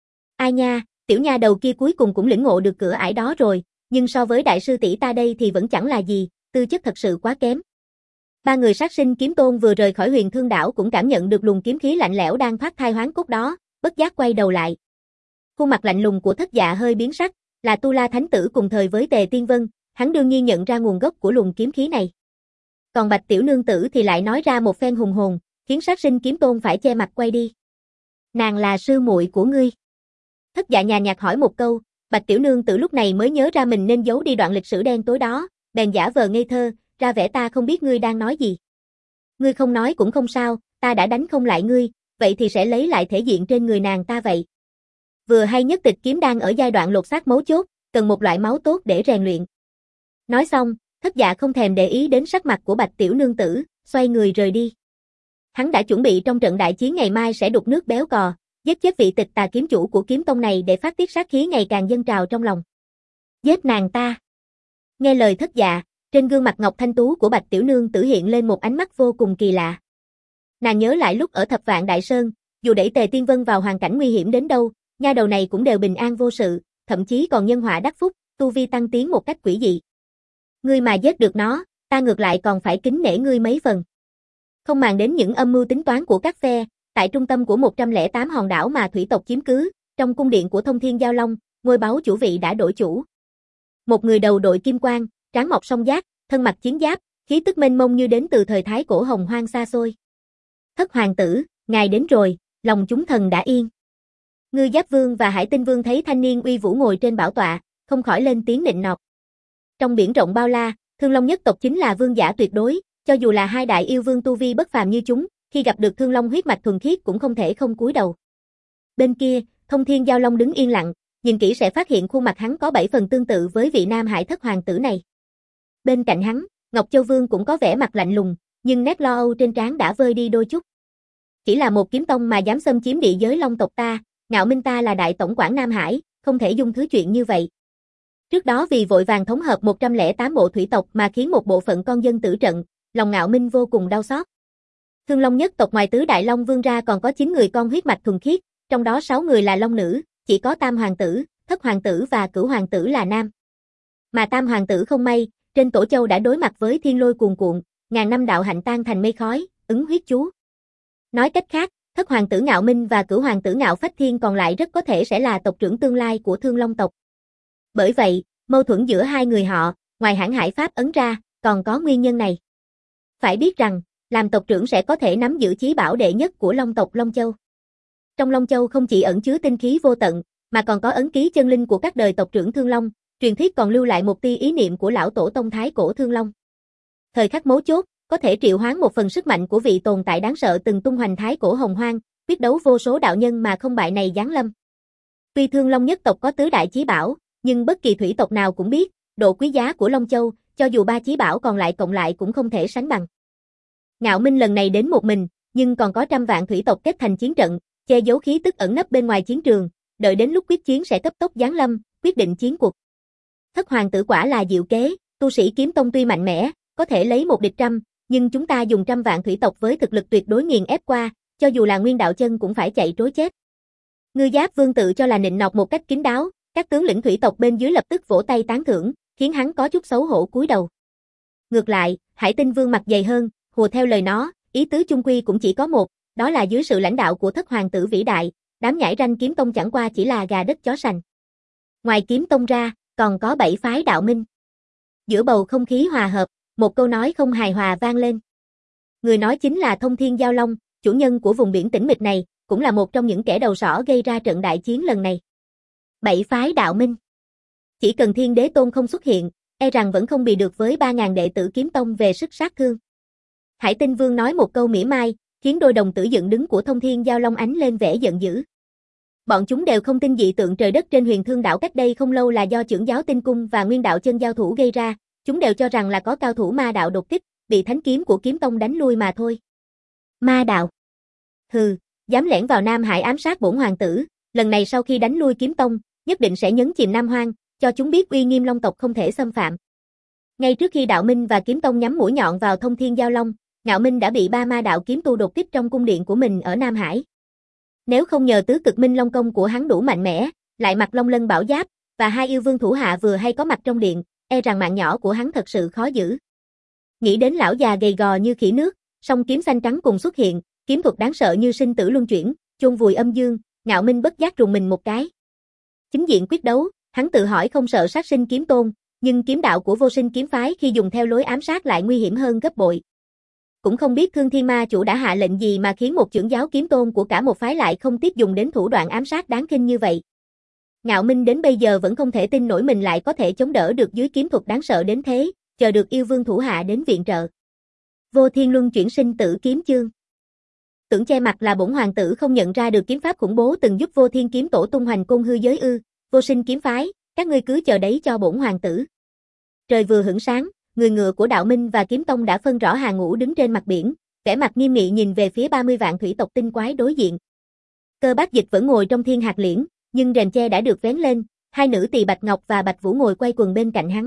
Speaker 1: Ai nha, tiểu nha đầu kia cuối cùng cũng lĩnh ngộ được cửa ải đó rồi, nhưng so với đại sư tỷ ta đây thì vẫn chẳng là gì, tư chất thật sự quá kém. Ba người sát sinh kiếm tôn vừa rời khỏi Huyền Thương đảo cũng cảm nhận được luồng kiếm khí lạnh lẽo đang thoát thai hoán cốt đó, bất giác quay đầu lại. Khuôn mặt lạnh lùng của Thất Dạ hơi biến sắc, là Tu La Thánh Tử cùng thời với Tề Tiên Vân, hắn đương nhiên nhận ra nguồn gốc của luồng kiếm khí này. Còn Bạch tiểu nương tử thì lại nói ra một phen hùng hồn, khiến sát sinh kiếm tôn phải che mặt quay đi. Nàng là sư muội của ngươi. Thất Dạ nhàn nhạt hỏi một câu, Bạch tiểu nương tử lúc này mới nhớ ra mình nên giấu đi đoạn lịch sử đen tối đó, bèn giả vờ ngây thơ, ra vẻ ta không biết ngươi đang nói gì. Ngươi không nói cũng không sao, ta đã đánh không lại ngươi, vậy thì sẽ lấy lại thể diện trên người nàng ta vậy. Vừa hay nhất tịch kiếm đang ở giai đoạn lột xác mấu chốt, cần một loại máu tốt để rèn luyện. Nói xong, Thất Dạ không thèm để ý đến sắc mặt của Bạch tiểu nương tử, xoay người rời đi. Hắn đã chuẩn bị trong trận đại chiến ngày mai sẽ đục nước béo cò, giết chết vị Tịch Tà kiếm chủ của kiếm tông này để phát tiết sát khí ngày càng dâng trào trong lòng. Giết nàng ta. Nghe lời Thất Dạ, trên gương mặt ngọc thanh tú của Bạch tiểu nương tử hiện lên một ánh mắt vô cùng kỳ lạ. Nàng nhớ lại lúc ở Thập Vạn Đại Sơn, dù đẩy Tề Tiên Vân vào hoàn cảnh nguy hiểm đến đâu, nha đầu này cũng đều bình an vô sự, thậm chí còn nhân họa đắc phúc, tu vi tăng tiến một cách quỷ dị. Ngươi mà giết được nó, ta ngược lại còn phải kính nể ngươi mấy phần. Không màng đến những âm mưu tính toán của các phe, tại trung tâm của một trăm lẻ tám hòn đảo mà thủy tộc chiếm cứ, trong cung điện của Thông Thiên Giao Long, ngôi báu chủ vị đã đổi chủ. Một người đầu đội kim quang, trán mọc song giác, thân mặc chiến giáp, khí tức mênh mông như đến từ thời thái cổ hồng hoang xa xôi. Thất hoàng tử, ngài đến rồi, lòng chúng thần đã yên. Ngư Giáp Vương và Hải Tinh Vương thấy thanh niên uy vũ ngồi trên bảo tọa, không khỏi lên tiếng nịnh nọt. Trong biển rộng bao la, Thương Long nhất tộc chính là vương giả tuyệt đối, cho dù là hai đại yêu vương tu vi bất phàm như chúng, khi gặp được Thương Long huyết mạch thuần khiết cũng không thể không cúi đầu. Bên kia, Thông Thiên Giao Long đứng yên lặng, nhìn kỹ sẽ phát hiện khuôn mặt hắn có bảy phần tương tự với vị Nam Hải thất hoàng tử này. Bên cạnh hắn, Ngọc Châu Vương cũng có vẻ mặt lạnh lùng, nhưng nét lo âu trên trán đã vơi đi đôi chút. Chỉ là một kiếm tông mà dám xâm chiếm địa giới Long tộc ta, Ngạo Minh ta là đại tổng quản Nam Hải, không thể dung thứ chuyện như vậy. Trước đó vì vội vàng thống hợp một trăm lẻ tám bộ thủy tộc mà khiến một bộ phận con dân tử trận, lòng Ngạo Minh vô cùng đau xót. Thương Long nhất tộc ngoài tứ đại long vương ra còn có chín người con huyết mạch thuần khiết, trong đó sáu người là long nữ, chỉ có tam hoàng tử, thất hoàng tử và cửu hoàng tử là nam. Mà tam hoàng tử không may, trên Tổ Châu đã đối mặt với thiên lôi cuồn cuộn, ngàn năm đạo hạnh tan thành mây khói, ứng huyết chú. Nói cách khác, thất hoàng tử Ngạo Minh và cửu hoàng tử Ngạo Phách Thiên còn lại rất có thể sẽ là tộc trưởng tương lai của Thương Long tộc. Bởi vậy, mâu thuẫn giữa hai người họ, ngoài hãn hải pháp ấn ra, còn có nguyên nhân này. Phải biết rằng, làm tộc trưởng sẽ có thể nắm giữ chí bảo đệ nhất của Long tộc Long Châu. Trong Long Châu không chỉ ẩn chứa tinh khí vô tận, mà còn có ấn ký chân linh của các đời tộc trưởng Thương Long, truyền thuyết còn lưu lại một tia ý niệm của lão tổ tông thái cổ Thương Long. Thời khắc mấu chốt, có thể triệu hoán một phần sức mạnh của vị tồn tại đáng sợ từng tung hoành thái cổ hồng hoang, quyết đấu vô số đạo nhân mà không bại này giáng lâm. Tuy Thương Long nhất tộc có tứ đại chí bảo, nhưng bất kỳ thủy tộc nào cũng biết, độ quý giá của Long Châu, cho dù ba chí bảo còn lại cộng lại cũng không thể sánh bằng. Ngạo Minh lần này đến một mình, nhưng còn có trăm vạn thủy tộc kết thành chiến trận, che giấu khí tức ẩn nấp bên ngoài chiến trường, đợi đến lúc quyết chiến sẽ cấp tốc giáng lâm, quyết định chiến cuộc. Thất hoàng tử quả là diệu kế, tu sĩ kiếm tông tuy mạnh mẽ, có thể lấy một địch trăm, nhưng chúng ta dùng trăm vạn thủy tộc với thực lực tuyệt đối nghiền ép qua, cho dù là Nguyên Đạo Chân cũng phải chạy trối chết. Ngư Giáp Vương tự cho là nịnh nọt một cách kín đáo, các tướng lĩnh thủy tộc bên dưới lập tức vỗ tay tán thưởng, khiến hắn có chút xấu hổ cúi đầu. Ngược lại, Hải Tinh Vương mặt dày hơn, hùa theo lời nó, ý tứ chung quy cũng chỉ có một, đó là dưới sự lãnh đạo của thất hoàng tử vĩ đại, đám nhãi ranh kiếm tông chẳng qua chỉ là gà đất chó sành. Ngoài kiếm tông ra, còn có bảy phái đạo minh. Giữa bầu không khí hòa hợp, một câu nói không hài hòa vang lên. Người nói chính là Thông Thiên Giao Long, chủ nhân của vùng biển tĩnh mịch này, cũng là một trong những kẻ đầu sỏ gây ra trận đại chiến lần này. Bảy phái đạo minh. Chỉ cần Thiên Đế Tôn không xuất hiện, e rằng vẫn không bị được với ba ngàn đệ tử kiếm tông về sức sát thương. Hải Tinh Vương nói một câu mỉa mai, khiến đôi đồng tử dựng đứng của Thông Thiên Giao Long ánh lên vẻ giận dữ. Bọn chúng đều không tin dị tượng trời đất trên Huyền Thương đảo cách đây không lâu là do trưởng giáo Tinh Cung và Nguyên Đạo Chân giao thủ gây ra, chúng đều cho rằng là có cao thủ ma đạo đột kích, bị thánh kiếm của kiếm tông đánh lui mà thôi. Ma đạo? Hừ, dám lẻn vào Nam Hải ám sát bổn hoàng tử, lần này sau khi đánh lui kiếm tông, nhất định sẽ nhấn chìm Nam Hoang, cho chúng biết uy nghiêm Long tộc không thể xâm phạm. Ngay trước khi Đạo Minh và kiếm tông nhắm mũi nhọn vào Thông Thiên Giao Long, Ngạo Minh đã bị ba ma đạo kiếm tu đột kích trong cung điện của mình ở Nam Hải. Nếu không nhờ tứ cực minh long công của hắn đủ mạnh mẽ, lại mặc long lân bảo giáp, và hai yêu vương thủ hạ vừa hay có mặt trong điện, e rằng mạng nhỏ của hắn thật sự khó giữ. Nghĩ đến lão già gầy gò như khỉ nước, song kiếm xanh trắng cùng xuất hiện, kiếm thuật đáng sợ như sinh tử luân chuyển, chôn vùi âm dương, Ngạo Minh bất giác rùng mình một cái. Chính diện quyết đấu, hắn tự hỏi không sợ sát sinh kiếm tôn, nhưng kiếm đạo của vô sinh kiếm phái khi dùng theo lối ám sát lại nguy hiểm hơn gấp bội. Cũng không biết Thương Thiên Ma chủ đã hạ lệnh gì mà khiến một trưởng giáo kiếm tôn của cả một phái lại không tiếp dùng đến thủ đoạn ám sát đáng khinh như vậy. Ngạo Minh đến bây giờ vẫn không thể tin nổi mình lại có thể chống đỡ được dưới kiếm thuật đáng sợ đến thế, chờ được yêu vương thủ hạ đến viện trợ. Vô Thiên Luân chuyển sinh tử kiếm chương. Tưởng che mặt là bổn hoàng tử không nhận ra được kiếm pháp khủng bố từng giúp Vô Thiên kiếm tổ tung hoành côn hư giới ư? Vô sinh kiếm phái, các ngươi cứ chờ đấy cho bổn hoàng tử. Trời vừa hửng sáng, người ngựa của Đạo Minh và Kiếm Tông đã phân rõ hàng ngũ đứng trên mặt biển, vẻ mặt nghiêm nghị nhìn về phía ba mươi vạn thủy tộc tinh quái đối diện. Cơ Bác Dịch vẫn ngồi trong thiên hạt liễn, nhưng rèm che đã được vén lên, hai nữ tỳ Bạch Ngọc và Bạch Vũ ngồi quay quần bên cạnh hắn.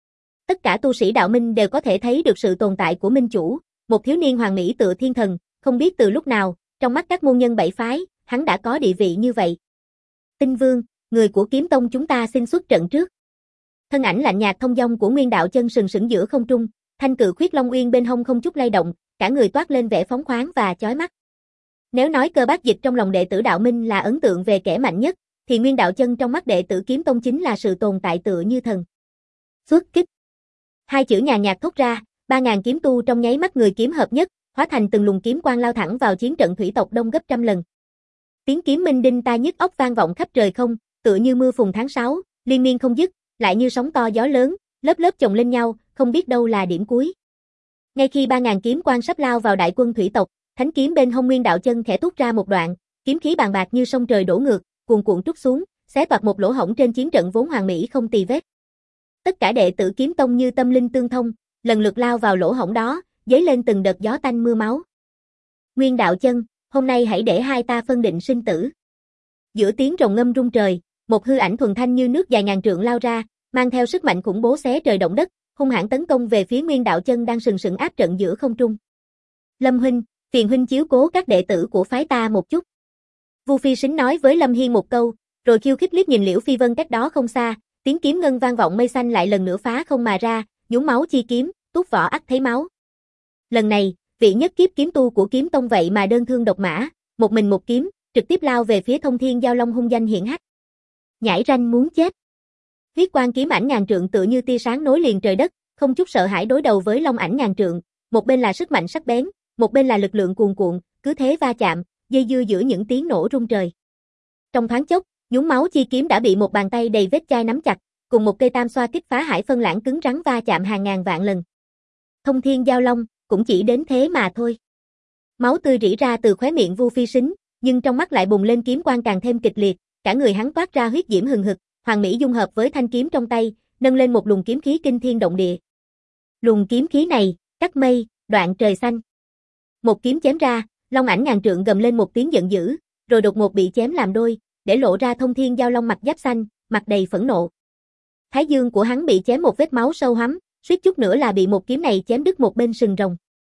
Speaker 1: Tất cả tu sĩ Đạo Minh đều có thể thấy được sự tồn tại của minh chủ, một thiếu niên hoàng mỹ tựa thiên thần, không biết từ lúc nào, trong mắt các môn nhân bảy phái, hắn đã có địa vị như vậy. Tinh Vương, người của Kiếm Tông chúng ta xin xuất trận trước. Thân ảnh lạnh nhạt thông dong của Nguyên Đạo Chân sừng sững giữa không trung, thanh cự khuyết long uyên bên hông không chút lay động, cả người toát lên vẻ phóng khoáng và chói mắt. Nếu nói Cơ Bác Dịch trong lòng đệ tử Đạo Minh là ấn tượng về kẻ mạnh nhất, thì Nguyên Đạo Chân trong mắt đệ tử Kiếm Tông chính là sự tồn tại tựa như thần. Xuất kích. Hai chữ nhàn nhạt thốt ra, ba ngàn kiếm tu trong nháy mắt người kiếm hợp nhất, hóa thành từng luồng kiếm quang lao thẳng vào chiến trận thủy tộc đông gấp trăm lần. Tiếng kiếm minh đinh tai nhức óc vang vọng khắp trời không, tựa như mưa phùn tháng sáu, liên miên không dứt, lại như sóng to gió lớn, lớp lớp chồng lên nhau, không biết đâu là điểm cuối. Ngay khi ba ngàn kiếm quang sắp lao vào đại quân thủy tộc, thánh kiếm bên hông Nguyên Đạo Chân khẽ thúc ra một đoạn, kiếm khí bàn bạc như sông trời đổ ngược, cuồn cuộn trút xuống, xé toạc một lỗ hổng trên chiến trận vốn hoàn mỹ không tì vết. Tất cả đệ tử Kiếm Tông như tâm linh tương thông, lần lượt lao vào lỗ hổng đó, dấy lên từng đợt gió tanh mưa máu. Nguyên Đạo Chân, hôm nay hãy để hai ta phân định sinh tử. Giữa tiếng rồng ngâm rung trời, một hư ảnh thuần thanh như nước dài ngàn trượng lao ra, mang theo sức mạnh khủng bố xé trời động đất, hung hãn tấn công về phía Nguyên Đạo Chân đang sừng sững áp trận giữa không trung. Lâm huynh, phiền huynh chiếu cố các đệ tử của phái ta một chút. Vu Phi Sính nói với Lâm Hiên một câu, rồi khiêu khích liếc nhìn Liễu Phi Vân cách đó không xa, tiếng kiếm ngân vang vọng mây xanh lại lần nữa phá không mà ra, nhúng máu chi kiếm, túc vỏ ắt thấy máu. Lần này, vị nhất kiếp kiếm tu của kiếm tông vậy mà đơn thương độc mã, một mình một kiếm, trực tiếp lao về phía Thông Thiên Giao Long hung danh hiển hách. Nhãi ranh muốn chết. Huyết quang kiếm ảnh ngàn trượng tựa như tia sáng nối liền trời đất, không chút sợ hãi đối đầu với long ảnh ngàn trượng, một bên là sức mạnh sắc bén, một bên là lực lượng cuồn cuộn, cứ thế va chạm, dây dưa giữa những tiếng nổ rung trời. Trong thoáng chốc, nhúng máu chi kiếm đã bị một bàn tay đầy vết chai nắm chặt, cùng một cây tam xoa kích phá hải phân lãng cứng rắn va chạm hàng ngàn vạn lần. Thông Thiên Giao Long cũng chỉ đến thế mà thôi. Máu tươi rỉ ra từ khóe miệng Vu Phi Sính, nhưng trong mắt lại bùng lên kiếm quang càng thêm kịch liệt, cả người hắn toát ra huyết diễm hừng hực, hoàn mỹ dung hợp với thanh kiếm trong tay, nâng lên một luồng kiếm khí kinh thiên động địa. Luồng kiếm khí này, cắt mây, đoạn trời xanh. Một kiếm chém ra, long ảnh ngàn trượng gầm lên một tiếng giận dữ, rồi đột ngột bị chém làm đôi, để lộ ra Thông Thiên Giao Long mặt giáp xanh, mặt đầy phẫn nộ. Thái dương của hắn bị chém một vết máu sâu hắm, suýt chút nữa là bị một kiếm này chém đứt một bên sừng rồng.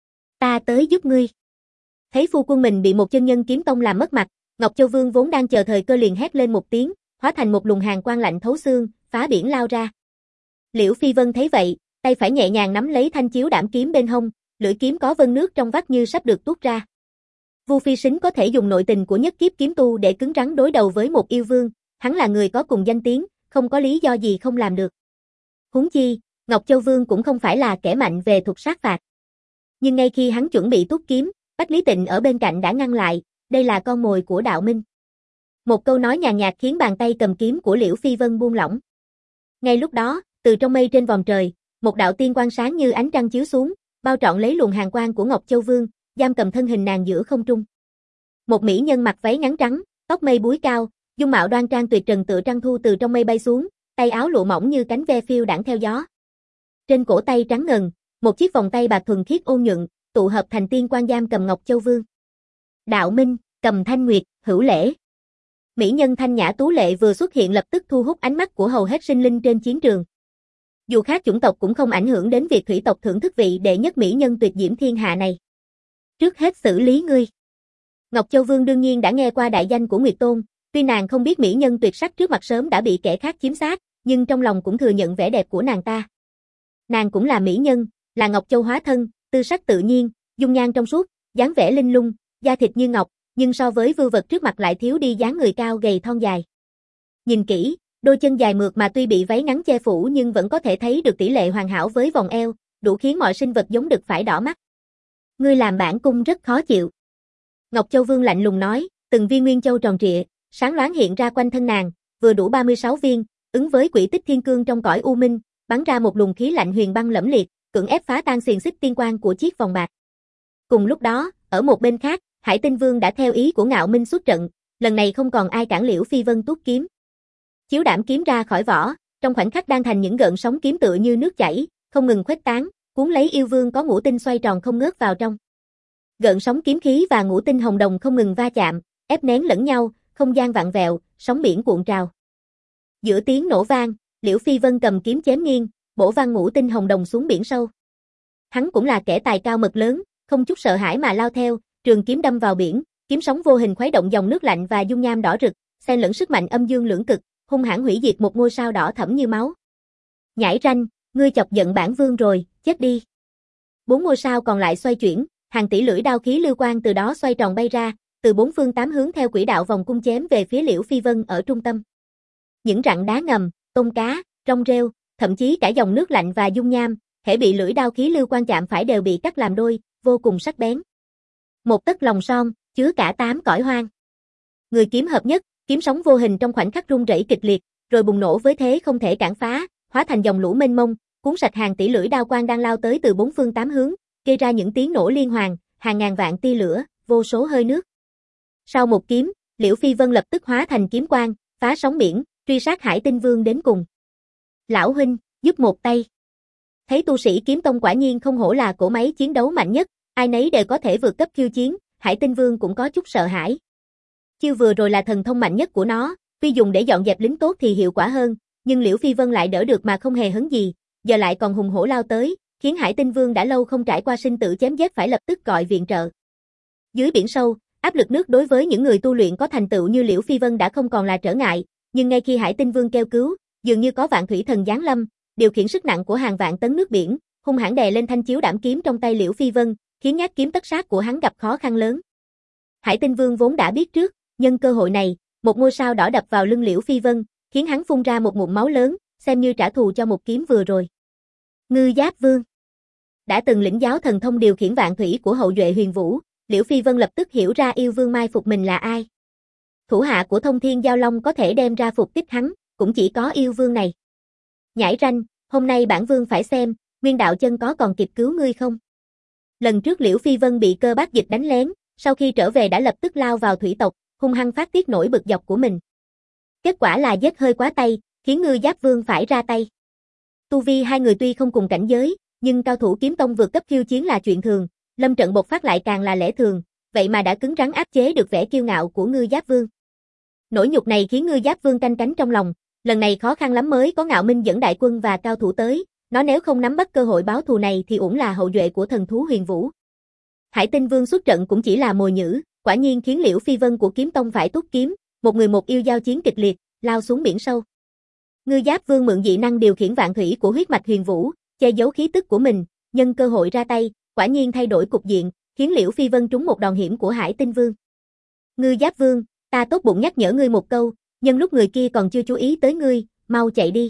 Speaker 1: Ta tới giúp ngươi. Thấy phu quân mình bị một chân nhân kiếm tông làm mất mặt, Ngọc Châu Vương vốn đang chờ thời cơ liền hét lên một tiếng, hóa thành một luồng hàn quang lạnh thấu xương, phá biển lao ra. Liễu Phi Vân thấy vậy, tay phải nhẹ nhàng nắm lấy thanh chiếu đảm kiếm bên hông, lưỡi kiếm có vân nước trong vắt như sắp được tuốt ra. Vu Phi Sính có thể dùng nội tình của nhất kiếp kiếm tu để cứng rắn đối đầu với một yêu vương, hắn là người có cùng danh tiếng, không có lý do gì không làm được. Huống chi, Ngọc Châu Vương cũng không phải là kẻ mạnh về thuật sát phạt. Nhưng ngay khi hắn chuẩn bị tuốt kiếm, Bách Lý Tịnh ở bên cạnh đã ngăn lại, đây là con mồi của đạo minh. Một câu nói nhàn nhạt khiến bàn tay cầm kiếm của Liễu Phi Vân buông lỏng. Ngay lúc đó, từ trong mây trên vòm trời, một đạo tiên quang sáng như ánh trăng chiếu xuống, bao trọn lấy luồng hàn quang của Ngọc Châu Vương, giam cầm thân hình nàng giữa không trung. Một mỹ nhân mặc váy ngắn trắng, tóc mây búi cao, dung mạo đoan trang tuyệt trần tựa trăng thu từ trong mây bay xuống, tay áo lụa mỏng như cánh ve phiêu đãng theo gió. Trên cổ tay trắng ngần, một chiếc vòng tay bạc thuần khiết ôn nhuận, tụ hợp thành tiên quang giam cầm Ngọc Châu Vương. Đạo minh, cầm thanh nguyệt, hữu lễ. Mỹ nhân thanh nhã tú lệ vừa xuất hiện lập tức thu hút ánh mắt của hầu hết sinh linh trên chiến trường. Dù khác chủng tộc cũng không ảnh hưởng đến việc thủy tộc thưởng thức vị đệ nhất mỹ nhân tuyệt diễm thiên hạ này. Trước hết xử lý ngươi. Ngọc Châu Vương đương nhiên đã nghe qua đại danh của Nguyệt Tôn, tuy nàng không biết mỹ nhân tuyệt sắc trước mặt sớm đã bị kẻ khác chiếm xác, nhưng trong lòng cũng thừa nhận vẻ đẹp của nàng ta. Nàng cũng là mỹ nhân, là Ngọc Châu hóa thân, tư sắc tự nhiên, dung nhan trong suốt, dáng vẻ linh lung, da thịt như ngọc, nhưng so với vưu vật trước mặt lại thiếu đi dáng người cao gầy thon dài. Nhìn kỹ, đôi chân dài mượt mà tuy bị váy ngắn che phủ nhưng vẫn có thể thấy được tỷ lệ hoàn hảo với vòng eo, đủ khiến mọi sinh vật giống đực phải đỏ mắt. Ngươi làm bản cung rất khó chịu. Ngọc Châu Vương lạnh lùng nói, từng viên nguyên châu tròn trịa, sáng loáng hiện ra quanh thân nàng, vừa đủ ba mươi sáu viên, ứng với quỷ tích thiên cương trong cõi u minh, bắn ra một luồng khí lạnh huyền băng lẫm liệt, cưỡng ép phá tan xiềng xích tiên quang của chiếc vòng bạc. Cùng lúc đó, ở một bên khác, Hải Tinh Vương đã theo ý của Ngạo Minh xuất trận, lần này không còn ai cản Liễu Phi Vân tuốt kiếm. Chiếu đảm kiếm ra khỏi vỏ, trong khoảnh khắc đang thành những gợn sóng kiếm tựa như nước chảy, không ngừng khuếch tán, cuốn lấy yêu vương có ngũ tinh xoay tròn không ngớt vào trong. Gợn sóng kiếm khí và ngũ tinh hồng đồng không ngừng va chạm, ép nén lẫn nhau, không gian vặn vẹo, sóng biển cuộn trào. Giữa tiếng nổ vang, Liễu Phi Vân cầm kiếm chém nghiêng, bổ văng ngũ tinh hồng đồng xuống biển sâu. Hắn cũng là kẻ tài cao mật lớn, không chút sợ hãi mà lao theo, trường kiếm đâm vào biển, kiếm sóng vô hình khuấy động dòng nước lạnh và dung nham đỏ rực, xen lẫn sức mạnh âm dương lưỡng cực, hung hãn hủy diệt một ngôi sao đỏ thẫm như máu. Nhãi ranh, ngươi chọc giận bản vương rồi, chết đi. Bốn ngôi sao còn lại xoay chuyển, hàng tỷ lưỡi đao khí lưu quang từ đó xoay tròn bay ra, từ bốn phương tám hướng theo quỹ đạo vòng cung chém về phía Liễu Phi Vân ở trung tâm. Những rặng đá ngầm, tôm cá, rong rêu, thậm chí cả dòng nước lạnh và dung nham, hễ bị lưỡi đao khí lưu quang chạm phải đều bị cắt làm đôi, vô cùng sắc bén. Một tấc lòng son, chứa cả tám cõi hoang. Người kiếm hợp nhất, kiếm sóng vô hình trong khoảnh khắc rung rẩy kịch liệt, rồi bùng nổ với thế không thể cản phá, hóa thành dòng lũ mênh mông, cuốn sạch hàng tỷ lưỡi đao quang đang lao tới từ bốn phương tám hướng, gây ra những tiếng nổ liên hoàn, hàng ngàn vạn tia lửa, vô số hơi nước. Sau một kiếm, Liễu Phi Vân lập tức hóa thành kiếm quang, phá sóng biển, truy sát Hải Tinh Vương đến cùng. Lão huynh, giúp một tay. Thấy tu sĩ kiếm tông quả nhiên không hổ là cỗ máy chiến đấu mạnh nhất, ai nấy đều có thể vượt cấp khiêu chiến, Hải Tinh Vương cũng có chút sợ hãi. chiêu vừa rồi là thần thông mạnh nhất của nó, tuy dùng để dọn dẹp lính tốt thì hiệu quả hơn, nhưng Liễu Phi Vân lại đỡ được mà không hề hấn gì, giờ lại còn hùng hổ lao tới, khiến Hải Tinh Vương đã lâu không trải qua sinh tử chém giết phải lập tức gọi viện trợ. Dưới biển sâu, áp lực nước đối với những người tu luyện có thành tựu như Liễu Phi Vân đã không còn là trở ngại, nhưng ngay khi Hải Tinh Vương kêu cứu, dường như có vạn thủy thần giáng lâm, điều khiển sức nặng của hàng vạn tấn nước biển, hung hãn đè lên thanh chiếu đảm kiếm trong tay Liễu Phi Vân, khiến nhát kiếm tất sát của hắn gặp khó khăn lớn. Hải Tinh Vương vốn đã biết trước, nhân cơ hội này, một ngôi sao đỏ đập vào lưng Liễu Phi Vân, khiến hắn phun ra một ngụm máu lớn, xem như trả thù cho một kiếm vừa rồi. Ngư Giáp Vương đã từng lĩnh giáo thần thông điều khiển vạn thủy của hậu duệ Huyền Vũ, Liễu Phi Vân lập tức hiểu ra yêu vương mai phục mình là ai. Thủ hạ của Thông Thiên Giao Long có thể đem ra phục kích hắn, cũng chỉ có yêu vương này. Nhãi ranh, hôm nay bản vương phải xem, Nguyên Đạo Chân có còn kịp cứu ngươi không? Lần trước Liễu Phi Vân bị Cơ Bác Dịch đánh lén, sau khi trở về đã lập tức lao vào thủy tộc, hung hăng phát tiết nổi bực dọc của mình. Kết quả là giết hơi quá tay, khiến Ngư Giáp Vương phải ra tay. Tu vi hai người tuy không cùng cảnh giới, nhưng cao thủ kiếm tông vượt cấp khiêu chiến là chuyện thường, lâm trận bộc phát lại càng là lẽ thường, vậy mà đã cứng rắn áp chế được vẻ kiêu ngạo của Ngư Giáp Vương. Nỗi nhục này khiến Ngư Giáp Vương canh cánh trong lòng, lần này khó khăn lắm mới có Ngạo Minh dẫn đại quân và cao thủ tới, nó nếu không nắm bắt cơ hội báo thù này thì uổng là hậu duệ của thần thú Huyền Vũ. Hải Tinh Vương xuất trận cũng chỉ là mồi nhử, quả nhiên khiến Liễu Phi Vân của kiếm tông phải tuốt kiếm, một người một yêu giao chiến kịch liệt, lao xuống biển sâu. Ngư Giáp Vương mượn dị năng điều khiển vạn thủy của huyết mạch Huyền Vũ, che giấu khí tức của mình, nhân cơ hội ra tay, quả nhiên thay đổi cục diện, khiến Liễu Phi Vân trúng một đòn hiểm của Hải Tinh Vương. Ngư Giáp Vương, ta tốt bụng nhắc nhở ngươi một câu, nhân lúc người kia còn chưa chú ý tới ngươi, mau chạy đi.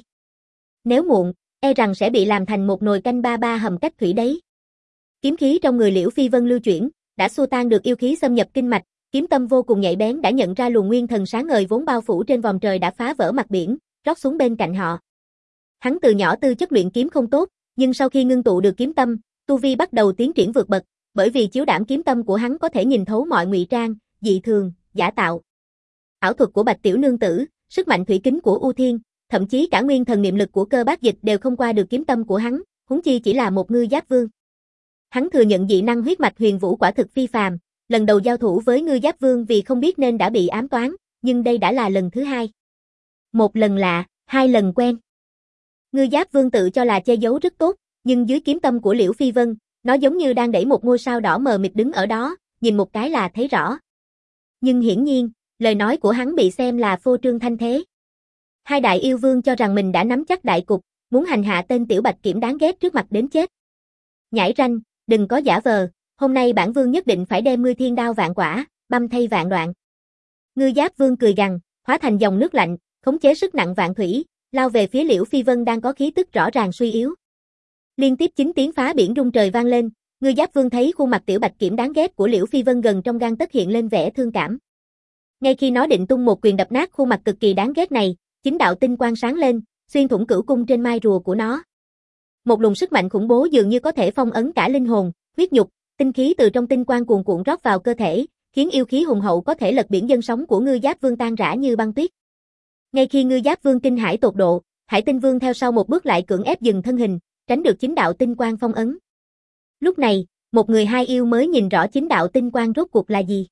Speaker 1: Nếu muộn, e rằng sẽ bị làm thành một nồi canh ba ba hầm cách thủy đấy. Kiếm khí trong người Liễu Phi Vân lưu chuyển, đã xua tan được yêu khí xâm nhập kinh mạch, kiếm tâm vô cùng nhạy bén đã nhận ra luồng nguyên thần sáng ngời vốn bao phủ trên vòm trời đã phá vỡ mặt biển, rót xuống bên cạnh họ. Hắn từ nhỏ tư chất luyện kiếm không tốt, nhưng sau khi ngưng tụ được kiếm tâm, tu vi bắt đầu tiến triển vượt bậc, bởi vì chiếu đảm kiếm tâm của hắn có thể nhìn thấu mọi ngụy trang, dị thường, giả tạo. Ảo thuật của Bạch Tiểu Nương Tử, sức mạnh thủy kính của U Thiên, thậm chí cả nguyên thần niệm lực của Cơ Bác Dịch đều không qua được kiếm tâm của hắn, huống chi chỉ là một Ngư Giáp Vương. Hắn thừa nhận dị năng huyết mạch Huyền Vũ quả thực phi phàm, lần đầu giao thủ với Ngư Giáp Vương vì không biết nên đã bị ám toán, nhưng đây đã là lần thứ hai. Một lần lạ, hai lần quen. Ngư Giáp Vương tự cho là che giấu rất tốt, nhưng dưới kiếm tâm của Liễu Phi Vân, nó giống như đang đẩy một ngôi sao đỏ mờ mịt đứng ở đó, nhìn một cái là thấy rõ. Nhưng hiển nhiên, lời nói của hắn bị xem là phô trương thanh thế. Hai đại yêu vương cho rằng mình đã nắm chắc đại cục, muốn hành hạ tên tiểu bạch kiểm đáng ghét trước mặt đến chết. Nhãi ranh, đừng có giả vờ, hôm nay bản vương nhất định phải đem ngươi thiên đao vạn quả, băm thay vạn đoạn. Ngư Giáp Vương cười gằn, hóa thành dòng nước lạnh, khống chế sức nặng vạn thủy, lao về phía Liễu Phi Vân đang có khí tức rõ ràng suy yếu. Liên tiếp chín tiếng phá biển rung trời vang lên, Ngư Giáp Vương thấy khuôn mặt tiểu bạch kiểm đáng ghét của Liễu Phi Vân gần trong gang tấc hiện lên vẻ thương cảm. Ngay khi nó định tung một quyền đập nát khuôn mặt cực kỳ đáng ghét này, chính đạo tinh quang sáng lên, xuyên thủng cửu cung trên mai rùa của nó. Một luồng sức mạnh khủng bố dường như có thể phong ấn cả linh hồn, huyết nhục, tinh khí từ trong tinh quang cuồn cuộn rót vào cơ thể, khiến yêu khí hùng hậu có thể lật biển dân sóng của Ngư Giáp Vương tan rã như băng tuyết. Ngay khi Ngư Giáp Vương kinh hãi tột độ, Hải Tinh Vương theo sau một bước lại cưỡng ép dừng thân hình, tránh được chính đạo tinh quang phong ấn. Lúc này, một người hai yêu mới nhìn rõ chính đạo tinh quang rốt cuộc là gì.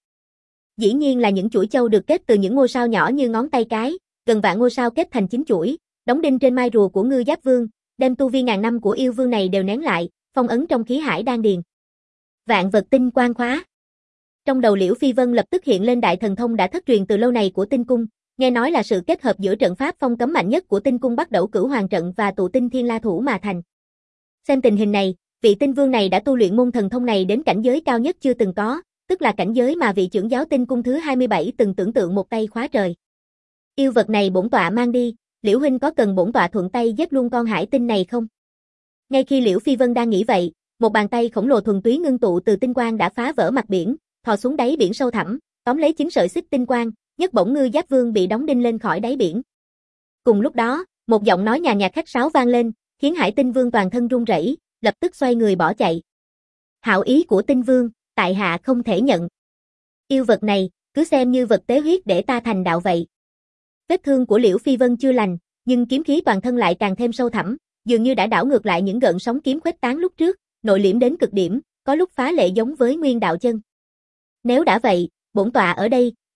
Speaker 1: Dĩ nhiên là những chuỗi châu được kết từ những ngôi sao nhỏ như ngón tay cái, gần vạn ngôi sao kết thành chín chuỗi, đóng đinh trên mai rùa của Ngư Giáp Vương, đem tu vi ngàn năm của yêu vương này đều nén lại, phong ấn trong khí hải đan điền. Vạn vật tinh quang khóa. Trong đầu Liễu Phi Vân lập tức hiện lên đại thần thông đã thất truyền từ lâu này của Tinh Cung, nghe nói là sự kết hợp giữa trận pháp phong cấm mạnh nhất của Tinh Cung Bắt Đẩu Cửu Hoàng trận và tụ tinh thiên la thủ mà thành. Xem tình hình này, vị tinh vương này đã tu luyện môn thần thông này đến cảnh giới cao nhất chưa từng có, tức là cảnh giới mà vị trưởng giáo Tinh Cung thứ hai mươi bảy từng tưởng tượng một tay khóa trời. Yêu vật này bổn tọa mang đi, Liễu huynh có cần bổn tọa thuận tay giết luôn con hải tinh này không? Ngay khi Liễu Phi Vân đang nghĩ vậy, một bàn tay khổng lồ thuần túy ngưng tụ từ tinh quang đã phá vỡ mặt biển, thò xuống đáy biển sâu thẳm, tóm lấy chín sợi xích tinh quang, nhấc bổng Ngư Giáp Vương bị đóng đinh lên khỏi đáy biển. Cùng lúc đó, một giọng nói nhàn nhạt khách sáo vang lên, khiến Hải Tinh Vương toàn thân run rẩy, lập tức xoay người bỏ chạy. Hảo ý của Tinh Vương, tại hạ không thể nhận. Yêu vật này, cứ xem như vật tế huyết để ta thành đạo vậy. Vết thương của Liễu Phi Vân chưa lành, nhưng kiếm khí toàn thân lại càng thêm sâu thẳm, dường như đã đảo ngược lại những gợn sóng kiếm khuếch tán lúc trước, nội liễm đến cực điểm, có lúc phá lệ giống với Nguyên Đạo Chân. Nếu đã vậy, bổn tọa ở đây,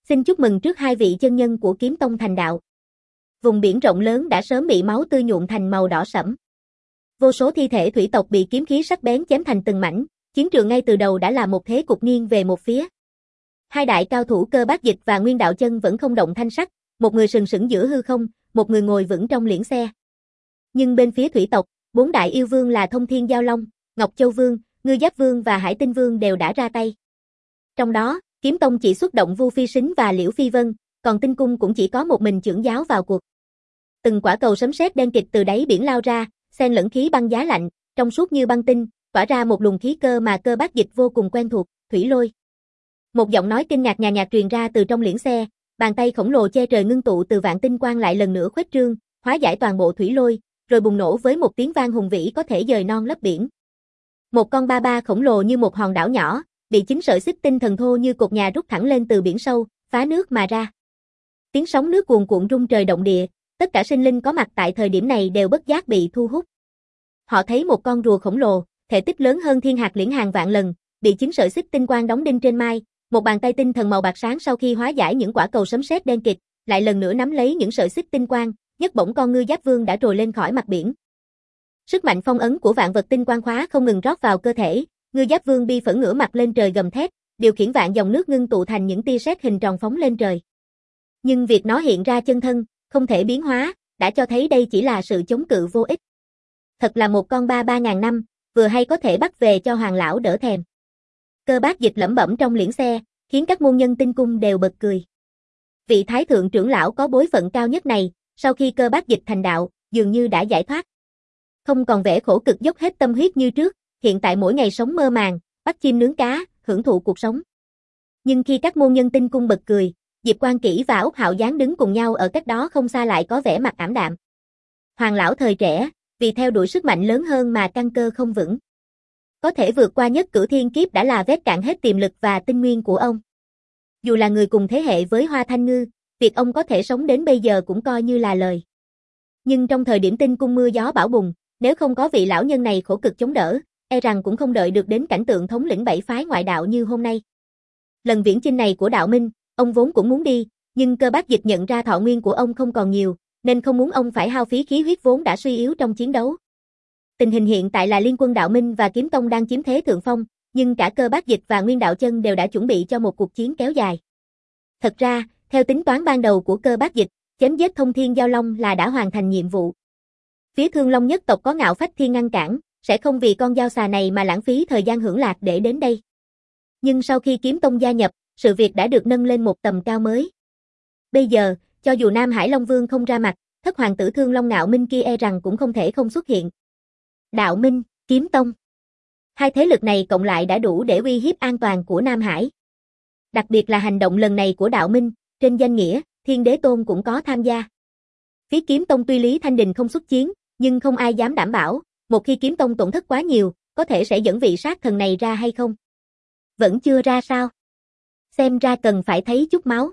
Speaker 1: Xin chúc mừng trước hai vị chân nhân của kiếm tông thành đạo. Vùng biển rộng lớn đã sớm bị máu tươi nhuộm thành màu đỏ sẫm. Vô số thi thể thủy tộc bị kiếm khí sắc bén chém thành từng mảnh, chiến trường ngay từ đầu đã là một thế cục nghiêng về một phía. Hai đại cao thủ Cơ Bát Dịch và Nguyên Đạo Chân vẫn không động thanh sắc, một người sừng sững giữa hư không, một người ngồi vững trong liễn xe. Nhưng bên phía thủy tộc, bốn đại yêu vương là Thông Thiên Giao Long, Ngọc Châu Vương, Ngư Giáp Vương và Hải Tinh Vương đều đã ra tay. Trong đó, Kiếm Tông chỉ xuất động Vu Phi Sính và Liễu Phi Vân, còn Tinh Cung cũng chỉ có một mình trưởng giáo vào cuộc. Từng quả cầu sấm sét đen kịt từ đáy biển lao ra, xen lẫn khí băng giá lạnh, trong suốt như băng tinh, tỏa ra một luồng khí cơ mà Cơ Bát Dịch vô cùng quen thuộc, thủy lôi. Một giọng nói kinh ngạc nhà nhạt truyền ra từ trong liễn xe, bàn tay khổng lồ che trời ngưng tụ từ vạn tinh quang lại lần nữa khuếch trương, hóa giải toàn bộ thủy lôi, rồi bùng nổ với một tiếng vang hùng vĩ có thể dời non lấp biển. Một con ba ba khổng lồ như một hòn đảo nhỏ, bị chính sợi xích tinh thần thô như cột nhà rút thẳng lên từ biển sâu, phá nước mà ra. Tiếng sóng nước cuồn cuộn rung trời động địa, tất cả sinh linh có mặt tại thời điểm này đều bất giác bị thu hút. Họ thấy một con rùa khổng lồ, thể tích lớn hơn thiên hạt liễn hàng vạn lần, bị chính sợi xích tinh quang đóng đinh trên mai, một bàn tay tinh thần màu bạc sáng sau khi hóa giải những quả cầu sấm sét đen kịt, lại lần nữa nắm lấy những sợi xích tinh quang, nhấc bổng con Ngư Giáp Vương đã trồi lên khỏi mặt biển. Sức mạnh phong ấn của vạn vật tinh quang khóa không ngừng rót vào cơ thể, Ngư Giáp Vương bi phẫn ngửa mặt lên trời gầm thét, điều khiển vạn dòng nước ngưng tụ thành những tia sét hình tròn phóng lên trời. Nhưng việc nó hiện ra chân thân, không thể biến hóa, đã cho thấy đây chỉ là sự chống cự vô ích. Thật là một con ba ba ngàn năm, vừa hay có thể bắt về cho Hoàng lão đỡ thèm. Cơ Bát Dịch lẩm bẩm trong liễn xe, khiến các môn nhân Tinh Cung đều bật cười. Vị thái thượng trưởng lão có bối phận cao nhất này, sau khi Cơ Bát Dịch thành đạo, dường như đã giải thoát. Không còn vẻ khổ cực dốc hết tâm huyết như trước, hiện tại mỗi ngày sống mơ màng, bắt chim nướng cá, hưởng thụ cuộc sống. Nhưng khi các môn nhân Tinh Cung bật cười, Diệp Quan Kỷ và Úc Hạo Giáng đứng cùng nhau ở cách đó không xa lại có vẻ mặt ảm đạm. Hoàng lão thời trẻ, vì theo đuổi sức mạnh lớn hơn mà căn cơ không vững. Có thể vượt qua nhất cửu thiên kiếp đã là vét cạn hết tiềm lực và tinh nguyên của ông. Dù là người cùng thế hệ với Hoa Thanh Ngư, việc ông có thể sống đến bây giờ cũng coi như là lời. Nhưng trong thời điểm Tinh Cung mưa gió bão bùng, nếu không có vị lão nhân này khổ cực chống đỡ, e rằng cũng không đợi được đến cảnh tượng thống lĩnh bảy phái ngoại đạo như hôm nay. Lần viễn chinh này của đạo minh, ông vốn cũng muốn đi, nhưng Cơ Bát Dịch nhận ra thọ nguyên của ông không còn nhiều, nên không muốn ông phải hao phí khí huyết vốn đã suy yếu trong chiến đấu. Tình hình hiện tại là Liên quân Đạo Minh và Kiếm Tông đang chiếm thế thượng phong, nhưng cả Cơ Bát Dịch và Nguyên Đạo Chân đều đã chuẩn bị cho một cuộc chiến kéo dài. Thật ra, theo tính toán ban đầu của Cơ Bát Dịch, chém giết Thông Thiên Giao Long là đã hoàn thành nhiệm vụ. Phía Thương Long nhất tộc có Ngạo Phách Thiên ngăn cản, sẽ không vì con dao xà này mà lãng phí thời gian hưởng lạc để đến đây. Nhưng sau khi Kiếm Tông gia nhập, sự việc đã được nâng lên một tầm cao mới. Bây giờ, cho dù Nam Hải Long Vương không ra mặt, thất hoàng tử Thương Long Ngạo Minh kia e rằng cũng không thể không xuất hiện. Đạo Minh, Kiếm Tông. Hai thế lực này cộng lại đã đủ để uy hiếp an toàn của Nam Hải. Đặc biệt là hành động lần này của Đạo Minh, trên danh nghĩa, Thiên Đế Tôn cũng có tham gia. Phía Kiếm Tông tuy Lý Thanh Đình không xuất chiến, nhưng không ai dám đảm bảo, một khi Kiếm Tông tổn thất quá nhiều, có thể sẽ dẫn vị sát thần này ra hay không. Vẫn chưa ra sao? Xem ra cần phải thấy chút máu.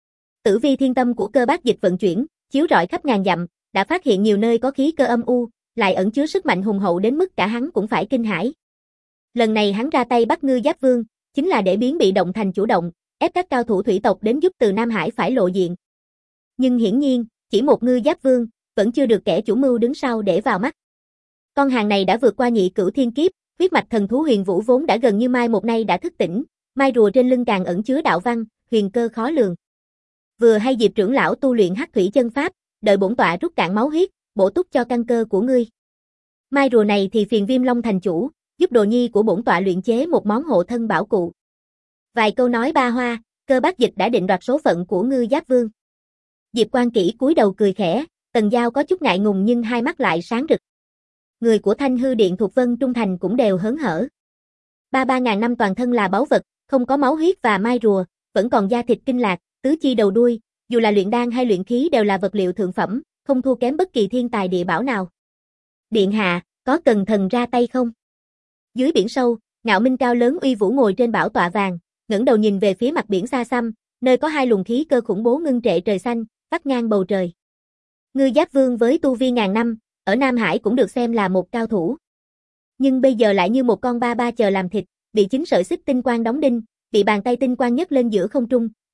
Speaker 1: Tử vi thiên tâm của Cơ Bát Dịch vận chuyển, chiếu rọi khắp ngàn dặm, đã phát hiện nhiều nơi có khí cơ âm u, lại ẩn chứa sức mạnh hùng hậu đến mức cả hắn cũng phải kinh hãi. Lần này hắn ra tay bắt Ngư Giáp Vương, chính là để biến bị động thành chủ động, ép các cao thủ thủy tộc đến giúp từ Nam Hải phải lộ diện. Nhưng hiển nhiên, chỉ một Ngư Giáp Vương, vẫn chưa được kẻ chủ mưu đứng sau để vào mắt. Con hàng này đã vượt qua nhị cửu thiên kiếp, huyết mạch thần thú Huyền Vũ vốn đã gần như mai một nay đã thức tỉnh, mai rùa trên lưng càng ẩn chứa đạo văn, huyền cơ khó lường. Vừa hay Diệp trưởng lão tu luyện Hắc Thủy chân pháp, đợi bổn tọa rút cạn máu huyết, bổ túc cho căn cơ của ngươi. Mai rùa này thì phiền Viêm Long thành chủ, giúp đồ nhi của bổn tọa luyện chế một món hộ thân bảo cụ. Vài câu nói ba hoa, Cơ Bát Dịch đã định đoạt số phận của Ngư Giáp Vương. Diệp Quan Kỷ cúi đầu cười khẽ, Tần Giao có chút ngại ngùng nhưng hai mắt lại sáng rực. Người của Thanh Hư Điện thuộc Vân Trung Thành cũng đều hớn hở. Ba ba ngàn năm toàn thân là báu vật, không có máu huyết và mai rùa, vẫn còn da thịt kinh lạc, tứ chi đầu đuôi, dù là luyện đan hay luyện khí đều là vật liệu thượng phẩm, không thua kém bất kỳ thiên tài địa bảo nào. Điện hạ, có cần thần ra tay không? Dưới biển sâu, Ngạo Minh cao lớn uy vũ ngồi trên bảo tọa vàng, ngẩng đầu nhìn về phía mặt biển xa xăm, nơi có hai luồng khí cơ khủng bố ngưng trệ trời xanh, vắt ngang bầu trời. Ngư Giáp Vương với tu vi ngàn năm, ở Nam Hải cũng được xem là một cao thủ. Nhưng bây giờ lại như một con ba ba chờ làm thịt, bị chính sợi xích tinh quang đóng đinh, bị bàn tay tinh quang nhấc lên giữa không trung,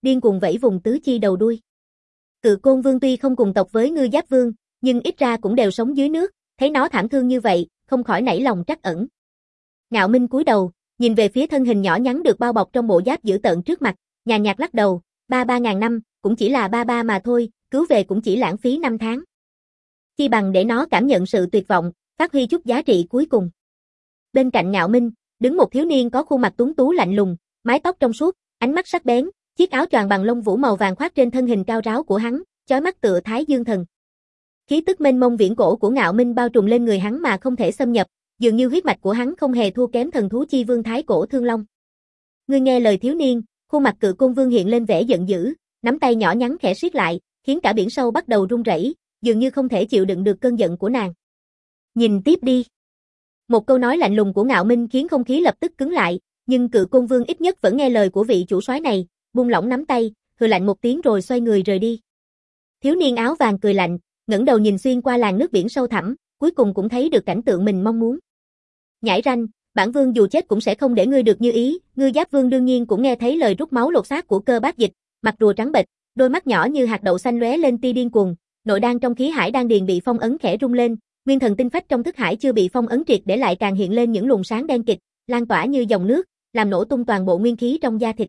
Speaker 1: điên cuồng vẫy vùng tứ chi đầu đuôi. Cự Côn Vương tuy không cùng tộc với Ngư Giáp Vương, nhưng ít ra cũng đều sống dưới nước, thấy nó thảm thương như vậy, không khỏi nảy lòng trắc ẩn. Ngạo Minh cúi đầu, nhìn về phía thân hình nhỏ nhắn được bao bọc trong bộ giáp dữ tợn trước mặt, nhàn nhạt lắc đầu, ba ba ngàn năm, cũng chỉ là ba ba mà thôi, cứu về cũng chỉ lãng phí năm tháng. Chi bằng để nó cảm nhận sự tuyệt vọng, phát huy chút giá trị cuối cùng. Bên cạnh Ngạo Minh, đứng một thiếu niên có khuôn mặt tuấn tú lạnh lùng, mái tóc trong suốt, ánh mắt sắc bén, chiếc áo choàng bằng lông vũ màu vàng khoác trên thân hình cao ráo của hắn, chói mắt tựa Thái Dương thần. Khí tức mênh mông viễn cổ của Ngạo Minh bao trùm lên người hắn mà không thể xâm nhập, dường như huyết mạch của hắn không hề thua kém thần thú chi vương thái cổ Thương Long. Ngươi nghe lời thiếu niên, khuôn mặt Cự Côn Vương hiện lên vẻ giận dữ, nắm tay nhỏ nhắn khẽ siết lại, khiến cả biển sâu bắt đầu rung rẩy, dường như không thể chịu đựng được cơn giận của nàng. Nhìn tiếp đi. Một câu nói lạnh lùng của Ngạo Minh khiến không khí lập tức cứng lại, nhưng Cự Côn Vương ít nhất vẫn nghe lời của vị chủ soái này, buông lỏng nắm tay, hừ lạnh một tiếng rồi xoay người rời đi. Thiếu niên áo vàng cười lạnh, ngẩng đầu nhìn xuyên qua làn nước biển sâu thẳm, cuối cùng cũng thấy được cảnh tượng mình mong muốn. Nhãi ranh, bản vương dù chết cũng sẽ không để ngươi được như ý. Ngư Giáp Vương đương nhiên cũng nghe thấy lời rút máu lột xác của Cơ Bát Dịch, mặt rùa trắng bệch, đôi mắt nhỏ như hạt đậu xanh lóe lên tia điên cuồng, nội đan trong khí hải đan điền bị phong ấn khẽ rung lên, nguyên thần tinh phách trong thức hải chưa bị phong ấn triệt để lại càng hiện lên những luồng sáng đen kịt, lan tỏa như dòng nước, làm nổ tung toàn bộ nguyên khí trong da thịt.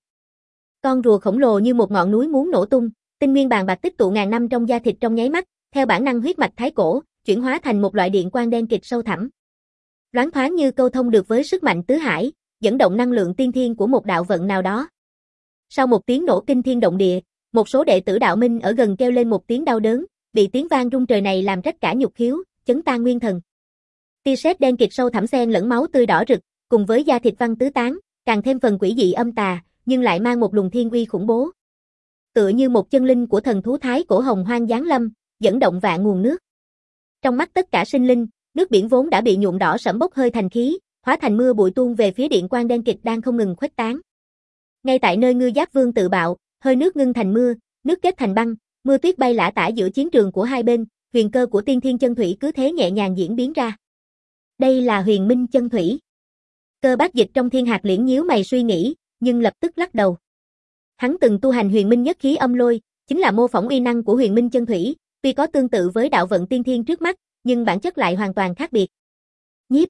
Speaker 1: Con rùa khổng lồ như một ngọn núi muốn nổ tung, tinh nguyên bàn bạc tích tụ ngàn năm trong da thịt trong nháy mắt, theo bản năng huyết mạch thái cổ, chuyển hóa thành một loại điện quang đen kịt sâu thẳm. Loáng thoáng như câu thông được với sức mạnh tứ hải, dẫn động năng lượng tiên thiên của một đạo vận nào đó. Sau một tiếng nổ kinh thiên động địa, một số đệ tử đạo minh ở gần kêu lên một tiếng đau đớn, bị tiếng vang rung trời này làm rách cả nhục khiếu, chấn tan nguyên thần. Tia sét đen kịt sâu thẳm xen lẫn máu tươi đỏ rực, cùng với da thịt văng tứ tán, càng thêm phần quỷ dị âm tà, nhưng lại mang một luồng thiên uy khủng bố. Tựa như một chân linh của thần thú thái cổ hồng hoang giáng lâm, dẫn động vạn nguồn nước. Trong mắt tất cả sinh linh, nước biển vốn đã bị nhuộm đỏ sẫm bốc hơi thành khí, hóa thành mưa bụi tuôn về phía điện quang đen kịt đang không ngừng khuếch tán. Ngay tại nơi Ngư Giáp Vương tự bạo, hơi nước ngưng thành mưa, nước kết thành băng, mưa tuyết bay lả tả giữa chiến trường của hai bên, huyền cơ của tiên thiên chân thủy cứ thế nhẹ nhàng diễn biến ra. Đây là huyền minh chân thủy. Cơ Bát Dịch trong thiên hạt liễn nhíu mày suy nghĩ, nhưng lập tức lắc đầu. Hắn từng tu hành huyền minh nhất khí âm lôi, chính là mô phỏng uy năng của huyền minh chân thủy, tuy có tương tự với đạo vận tiên thiên trước mắt, nhưng bản chất lại hoàn toàn khác biệt. Nhiếp.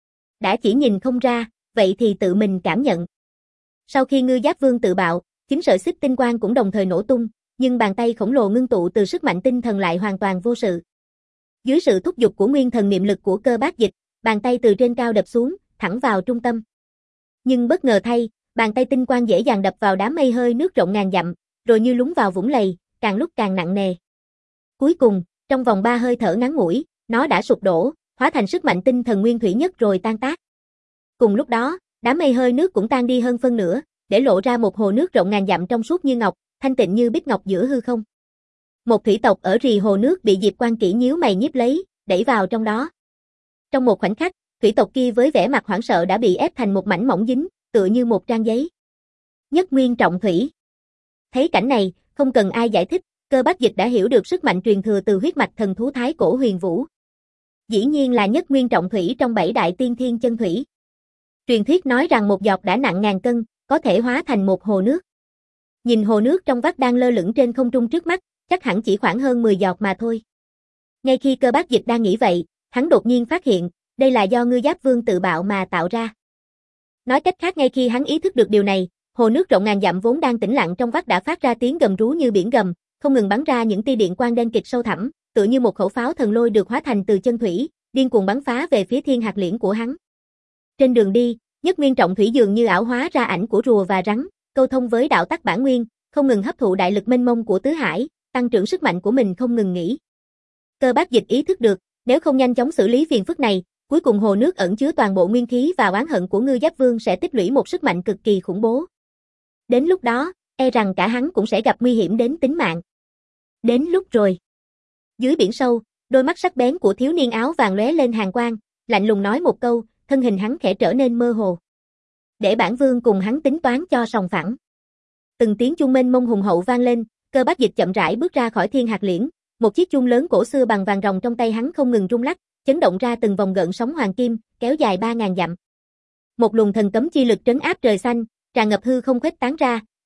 Speaker 1: Đã chỉ nhìn không ra, vậy thì tự mình cảm nhận. Sau khi Ngư Giáp Vương tự bạo, chính sợi xích tinh quang cũng đồng thời nổ tung, nhưng bàn tay khổng lồ ngưng tụ từ sức mạnh tinh thần lại hoàn toàn vô sự. Dưới sự thúc giục của nguyên thần niệm lực của Cơ Bát Dịch, bàn tay từ trên cao đập xuống, thẳng vào trung tâm. Nhưng bất ngờ thay, bàn tay tinh quang dễ dàng đập vào đám mây hơi nước rộng ngàn dặm, rồi như lún vào vũng lầy, càng lúc càng nặng nề. Cuối cùng, trong vòng ba hơi thở ngắn ngủi, nó đã sụp đổ, hóa thành sức mạnh tinh thần nguyên thủy nhất rồi tan tác. Cùng lúc đó, đám mây hơi nước cũng tan đi hơn phân nửa, để lộ ra một hồ nước rộng ngàn dặm trong suốt như ngọc, thanh tịnh như bích ngọc giữa hư không. Một thủy tộc ở rì hồ nước bị Diệp Quan Kỷ nhíu mày nhiếp lấy, đẩy vào trong đó. Trong một khoảnh khắc, thủy tộc kia với vẻ mặt hoảng sợ đã bị ép thành một mảnh mỏng dính, tựa như một trang giấy. Nhất nguyên trọng thủy. Thấy cảnh này, không cần ai giải thích, Cơ Bát Dịch đã hiểu được sức mạnh truyền thừa từ huyết mạch thần thú thái cổ huyền vũ. Dĩ nhiên là nhất nguyên trọng thủy trong bảy đại tiên thiên chân thủy. Truyền thuyết nói rằng một giọt đã nặng ngàn cân, có thể hóa thành một hồ nước. Nhìn hồ nước trong vắt đang lơ lửng trên không trung trước mắt, chắc hẳn chỉ khoảng hơn mười giọt mà thôi. Ngay khi Cơ Bát Dịch đang nghĩ vậy, hắn đột nhiên phát hiện, đây là do Ngư Giáp Vương tự bạo mà tạo ra. Nói cách khác, ngay khi hắn ý thức được điều này, hồ nước rộng ngàn dặm vốn đang tĩnh lặng trong vắt đã phát ra tiếng gầm rú như biển gầm, không ngừng bắn ra những tia điện quang đen kịt sâu thẳm, tựa như một khẩu pháo thần lôi được hóa thành từ chân thủy, điên cuồng bắn phá về phía thiên hạt liễn của hắn. Trên đường đi, nhất nguyên trọng thủy dường như ảo hóa ra ảnh của rùa và rắn, câu thông với đạo tắc bản nguyên, không ngừng hấp thụ đại lực mênh mông của tứ hải, tăng trưởng sức mạnh của mình không ngừng nghỉ. Cơ Bát Dịch ý thức được, nếu không nhanh chóng xử lý phiền phức này, cuối cùng hồ nước ẩn chứa toàn bộ nguyên khí và oán hận của Ngư Giáp Vương sẽ tích lũy một sức mạnh cực kỳ khủng bố. Đến lúc đó, e rằng cả hắn cũng sẽ gặp nguy hiểm đến tính mạng. Đến lúc rồi. Dưới biển sâu, đôi mắt sắc bén của thiếu niên áo vàng lóe lên hàn quang, lạnh lùng nói một câu, thân hình hắn khẽ trở nên mơ hồ. Để bản vương cùng hắn tính toán cho sòng phẳng. Từng tiếng chuông mênh mông hùng hậu vang lên, Cơ Bát Dịch chậm rãi bước ra khỏi thiên hạt liễn, một chiếc chuông lớn cổ xưa bằng vàng ròng trong tay hắn không ngừng rung lắc, chấn động ra từng vòng gợn sóng hoàng kim, kéo dài ba ngàn dặm. Một luồng thần cấm chi lực trấn áp trời xanh, tràn ngập hư không khuếch tán ra,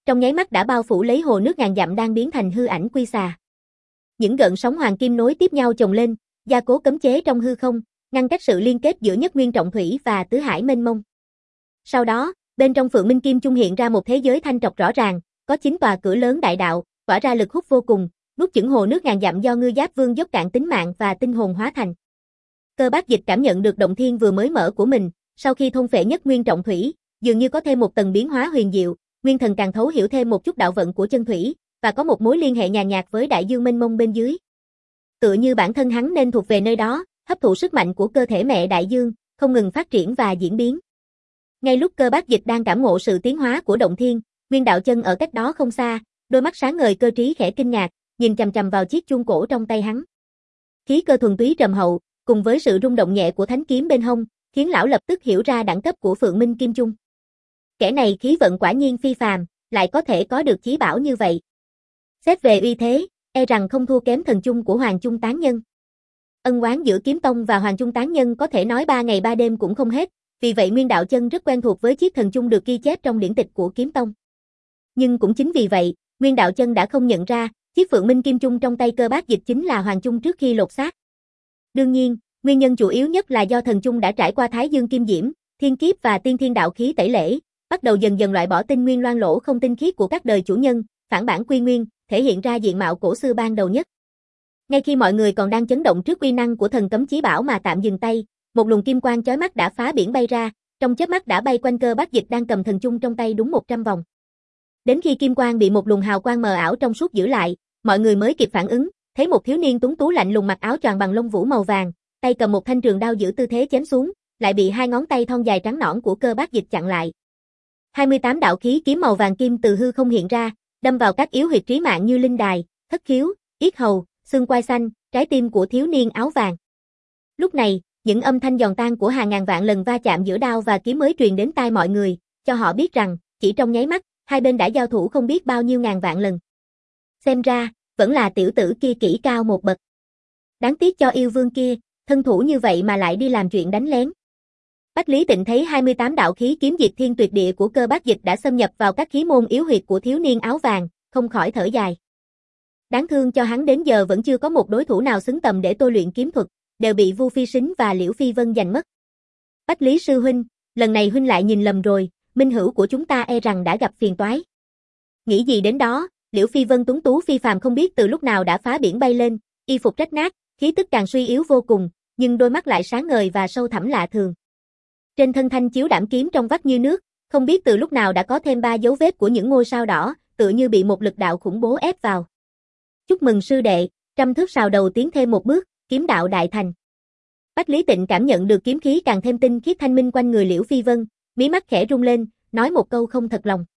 Speaker 1: trong nháy mắt đã bao phủ lấy hồ nước ngàn dặm đang biến thành hư ảnh quy xà. Những gợn sóng hoàng kim nối tiếp nhau chồng lên, gia cố cấm chế trong hư không, ngăn cách sự liên kết giữa Nhất Nguyên Trọng Thủy và Tứ Hải mênh mông. Sau đó, bên trong Phượng Minh Kim Chung hiện ra một thế giới thanh trọc rõ ràng, có chín tòa cửa lớn đại đạo, tỏa ra lực hút vô cùng, nuốt chửng hồ nước ngàn dặm do Ngư Giáp Vương dốc cạn tính mạng và tinh hồn hóa thành. Cơ Bát Dịch cảm nhận được động thiên vừa mới mở của mình, sau khi thôn phệ Nhất Nguyên Trọng Thủy, dường như có thêm một tầng biến hóa huyền diệu, nguyên thần càng thấu hiểu thêm một chút đạo vận của chân thủy, và có một mối liên hệ nhàn nhạt với đại dương mênh mông bên dưới. Tựa như bản thân hắn nên thuộc về nơi đó, hấp thụ sức mạnh của cơ thể mẹ đại dương, không ngừng phát triển và diễn biến. Ngay lúc Cơ Bát Dịch đang cảm ngộ sự tiến hóa của động thiên, Nguyên Đạo Chân ở cách đó không xa, đôi mắt sáng ngời cơ trí khẽ kinh ngạc, nhìn chằm chằm vào chiếc chuông cổ trong tay hắn. Khí cơ thuần túy trầm hậu, cùng với sự rung động nhẹ của thánh kiếm bên hông, khiến lão lập tức hiểu ra đẳng cấp của Phượng Minh Kim Chung. Kẻ này khí vận quả nhiên phi phàm, lại có thể có được chí bảo như vậy. Xét về uy thế, e rằng không thua kém thần chung của Hoàng Chung Tán Nhân. Ân oán giữa Kiếm Tông và Hoàng Chung Tán Nhân có thể nói ba ngày ba đêm cũng không hết, vì vậy Nguyên Đạo Chân rất quen thuộc với chiếc thần chung được ghi chép trong điển tịch của Kiếm Tông. Nhưng cũng chính vì vậy, Nguyên Đạo Chân đã không nhận ra, chiếc Phượng Minh Kim Chung trong tay Cơ Bát Dịch chính là Hoàng Chung trước khi lột xác. Đương nhiên, nguyên nhân chủ yếu nhất là do thần chung đã trải qua Thái Dương Kim Diễm, Thiên Kiếp và Tiên Thiên Đạo Khí tẩy lễ, bắt đầu dần dần loại bỏ tinh nguyên loang lỗ không tinh khiết của các đời chủ nhân, phản bản quy nguyên, thể hiện ra diện mạo cổ xưa ban đầu nhất. Ngay khi mọi người còn đang chấn động trước uy năng của thần cấm chí bảo mà tạm dừng tay, một luồng kim quang chói mắt đã phá biển bay ra, trong chớp mắt đã bay quanh Cơ Bát Dịch đang cầm thần chung trong tay đúng một trăm vòng. Đến khi kim quang bị một luồng hào quang mờ ảo trong suốt giữ lại, mọi người mới kịp phản ứng, thấy một thiếu niên tuấn tú lạnh lùng mặc áo choàng bằng lông vũ màu vàng, tay cầm một thanh trường đao giữ tư thế chém xuống, lại bị hai ngón tay thon dài trắng nõn của Cơ Bát Dịch chặn lại. hai mươi tám đạo khí kiếm màu vàng kim từ hư không hiện ra, đâm vào các yếu huyệt trí mạng như linh đài, thất khiếu, yết hầu, xương quai xanh, trái tim của thiếu niên áo vàng. Lúc này, những âm thanh giòn tan của hàng ngàn vạn lần va chạm giữa đao và kiếm mới truyền đến tai mọi người, cho họ biết rằng, chỉ trong nháy mắt, hai bên đã giao thủ không biết bao nhiêu ngàn vạn lần. Xem ra, vẫn là tiểu tử kia kỹ cao một bậc. Đáng tiếc cho yêu vương kia, thân thủ như vậy mà lại đi làm chuyện đánh lén. Bách Lý Tịnh thấy hai mươi tám đạo khí kiếm diệt thiên tuyệt địa của Cơ Bát Dịch đã xâm nhập vào các khí môn yếu huyệt của thiếu niên áo vàng, không khỏi thở dài. Đáng thương cho hắn đến giờ vẫn chưa có một đối thủ nào xứng tầm để tôi luyện kiếm thuật, đều bị Vu Phi Sính và Liễu Phi Vân giành mất. Bách Lý sư huynh, lần này huynh lại nhìn lầm rồi, minh hữu của chúng ta e rằng đã gặp phiền toái. Nghĩ gì đến đó, Liễu Phi Vân tuấn tú phi phàm không biết từ lúc nào đã phá biển bay lên, y phục rách nát, khí tức càng suy yếu vô cùng, nhưng đôi mắt lại sáng ngời và sâu thẳm lạ thường. Trên thân thanh chiếu đảm kiếm trong vắt như nước, không biết từ lúc nào đã có thêm ba dấu vết của những ngôi sao đỏ, tựa như bị một lực đạo khủng bố ép vào. Chúc mừng sư đệ, trăm thước sào đầu tiến thêm một bước, kiếm đạo đại thành. Bách Lý Tịnh cảm nhận được kiếm khí càng thêm tinh khiết thanh minh quanh người Liễu Phi Vân, mí mắt khẽ rung lên, nói một câu không thật lòng.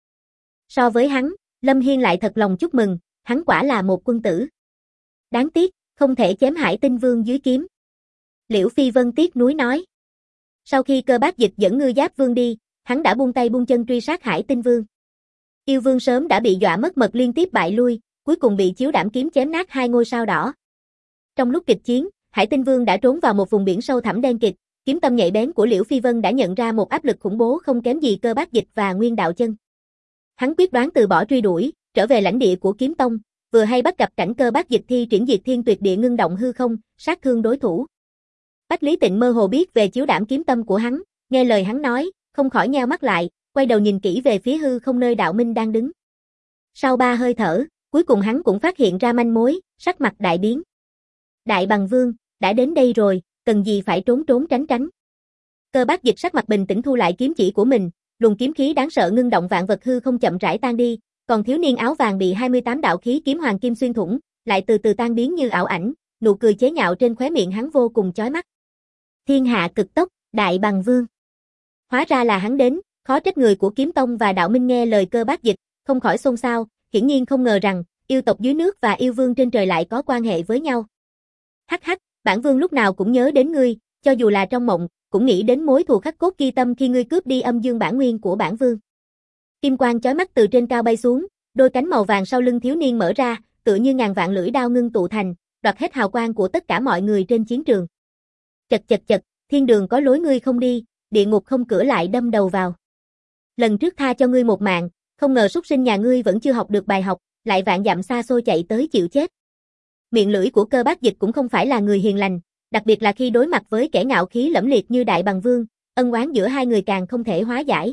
Speaker 1: So với hắn, Lâm Hiên lại thật lòng chúc mừng, hắn quả là một quân tử. Đáng tiếc, không thể chém Hải Tinh Vương dưới kiếm. Liễu Phi Vân tiếc nuối nói. Sau khi Cơ Bát Dịch dẫn Ngư Giáp Vương đi, hắn đã buông tay buông chân truy sát Hải Tinh Vương. Yêu Vương sớm đã bị dọa mất mật liên tiếp bại lui, cuối cùng bị chiếu đảm kiếm chém nát hai ngôi sao đỏ. Trong lúc kịch chiến, Hải Tinh Vương đã trốn vào một vùng biển sâu thẳm đen kịt, kiếm tâm nhạy bén của Liễu Phi Vân đã nhận ra một áp lực khủng bố không kém gì Cơ Bát Dịch và Nguyên Đạo Chân. Hắn quyết đoán từ bỏ truy đuổi, trở về lãnh địa của Kiếm Tông, vừa hay bắt gặp cảnh Cơ Bát Dịch thi triển diệt thiên tuyệt địa ngưng động hư không, sát thương đối thủ. Bách Lý Tịnh mơ hồ biết về chiếu đảm kiếm tâm của hắn, nghe lời hắn nói, không khỏi nheo mắt lại, quay đầu nhìn kỹ về phía hư không nơi Đạo Minh đang đứng. Sau ba hơi thở, cuối cùng hắn cũng phát hiện ra manh mối, sắc mặt đại biến. Đại Bằng Vương, đã đến đây rồi, cần gì phải trốn trốn tránh tránh. Cơ Bát Dịch sắc mặt bình tĩnh thu lại kiếm chỉ của mình, luồng kiếm khí đáng sợ ngưng động vạn vật hư không chậm rãi tan đi, còn thiếu niên áo vàng bị hai mươi tám đạo khí kiếm hoàng kim xuyên thủng, lại từ từ tan biến như ảo ảnh, nụ cười chế nhạo trên khóe miệng hắn vô cùng chói mắt. Thiên hạ cực tốc, Đại Bằng Vương. Hóa ra là hắn đến, khó trách người của Kiếm Tông và Đạo Minh nghe lời Cơ Bát Dịch, không khỏi xôn xao, hiển nhiên không ngờ rằng, yêu tộc dưới nước và yêu vương trên trời lại có quan hệ với nhau. Hắc hắc, bản vương lúc nào cũng nhớ đến ngươi, cho dù là trong mộng, cũng nghĩ đến mối thù khắc cốt ghi tâm khi ngươi cướp đi âm dương bản nguyên của bản vương. Kim quang chói mắt từ trên cao bay xuống, đôi cánh màu vàng sau lưng thiếu niên mở ra, tựa như ngàn vạn lưỡi đao ngưng tụ thành, đoạt hết hào quang của tất cả mọi người trên chiến trường. Chật chật chật, thiên đường có lối ngươi không đi, địa ngục không cửa lại đâm đầu vào. Lần trước tha cho ngươi một mạng, Không ngờ súc sinh nhà ngươi vẫn chưa học được bài học, lại vạn dặm xa xôi chạy tới chịu chết. Miệng lưỡi của Cơ Bác Dịch cũng không phải là người hiền lành, đặc biệt là khi đối mặt với kẻ ngạo khí lẫm liệt như Đại Bằng Vương, ân oán giữa hai người càng không thể hóa giải.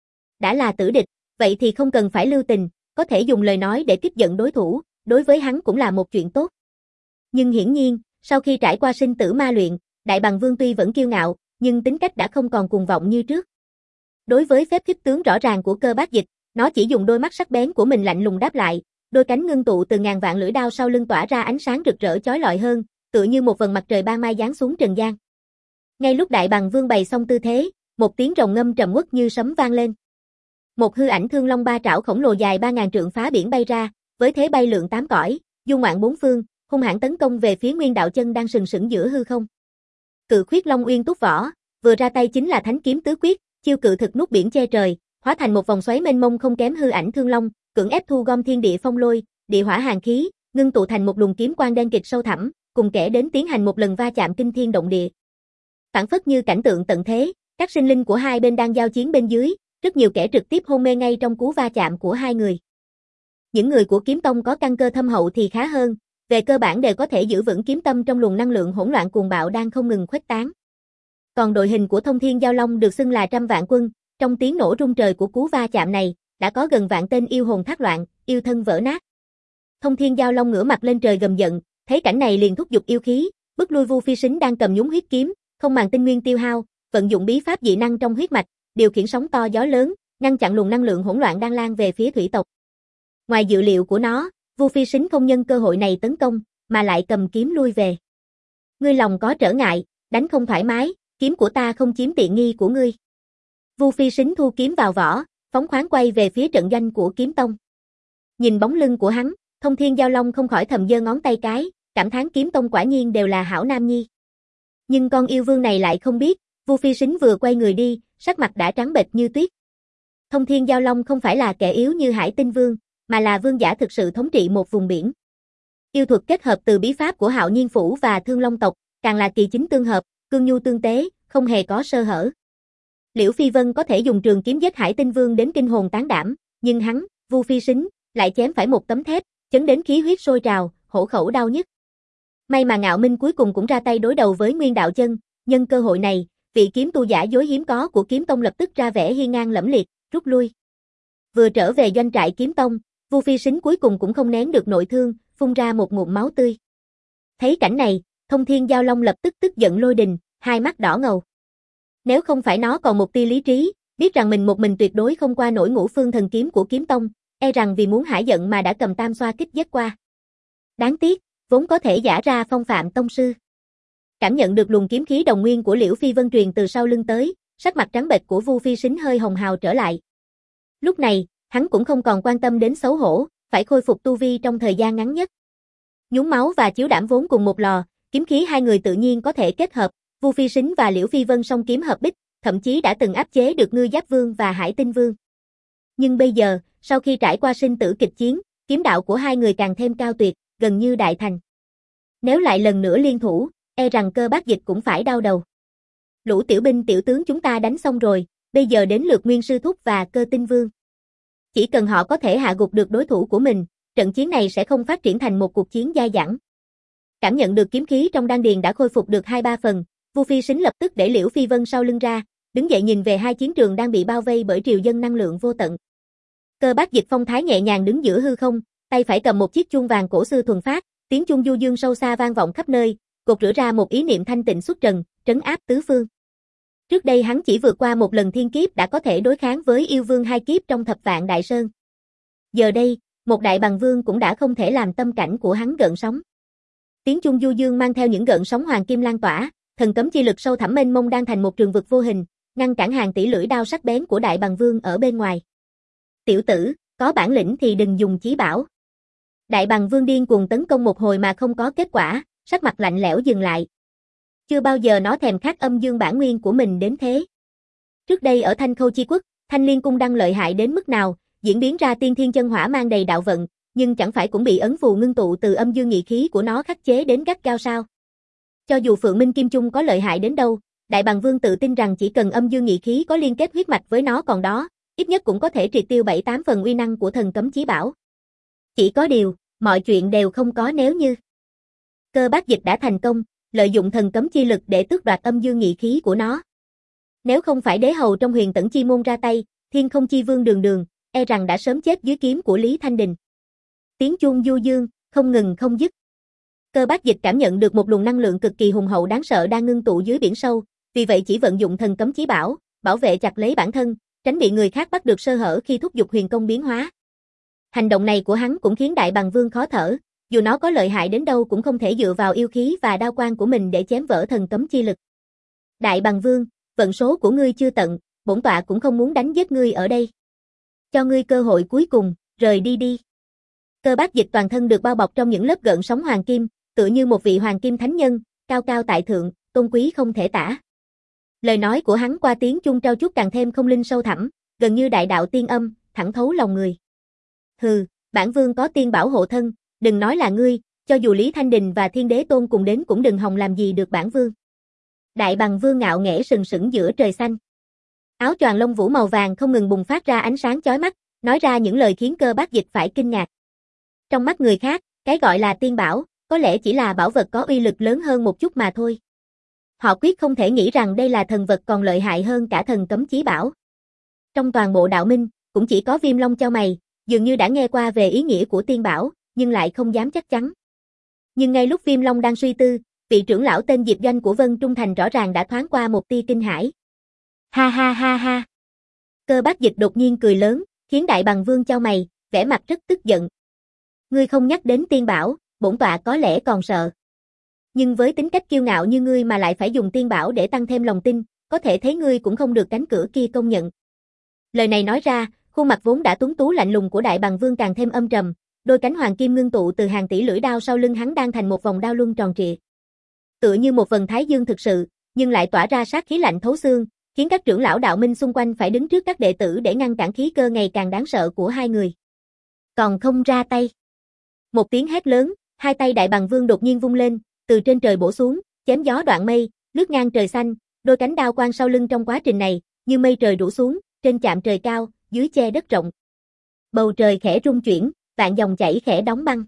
Speaker 1: Đã là tử địch, vậy thì không cần phải lưu tình, có thể dùng lời nói để kích giận đối thủ, đối với hắn cũng là một chuyện tốt. Nhưng hiển nhiên, sau khi trải qua sinh tử ma luyện, Đại Bằng Vương tuy vẫn kiêu ngạo, nhưng tính cách đã không còn cuồng vọng như trước. Đối với phép khích tướng rõ ràng của Cơ Bác Dịch, nó chỉ dùng đôi mắt sắc bén của mình lạnh lùng đáp lại, đôi cánh ngưng tụ từ ngàn vạn lưỡi đao sau lưng tỏa ra ánh sáng rực rỡ chói lọi hơn, tựa như một vầng mặt trời ban mai giáng xuống trần gian. Ngay lúc Đại Bằng Vương bày xong tư thế, một tiếng rồng ngâm trầm uất như sấm vang lên. Một hư ảnh thương long ba trảo khổng lồ dài ba ngàn trượng phá biển bay ra, với thế bay lượn tám cõi, du ngoạn bốn phương, hung hãn tấn công về phía Nguyên Đạo Chân đang sừng sững giữa hư không. Cự Khuyết Long Uyên túc võ, vừa ra tay chính là Thánh Kiếm Tứ Quyết, chiêu cự thực nút biển che trời, hóa thành một vòng xoáy mênh mông không kém hư ảnh thương long, cưỡng ép thu gom thiên địa phong lôi, địa hỏa hàn khí, ngưng tụ thành một luồng kiếm quang đen kịt sâu thẳm, cùng kẻ đến tiến hành một lần va chạm kinh thiên động địa. Phản phất như cảnh tượng tận thế, các sinh linh của hai bên đang giao chiến bên dưới, rất nhiều kẻ trực tiếp hôn mê ngay trong cú va chạm của hai người. Những người của Kiếm Tông có căn cơ thâm hậu thì khá hơn, về cơ bản đều có thể giữ vững kiếm tâm trong luồng năng lượng hỗn loạn cuồng bạo đang không ngừng khuếch tán. Còn đội hình của Thông Thiên Giao Long được xưng là trăm vạn quân, trong tiếng nổ rung trời của cú va chạm này, đã có gần vạn tên yêu hồn thác loạn, yêu thân vỡ nát. Thông Thiên Giao Long ngửa mặt lên trời gầm giận, thấy cảnh này liền thúc giục yêu khí, bức lui Vu Phi Sính đang cầm nhúng huyết kiếm, không màng tinh nguyên tiêu hao, vận dụng bí pháp dị năng trong huyết mạch, điều khiển sóng to gió lớn, ngăn chặn luồng năng lượng hỗn loạn đang lan về phía thủy tộc. Ngoài dự liệu của nó, Vu Phi Sính không nhân cơ hội này tấn công, mà lại cầm kiếm lui về. Ngươi lòng có trở ngại, đánh không thoải mái, kiếm của ta không chiếm tiện nghi của ngươi. Vu Phi Sính thu kiếm vào vỏ, phóng khoáng quay về phía trận doanh của Kiếm Tông. Nhìn bóng lưng của hắn, Thông Thiên Giao Long không khỏi thầm giơ ngón tay cái, cảm thán Kiếm Tông quả nhiên đều là hảo nam nhi. Nhưng con yêu vương này lại không biết, Vu Phi Sính vừa quay người đi, sắc mặt đã trắng bệch như tuyết. Thông Thiên Giao Long không phải là kẻ yếu như Hải Tinh Vương, mà là vương giả thực sự thống trị một vùng biển. Yêu thuật kết hợp từ bí pháp của Hạo Nhiên Phủ và Thương Long tộc, càng là kỳ chính tương hợp, cương nhu tương tế, không hề có sơ hở. Liễu Phi Vân có thể dùng trường kiếm giết Hải Tinh Vương đến kinh hồn tán đảm, nhưng hắn, Vu Phi Sính, lại chém phải một tấm thép, chấn đến khí huyết sôi trào, hổ khẩu đau nhức. May mà Ngạo Minh cuối cùng cũng ra tay đối đầu với Nguyên Đạo Chân, nhân cơ hội này, vị kiếm tu giả dối hiếm có của Kiếm Tông lập tức ra vẻ hiên ngang lẫm liệt, rút lui. Vừa trở về doanh trại Kiếm Tông, Vu Phi Sính cuối cùng cũng không nén được nội thương, phun ra một ngụm máu tươi. Thấy cảnh này, Thông Thiên Giao Long lập tức tức giận lôi đình, hai mắt đỏ ngầu. Nếu không phải nó còn một tia lý trí, biết rằng mình một mình tuyệt đối không qua nổi Ngũ Phương Thần Kiếm của Kiếm Tông, e rằng vì muốn hãi giận mà đã cầm tam xoa kích giết qua. Đáng tiếc, vốn có thể giả ra phong phạm tông sư. Cảm nhận được luồng kiếm khí đồng nguyên của Liễu Phi Vân truyền từ sau lưng tới, sắc mặt trắng bệch của Vu Phi Sính hơi hồng hào trở lại. Lúc này, hắn cũng không còn quan tâm đến xấu hổ, phải khôi phục tu vi trong thời gian ngắn nhất. Nhúng máu và chiếu đảm vốn cùng một lò, kiếm khí hai người tự nhiên có thể kết hợp, Vu Phi Sính và Liễu Phi Vân song kiếm hợp bích, thậm chí đã từng áp chế được Ngư Giáp Vương và Hải Tinh Vương. Nhưng bây giờ, sau khi trải qua sinh tử kịch chiến, kiếm đạo của hai người càng thêm cao tuyệt, gần như đại thành. Nếu lại lần nữa liên thủ, e rằng Cơ Bác Dịch cũng phải đau đầu. Lũ tiểu binh tiểu tướng chúng ta đánh xong rồi, bây giờ đến lượt Nguyên Sư Thúc và Cơ Tinh Vương. Chỉ cần họ có thể hạ gục được đối thủ của mình, trận chiến này sẽ không phát triển thành một cuộc chiến dai dẳng. Cảm nhận được kiếm khí trong đan điền đã khôi phục được hai ba phần, Vu Phi Sính lập tức để Liễu Phi Vân sau lưng ra, đứng dậy nhìn về hai chiến trường đang bị bao vây bởi triều dân năng lượng vô tận. Cơ Bác Dịch phong thái nhẹ nhàng đứng giữa hư không, tay phải cầm một chiếc chuông vàng cổ xưa thuần phát, tiếng chuông du dương sâu xa vang vọng khắp nơi, cột rửa ra một ý niệm thanh tịnh xuất trần, trấn áp tứ phương. Trước đây hắn chỉ vượt qua một lần thiên kiếp đã có thể đối kháng với yêu vương hai kiếp trong thập vạn đại sơn. Giờ đây, một đại bằng vương cũng đã không thể làm tâm cảnh của hắn gợn sóng. Tiếng chuông du dương mang theo những gợn sóng hoàng kim lan tỏa, thần cấm chi lực sâu thẳm mênh mông đang thành một trường vực vô hình, ngăn cản hàng tỷ lưỡi đao sắc bén của đại bằng vương ở bên ngoài. Tiểu tử, có bản lĩnh thì đừng dùng chí bảo. Đại bằng vương điên cuồng tấn công một hồi mà không có kết quả, sắc mặt lạnh lẽo dừng lại. Chưa bao giờ nó thèm khát âm dương bản nguyên của mình đến thế. Trước đây ở Thanh Khâu Chi Quốc, Thanh Liên Cung đang lợi hại đến mức nào, diễn biến ra tiên thiên chân hỏa mang đầy đạo vận, nhưng chẳng phải cũng bị ấn phù ngưng tụ từ âm dương nhị khí của nó khắc chế đến gắt gao sao? Cho dù Phượng Minh Kim Chung có lợi hại đến đâu, Đại Bằng Vương tự tin rằng chỉ cần âm dương nhị khí có liên kết huyết mạch với nó còn đó, ít nhất cũng có thể triệt tiêu bảy tám phần uy năng của thần cấm chí bảo. Chỉ có điều, mọi chuyện đều không có nếu như. Cơ Bác Dịch đã thành công, lợi dụng thần cấm chi lực để tước đoạt âm dương nghị khí của nó. Nếu không phải đế hầu trong Huyền Tẫn chi môn ra tay, Thiên Không chi vương Đường Đường, e rằng đã sớm chết dưới kiếm của Lý Thanh Đình. Tiếng chuông du dương, không ngừng không dứt. Cơ Bác Dịch cảm nhận được một luồng năng lượng cực kỳ hùng hậu đáng sợ đang ngưng tụ dưới biển sâu, vì vậy chỉ vận dụng thần cấm chí bảo, bảo vệ chặt lấy bản thân, tránh bị người khác bắt được sơ hở khi thúc giục huyền công biến hóa. Hành động này của hắn cũng khiến Đại Bằng Vương khó thở, dù nó có lợi hại đến đâu cũng không thể dựa vào yêu khí và đao quang của mình để chém vỡ thần cấm chi lực. Đại Bằng Vương, vận số của ngươi chưa tận, bổn tọa cũng không muốn đánh giết ngươi ở đây. Cho ngươi cơ hội cuối cùng, rời đi đi. Cơ Bác Dịch toàn thân được bao bọc trong những lớp gợn sóng hoàng kim, tựa như một vị hoàng kim thánh nhân, cao cao tại thượng, tôn quý không thể tả. Lời nói của hắn qua tiếng chuông trao chuốt càng thêm không linh sâu thẳm, gần như đại đạo tiên âm, thẳng thấu lòng người. Hừ, bản vương có tiên bảo hộ thân, đừng nói là ngươi, cho dù Lý Thanh Đình và Thiên Đế Tôn cùng đến cũng đừng hòng làm gì được bản vương. Đại Bằng Vương ngạo nghễ sừng sững giữa trời xanh. Áo choàng lông vũ màu vàng không ngừng bùng phát ra ánh sáng chói mắt, nói ra những lời khiến Cơ Bác Dịch phải kinh ngạc. Trong mắt người khác, cái gọi là tiên bảo, có lẽ chỉ là bảo vật có uy lực lớn hơn một chút mà thôi. Họ quyết không thể nghĩ rằng đây là thần vật còn lợi hại hơn cả thần cấm chí bảo. Trong toàn bộ đạo minh, cũng chỉ có Viêm Long chau mày, dường như đã nghe qua về ý nghĩa của tiên bảo, nhưng lại không dám chắc chắn. Nhưng ngay lúc Viêm Long đang suy tư, vị trưởng lão tên Diệp Doanh của Vân Trung Thành rõ ràng đã thoáng qua một tia kinh hãi. Ha ha ha ha. Cơ Bác Dịch đột nhiên cười lớn, khiến Đại Bằng Vương chau mày, vẻ mặt rất tức giận. Ngươi không nhắc đến tiên bảo, bổn tọa có lẽ còn sợ. Nhưng với tính cách kiêu ngạo như ngươi mà lại phải dùng tiên bảo để tăng thêm lòng tin, có thể thấy ngươi cũng không được cánh cửa kia công nhận. Lời này nói ra, khuôn mặt vốn đã tuấn tú lạnh lùng của Đại Bằng Vương càng thêm âm trầm, đôi cánh hoàng kim ngưng tụ từ hàng tỷ lưỡi đao sau lưng hắn đang thành một vòng đao luân tròn trịa. Tựa như một vầng thái dương thực sự, nhưng lại tỏa ra sát khí lạnh thấu xương, khiến các trưởng lão đạo minh xung quanh phải đứng trước các đệ tử để ngăn cản khí cơ ngày càng đáng sợ của hai người. Còn không ra tay. Một tiếng hét lớn, hai tay Đại Bằng Vương đột nhiên vung lên, từ trên trời bổ xuống, chém gió đoạn mây, lướt ngang trời xanh, đôi cánh đao quang sau lưng trong quá trình này, như mây trời rủ xuống, trên chạm trời cao, dưới che đất rộng. Bầu trời khẽ rung chuyển, vạn dòng chảy khẽ đóng băng.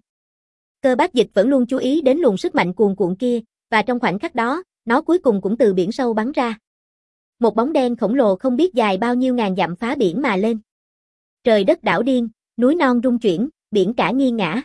Speaker 1: Cơ Bác Dịch vẫn luôn chú ý đến luồng sức mạnh cuồn cuộn kia, và trong khoảnh khắc đó, nó cuối cùng cũng từ biển sâu bắn ra. Một bóng đen khổng lồ không biết dài bao nhiêu ngàn dặm phá biển mà lên. Trời đất đảo điên, núi non rung chuyển, biển cả nghiêng ngã.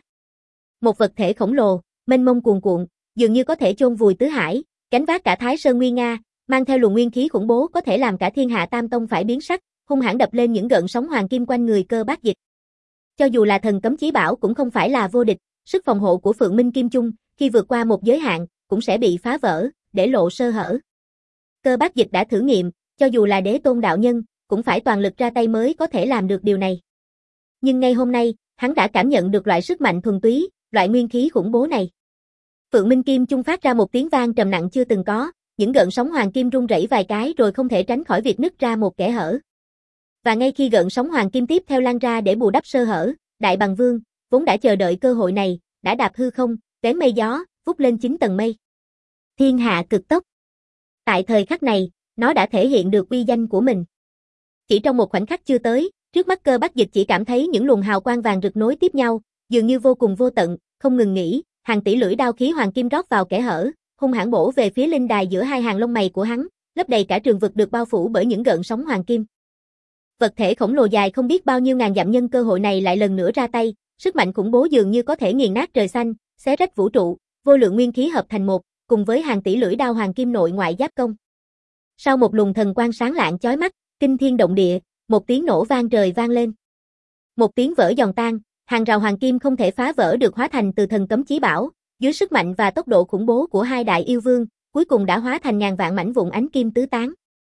Speaker 1: Một vật thể khổng lồ, mênh mông cuồn cuộn, dường như có thể chôn vùi tứ hải, gánh vác cả Thái Sơn nguy nga, mang theo luồng nguyên khí khủng bố có thể làm cả thiên hạ tam tông phải biến sắc, hung hãn đập lên những gợn sóng hoàng kim quanh người Cơ Bác Dịch. Cho dù là thần cấm chí bảo cũng không phải là vô địch, sức phòng hộ của Phượng Minh Kim Chung, khi vượt qua một giới hạn, cũng sẽ bị phá vỡ, để lộ sơ hở. Cơ Bác Dịch đã thử nghiệm, cho dù là Đế Tôn đạo nhân, cũng phải toàn lực ra tay mới có thể làm được điều này. Nhưng ngay hôm nay, hắn đã cảm nhận được loại sức mạnh thuần túy, loại nguyên khí khủng bố này. Phượng Minh Kim Chung phát ra một tiếng vang trầm nặng chưa từng có, những gợn sóng hoàng kim rung rẩy vài cái rồi không thể tránh khỏi việc nứt ra một kẽ hở. Và ngay khi gợn sóng hoàng kim tiếp theo lan ra để bù đắp sơ hở, Đại Bằng Vương, vốn đã chờ đợi cơ hội này, đã đạp hư không, vén mây gió, vút lên chín tầng mây. Thiên hạ cực tốc. Tại thời khắc này, nó đã thể hiện được uy danh của mình. Chỉ trong một khoảnh khắc chưa tới, trước mắt Cơ Bác Dịch chỉ cảm thấy những luồng hào quang vàng rực nối tiếp nhau, dường như vô cùng vô tận, không ngừng nghỉ, hàng tỷ lưỡi đao khí hoàng kim rót vào kẽ hở, hung hãn bổ về phía linh đài giữa hai hàng lông mày của hắn, lấp đầy cả trường vực được bao phủ bởi những gợn sóng hoàng kim. Vật thể khổng lồ dài không biết bao nhiêu ngàn dặm nhân cơ hội này lại lần nữa ra tay, sức mạnh khủng bố dường như có thể nghiền nát trời xanh, xé rách vũ trụ, vô lượng nguyên khí hợp thành một, cùng với hàng tỷ lưỡi đao hoàng kim nội ngoại giáp công. Sau một luồng thần quang sáng lạng chói mắt, kinh thiên động địa, một tiếng nổ vang trời vang lên. Một tiếng vỡ giòn tan, hàng rào hoàng kim không thể phá vỡ được hóa thành từ thần cấm chí bảo, dưới sức mạnh và tốc độ khủng bố của hai đại yêu vương, cuối cùng đã hóa thành ngàn vạn mảnh vụn ánh kim tứ tán.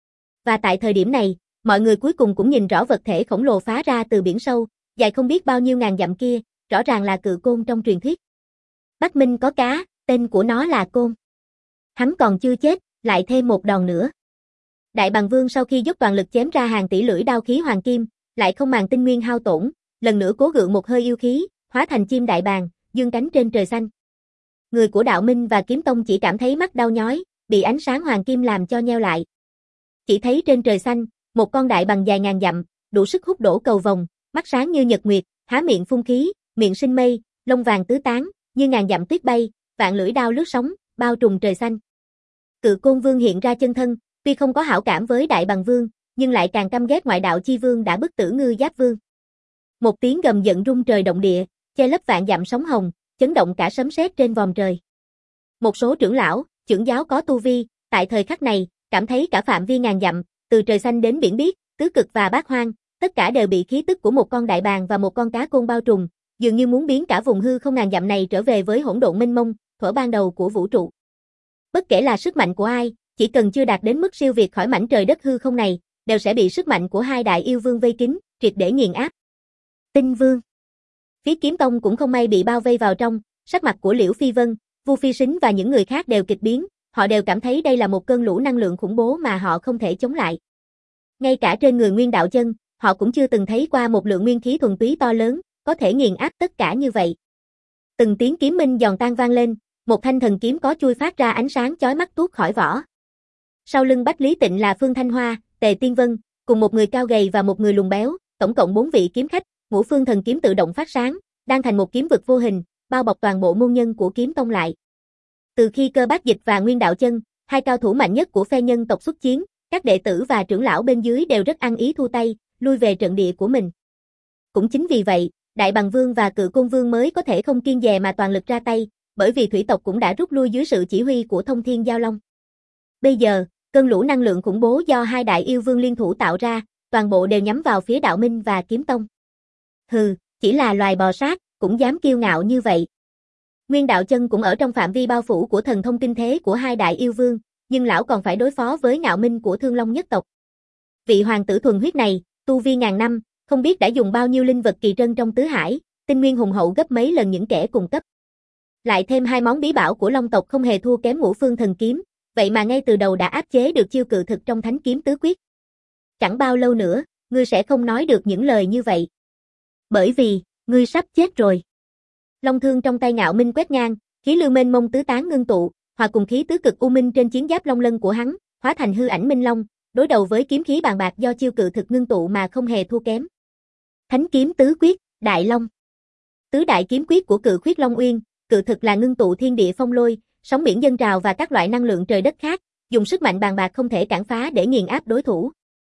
Speaker 1: Và tại thời điểm này, mọi người cuối cùng cũng nhìn rõ vật thể khổng lồ phá ra từ biển sâu, dài không biết bao nhiêu ngàn dặm kia, rõ ràng là cự côn trong truyền thuyết. Bắc Minh có cá, tên của nó là Côn. Hắn còn chưa chết, lại thêm một đòn nữa. Đại Bằng Vương sau khi dốc toàn lực chém ra hàng tỷ lưỡi đao khí hoàng kim, lại không màng tinh nguyên hao tổn, lần nữa cố gượng một hơi yêu khí, hóa thành chim đại bàng, dương cánh trên trời xanh. Người của Đạo Minh và Kiếm Tông chỉ cảm thấy mắt đau nhói, bị ánh sáng hoàng kim làm cho nheo lại. Chỉ thấy trên trời xanh, một con đại bàng dài ngàn dặm, đủ sức hút đổ cầu vồng, mắt sáng như nhật nguyệt, há miệng phun khí, miệng sinh mây, lông vàng tứ tán, như ngàn dặm tuyết bay, vạn lưỡi đao lướt sóng, bao trùm trời xanh. Cự Côn Vương hiện ra chân thân, tuy không có hảo cảm với Đại Bằng Vương, nhưng lại càng căm ghét ngoại đạo chi vương đã bức tử Ngư Giáp Vương. Một tiếng gầm giận rung trời động địa, che lấp vạn dặm sóng hồng, chấn động cả sấm sét trên vòm trời. Một số trưởng lão, trưởng giáo có tu vi, tại thời khắc này, cảm thấy cả phạm vi ngàn dặm, từ trời xanh đến biển biếc, tứ cực và bát hoang, tất cả đều bị khí tức của một con đại bàng và một con cá côn bao trùm, dường như muốn biến cả vùng hư không ngàn dặm này trở về với hỗn độn mênh mông, thuở ban đầu của vũ trụ. Bất kể là sức mạnh của ai, chỉ cần chưa đạt đến mức siêu việt khỏi mảnh trời đất hư không này, đều sẽ bị sức mạnh của hai đại yêu vương vây kín, triệt để nghiền áp. Tinh Vương. Phía Kiếm Tông cũng không may bị bao vây vào trong, sắc mặt của Liễu Phi Vân, Vu Phi Sính và những người khác đều kịch biến, họ đều cảm thấy đây là một cơn lũ năng lượng khủng bố mà họ không thể chống lại. Ngay cả trên người Nguyên Đạo Chân, họ cũng chưa từng thấy qua một lượng nguyên khí thuần túy to lớn, có thể nghiền áp tất cả như vậy. Từng tiếng kiếm minh giòn tan vang lên, một thanh thần kiếm có chui phát ra ánh sáng chói mắt tuốt khỏi vỏ. Sau lưng Bách Lý Tịnh là Phương Thanh Hoa, Tề Tiên Vân, cùng một người cao gầy và một người lùn béo, tổng cộng bốn vị kiếm khách, ngũ phương thần kiếm tự động phát sáng, đang thành một kiếm vực vô hình, bao bọc toàn bộ môn nhân của Kiếm Tông lại. Từ khi Cơ Bác Dịch và Nguyên Đạo Chân, hai cao thủ mạnh nhất của phe nhân tộc xuất chiến, các đệ tử và trưởng lão bên dưới đều rất ăn ý thu tay, lui về trận địa của mình. Cũng chính vì vậy, Đại Bằng Vương và Cự Côn Vương mới có thể không kiêng dè mà toàn lực ra tay, bởi vì thủy tộc cũng đã rút lui dưới sự chỉ huy của Thông Thiên Giao Long. Bây giờ, cơn lũ năng lượng khủng bố do hai đại yêu vương liên thủ tạo ra, toàn bộ đều nhắm vào phía Đạo Minh và Kiếm Tông. Hừ, chỉ là loài bò sát, cũng dám kiêu ngạo như vậy. Nguyên Đạo Chân cũng ở trong phạm vi bao phủ của thần thông kinh thế của hai đại yêu vương, nhưng lão còn phải đối phó với Ngạo Minh của Thương Long nhất tộc. Vị hoàng tử thuần huyết này, tu vi ngàn năm, không biết đã dùng bao nhiêu linh vật kỳ trân trong tứ hải, tinh nguyên hùng hậu gấp mấy lần những kẻ cùng cấp. Lại thêm hai món bí bảo của Long tộc không hề thua kém Ngũ Phương thần kiếm, vậy mà ngay từ đầu đã áp chế được chiêu cự thực trong Thánh kiếm tứ quyết. Chẳng bao lâu nữa, ngươi sẽ không nói được những lời như vậy. Bởi vì, ngươi sắp chết rồi. Long thương trong tay Ngạo Minh quét ngang, khí lưu mênh mông tứ tán ngưng tụ, hòa cùng khí tứ cực u minh trên chiến giáp long lân của hắn, hóa thành hư ảnh minh long, đối đầu với kiếm khí bàn bạc do chiêu cự thực ngưng tụ mà không hề thua kém. Thánh kiếm tứ quyết, Đại Long. Tứ đại kiếm quyết của Cự Khuyết Long Uyên, cự thực là ngưng tụ thiên địa phong lôi, sóng biển dâng trào và các loại năng lượng trời đất khác, dùng sức mạnh bàn bạc không thể cản phá để nghiền áp đối thủ.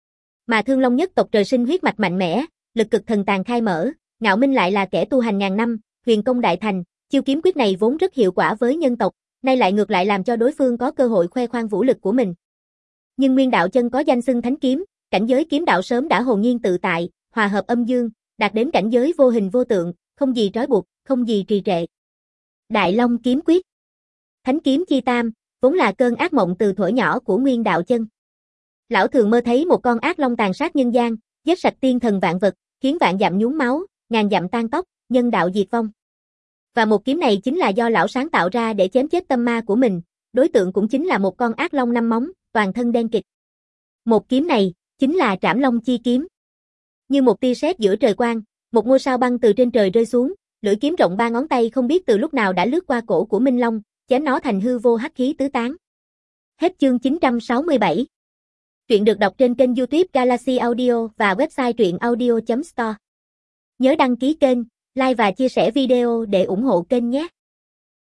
Speaker 1: Mà Thương Long nhất tộc trời sinh huyết mạch mạnh mẽ, lực cực thần tàng khai mở, Ngạo Minh lại là kẻ tu hành ngàn năm, huyền công đại thành, chiêu kiếm quyết này vốn rất hiệu quả với nhân tộc, nay lại ngược lại làm cho đối phương có cơ hội khoe khoang vũ lực của mình. Nhưng Nguyên Đạo Chân có danh xưng thánh kiếm, cảnh giới kiếm đạo sớm đã hồn nhiên tự tại, hòa hợp âm dương, đạt đến cảnh giới vô hình vô tượng, không gì trói buộc, không gì trì trệ. Đại Long kiếm quyết. Thánh kiếm chi tam, vốn là cơn ác mộng từ thuở nhỏ của Nguyên Đạo Chân. Lão thường mơ thấy một con ác long tàn sát nhân gian, giết sạch tiên thần vạn vật, khiến vạn dặm nhuốm máu, ngàn dặm tan tóc, nhân đạo diệt vong. Và một kiếm này chính là do lão sáng tạo ra để chém chết tâm ma của mình, đối tượng cũng chính là một con ác long năm móng, toàn thân đen kịt. Một kiếm này, chính là Trảm Long chi kiếm. Như một tia sét giữa trời quang, một ngôi sao băng từ trên trời rơi xuống, lưỡi kiếm rộng ba ngón tay không biết từ lúc nào đã lướt qua cổ của Minh Long, chém nó thành hư vô hắc khí tứ tán. Hết chương chín trăm sáu mươi bảy. Truyện được đọc trên kênh YouTube Galaxy Audio và website truyện audio chấm store. Nhớ đăng ký kênh, like và chia sẻ video để ủng hộ kênh nhé.